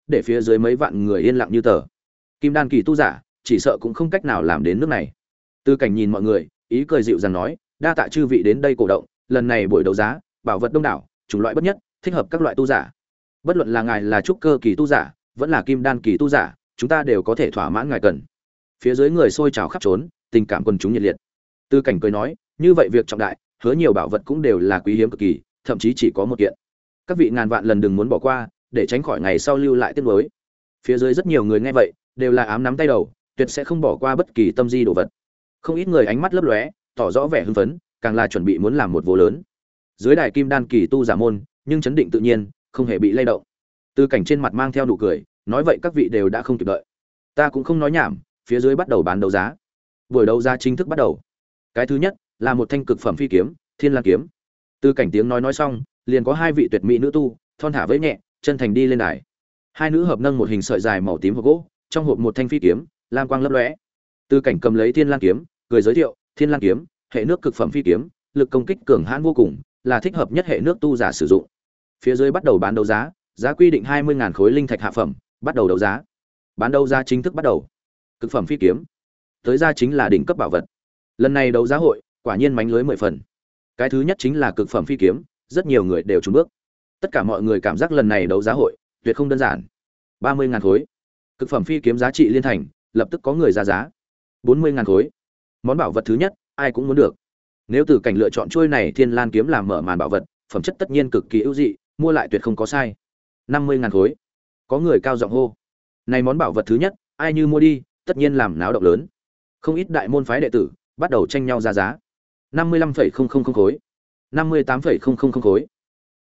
để phía dưới mấy vạn người yên lặng như tờ. Kim đan kỳ tu giả chỉ sợ cũng không cách nào làm đến nước này. Tư Cảnh nhìn mọi người, ý cười dịu dàng nói, đa tạ chư vị đến đây cổ động, lần này buổi đấu giá, bảo vật đông đảo, chủng loại bất nhất, thích hợp các loại tu giả. Bất luận là ngài là trúc cơ kỳ tu giả, vẫn là kim đan kỳ tu giả, chúng ta đều có thể thỏa mãn ngài cần. Phía dưới người sôi trào khắp trốn, tình cảm quần chúng nhiệt liệt. Tư Cảnh cười nói, như vậy việc trọng đại, hứa nhiều bảo vật cũng đều là quý hiếm cực kỳ, thậm chí chỉ có một kiện. Các vị ngàn vạn lần đừng muốn bỏ qua, để tránh khỏi ngày sau lưu lại tiếc nuối. Phía dưới rất nhiều người nghe vậy, đều là ám nắm tay đầu, tuyệt sẽ không bỏ qua bất kỳ tâm di đồ vật. Không ít người ánh mắt lấp lóe, tỏ rõ vẻ hưng phấn, càng là chuẩn bị muốn làm một vô lớn. Dưới đài kim đan kỳ tu giả môn, nhưng chấn định tự nhiên, không hề bị lay động. Tư Cảnh trên mặt mang theo nụ cười, nói vậy các vị đều đã không kịp đợi. Ta cũng không nói nhảm, phía dưới bắt đầu bán đấu giá. Buổi đấu giá chính thức bắt đầu. Cái thứ nhất là một thanh cực phẩm phi kiếm, Thiên Lang kiếm. Tư Cảnh tiếng nói nói xong, liền có hai vị tuyệt mỹ nữ tu, thon thả với nhẹ, chân thành đi lên đài. Hai nữ hợp nâng một hình sợi dài màu tím hộp gỗ, trong hộp một thanh phi kiếm, lam quang lấp lóe. Tư Cảnh cầm lấy Thiên Lang kiếm, cười giới thiệu, Thiên Lang kiếm, hệ nước cực phẩm phi kiếm, lực công kích cường hãn vô cùng, là thích hợp nhất hệ nước tu giả sử dụng. Phía dưới bắt đầu bán đấu giá, giá quy định hai mươi nghìn khối linh thạch hạ phẩm, bắt đầu đấu giá. Bán đấu giá chính thức bắt đầu. Cực phẩm phi kiếm, tới ra chính là đỉnh cấp bảo vật. Lần này đấu giá hội, quả nhiên mánh lưới mười phần. Cái thứ nhất chính là cực phẩm phi kiếm, rất nhiều người đều trúng bước. Tất cả mọi người cảm giác lần này đấu giá hội tuyệt không đơn giản. ba mươi nghìn khối. Cực phẩm phi kiếm giá trị liên thành, lập tức có người ra giá. bốn mươi nghìn khối. Món bảo vật thứ nhất, ai cũng muốn được. Nếu Tử Cảnh lựa chọn chuôi này Thiên Lan kiếm làm mở màn bảo vật, phẩm chất tất nhiên cực kỳ ưu dị, mua lại tuyệt không có sai. năm mươi nghìn khối. Có người cao giọng hô. Này món bảo vật thứ nhất, ai như mua đi, tất nhiên làm náo động lớn. Không ít đại môn phái đệ tử bắt đầu tranh nhau ra giá. năm mươi lăm phẩy không không không khối. năm mươi tám phẩy không không không khối.